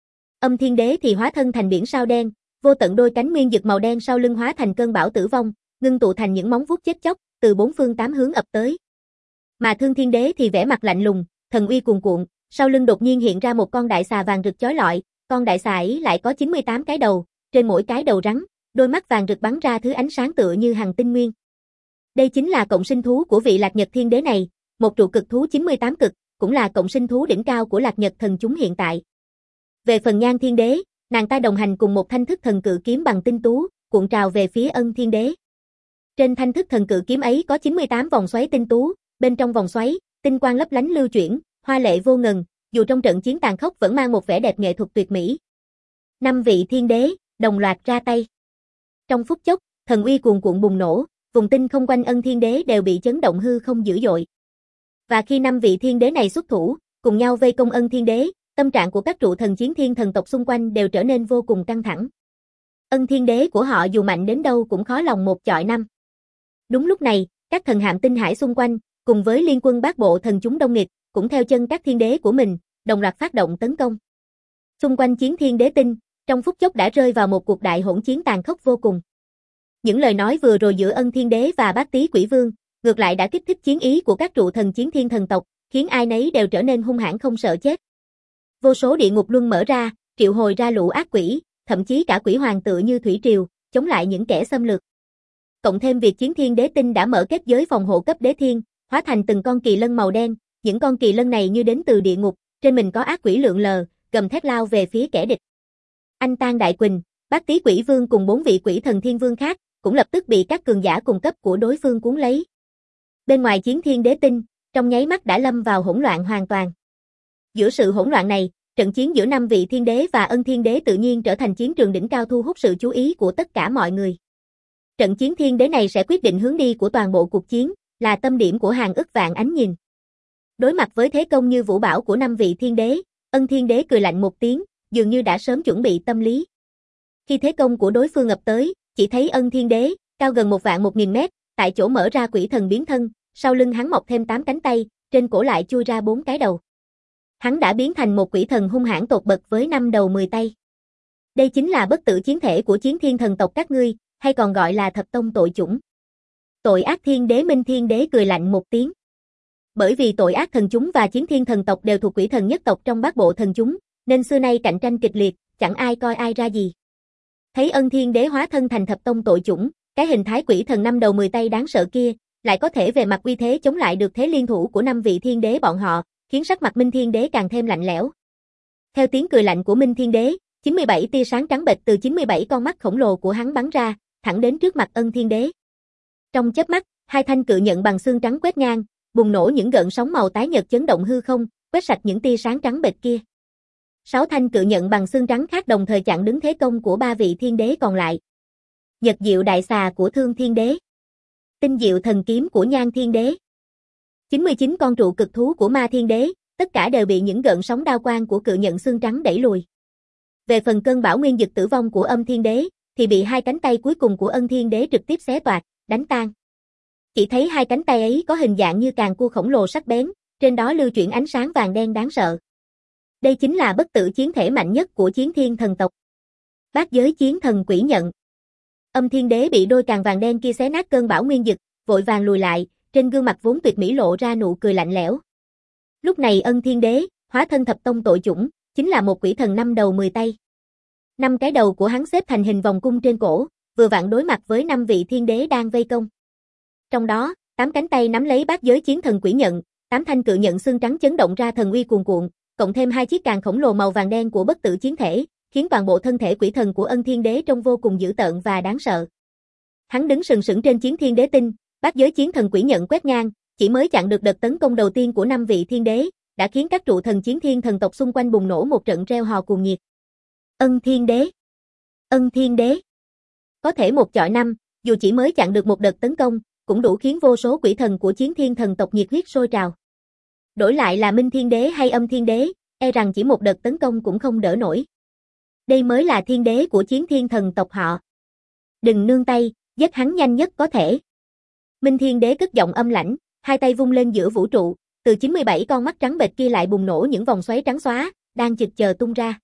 Âm Thiên Đế thì hóa thân thành biển sao đen, vô tận đôi cánh nguyên dực màu đen sau lưng hóa thành cơn bão tử vong, ngưng tụ thành những móng vuốt chết chóc, từ 4 phương 8 hướng ập tới. Mà Thương Thiên Đế thì vẻ mặt lạnh lùng, thần uy cuồn cuộn, sau lưng đột nhiên hiện ra một con đại xà vàng rực chói lọi, con đại xà ấy lại có 98 cái đầu, trên mỗi cái đầu rắn, đôi mắt vàng rực bắn ra thứ ánh sáng tựa như hằng tinh nguyên. Đây chính là cộng sinh thú của vị Lạc Nhật Thiên Đế này, một trụ cực thú 98 cực, cũng là cộng sinh thú đỉnh cao của Lạc Nhật thần chúng hiện tại. Về phần Nhan Thiên Đế, nàng ta đồng hành cùng một thanh thức thần cự kiếm bằng tinh tú, cuộn trào về phía Ân Thiên Đế. Trên thanh thức thần cự kiếm ấy có 98 vòng xoáy tinh tú, bên trong vòng xoáy, tinh quang lấp lánh lưu chuyển, hoa lệ vô ngần, dù trong trận chiến tàn khốc vẫn mang một vẻ đẹp nghệ thuật tuyệt mỹ. 5 vị thiên đế đồng loạt ra tay. Trong phút chốc, thần uy cuồn cuộn bùng nổ, vùng tinh không quanh Ân Thiên Đế đều bị chấn động hư không dữ dội. Và khi 5 vị thiên đế này xuất thủ, cùng nhau vây công Ân Thiên Đế, tâm trạng của các trụ thần Chiến Thiên thần tộc xung quanh đều trở nên vô cùng căng thẳng. Ân Thiên Đế của họ dù mạnh đến đâu cũng khó lòng một chọi năm. Đúng lúc này, các thần hạm tinh hải xung quanh, cùng với liên quân Bát Bộ thần chúng đông nghịt, cũng theo chân các thiên đế của mình, đồng loạt phát động tấn công. Xung quanh Chiến Thiên Đế tinh, trong phút chốc đã rơi vào một cuộc đại hỗn chiến tàn khốc vô cùng. Những lời nói vừa rồi giữa Ân Thiên Đế và Bát Tý Quỷ Vương, ngược lại đã kích thích chiến ý của các trụ thần Chiến Thiên thần tộc, khiến ai nấy đều trở nên hung hãn không sợ chết. Vô số địa ngục luân mở ra, triệu hồi ra lũ ác quỷ, thậm chí cả quỷ hoàng tựa như thủy triều, chống lại những kẻ xâm lược. Cộng thêm việc Chiến Thiên Đế tinh đã mở kết giới phòng hộ cấp đế thiên, hóa thành từng con kỳ lân màu đen, những con kỳ lân này như đến từ địa ngục, trên mình có ác quỷ lượn lờ, gầm thét lao về phía kẻ địch. Anh Tan Đại Quỳnh, Bát Tý Quỷ Vương cùng 4 vị quỷ thần thiên vương khác, cũng lập tức bị các cường giả cùng cấp của đối phương cuốn lấy. Bên ngoài Chiến Thiên Đế tinh, trong nháy mắt đã lâm vào hỗn loạn hoàn toàn. Giữa sự hỗn loạn này, trận chiến giữa 5 vị thiên đế và Ân Thiên Đế tự nhiên trở thành chiến trường đỉnh cao thu hút sự chú ý của tất cả mọi người. Trận chiến thiên đế này sẽ quyết định hướng đi của toàn bộ cuộc chiến, là tâm điểm của hàng ức vạn ánh nhìn. Đối mặt với thế công như vũ bão của 5 vị thiên đế, Ân Thiên Đế cười lạnh một tiếng, dường như đã sớm chuẩn bị tâm lý. Khi thế công của đối phương ập tới, chỉ thấy Ân Thiên Đế, cao gần 1.1000 mét, tại chỗ mở ra quỷ thần biến thân, sau lưng hắn mọc thêm 8 cánh tay, trên cổ lại chui ra 4 cái đầu. Hắn đã biến thành một quỷ thần hung hãn tột bậc với 5 đầu 10 tay. Đây chính là bất tử chiến thể của Chiến Thiên thần tộc các ngươi, hay còn gọi là Thập Tông tội chủng. Tội ác thiên đế Minh Thiên Đế cười lạnh một tiếng. Bởi vì tội ác thần chúng và Chiến Thiên thần tộc đều thuộc quỷ thần nhất tộc trong Bát Bộ thần chúng, nên xưa nay cạnh tranh kịch liệt, chẳng ai coi ai ra gì. Thấy Ân Thiên Đế hóa thân thành Thập Tông tội chủng, cái hình thái quỷ thần 5 đầu 10 tay đáng sợ kia, lại có thể về mặt uy thế chống lại được thế liên thủ của 5 vị thiên đế bọn họ, khiến sắc mặt Minh Thiên Đế càng thêm lạnh lẽo. Theo tiếng cười lạnh của Minh Thiên Đế, 97 tia sáng trắng bệch từ 97 con mắt khổng lồ của hắn bắn ra, thẳng đến trước mặt Ân Thiên Đế. Trong chớp mắt, hai thanh cự nhận bằng xương trắng quét ngang, bùng nổ những gợn sóng màu tái nhợt chấn động hư không, quét sạch những tia sáng trắng bệch kia. 6 thanh cự nhận bằng xương trắng khác đồng thời chặn đứng thế công của 3 vị thiên đế còn lại. Nhật Diệu Đại Xà của Thương Thiên Đế. Tinh diệu thần kiếm của Nhan Thiên Đế. 99 con trụ cực thú của Ma Thiên Đế, tất cả đều bị những gợn sóng đao quang của cự nhận xương trắng đẩy lùi. Về phần cơn bão nguyên dực tử vong của Âm Thiên Đế, thì bị hai cánh tay cuối cùng của Ân Thiên Đế trực tiếp xé toạc, đánh tan. Chỉ thấy hai cánh tay ấy có hình dạng như càng cua khổng lồ sắc bén, trên đó lưu chuyển ánh sáng vàng đen đáng sợ. Đây chính là bất tử chiến thể mạnh nhất của Chiến Thiên thần tộc. Bát giới chiến thần quỷ nhận. Âm Thiên Đế bị đôi càng vàng đen kia xé nát cơn bão nguyên dực, vội vàng lùi lại, trên gương mặt vốn tuyệt mỹ lộ ra nụ cười lạnh lẽo. Lúc này Ân Thiên Đế, hóa thân thập tông tội chủng, chính là một quỷ thần 5 đầu 10 tay. 5 cái đầu của hắn xếp thành hình vòng cung trên cổ, vừa vặn đối mặt với 5 vị thiên đế đang vây công. Trong đó, 8 cánh tay nắm lấy bát giới chiến thần quỷ nhận, 8 thanh cự nhận xương trắng chấn động ra thần uy cuồn cuộn, cộng thêm 2 chiếc càng khổng lồ màu vàng đen của bất tử chiến thể, khiến toàn bộ thân thể quỷ thần của Ân Thiên Đế trông vô cùng dữ tợn và đáng sợ. Hắn đứng sừng sững trên chiến thiên đế tinh, bát giới chiến thần quỷ nhận quét ngang, chỉ mới chặn được đợt tấn công đầu tiên của 5 vị thiên đế, đã khiến các trụ thần chiến thiên thần tộc xung quanh bùng nổ một trận reo hò cuồng nhiệt. Ân Thiên Đế. Ân Thiên Đế. Có thể một chọi 5, dù chỉ mới chặn được một đợt tấn công, cũng đủ khiến vô số quỷ thần của chiến thiên thần tộc nhiệt huyết sôi trào. Đổi lại là Minh Thiên Đế hay Âm Thiên Đế, e rằng chỉ một đợt tấn công cũng không đỡ nổi. Đây mới là thiên đế của chiến thiên thần tộc họ. Đừng nương tay, giết hắn nhanh nhất có thể. Minh Thiên Đế cất giọng âm lãnh, hai tay vung lên giữa vũ trụ, từ 97 con mắt trắng bệch kia lại bùng nổ những vòng xoáy trắng xóa, đang chực chờ tung ra.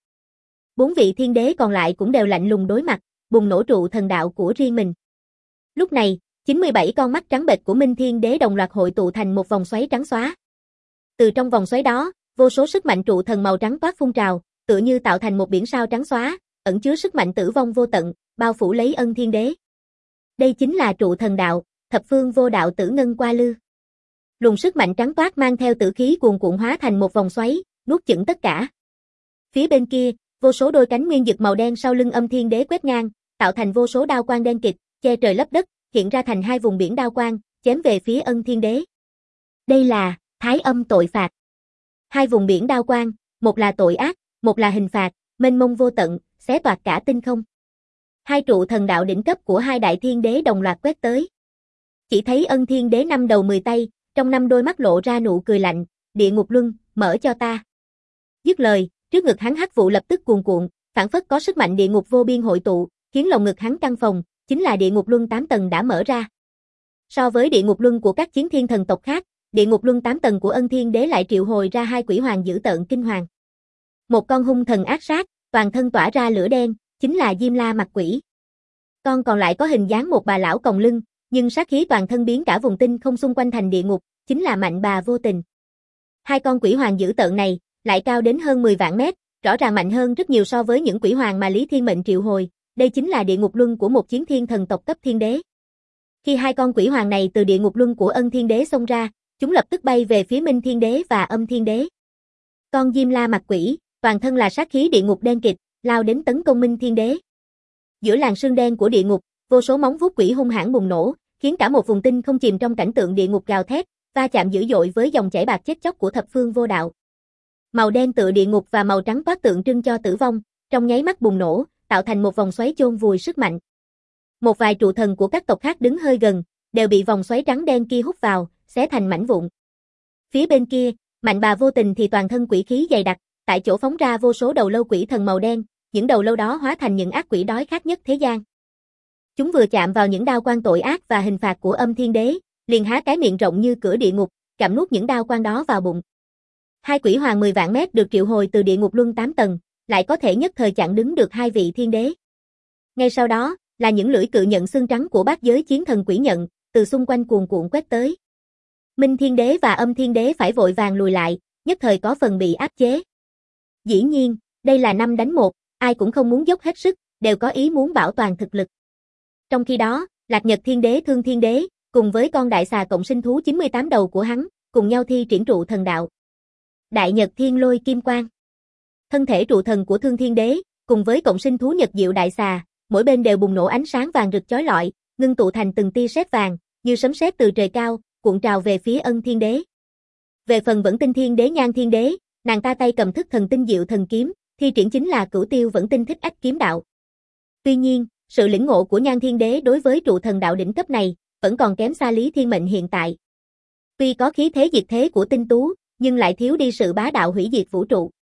4 vị thiên đế còn lại cũng đều lạnh lùng đối mặt, bùng nổ trụ thần đạo của riêng mình. Lúc này, 97 con mắt trắng bệch của Minh Thiên Đế đồng loạt hội tụ thành một vòng xoáy trắng xóa. Từ trong vòng xoáy đó, vô số sức mạnh trụ thần màu trắng toát phun trào, tựa như tạo thành một biển sao trắng xóa, ẩn chứa sức mạnh tử vong vô tận, bao phủ lấy Ân Thiên Đế. Đây chính là trụ thần đạo, thập phương vô đạo tử ngân qua lư. Luồng sức mạnh trắng toát mang theo tử khí cuồn cuộn hóa thành một vòng xoáy, nuốt chửng tất cả. Phía bên kia, vô số đôi cánh nguyên dực màu đen sau lưng Âm Thiên Đế quét ngang, tạo thành vô số đao quang đen kịt, che trời lấp đất, hiện ra thành hai vùng biển đao quang, chém về phía Ân Thiên Đế. Đây là Thái Âm tội phạt. Hai vùng biển đao quang, một là tội ác, một là hình phạt, mênh mông vô tận, xé toạc cả tinh không. Hai trụ thần đạo đỉnh cấp của hai đại thiên đế đồng loạt quét tới. Chỉ thấy Ân Thiên Đế 5 đầu 10 tay, trong 5 đôi mắt lộ ra nụ cười lạnh, địa ngục luân, mở cho ta. Dứt lời, trước ngực hắn hắc vụ lập tức cuồn cuộn, phảng phất có sức mạnh địa ngục vô biên hội tụ, khiến lồng ngực hắn căng phồng, chính là địa ngục luân 8 tầng đã mở ra. So với địa ngục luân của các chiến thiên thần tộc khác, địa ngục luân 8 tầng của Ân Thiên Đế lại triệu hồi ra hai quỷ hoàng dữ tợn kinh hoàng. Một con hung thần ác sát, toàn thân tỏa ra lửa đen, chính là Diêm La mặt quỷ. Con còn lại có hình dáng một bà lão còng lưng, nhưng sát khí toàn thân biến cả vùng tinh không xung quanh thành địa ngục, chính là Mạnh Bà Vô Tình. Hai con quỷ hoàng dữ tợn này, lại cao đến hơn 10 vạn mét, rõ ràng mạnh hơn rất nhiều so với những quỷ hoàng mà Lý Thiên Mệnh triệu hồi, đây chính là địa ngục luân của một chiến thiên thần tộc cấp thiên đế. Khi hai con quỷ hoàng này từ địa ngục luân của Ân Thiên Đế xông ra, chúng lập tức bay về phía Minh Thiên Đế và Âm Thiên Đế. Con Diêm La mặt quỷ, toàn thân là sát khí địa ngục đen kịt, lao đến tấn công Minh Thiên Đế. Giữa làn sương đen của địa ngục, vô số móng vuốt quỷ hung hãn bùng nổ, khiến cả một vùng tinh không chìm trong cảnh tượng địa ngục gào thét, va chạm dữ dội với dòng chảy bạc chết chóc của thập phương vô đạo. Màu đen tựa địa ngục và màu trắng toát tượng trưng cho tử vong, trong nháy mắt bùng nổ, tạo thành một vòng xoáy chôn vùi sức mạnh. Một vài trụ thần của các tộc khác đứng hơi gần, đều bị vòng xoáy trắng đen kia hút vào, xé thành mảnh vụn. Phía bên kia, Mạnh Bà Vô Tình thì toàn thân quỷ khí dày đặc, tại chỗ phóng ra vô số đầu lâu quỷ thần màu đen, những đầu lâu đó hóa thành những ác quỷ đói khát nhất thế gian. Chúng vừa chạm vào những đao quang tội ác và hình phạt của Âm Thiên Đế, liền há cái miệng rộng như cửa địa ngục, gặm nuốt những đao quang đó vào bụng. Hai quỷ hoàng 10 vạn mét được triệu hồi từ địa ngục luân 8 tầng, lại có thể nhất thời chặn đứng được hai vị thiên đế. Ngay sau đó, là những lưỡi cự nhận xương trắng của bát giới chiến thần quỷ nhận, từ xung quanh cuồn cuộn quét tới. Minh Thiên Đế và Âm Thiên Đế phải vội vàng lùi lại, nhất thời có phần bị áp chế. Dĩ nhiên, đây là 5 đánh 1, ai cũng không muốn dốc hết sức, đều có ý muốn bảo toàn thực lực. Trong khi đó, Lạc Nhật Thiên Đế Thương Thiên Đế, cùng với con đại xà cộng sinh thú 98 đầu của hắn, cùng nhau thi triển trụ thần đạo. Đại Nhật Thiên Lôi Kim Quang. Thân thể trụ thần của Thương Thiên Đế, cùng với cộng sinh thú Nhật Diệu đại xà, mỗi bên đều bùng nổ ánh sáng vàng rực chói lọi, ngưng tụ thành từng tia sét vàng, như sấm sét từ trời cao, cuộn trào về phía Ân Thiên Đế. Về phần Vẫn Tinh Thiên Đế Nhan Thiên Đế, nàng ta tay cầm thức thần tinh diệu thần kiếm, thi triển chính là Cửu Tiêu Vẫn Tinh Thích Ách kiếm đạo. Tuy nhiên, sự lĩnh ngộ của Nhan Thiên Đế đối với trụ thần đạo đỉnh cấp này, vẫn còn kém xa Lý Thiên Mệnh hiện tại. Tuy có khí thế diệt thế của tinh tú, nhưng lại thiếu đi sự bá đạo hủy diệt vũ trụ.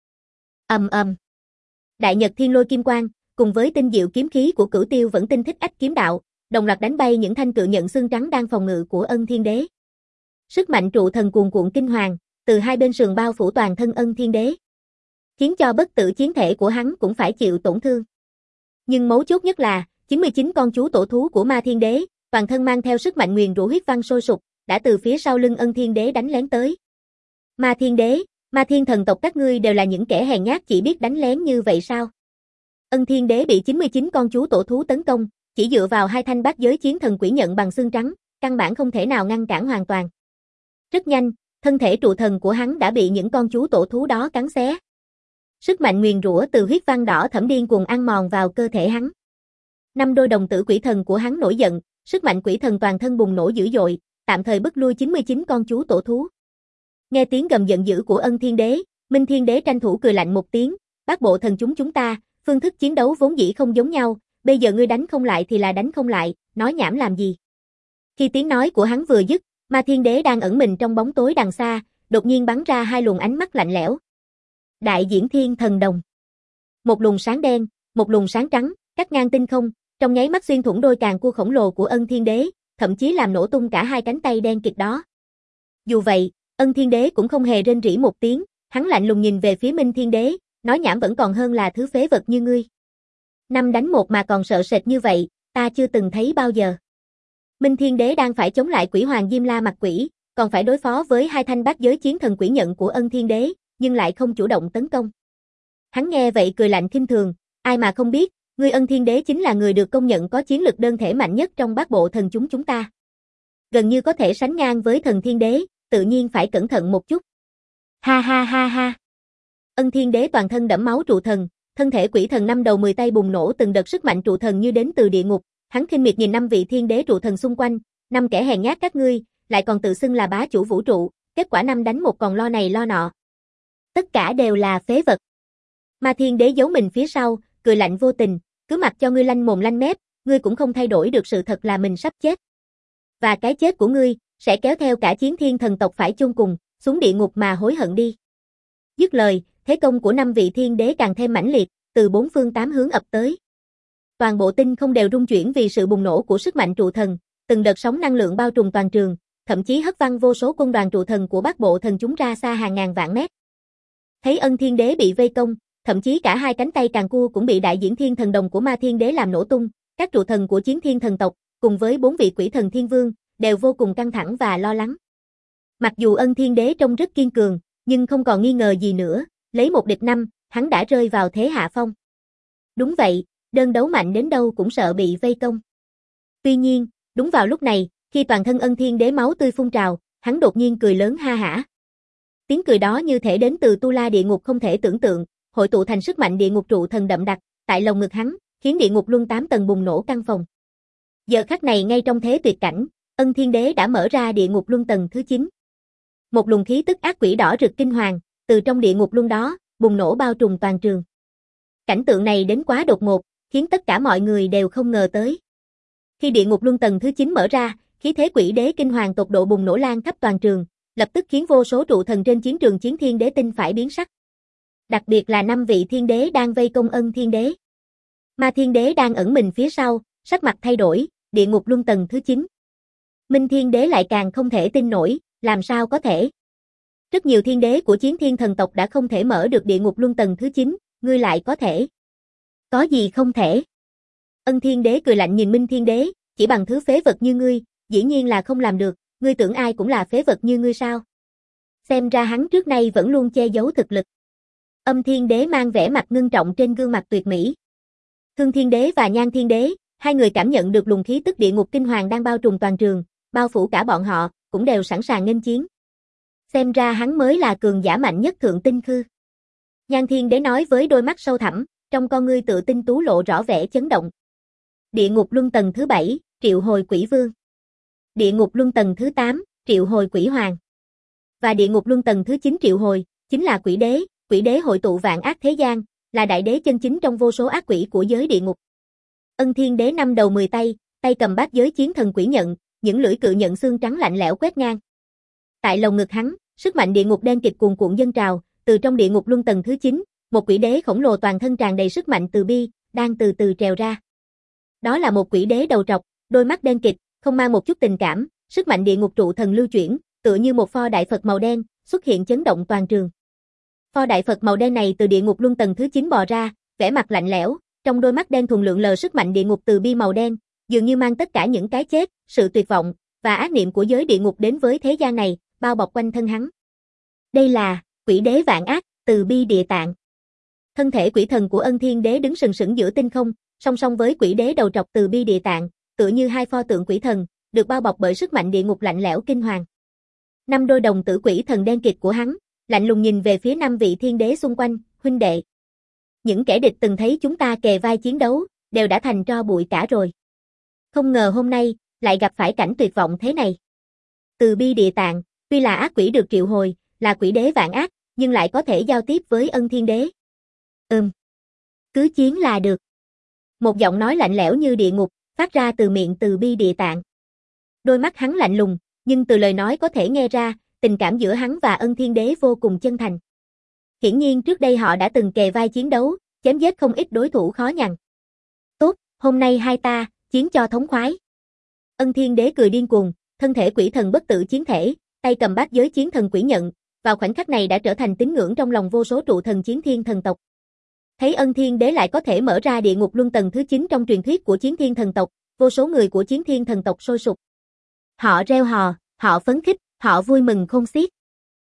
Đại Nhật Thiên Lôi Kim Quang, cùng với tinh diệu kiếm khí của Cửu Tiêu Vẫn Tinh Thích Ách kiếm đạo, đồng loạt đánh bay những thanh cự nhận xương trắng đang phòng ngự của Ân Thiên Đế. Sức mạnh trụ thần cuồn cuộn kinh hoàng, từ hai bên sườn bao phủ toàn thân Ân Thiên Đế, khiến cho bất tử chiến thể của hắn cũng phải chịu tổn thương. Nhưng mấu chốt nhất là, 99 con chú tổ thú của Ma Thiên Đế, toàn thân mang theo sức mạnh nguyền rủa huyết văn sôi sục, đã từ phía sau lưng Ân Thiên Đế đánh lén tới. Ma Thiên Đế, Ma Thiên thần tộc các ngươi đều là những kẻ hèn nhát chỉ biết đánh lén như vậy sao? Ân Thiên Đế bị 99 con chú tổ thú tấn công, chỉ dựa vào hai thanh bát giới chiến thần quỷ nhận bằng xương trắng, căn bản không thể nào ngăn cản hoàn toàn. Rất nhanh, thân thể trụ thần của hắn đã bị những con chú tổ thú đó cắn xé. Sức mạnh nguyền rủa từ huyết văn đỏ thẫm điên cuồng ăn mòn vào cơ thể hắn. Năm đôi đồng tử quỷ thần của hắn nổi giận, sức mạnh quỷ thần toàn thân bùng nổ dữ dội, tạm thời bức lui 99 con chú tổ thú. Nghe tiếng gầm giận dữ của Ân Thiên Đế, Minh Thiên Đế tranh thủ cười lạnh một tiếng, bát bộ thần chúng ta, phương thức chiến đấu vốn dĩ không giống nhau, bây giờ ngươi đánh không lại thì là đánh không lại, nói nhảm làm gì. Khi tiếng nói của hắn vừa dứt, Ma Thiên Đế đang ẩn mình trong bóng tối đằng xa, đột nhiên bắn ra hai luồng ánh mắt lạnh lẽo. Đại Diễn Thiên Thần Đồng. Một luồng sáng đen, một luồng sáng trắng, cắt ngang tinh không, trong nháy mắt xuyên thủng đôi càng cua khổng lồ của Ân Thiên Đế, thậm chí làm nổ tung cả hai cánh tay đen kịt đó. Dù vậy, Ân Thiên Đế cũng không hề rên rỉ một tiếng, hắn lạnh lùng nhìn về phía Minh Thiên Đế, nói nhảm vẫn còn hơn là thứ phế vật như ngươi. 5 đánh 1 mà còn sợ sệt như vậy, ta chưa từng thấy bao giờ. Minh Thiên Đế đang phải chống lại Quỷ Hoàng Diêm La mặt quỷ, còn phải đối phó với hai thanh bát giới chiến thần quỷ nhận của Ân Thiên Đế, nhưng lại không chủ động tấn công. Hắn nghe vậy cười lạnh khinh thường, ai mà không biết, ngươi Ân Thiên Đế chính là người được công nhận có chiến lực đơn thể mạnh nhất trong bát bộ thần chúng ta. Gần như có thể sánh ngang với thần Thiên Đế, tự nhiên phải cẩn thận một chút. Ha ha ha ha. Ân Thiên Đế toàn thân đẫm máu trụ thần, thân thể quỷ thần 5 đầu 10 tay bùng nổ từng đợt sức mạnh trụ thần như đến từ địa ngục, hắn khinh miệt nhìn 5 vị thiên đế trụ thần xung quanh, 5 kẻ hèn nhát các ngươi, lại còn tự xưng là bá chủ vũ trụ, kết quả 5 đánh 1 còn lo này lo nọ. Tất cả đều là phế vật. Ma Thiên Đế giấu mình phía sau, cười lạnh vô tình, cứ mặc cho ngươi lanh mồm lanh mép, ngươi cũng không thay đổi được sự thật là mình sắp chết. Và cái chết của ngươi sẽ kéo theo cả chiến thiên thần tộc phải chung cùng, xuống địa ngục mà hối hận đi. Dứt lời, thế công của 5 vị thiên đế càng thêm mãnh liệt, từ 4 phương 8 hướng ập tới. Toàn bộ tinh không đều rung chuyển vì sự bùng nổ của sức mạnh trụ thần, từng đợt sóng năng lượng bao trùm toàn trường, thậm chí hất văng vô số quân đoàn trụ thần của bát bộ thần chúng ra xa hàng ngàn vạn mét. Thấy Ân Thiên Đế bị vây công, thậm chí cả hai cánh tay càng cua cũng bị đại diễn thiên thần đồng của Ma Thiên Đế làm nổ tung, các trụ thần của chiến thiên thần tộc, cùng với 4 vị quỷ thần thiên vương, đều vô cùng căng thẳng và lo lắng. Mặc dù Ân Thiên Đế trông rất kiên cường, nhưng không còn nghi ngờ gì nữa, lấy 1 địch 5, hắn đã rơi vào thế hạ phong. Đúng vậy, đơn đấu mạnh đến đâu cũng sợ bị vây công. Tuy nhiên, đúng vào lúc này, khi toàn thân Ân Thiên Đế máu tươi phun trào, hắn đột nhiên cười lớn ha hả. Tiếng cười đó như thể đến từ tu la địa ngục không thể tưởng tượng, hội tụ thành sức mạnh địa ngục trụ thần đậm đặc, tại lồng ngực hắn, khiến địa ngục luân 8 tầng bùng nổ căng phòng. Giờ khắc này ngay trong thế tuyệt cảnh, Ân Thiên Đế đã mở ra địa ngục luân tầng thứ 9. Một luồng khí tức ác quỷ đỏ rực kinh hoàng, từ trong địa ngục luân đó, bùng nổ bao trùm toàn trường. Cảnh tượng này đến quá đột ngột, khiến tất cả mọi người đều không ngờ tới. Khi địa ngục luân tầng thứ 9 mở ra, khí thế quỷ đế kinh hoàng tột độ bùng nổ lan khắp toàn trường, lập tức khiến vô số trụ thần trên chiến trường chiến thiên đế tinh phải biến sắc. Đặc biệt là 5 vị thiên đế đang vây công Ân Thiên Đế. Ma Thiên Đế đang ẩn mình phía sau, sắc mặt thay đổi, địa ngục luân tầng thứ 9. Minh Thiên Đế lại càng không thể tin nổi, làm sao có thể. Rất nhiều thiên đế của chiến thiên thần tộc đã không thể mở được địa ngục luân tầng thứ 9, ngươi lại có thể. Có gì không thể? Ân Thiên Đế cười lạnh nhìn Minh Thiên Đế, chỉ bằng thứ phế vật như ngươi, dĩ nhiên là không làm được, ngươi tưởng ai cũng là phế vật như ngươi sao? Xem ra hắn trước nay vẫn luôn che giấu thực lực. Âm Thiên Đế mang vẻ mặt ngưng trọng trên gương mặt tuyệt mỹ. Thương Thiên Đế và Nhan Thiên Đế, hai người cảm nhận được luồng khí tức địa ngục kinh hoàng đang bao trùm toàn trường, bao phủ cả bọn họ, cũng đều sẵn sàng nghênh chiến. Xem ra hắn mới là cường giả mạnh nhất thượng tinh khư. Nhan Thiên Đế nói với đôi mắt sâu thẳm, trong con ngươi tự tinh tú lộ rõ vẻ chấn động. Địa ngục luân tầng thứ 7, triệu hồi quỷ vương. Địa ngục luân tầng thứ 8, triệu hồi quỷ hoàng. Và địa ngục luân tầng thứ 9 triệu hồi, chính là quỷ đế hội tụ vạn ác thế gian, là đại đế chân chính trong vô số ác quỷ của giới địa ngục. Ân Thiên Đế 5 đầu 10 tay, tay cầm bát giới chiến thần quỷ nhận, những lưỡi cự nhận xương trắng lạnh lẽo quét ngang. Tại lồng ngực hắn, sức mạnh địa ngục đen kịt cuồn cuộn dâng trào, từ trong địa ngục luân tầng thứ 9, một quỷ đế khổng lồ toàn thân tràn đầy sức mạnh từ bi, đang từ từ trèo ra. Đó là một quỷ đế đầu trọc, đôi mắt đen kịt, không mang một chút tình cảm, sức mạnh địa ngục trụ thần lưu chuyển, tựa như một pho đại Phật màu đen, xuất hiện chấn động toàn trường. Pho đại Phật màu đen này từ địa ngục luân tầng thứ 9 bò ra, vẻ mặt lạnh lẽo, trong đôi mắt đen thuần lượn lờ sức mạnh địa ngục từ bi màu đen, dường như mang tất cả những cái chết, sự tuyệt vọng và ác niệm của giới địa ngục đến với thế gian này, bao bọc quanh thân hắn. Đây là quỷ đế vạn ác, từ bi địa tạng. Thân thể quỷ thần của Ân Thiên Đế đứng sừng sững giữa tinh không, song song với quỷ đế đầu trọc từ bi địa tạng, tựa như hai pho tượng quỷ thần, được bao bọc bởi sức mạnh địa ngục lạnh lẽo kinh hoàng. 5 đôi đồng tử quỷ thần đen kịt của hắn, lạnh lùng nhìn về phía 5 vị thiên đế xung quanh, huynh đệ. Những kẻ địch từng thấy chúng ta kề vai chiến đấu, đều đã thành tro bụi cả rồi. Không ngờ hôm nay, lại gặp phải cảnh tuyệt vọng thế này. Từ bi địa tạng, tuy là ác quỷ được triệu hồi, là quỷ đế vạn ác, nhưng lại có thể giao tiếp với Ân Thiên Đế. Cứ chiến là được. Một giọng nói lạnh lẽo như địa ngục, phát ra từ miệng từ bi địa tạng. Đôi mắt hắn lạnh lùng, nhưng từ lời nói có thể nghe ra, tình cảm giữa hắn và Ân Thiên Đế vô cùng chân thành. Hiển nhiên trước đây họ đã từng kề vai chiến đấu, chém giết không ít đối thủ khó nhằn. Tốt, hôm nay hai ta, chiến cho thống khoái. Ân Thiên Đế cười điên cuồng, thân thể quỷ thần bất tử chiến thể, tay cầm bát giới chiến thần quỷ nhận, vào khoảnh khắc này đã trở thành tín ngưỡng trong lòng vô số trụ thần chiến thiên thần tộc. Thấy Ân Thiên Đế lại có thể mở ra địa ngục luân tầng thứ 9 trong truyền thuyết của chiến thiên thần tộc, vô số người của chiến thiên thần tộc sôi sục. Họ reo hò, họ phấn khích, họ vui mừng khôn xiết.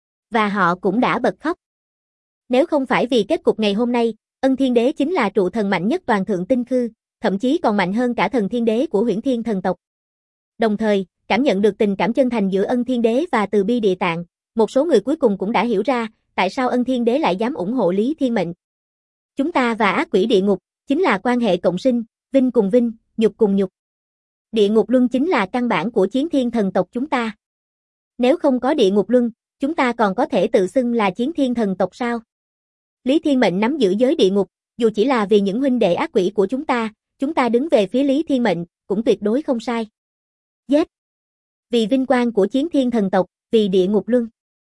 Và họ cũng đã bật khóc. Nếu không phải vì kết cục ngày hôm nay, Ân Thiên Đế chính là trụ thần mạnh nhất toàn thượng tinh khư, thậm chí còn mạnh hơn cả thần thiên đế của Huyễn Thiên thần tộc. Đồng thời, cảm nhận được tình cảm chân thành giữa Ân Thiên Đế và từ bi địa tạng, một số người cuối cùng cũng đã hiểu ra, tại sao Ân Thiên Đế lại dám ủng hộ Lý Thiên Mệnh. Chúng ta và ác quỷ địa ngục, chính là quan hệ cộng sinh, vinh cùng vinh, nhục cùng nhục. Địa ngục luân chính là căn bản của chiến thiên thần tộc chúng ta. Nếu không có địa ngục luân, chúng ta còn có thể tự xưng là chiến thiên thần tộc sao? Lý Thiên Mệnh nắm giữ giới địa ngục, dù chỉ là vì những huynh đệ ác quỷ của chúng ta đứng về phía Lý Thiên Mệnh, cũng tuyệt đối không sai. Giết! Vì vinh quang của chiến thiên thần tộc, vì địa ngục luân.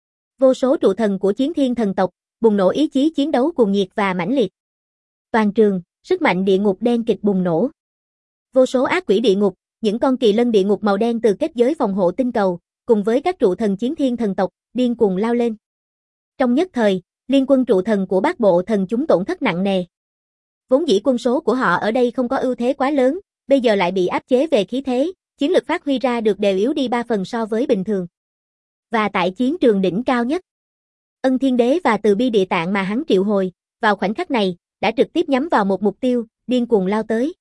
Vô số trụ thần của chiến thiên thần tộc, bùng nổ ý chí chiến đấu cuồng nhiệt và mãnh liệt. Toàn trường, sức mạnh địa ngục đen kịch bùng nổ. Vô số ác quỷ địa ngục, những con kỳ lân địa ngục màu đen từ kết giới phòng hộ tinh cầu, cùng với các trụ thần chiến thiên thần tộc, điên cuồng lao lên. Trong nhất thời, liên quân trụ thần của bát bộ thần chúng tổn thất nặng nề. Vốn dĩ quân số của họ ở đây không có ưu thế quá lớn, bây giờ lại bị áp chế về khí thế, chiến lực phát huy ra được đều yếu đi 3 phần so với bình thường. Và tại chiến trường đỉnh cao nhất, Ân Thiên Đế và từ bi địa tạng mà hắn triệu hồi, vào khoảnh khắc này, đã trực tiếp nhắm vào một mục tiêu, điên cuồng lao tới.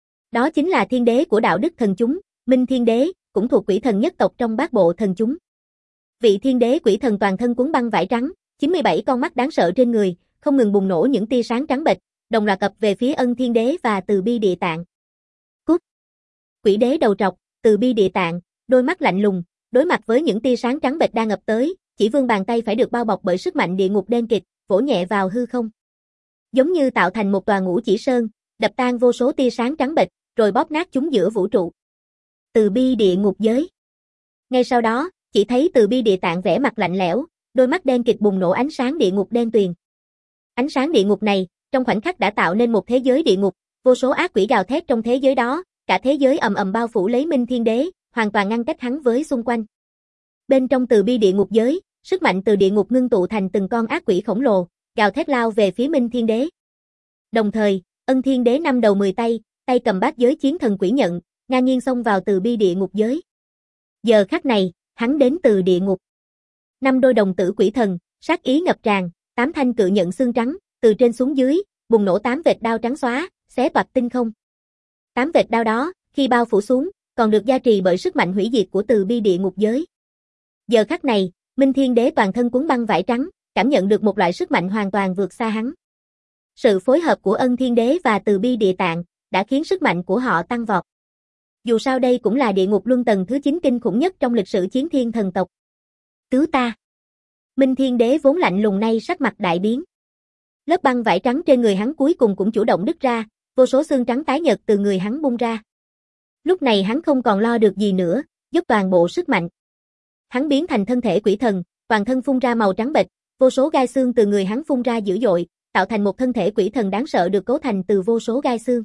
Đó chính là thiên đế của đạo đức thần chúng, Minh Thiên Đế, cũng thuộc quỷ thần nhất tộc trong bát bộ thần chúng. Vị thiên đế quỷ thần toàn thân cuốn băng vải trắng, 97 con mắt đáng sợ trên người, không ngừng bùng nổ những tia sáng trắng bệch, đồng loạt ập về phía Ân Thiên Đế và từ bi địa tạng. Cút! Quỷ đế đầu trọc, từ bi địa tạng, đôi mắt lạnh lùng, đối mặt với những tia sáng trắng bệch đang ập tới, chỉ vươn bàn tay phải được bao bọc bởi sức mạnh địa ngục đen kịt, vỗ nhẹ vào hư không. Giống như tạo thành một tòa ngũ chỉ sơn, đập tan vô số tia sáng trắng bệch, rồi bóp nát chúng giữa vũ trụ. Từ bi địa ngục giới. Ngay sau đó, chỉ thấy từ bi địa tạng vẻ mặt lạnh lẽo, đôi mắt đen kịt bùng nổ ánh sáng địa ngục đen tuyền. Ánh sáng địa ngục này, trong khoảnh khắc đã tạo nên một thế giới địa ngục, vô số ác quỷ gào thét trong thế giới đó, cả thế giới ầm ầm bao phủ lấy Minh Thiên Đế, hoàn toàn ngăn cách hắn với xung quanh. Bên trong từ bi địa ngục giới, sức mạnh từ địa ngục ngưng tụ thành từng con ác quỷ khổng lồ, gào thét lao về phía Minh Thiên Đế. Đồng thời, Ân Thiên Đế 5 đầu 10 tay, tay cầm bát giới chiến thần quỷ nhận, ngang nhiên xông vào từ bi địa ngục giới. Giờ khắc này, hắn đến từ địa ngục. 5 đôi đồng tử quỷ thần, sát ý ngập tràn, 8 thanh cự nhận xương trắng, từ trên xuống dưới, bùng nổ 8 vệt đao trắng xóa, xé toạc tinh không. 8 vệt đao đó, khi bao phủ xuống, còn được gia trì bởi sức mạnh hủy diệt của từ bi địa ngục giới. Giờ khắc này, Minh Thiên Đế toàn thân cuốn băng vải trắng, cảm nhận được một loại sức mạnh hoàn toàn vượt xa hắn. Sự phối hợp của Ân Thiên Đế và từ bi địa tạng đã khiến sức mạnh của họ tăng vọt. Dù sao đây cũng là địa ngục luân tầng thứ 9 kinh khủng nhất trong lịch sử chiến thiên thần tộc. Cứu ta! Minh Thiên Đế vốn lạnh lùng nay sắc mặt đại biến. Lớp băng vải trắng trên người hắn cuối cùng cũng chủ động đứt ra, vô số xương trắng tái nhợt từ người hắn bung ra. Lúc này hắn không còn lo được gì nữa, dốc toàn bộ sức mạnh. Hắn biến thành thân thể quỷ thần, toàn thân phun ra màu trắng bệch, vô số gai xương từ người hắn phun ra dữ dội, tạo thành một thân thể quỷ thần đáng sợ được cấu thành từ vô số gai xương.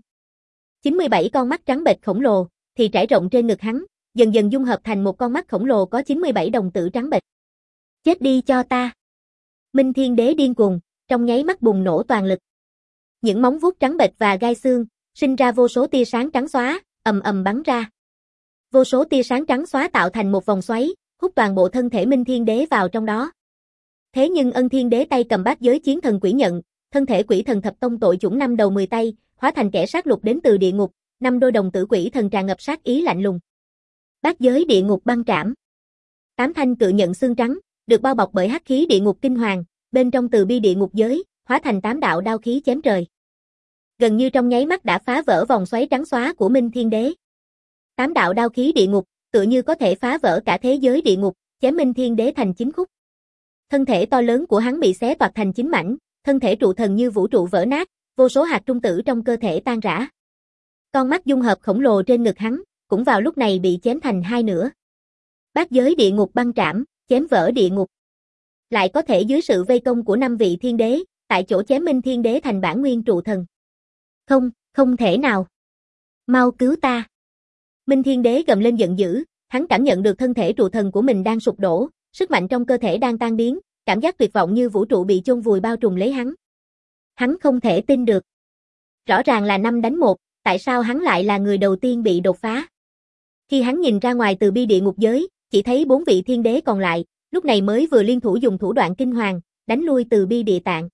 97 con mắt trắng bệch khổng lồ thì trải rộng trên ngực hắn, dần dần dung hợp thành một con mắt khổng lồ có 97 đồng tử trắng bệch. Chết đi cho ta. Minh Thiên Đế điên cuồng, trong nháy mắt bùng nổ toàn lực. Những móng vuốt trắng bệch và gai xương sinh ra vô số tia sáng trắng xóa, ầm ầm bắn ra. Vô số tia sáng trắng xóa tạo thành một vòng xoáy, hút toàn bộ thân thể Minh Thiên Đế vào trong đó. Thế nhưng Ân Thiên Đế tay cầm bát giới chiến thần quỷ nhận, thân thể quỷ thần thập tông tội chủng 5 đầu 10 tay, hóa thành kẻ sát lục đến từ địa ngục, 5 đôi đồng tử quỷ thần tràn ngập sát ý lạnh lùng. Bát giới địa ngục băng trảm. 8 thanh cự nhận xương trắng, được bao bọc bởi hắc khí địa ngục kinh hoàng, bên trong từ bi địa ngục giới, hóa thành 8 đạo đao khí chém trời. Gần như trong nháy mắt đã phá vỡ vòng xoáy trắng xóa của Minh Thiên Đế. 8 đạo đao khí địa ngục, tựa như có thể phá vỡ cả thế giới địa ngục, chém Minh Thiên Đế thành 9 khúc. Thân thể to lớn của hắn bị xé toạc thành 9 mảnh, thân thể trụ thần như vũ trụ vỡ nát, vô số hạt trung tử trong cơ thể tan rã. Con mắt dung hợp khổng lồ trên ngực hắn, cũng vào lúc này bị chém thành hai nửa. Bát giới địa ngục băng trảm, chém vỡ địa ngục. Lại có thể dưới sự vây công của 5 vị thiên đế, tại chỗ chém Minh Thiên Đế thành bản nguyên trụ thần. Không, không thể nào. Mau cứu ta. Minh Thiên Đế gầm lên giận dữ, hắn cảm nhận được thân thể trụ thần của mình đang sụp đổ, sức mạnh trong cơ thể đang tan biến, cảm giác tuyệt vọng như vũ trụ bị chôn vùi bao trùm lấy hắn. Hắn không thể tin được. Rõ ràng là 5 đánh 1, tại sao hắn lại là người đầu tiên bị đột phá? Khi hắn nhìn ra ngoài từ bi địa ngục giới, chỉ thấy 4 vị thiên đế còn lại, lúc này mới vừa liên thủ dùng thủ đoạn kinh hoàng, đánh lui từ bi địa tạng.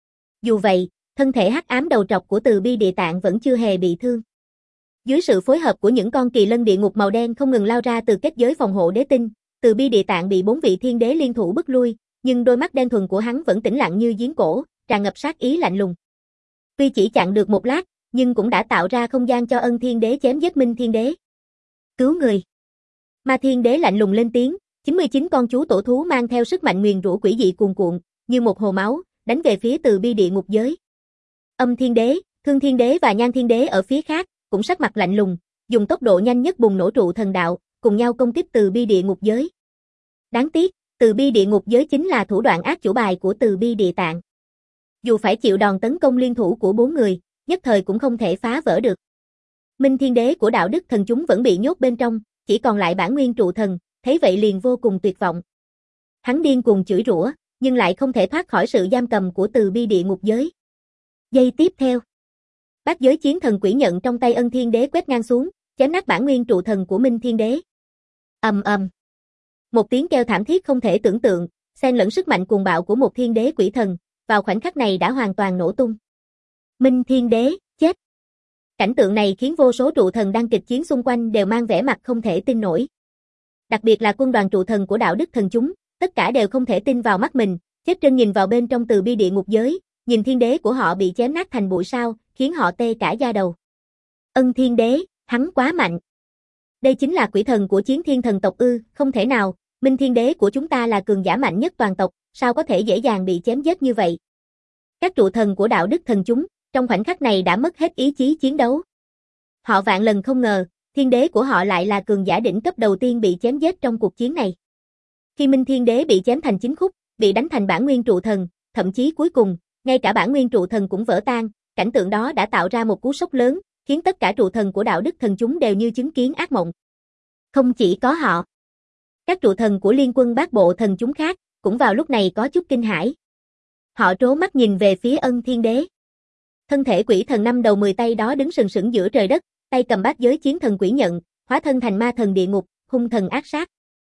Dù vậy, thân thể hắc ám đầu trọc của từ bi địa tạng vẫn chưa hề bị thương. Dưới sự phối hợp của những con kỳ lân địa ngục màu đen không ngừng lao ra từ kết giới phòng hộ đế tinh, từ bi địa tạng bị 4 vị thiên đế liên thủ bức lui, nhưng đôi mắt đen thuần của hắn vẫn tĩnh lặng như giếng cổ, tràn ngập sát ý lạnh lùng. Tuy chỉ chặn được một lát, nhưng cũng đã tạo ra không gian cho Ân Thiên Đế chém giết Minh Thiên Đế. Cứu người. Ma Thiên Đế lạnh lùng lên tiếng, 99 con chú tổ thú mang theo sức mạnh nguyền rủa quỷ dị cuồn cuộn, như một hồ máu, đánh về phía từ bi địa ngục giới. Âm Thiên Đế, Thương Thiên Đế và Nhan Thiên Đế ở phía khác, cũng sắc mặt lạnh lùng, dùng tốc độ nhanh nhất bùng nổ trụ thần đạo, cùng nhau công kích từ bi địa ngục giới. Đáng tiếc, từ bi địa ngục giới chính là thủ đoạn ác chủ bài của từ bi địa tạng. Dù phải chịu đòn tấn công liên thủ của 4 người, nhất thời cũng không thể phá vỡ được. Minh Thiên Đế của đạo đức thần chúng vẫn bị nhốt bên trong, chỉ còn lại bản nguyên trụ thần, thấy vậy liền vô cùng tuyệt vọng. Hắn điên cuồng chửi rủa, nhưng lại không thể thoát khỏi sự giam cầm của từ bi địa ngục giới. Giây tiếp theo, bát giới chiến thần quỷ nhận trong tay Ân Thiên Đế quét ngang xuống, chém nát bản nguyên trụ thần của Minh Thiên Đế. Ầm ầm. Một tiếng kêu thảm thiết không thể tưởng tượng, xen lẫn sức mạnh cuồng bạo của một thiên đế quỷ thần, vào khoảnh khắc này đã hoàn toàn nổ tung. Minh Thiên Đế, chết. Cảnh tượng này khiến vô số trụ thần đang kịch chiến xung quanh đều mang vẻ mặt không thể tin nổi. Đặc biệt là quân đoàn trụ thần của đạo đức thần chúng, tất cả đều không thể tin vào mắt mình, chết chân nhìn vào bên trong từ bi địa ngục giới, nhìn thiên đế của họ bị chém nát thành bụi sao, khiến họ tê cả da đầu. Ân Thiên Đế, hắn quá mạnh. Đây chính là quỷ thần của chiến thiên thần tộc ư? Không thể nào, Minh Thiên Đế của chúng ta là cường giả mạnh nhất toàn tộc, sao có thể dễ dàng bị chém giết như vậy? Các trụ thần của đạo đức thần chúng, trong khoảnh khắc này đã mất hết ý chí chiến đấu. Họ vạn lần không ngờ, thiên đế của họ lại là cường giả đỉnh cấp đầu tiên bị chém giết trong cuộc chiến này. Khi Minh Thiên Đế bị chém thành 9 khúc, bị đánh thành bản nguyên trụ thần, thậm chí cuối cùng, ngay cả bản nguyên trụ thần cũng vỡ tan, cảnh tượng đó đã tạo ra một cú sốc lớn, khiến tất cả trụ thần của đạo đức thần chúng đều như chứng kiến ác mộng. Không chỉ có họ, các trụ thần của liên quân bát bộ thần chúng khác, cũng vào lúc này có chút kinh hãi. Họ trố mắt nhìn về phía Ân Thiên Đế. Thân thể quỷ thần 5 đầu 10 tay đó đứng sừng sững giữa trời đất, tay cầm bát giới chiến thần quỷ nhận, hóa thân thành ma thần địa ngục, hung thần ác sát.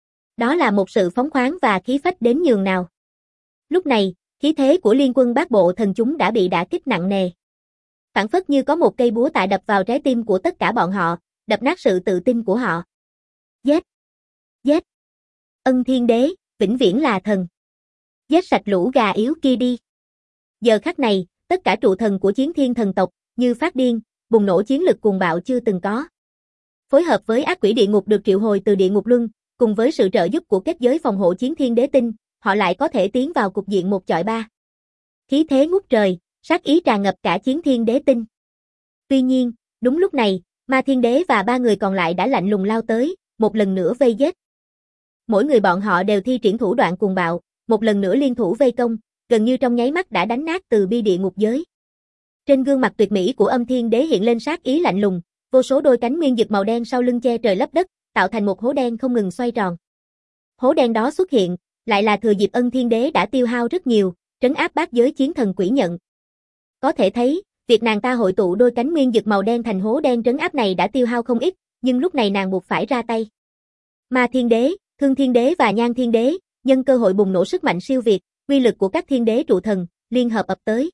Đó là một sự phóng khoáng và khí phách đến nhường nào. Lúc này, khí thế của liên quân bát bộ thần chúng đã bị đả kích nặng nề. Phảng phất như có một cây búa tạ đập vào trái tim của tất cả bọn họ, đập nát sự tự tin của họ. Giết! Giết! Ân Thiên Đế, vĩnh viễn là thần. Giết sạch lũ gà yếu kia đi. Giờ khắc này, tất cả trụ thần của chiến thiên thần tộc, như phát điên, bùng nổ chiến lực cuồng bạo chưa từng có. Phối hợp với ác quỷ địa ngục được triệu hồi từ địa ngục luân, cùng với sự trợ giúp của kết giới phòng hộ chiến thiên đế tinh, họ lại có thể tiến vào cục diện 1 chọi 3. Khí thế ngút trời, sát ý tràn ngập cả chiến thiên đế tinh. Tuy nhiên, đúng lúc này, Ma Thiên Đế và 3 người còn lại đã lạnh lùng lao tới, một lần nữa vây giết. Mỗi người bọn họ đều thi triển thủ đoạn cuồng bạo, một lần nữa liên thủ vây công, gần như trong nháy mắt đã đánh nát từ bi địa ngục giới. Trên gương mặt tuyệt mỹ của Âm Thiên Đế hiện lên sát ý lạnh lùng, vô số đôi cánh nguyên dực màu đen sau lưng che trời lấp đất, tạo thành một hố đen không ngừng xoay tròn. Hố đen đó xuất hiện, lại là thừa dịp Âm Thiên Đế đã tiêu hao rất nhiều, trấn áp bát giới chiến thần quỷ nhận. Có thể thấy, việc nàng ta hội tụ đôi cánh nguyên dực màu đen thành hố đen trấn áp này đã tiêu hao không ít, nhưng lúc này nàng buộc phải ra tay. Ma Thiên Đế, Thương Thiên Đế và Nhan Thiên Đế, nhân cơ hội bùng nổ sức mạnh siêu việt, uy lực của các thiên đế trụ thần, liên hợp ập tới.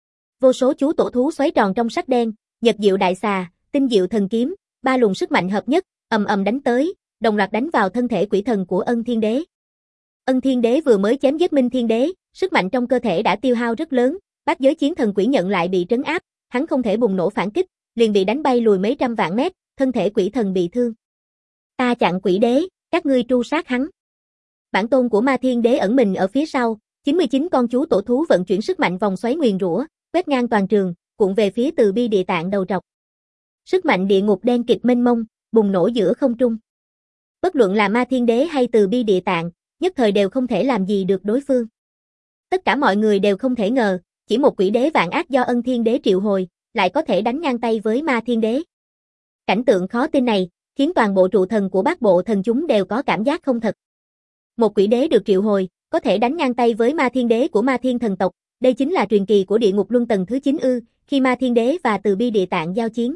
Vô số chú tổ thú xoáy tròn trong sắc đen, Nhật Diệu Đại Xà, Tinh Diệu Thần Kiếm, ba luồng sức mạnh hợp nhất, ầm ầm đánh tới, đồng loạt đánh vào thân thể quỷ thần của Ân Thiên Đế. Ân Thiên Đế vừa mới chém giết Minh Thiên Đế, sức mạnh trong cơ thể đã tiêu hao rất lớn, bát giới chiến thần quỷ nhận lại bị trấn áp, hắn không thể bùng nổ phản kích, liền bị đánh bay lùi mấy trăm vạn mét, thân thể quỷ thần bị thương. Ta chặn quỷ đế, các ngươi tru sát hắn. Bản tôn của Ma Thiên Đế ẩn mình ở phía sau, 99 con chú tổ thú vận chuyển sức mạnh vòng xoáy nguyền rủa, quét ngang toàn trường, cuộn về phía Từ Bi Địa Tạng đầu trọc. Sức mạnh địa ngục đen kịt mênh mông, bùng nổ giữa không trung. Bất luận là Ma Thiên Đế hay Từ Bi Địa Tạng, nhất thời đều không thể làm gì được đối phương. Tất cả mọi người đều không thể ngờ, chỉ một quỷ đế vạn ác do Ân Thiên Đế triệu hồi, lại có thể đánh ngang tay với Ma Thiên Đế. Cảnh tượng khó tin này, khiến toàn bộ trụ thần của bát bộ thần chúng đều có cảm giác không thật. Một quỷ đế được triệu hồi, có thể đánh ngang tay với Ma Thiên Đế của Ma Thiên thần tộc, đây chính là truyền kỳ của địa ngục luân tầng thứ 9 ư, khi Ma Thiên Đế và Từ Bi Địa Tạng giao chiến.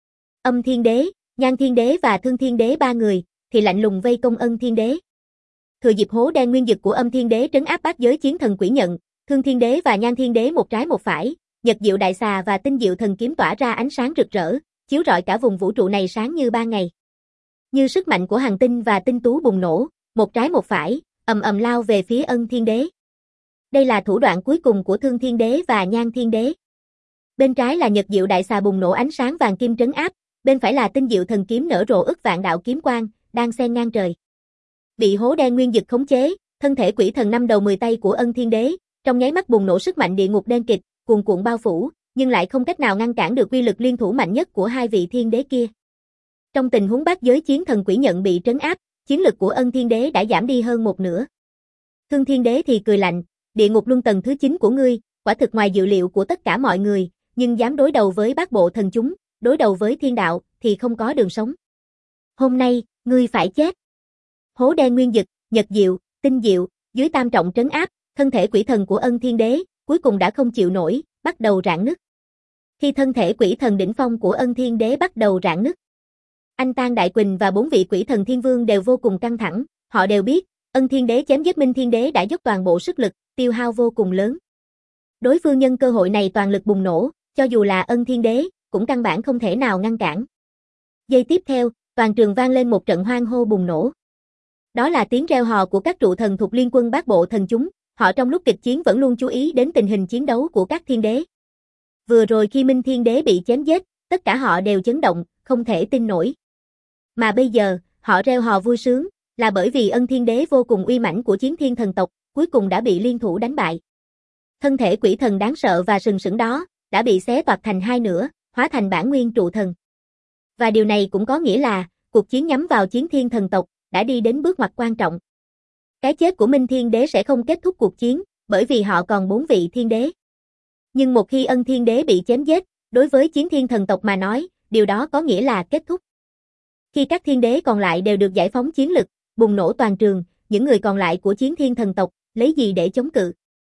Âm Thiên Đế, Nhan Thiên Đế và Thương Thiên Đế ba người, thì lạnh lùng vây công Ân Thiên Đế. Thừa dịp hố đen nguyên dực của Âm Thiên Đế trấn áp bát giới chiến thần quỷ nhận, Thương Thiên Đế và Nhan Thiên Đế một trái một phải, Nhật Diệu Đại Xà và Tinh Diệu Thần Kiếm tỏa ra ánh sáng rực rỡ, chiếu rọi cả vùng vũ trụ này sáng như ban ngày. Như sức mạnh của hành tinh và tinh tú bùng nổ, một trái một phải, ầm ầm lao về phía Ân Thiên Đế. Đây là thủ đoạn cuối cùng của Thương Thiên Đế và Nhan Thiên Đế. Bên trái là Nhật Diệu Đại Xà bùng nổ ánh sáng vàng kim trấn áp, bên phải là Tinh Diệu Thần Kiếm nở rộ ức vạn đạo kiếm quang, đang xen ngang trời. Bị hố đen nguyên dực khống chế, thân thể quỷ thần 5 đầu 10 tay của Ân Thiên Đế, trong nháy mắt bùng nổ sức mạnh địa ngục đen kịt, cuồn cuộn bao phủ, nhưng lại không cách nào ngăn cản được uy lực liên thủ mạnh nhất của hai vị thiên đế kia. Trong tình huống bát giới chiến thần quỷ nhận bị trấn áp, chiến lực của Ân Thiên Đế đã giảm đi hơn một nửa. Thương Thiên Đế thì cười lạnh, địa ngục luân tầng thứ 9 của ngươi, quả thực ngoài dự liệu của tất cả mọi người, nhưng dám đối đầu với bát bộ thần chúng, đối đầu với thiên đạo, thì không có đường sống. Hôm nay, ngươi phải chết. Hố đen nguyên dực, Nhật Diệu, Tinh Diệu, dưới tam trọng trấn áp, thân thể quỷ thần của Ân Thiên Đế, cuối cùng đã không chịu nổi, bắt đầu rạn nứt. Khi thân thể quỷ thần đỉnh phong của Ân Thiên Đế bắt đầu rạn nứt, Anh Tang Đại Quỳnh và 4 vị quỷ thần thiên vương đều vô cùng căng thẳng, họ đều biết, Ân Thiên Đế chém giết Minh Thiên Đế đã dốc toàn bộ sức lực, tiêu hao vô cùng lớn. Đối phương nhân cơ hội này toàn lực bùng nổ, cho dù là Ân Thiên Đế, cũng căn bản không thể nào ngăn cản. Giây tiếp theo, toàn trường vang lên một trận hoan hô bùng nổ. Đó là tiếng reo hò của các trụ thần thuộc liên quân bát bộ thần chúng, họ trong lúc kịch chiến vẫn luôn chú ý đến tình hình chiến đấu của các thiên đế. Vừa rồi khi Minh Thiên Đế bị chém giết, tất cả họ đều chấn động, không thể tin nổi. Mà bây giờ, họ reo hò vui sướng, là bởi vì Ân Thiên Đế vô cùng uy mãnh của chiến thiên thần tộc, cuối cùng đã bị liên thủ đánh bại. Thân thể quỷ thần đáng sợ và sừng sững đó, đã bị xé toạc thành hai nửa, hóa thành bản nguyên trụ thần. Và điều này cũng có nghĩa là, cuộc chiến nhắm vào chiến thiên thần tộc, đã đi đến bước ngoặt quan trọng. Cái chết của Minh Thiên Đế sẽ không kết thúc cuộc chiến, bởi vì họ còn 4 vị thiên đế. Nhưng một khi Ân Thiên Đế bị chém giết, đối với chiến thiên thần tộc mà nói, điều đó có nghĩa là kết thúc. Khi các thiên đế còn lại đều được giải phóng chiến lực, bùng nổ toàn trường, những người còn lại của chiến thiên thần tộc, lấy gì để chống cự?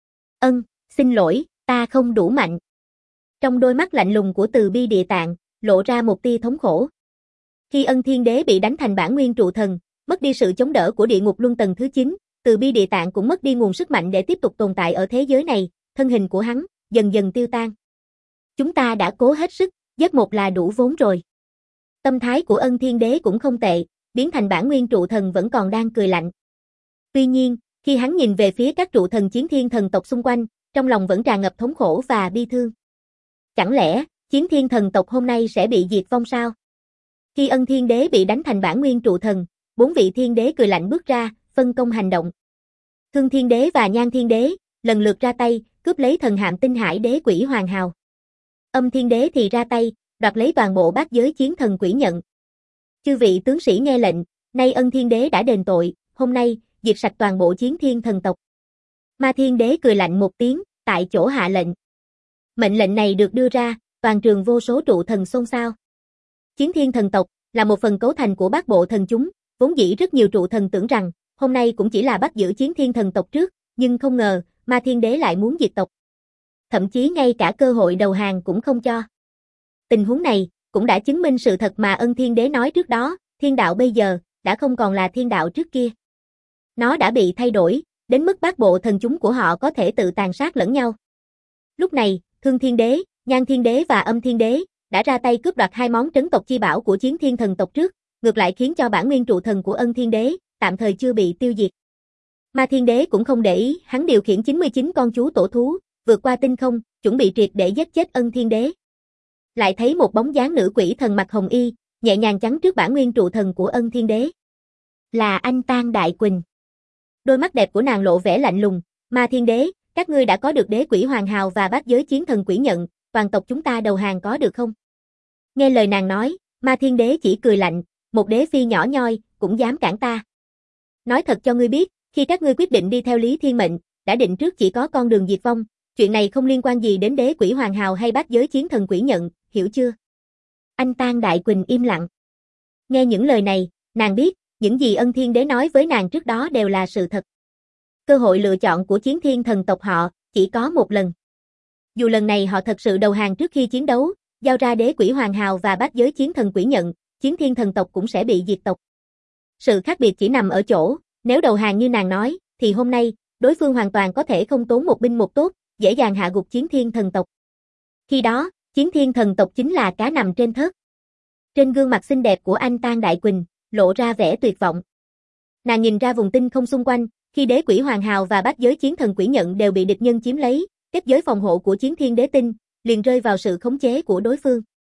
Xin lỗi, ta không đủ mạnh. Trong đôi mắt lạnh lùng của Từ Bi Địa Tạng, lộ ra một tia thống khổ. Khi Ân Thiên Đế bị đánh thành bản nguyên trụ thần, mất đi sự chống đỡ của địa ngục luân tầng thứ 9, Từ Bi Địa Tạng cũng mất đi nguồn sức mạnh để tiếp tục tồn tại ở thế giới này, thân hình của hắn dần dần tiêu tan. Chúng ta đã cố hết sức, giết một là đủ vốn rồi. Tâm thái của Ân Thiên Đế cũng không tệ, biến thành bản nguyên trụ thần vẫn còn đang cười lạnh. Tuy nhiên, khi hắn nhìn về phía các trụ thần chiến thiên thần tộc xung quanh, trong lòng vẫn tràn ngập thống khổ và bi thương. Chẳng lẽ, chiến thiên thần tộc hôm nay sẽ bị diệt vong sao? Khi Ân Thiên Đế bị đánh thành bản nguyên trụ thần, 4 vị thiên đế cười lạnh bước ra, phân công hành động. Thương Thiên Đế và Nhan Thiên Đế, lần lượt ra tay, cướp lấy thần hạm Tinh Hải Đế Quỷ Hoàng Hào. Âm Thiên Đế thì ra tay, đoạt lấy toàn bộ bát giới chiến thần quỷ nhận. Chư vị tướng sĩ nghe lệnh, Nay Ân Thiên Đế đã đền tội, hôm nay, diệt sạch toàn bộ Chiến Thiên thần tộc. Ma Thiên Đế cười lạnh một tiếng, tại chỗ hạ lệnh. Mệnh lệnh này được đưa ra, toàn trường vô số trụ thần xôn xao. Chiến Thiên thần tộc là một phần cấu thành của bát bộ thần chúng, vốn dĩ rất nhiều trụ thần tưởng rằng hôm nay cũng chỉ là bắt giữ Chiến Thiên thần tộc trước, nhưng không ngờ, Ma Thiên Đế lại muốn diệt tộc. Thậm chí ngay cả cơ hội đầu hàng cũng không cho. Tình huống này cũng đã chứng minh sự thật mà Ân Thiên Đế nói trước đó, thiên đạo bây giờ đã không còn là thiên đạo trước kia. Nó đã bị thay đổi, đến mức bát bộ thần chúng của họ có thể tự tàn sát lẫn nhau. Lúc này, Thương Thiên Đế, Nhan Thiên Đế và Âm Thiên Đế đã ra tay cướp đoạt hai món trấn tộc chi bảo của Chiến Thiên thần tộc trước, ngược lại khiến cho bản nguyên trụ thần của Ân Thiên Đế tạm thời chưa bị tiêu diệt. Ma Thiên Đế cũng không để ý, hắn điều khiển 99 con chú tổ thú, vượt qua tinh không, chuẩn bị triệt để giết chết Ân Thiên Đế. Lại thấy một bóng dáng nữ quỷ thần mặc hồng y, nhẹ nhàng chắn trước bản nguyên trụ thần của Ân Thiên Đế. Là Anh Tang Đại Quỳnh. Đôi mắt đẹp của nàng lộ vẻ lạnh lùng, Ma Thiên Đế, các ngươi đã có được đế quỷ hoàng hào và bát giới chiến thần quỷ nhận, toàn tộc chúng ta đầu hàng có được không? Nghe lời nàng nói, Ma Thiên Đế chỉ cười lạnh, một đế phi nhỏ nhoi, cũng dám cản ta. Nói thật cho ngươi biết, khi các ngươi quyết định đi theo Lý Thiên Mệnh, đã định trước chỉ có con đường diệt vong, chuyện này không liên quan gì đến đế quỷ hoàng hào hay bát giới chiến thần quỷ nhận, hiểu chưa? Anh Tang Đại Quỳnh im lặng. Nghe những lời này, nàng biết, những gì Ân Thiên Đế nói với nàng trước đó đều là sự thật. Cơ hội lựa chọn của Chiến Thiên thần tộc họ chỉ có một lần. Dù lần này họ thật sự đầu hàng trước khi chiến đấu, giao ra đế quỷ hoàng hào và bát giới chiến thần quỷ nhận, Chiến Thiên thần tộc cũng sẽ bị diệt tộc. Sự khác biệt chỉ nằm ở chỗ, nếu đầu hàng như nàng nói, thì hôm nay, đối phương hoàn toàn có thể không tốn một binh một tốt, dễ dàng hạ gục Chiến Thiên thần tộc. Khi đó, Chiến Thiên thần tộc chính là cá nằm trên thớt. Trên gương mặt xinh đẹp của Anh Tang Đại Quỳnh, lộ ra vẻ tuyệt vọng. Nàng nhìn ra vùng tinh không xung quanh, khi đế quỷ hoàng hào và bát giới chiến thần quỷ nhận đều bị địch nhân chiếm lấy, kết giới phòng hộ của Chiến Thiên đế tinh liền rơi vào sự khống chế của đối phương.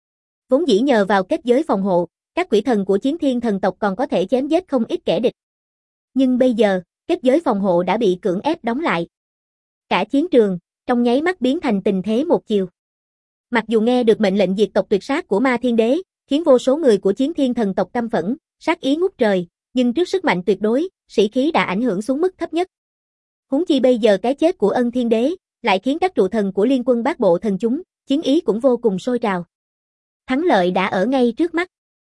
Vốn dĩ nhờ vào kết giới phòng hộ, các quỷ thần của Chiến Thiên thần tộc còn có thể chém giết không ít kẻ địch. Nhưng bây giờ, kết giới phòng hộ đã bị cưỡng ép đóng lại. Cả chiến trường, trong nháy mắt biến thành tình thế một chiều. Mặc dù nghe được mệnh lệnh diệt tộc tuyệt sát của Ma Thiên Đế, khiến vô số người của Chiến Thiên thần tộc căm phẫn, sát ý ngút trời, nhưng trước sức mạnh tuyệt đối, sĩ khí đã ảnh hưởng xuống mức thấp nhất. Huống chi bây giờ cái chết của Ân Thiên Đế, lại khiến các trụ thần của liên quân bát bộ thần chúng, chiến ý cũng vô cùng sôi trào. Thắng lợi đã ở ngay trước mắt.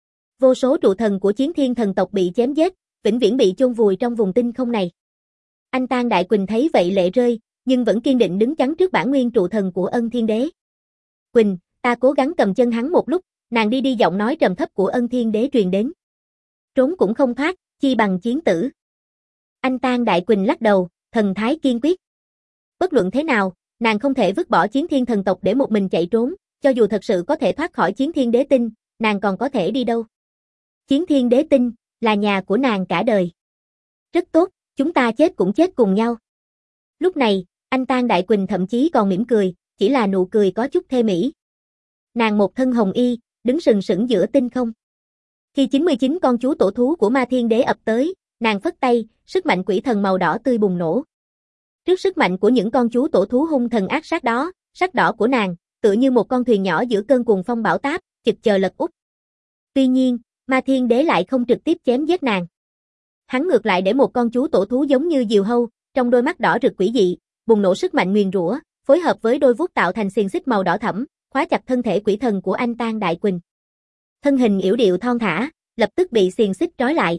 Vô số trụ thần của Chiến Thiên thần tộc bị chém giết, vĩnh viễn bị chôn vùi trong vùng tinh không này. Anh Tang Đại Quỳnh thấy vậy lệ rơi, nhưng vẫn kiên định đứng chắn trước bản nguyên trụ thần của Ân Thiên Đế. Quỳnh, ta cố gắng cầm chân hắn một lúc, nàng đi đi giọng nói trầm thấp của Ân Thiên Đế truyền đến. Trốn cũng không thoát, chi bằng chiến tử. Anh Tang Đại Quỳnh lắc đầu, thần thái kiên quyết. Bất luận thế nào, nàng không thể vứt bỏ Chiến Thiên thần tộc để một mình chạy trốn, cho dù thật sự có thể thoát khỏi Chiến Thiên đế tinh, nàng còn có thể đi đâu. Chiến Thiên đế tinh, là nhà của nàng cả đời. Rất tốt, chúng ta chết cũng chết cùng nhau. Lúc này, anh Tang Đại Quỳnh thậm chí còn mỉm cười, chỉ là nụ cười có chút thê mỹ. Nàng một thân hồng y, đứng sừng sững giữa tinh không. Khi 99 con chú tổ thú của Ma Thiên Đế ập tới, nàng phất tay, sức mạnh quỷ thần màu đỏ tươi bùng nổ. Trước sức mạnh của những con chú tổ thú hung thần ác sát đó, sắc đỏ của nàng, tựa như một con thuyền nhỏ giữa cơn cuồng phong bão táp, chực chờ lật úp. Tuy nhiên, Ma Thiên Đế lại không trực tiếp chém giết nàng. Hắn ngược lại để một con chú tổ thú giống như diều hâu, trong đôi mắt đỏ rực quỷ dị, bùng nổ sức mạnh nguyền rủa, phối hợp với đôi vuốt tạo thành xiềng xích màu đỏ thẫm, khóa chặt thân thể quỷ thần của Anh Tang Đại Quỳnh. Thân hình yểu điệu thon thả, lập tức bị xiềng xích trói lại.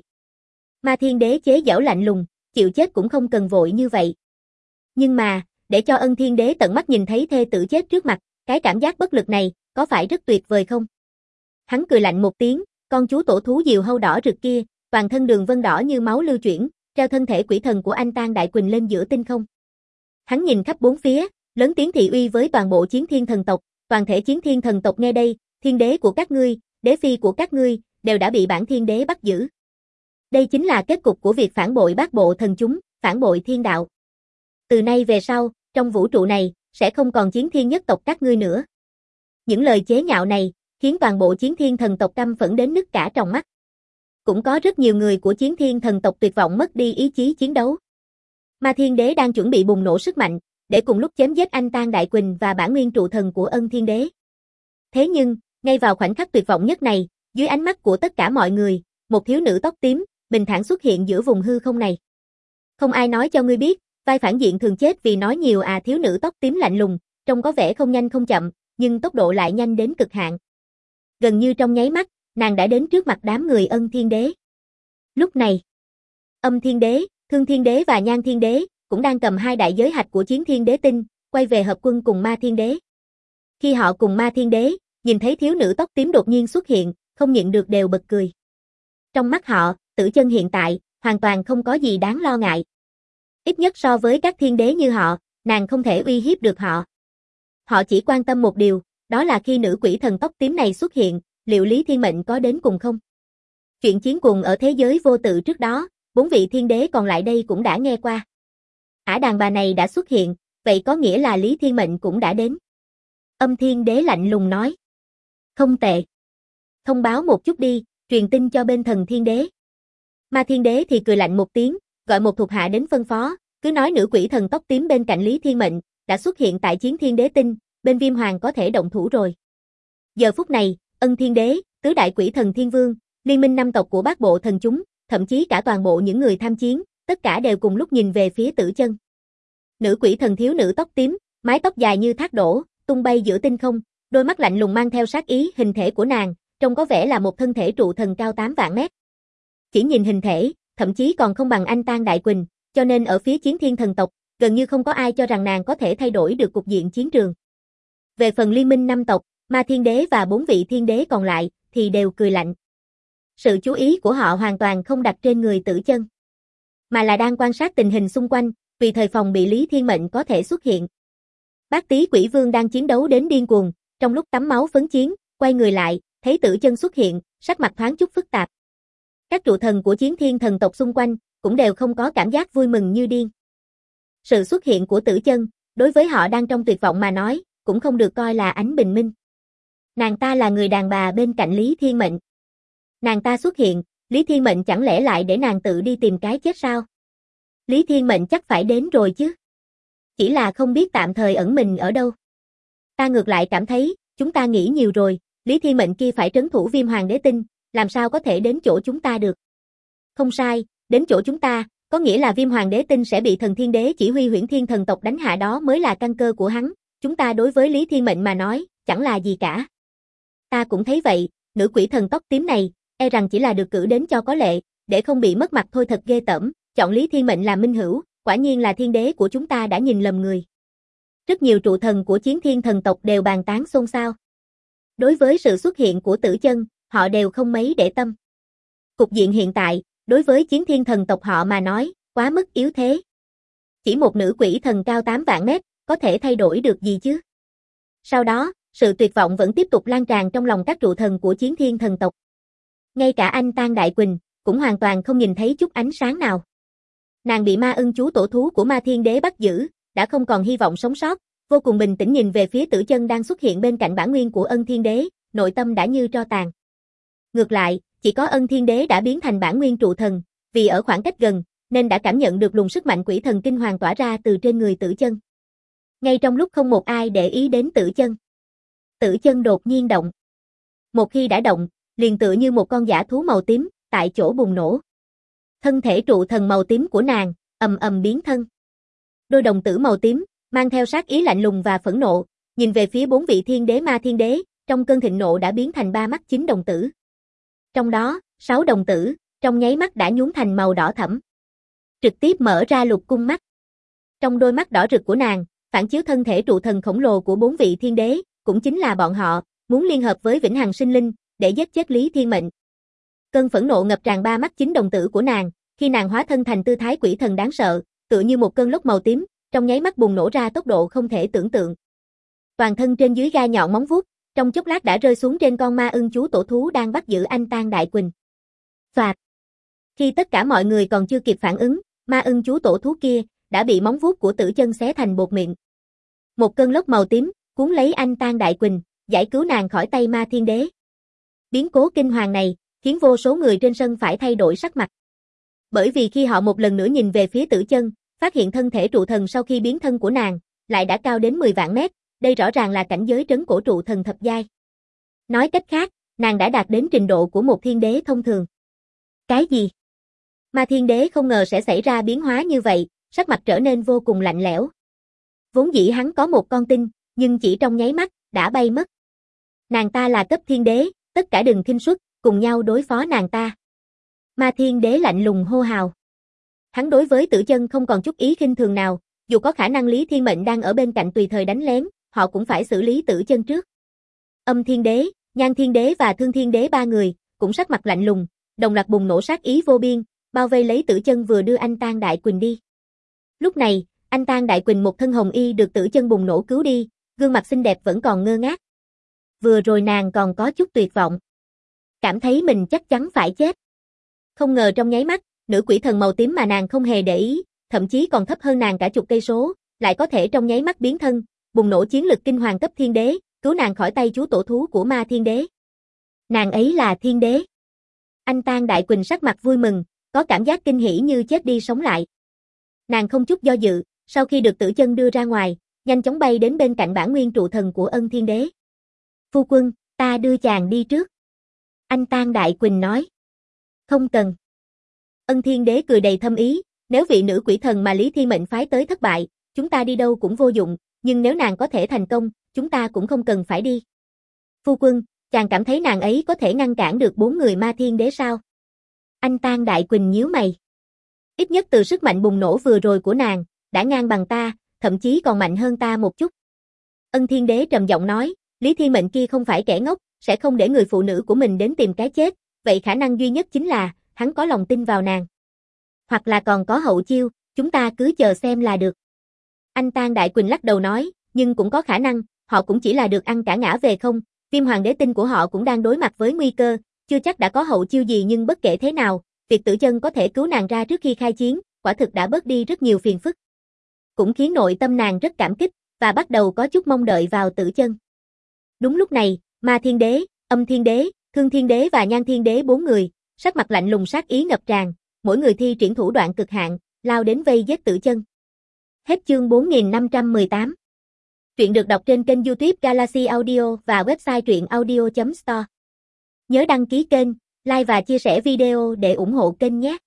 Ma Thiên Đế chế giễu lạnh lùng, chịu chết cũng không cần vội như vậy. Nhưng mà, để cho Ân Thiên Đế tận mắt nhìn thấy thê tử chết trước mặt, cái cảm giác bất lực này, có phải rất tuyệt vời không? Hắn cười lạnh một tiếng, con chú tổ thú diều hâu đỏ rực kia, toàn thân đường vân đỏ như máu lưu chuyển, treo thân thể quỷ thần của Anh Tang Đại Quỳnh lên giữa tinh không. Hắn nhìn khắp bốn phía, lớn tiếng thị uy với toàn bộ Chiến Thiên thần tộc, toàn thể Chiến Thiên thần tộc nghe đây, thiên đế của các ngươi, đế phi của các ngươi, đều đã bị bản thiên đế bắt giữ. Đây chính là kết cục của việc phản bội bát bộ thần chúng, phản bội thiên đạo. Từ nay về sau, trong vũ trụ này, sẽ không còn Chiến Thiên nhất tộc các ngươi nữa. Những lời chế nhạo này, khiến toàn bộ Chiến Thiên thần tộc căm phẫn đến nứt cả tròng mắt. Cũng có rất nhiều người của Chiến Thiên thần tộc tuyệt vọng mất đi ý chí chiến đấu. Ma Thiên Đế đang chuẩn bị bùng nổ sức mạnh, để cùng lúc chém giết Anh Tang Đại Quỳnh và bản nguyên trụ thần của Ân Thiên Đế. Thế nhưng, ngay vào khoảnh khắc tuyệt vọng nhất này, dưới ánh mắt của tất cả mọi người, một thiếu nữ tóc tím, bình thản xuất hiện giữa vùng hư không này. Không ai nói cho ngươi biết, vai phản diện thường chết vì nói nhiều à, thiếu nữ tóc tím lạnh lùng, trông có vẻ không nhanh không chậm, nhưng tốc độ lại nhanh đến cực hạn. Gần như trong nháy mắt, nàng đã đến trước mặt đám người Ân Thiên Đế. Lúc này, Âm Thiên Đế, Thương Thiên Đế và Nhan Thiên Đế cũng đang cầm hai đại giới hạch của Chiến Thiên Đế tinh, quay về hợp quân cùng Ma Thiên Đế. Khi họ cùng Ma Thiên Đế nhìn thấy thiếu nữ tóc tím đột nhiên xuất hiện, không nhịn được đều bật cười. Trong mắt họ, Tử Chân hiện tại hoàn toàn không có gì đáng lo ngại. Ít nhất so với các thiên đế như họ, nàng không thể uy hiếp được họ. Họ chỉ quan tâm một điều, đó là khi nữ quỷ thần tóc tím này xuất hiện, liệu Lý Thiên Mệnh có đến cùng không? Chuyện chiến cuồng ở thế giới vô tự trước đó, 4 vị thiên đế còn lại đây cũng đã nghe qua. Ả đàn bà này đã xuất hiện, vậy có nghĩa là Lý Thiên Mệnh cũng đã đến. Âm Thiên Đế lạnh lùng nói. Không tệ. Thông báo một chút đi, truyền tin cho bên Thần Thiên Đế. Ma Thiên Đế thì cười lạnh một tiếng, gọi một thuộc hạ đến phân phó, cứ nói nữ quỷ thần tóc tím bên cạnh Lý Thiên Mệnh đã xuất hiện tại Chiến Thiên Đế tinh, bên Viêm Hoàng có thể động thủ rồi. Giờ phút này, Ân Thiên Đế, tứ đại quỷ thần Thiên Vương, liên minh năm tộc của bát bộ thần chúng, thậm chí cả toàn bộ những người tham chiến, tất cả đều cùng lúc nhìn về phía Tử Chân. Nữ quỷ thần thiếu nữ tóc tím, mái tóc dài như thác đổ, tung bay giữa tinh không, đôi mắt lạnh lùng mang theo sát ý, hình thể của nàng trông có vẻ là một thân thể trụ thần cao 8 vạn mét. Chỉ nhìn hình thể, thậm chí còn không bằng anh Tang Đại Quỳnh, cho nên ở phía Chiến Thiên thần tộc, gần như không có ai cho rằng nàng có thể thay đổi được cục diện chiến trường. Về phần liên minh năm tộc, Ma Thiên Đế và 4 vị thiên đế còn lại thì đều cười lạnh. Sự chú ý của họ hoàn toàn không đặt trên người Tử Chân, mà là đang quan sát tình hình xung quanh, vì thời phòng bị Lý Thiên Mệnh có thể xuất hiện. Bát Tý Quỷ Vương đang chiến đấu đến điên cuồng, trong lúc tắm máu phấn chiến, quay người lại, thấy Tử Chân xuất hiện, sắc mặt thoáng chút phức tạp. Các trụ thần của Chiến Thiên thần tộc xung quanh cũng đều không có cảm giác vui mừng như điên. Sự xuất hiện của Tử Chân, đối với họ đang trong tuyệt vọng mà nói, cũng không được coi là ánh bình minh. Nàng ta là người đàn bà bên cạnh Lý Thiên Mệnh. Nàng ta xuất hiện, Lý Thiên Mệnh chẳng lẽ lại để nàng tự đi tìm cái chết sao? Lý Thiên Mệnh chắc phải đến rồi chứ. Chỉ là không biết tạm thời ẩn mình ở đâu. Ta ngược lại cảm thấy, chúng ta nghĩ nhiều rồi, Lý Thiên Mệnh kia phải trấn thủ Viêm Hoàng đế tinh, làm sao có thể đến chỗ chúng ta được? Không sai, đến chỗ chúng ta, có nghĩa là Viêm Hoàng đế tinh sẽ bị Thần Thiên Đế chỉ huy Huyễn Thiên thần tộc đánh hạ, đó mới là căn cơ của hắn, chúng ta đối với Lý Thiên Mệnh mà nói, chẳng là gì cả. Ta cũng thấy vậy, nữ quỷ thần tóc tím này, e rằng chỉ là được cử đến cho có lệ, để không bị mất mặt thôi, thật ghê tởm, chọn Lý Thiên Mệnh làm minh hữu, quả nhiên là thiên đế của chúng ta đã nhìn lầm người. Rất nhiều trụ thần của Chiến Thiên thần tộc đều bàn tán xôn xao. Đối với sự xuất hiện của Tử Chân, họ đều không mấy để tâm. Cục diện hiện tại, đối với Chiến Thiên thần tộc họ mà nói, quá mức yếu thế. Chỉ một nữ quỷ thần cao 8 vạn mét, có thể thay đổi được gì chứ? Sau đó, sự tuyệt vọng vẫn tiếp tục lan tràn trong lòng các trụ thần của Chiến Thiên thần tộc. Ngay cả anh Tang Đại Quỳnh, cũng hoàn toàn không nhìn thấy chút ánh sáng nào. Nàng bị ma ưng chú tổ thú của Ma Thiên Đế bắt giữ, đã không còn hy vọng sống sót, vô cùng bình tĩnh nhìn về phía Tử Chân đang xuất hiện bên cạnh bản nguyên của Ân Thiên Đế, nội tâm đã như tro tàn. Ngược lại, chỉ có Ân Thiên Đế đã biến thành bản nguyên trụ thần, vì ở khoảng cách gần, nên đã cảm nhận được luồng sức mạnh quỷ thần kinh hoàng tỏa ra từ trên người Tử Chân. Ngay trong lúc không một ai để ý đến Tử Chân, Tử Chân đột nhiên động. Một khi đã động, liền tựa như một con dã thú màu tím, tại chỗ bùng nổ. Thân thể trụ thần màu tím của nàng, ầm ầm biến thân. Đôi đồng tử màu tím, mang theo sát ý lạnh lùng và phẫn nộ, nhìn về phía 4 vị thiên đế Ma Thiên Đế, trong cơn thịnh nộ đã biến thành 3 mắt 9 đồng tử. Trong đó, 6 đồng tử, trong nháy mắt đã nhuốm thành màu đỏ thẫm. Trực tiếp mở ra lục cung mắt. Trong đôi mắt đỏ rực của nàng, phản chiếu thân thể trụ thần khổng lồ của 4 vị thiên đế, cũng chính là bọn họ, muốn liên hợp với Vĩnh Hằng Sinh Linh, để giết chết Lý Thiên Mệnh. Cơn phẫn nộ ngập tràn 3 mắt 9 đồng tử của nàng, khi nàng hóa thân thành tư thái quỷ thần đáng sợ, tựa như một cơn lốc màu tím, trong nháy mắt bùng nổ ra tốc độ không thể tưởng tượng. Toàn thân trên dưới gai nhọn móng vuốt, trong chốc lát đã rơi xuống trên con ma ưng chú tổ thú đang bắt giữ anh Tang Đại Quỳnh. Phạt. Khi tất cả mọi người còn chưa kịp phản ứng, ma ưng chú tổ thú kia đã bị móng vuốt của Tử Chân xé thành bột mịn. Một cơn lốc màu tím cuốn lấy anh Tang Đại Quỳnh, giải cứu nàng khỏi tay Ma Thiên Đế. Biến cố kinh hoàng này khiến vô số người trên sân phải thay đổi sắc mặt. Bởi vì khi họ một lần nữa nhìn về phía Tử Chân, phát hiện thân thể trụ thần sau khi biến thân của nàng lại đã cao đến 10 vạn mét, đây rõ ràng là cảnh giới trấn cổ trụ thần thập giai. Nói cách khác, nàng đã đạt đến trình độ của một thiên đế thông thường. Cái gì? Ma Thiên Đế không ngờ sẽ xảy ra biến hóa như vậy, sắc mặt trở nên vô cùng lạnh lẽo. Vốn dĩ hắn có một con tin, nhưng chỉ trong nháy mắt, đã bay mất. Nàng ta là cấp thiên đế, tất cả đừng khinh suất, cùng nhau đối phó nàng ta. Ma Thiên Đế lạnh lùng hô hào. Hắn đối với Tử Chân không còn chút ý khinh thường nào, dù có khả năng Lý Thiên Mệnh đang ở bên cạnh tùy thời đánh lén, họ cũng phải xử lý Tử Chân trước. Âm Thiên Đế, Nhan Thiên Đế và Thương Thiên Đế ba người, cũng sắc mặt lạnh lùng, đồng loạt bùng nổ sát ý vô biên, bao vây lấy Tử Chân vừa đưa Anh Tang Đại Quỳnh đi. Lúc này, Anh Tang Đại Quỳnh một thân hồng y được Tử Chân bùng nổ cứu đi, gương mặt xinh đẹp vẫn còn ngơ ngác. Vừa rồi nàng còn có chút tuyệt vọng, cảm thấy mình chắc chắn phải chết. Không ngờ trong nháy mắt, nữ quỷ thần màu tím mà nàng không hề để ý, thậm chí còn thấp hơn nàng cả chục cây số, lại có thể trong nháy mắt biến thân, bùng nổ chiến lực kinh hoàng cấp thiên đế, cứu nàng khỏi tay chú tổ thú của Ma Thiên Đế. Nàng ấy là thiên đế. Anh Tang Đại Quỳnh sắc mặt vui mừng, có cảm giác kinh hỉ như chết đi sống lại. Nàng không chút do dự, sau khi được Tử Chân đưa ra ngoài, nhanh chóng bay đến bên cạnh bản nguyên trụ thần của Ân Thiên Đế. Phu quân, ta đưa chàng đi trước. Anh Tang Đại Quỳnh nói. Không cần. Ân Thiên Đế cười đầy thâm ý, nếu vị nữ quỷ thần mà Lý Thiên Mệnh phái tới thất bại, chúng ta đi đâu cũng vô dụng, nhưng nếu nàng có thể thành công, chúng ta cũng không cần phải đi. Phu quân, chàng cảm thấy nàng ấy có thể ngăn cản được 4 người Ma Thiên Đế sao? Anh Tang Đại Quỳnh nhíu mày. Ít nhất từ sức mạnh bùng nổ vừa rồi của nàng, đã ngang bằng ta, thậm chí còn mạnh hơn ta một chút. Ân Thiên Đế trầm giọng nói, Lý Thiên Mệnh kia không phải kẻ ngốc, sẽ không để người phụ nữ của mình đến tìm cái chết, vậy khả năng duy nhất chính là, hắn có lòng tin vào nàng. Hoặc là còn có hậu chiêu, chúng ta cứ chờ xem là được. Anh Tang Đại Quỳnh lắc đầu nói, nhưng cũng có khả năng, họ cũng chỉ là được ăn cả ngã về không, Viêm Hoàng đế tinh của họ cũng đang đối mặt với nguy cơ, chưa chắc đã có hậu chiêu gì nhưng bất kể thế nào, việc Tử Chân có thể cứu nàng ra trước khi khai chiến, quả thực đã bớt đi rất nhiều phiền phức. Cũng khiến nội tâm nàng rất cảm kích, và bắt đầu có chút mong đợi vào Tử Chân. Đúng lúc này, Ma Thiên Đế, Âm Thiên Đế, Thương Thiên Đế và Nhan Thiên Đế 4 người, sắc mặt lạnh lùng sát ý ngập tràn, mỗi người thi triển thủ đoạn cực hạn, lao đến vây giết Tử Chân. Hết chương 4518. Truyện được đọc trên kênh YouTube Galaxy Audio và website truyệnaudio.store. Nhớ đăng ký kênh, like và chia sẻ video để ủng hộ kênh nhé.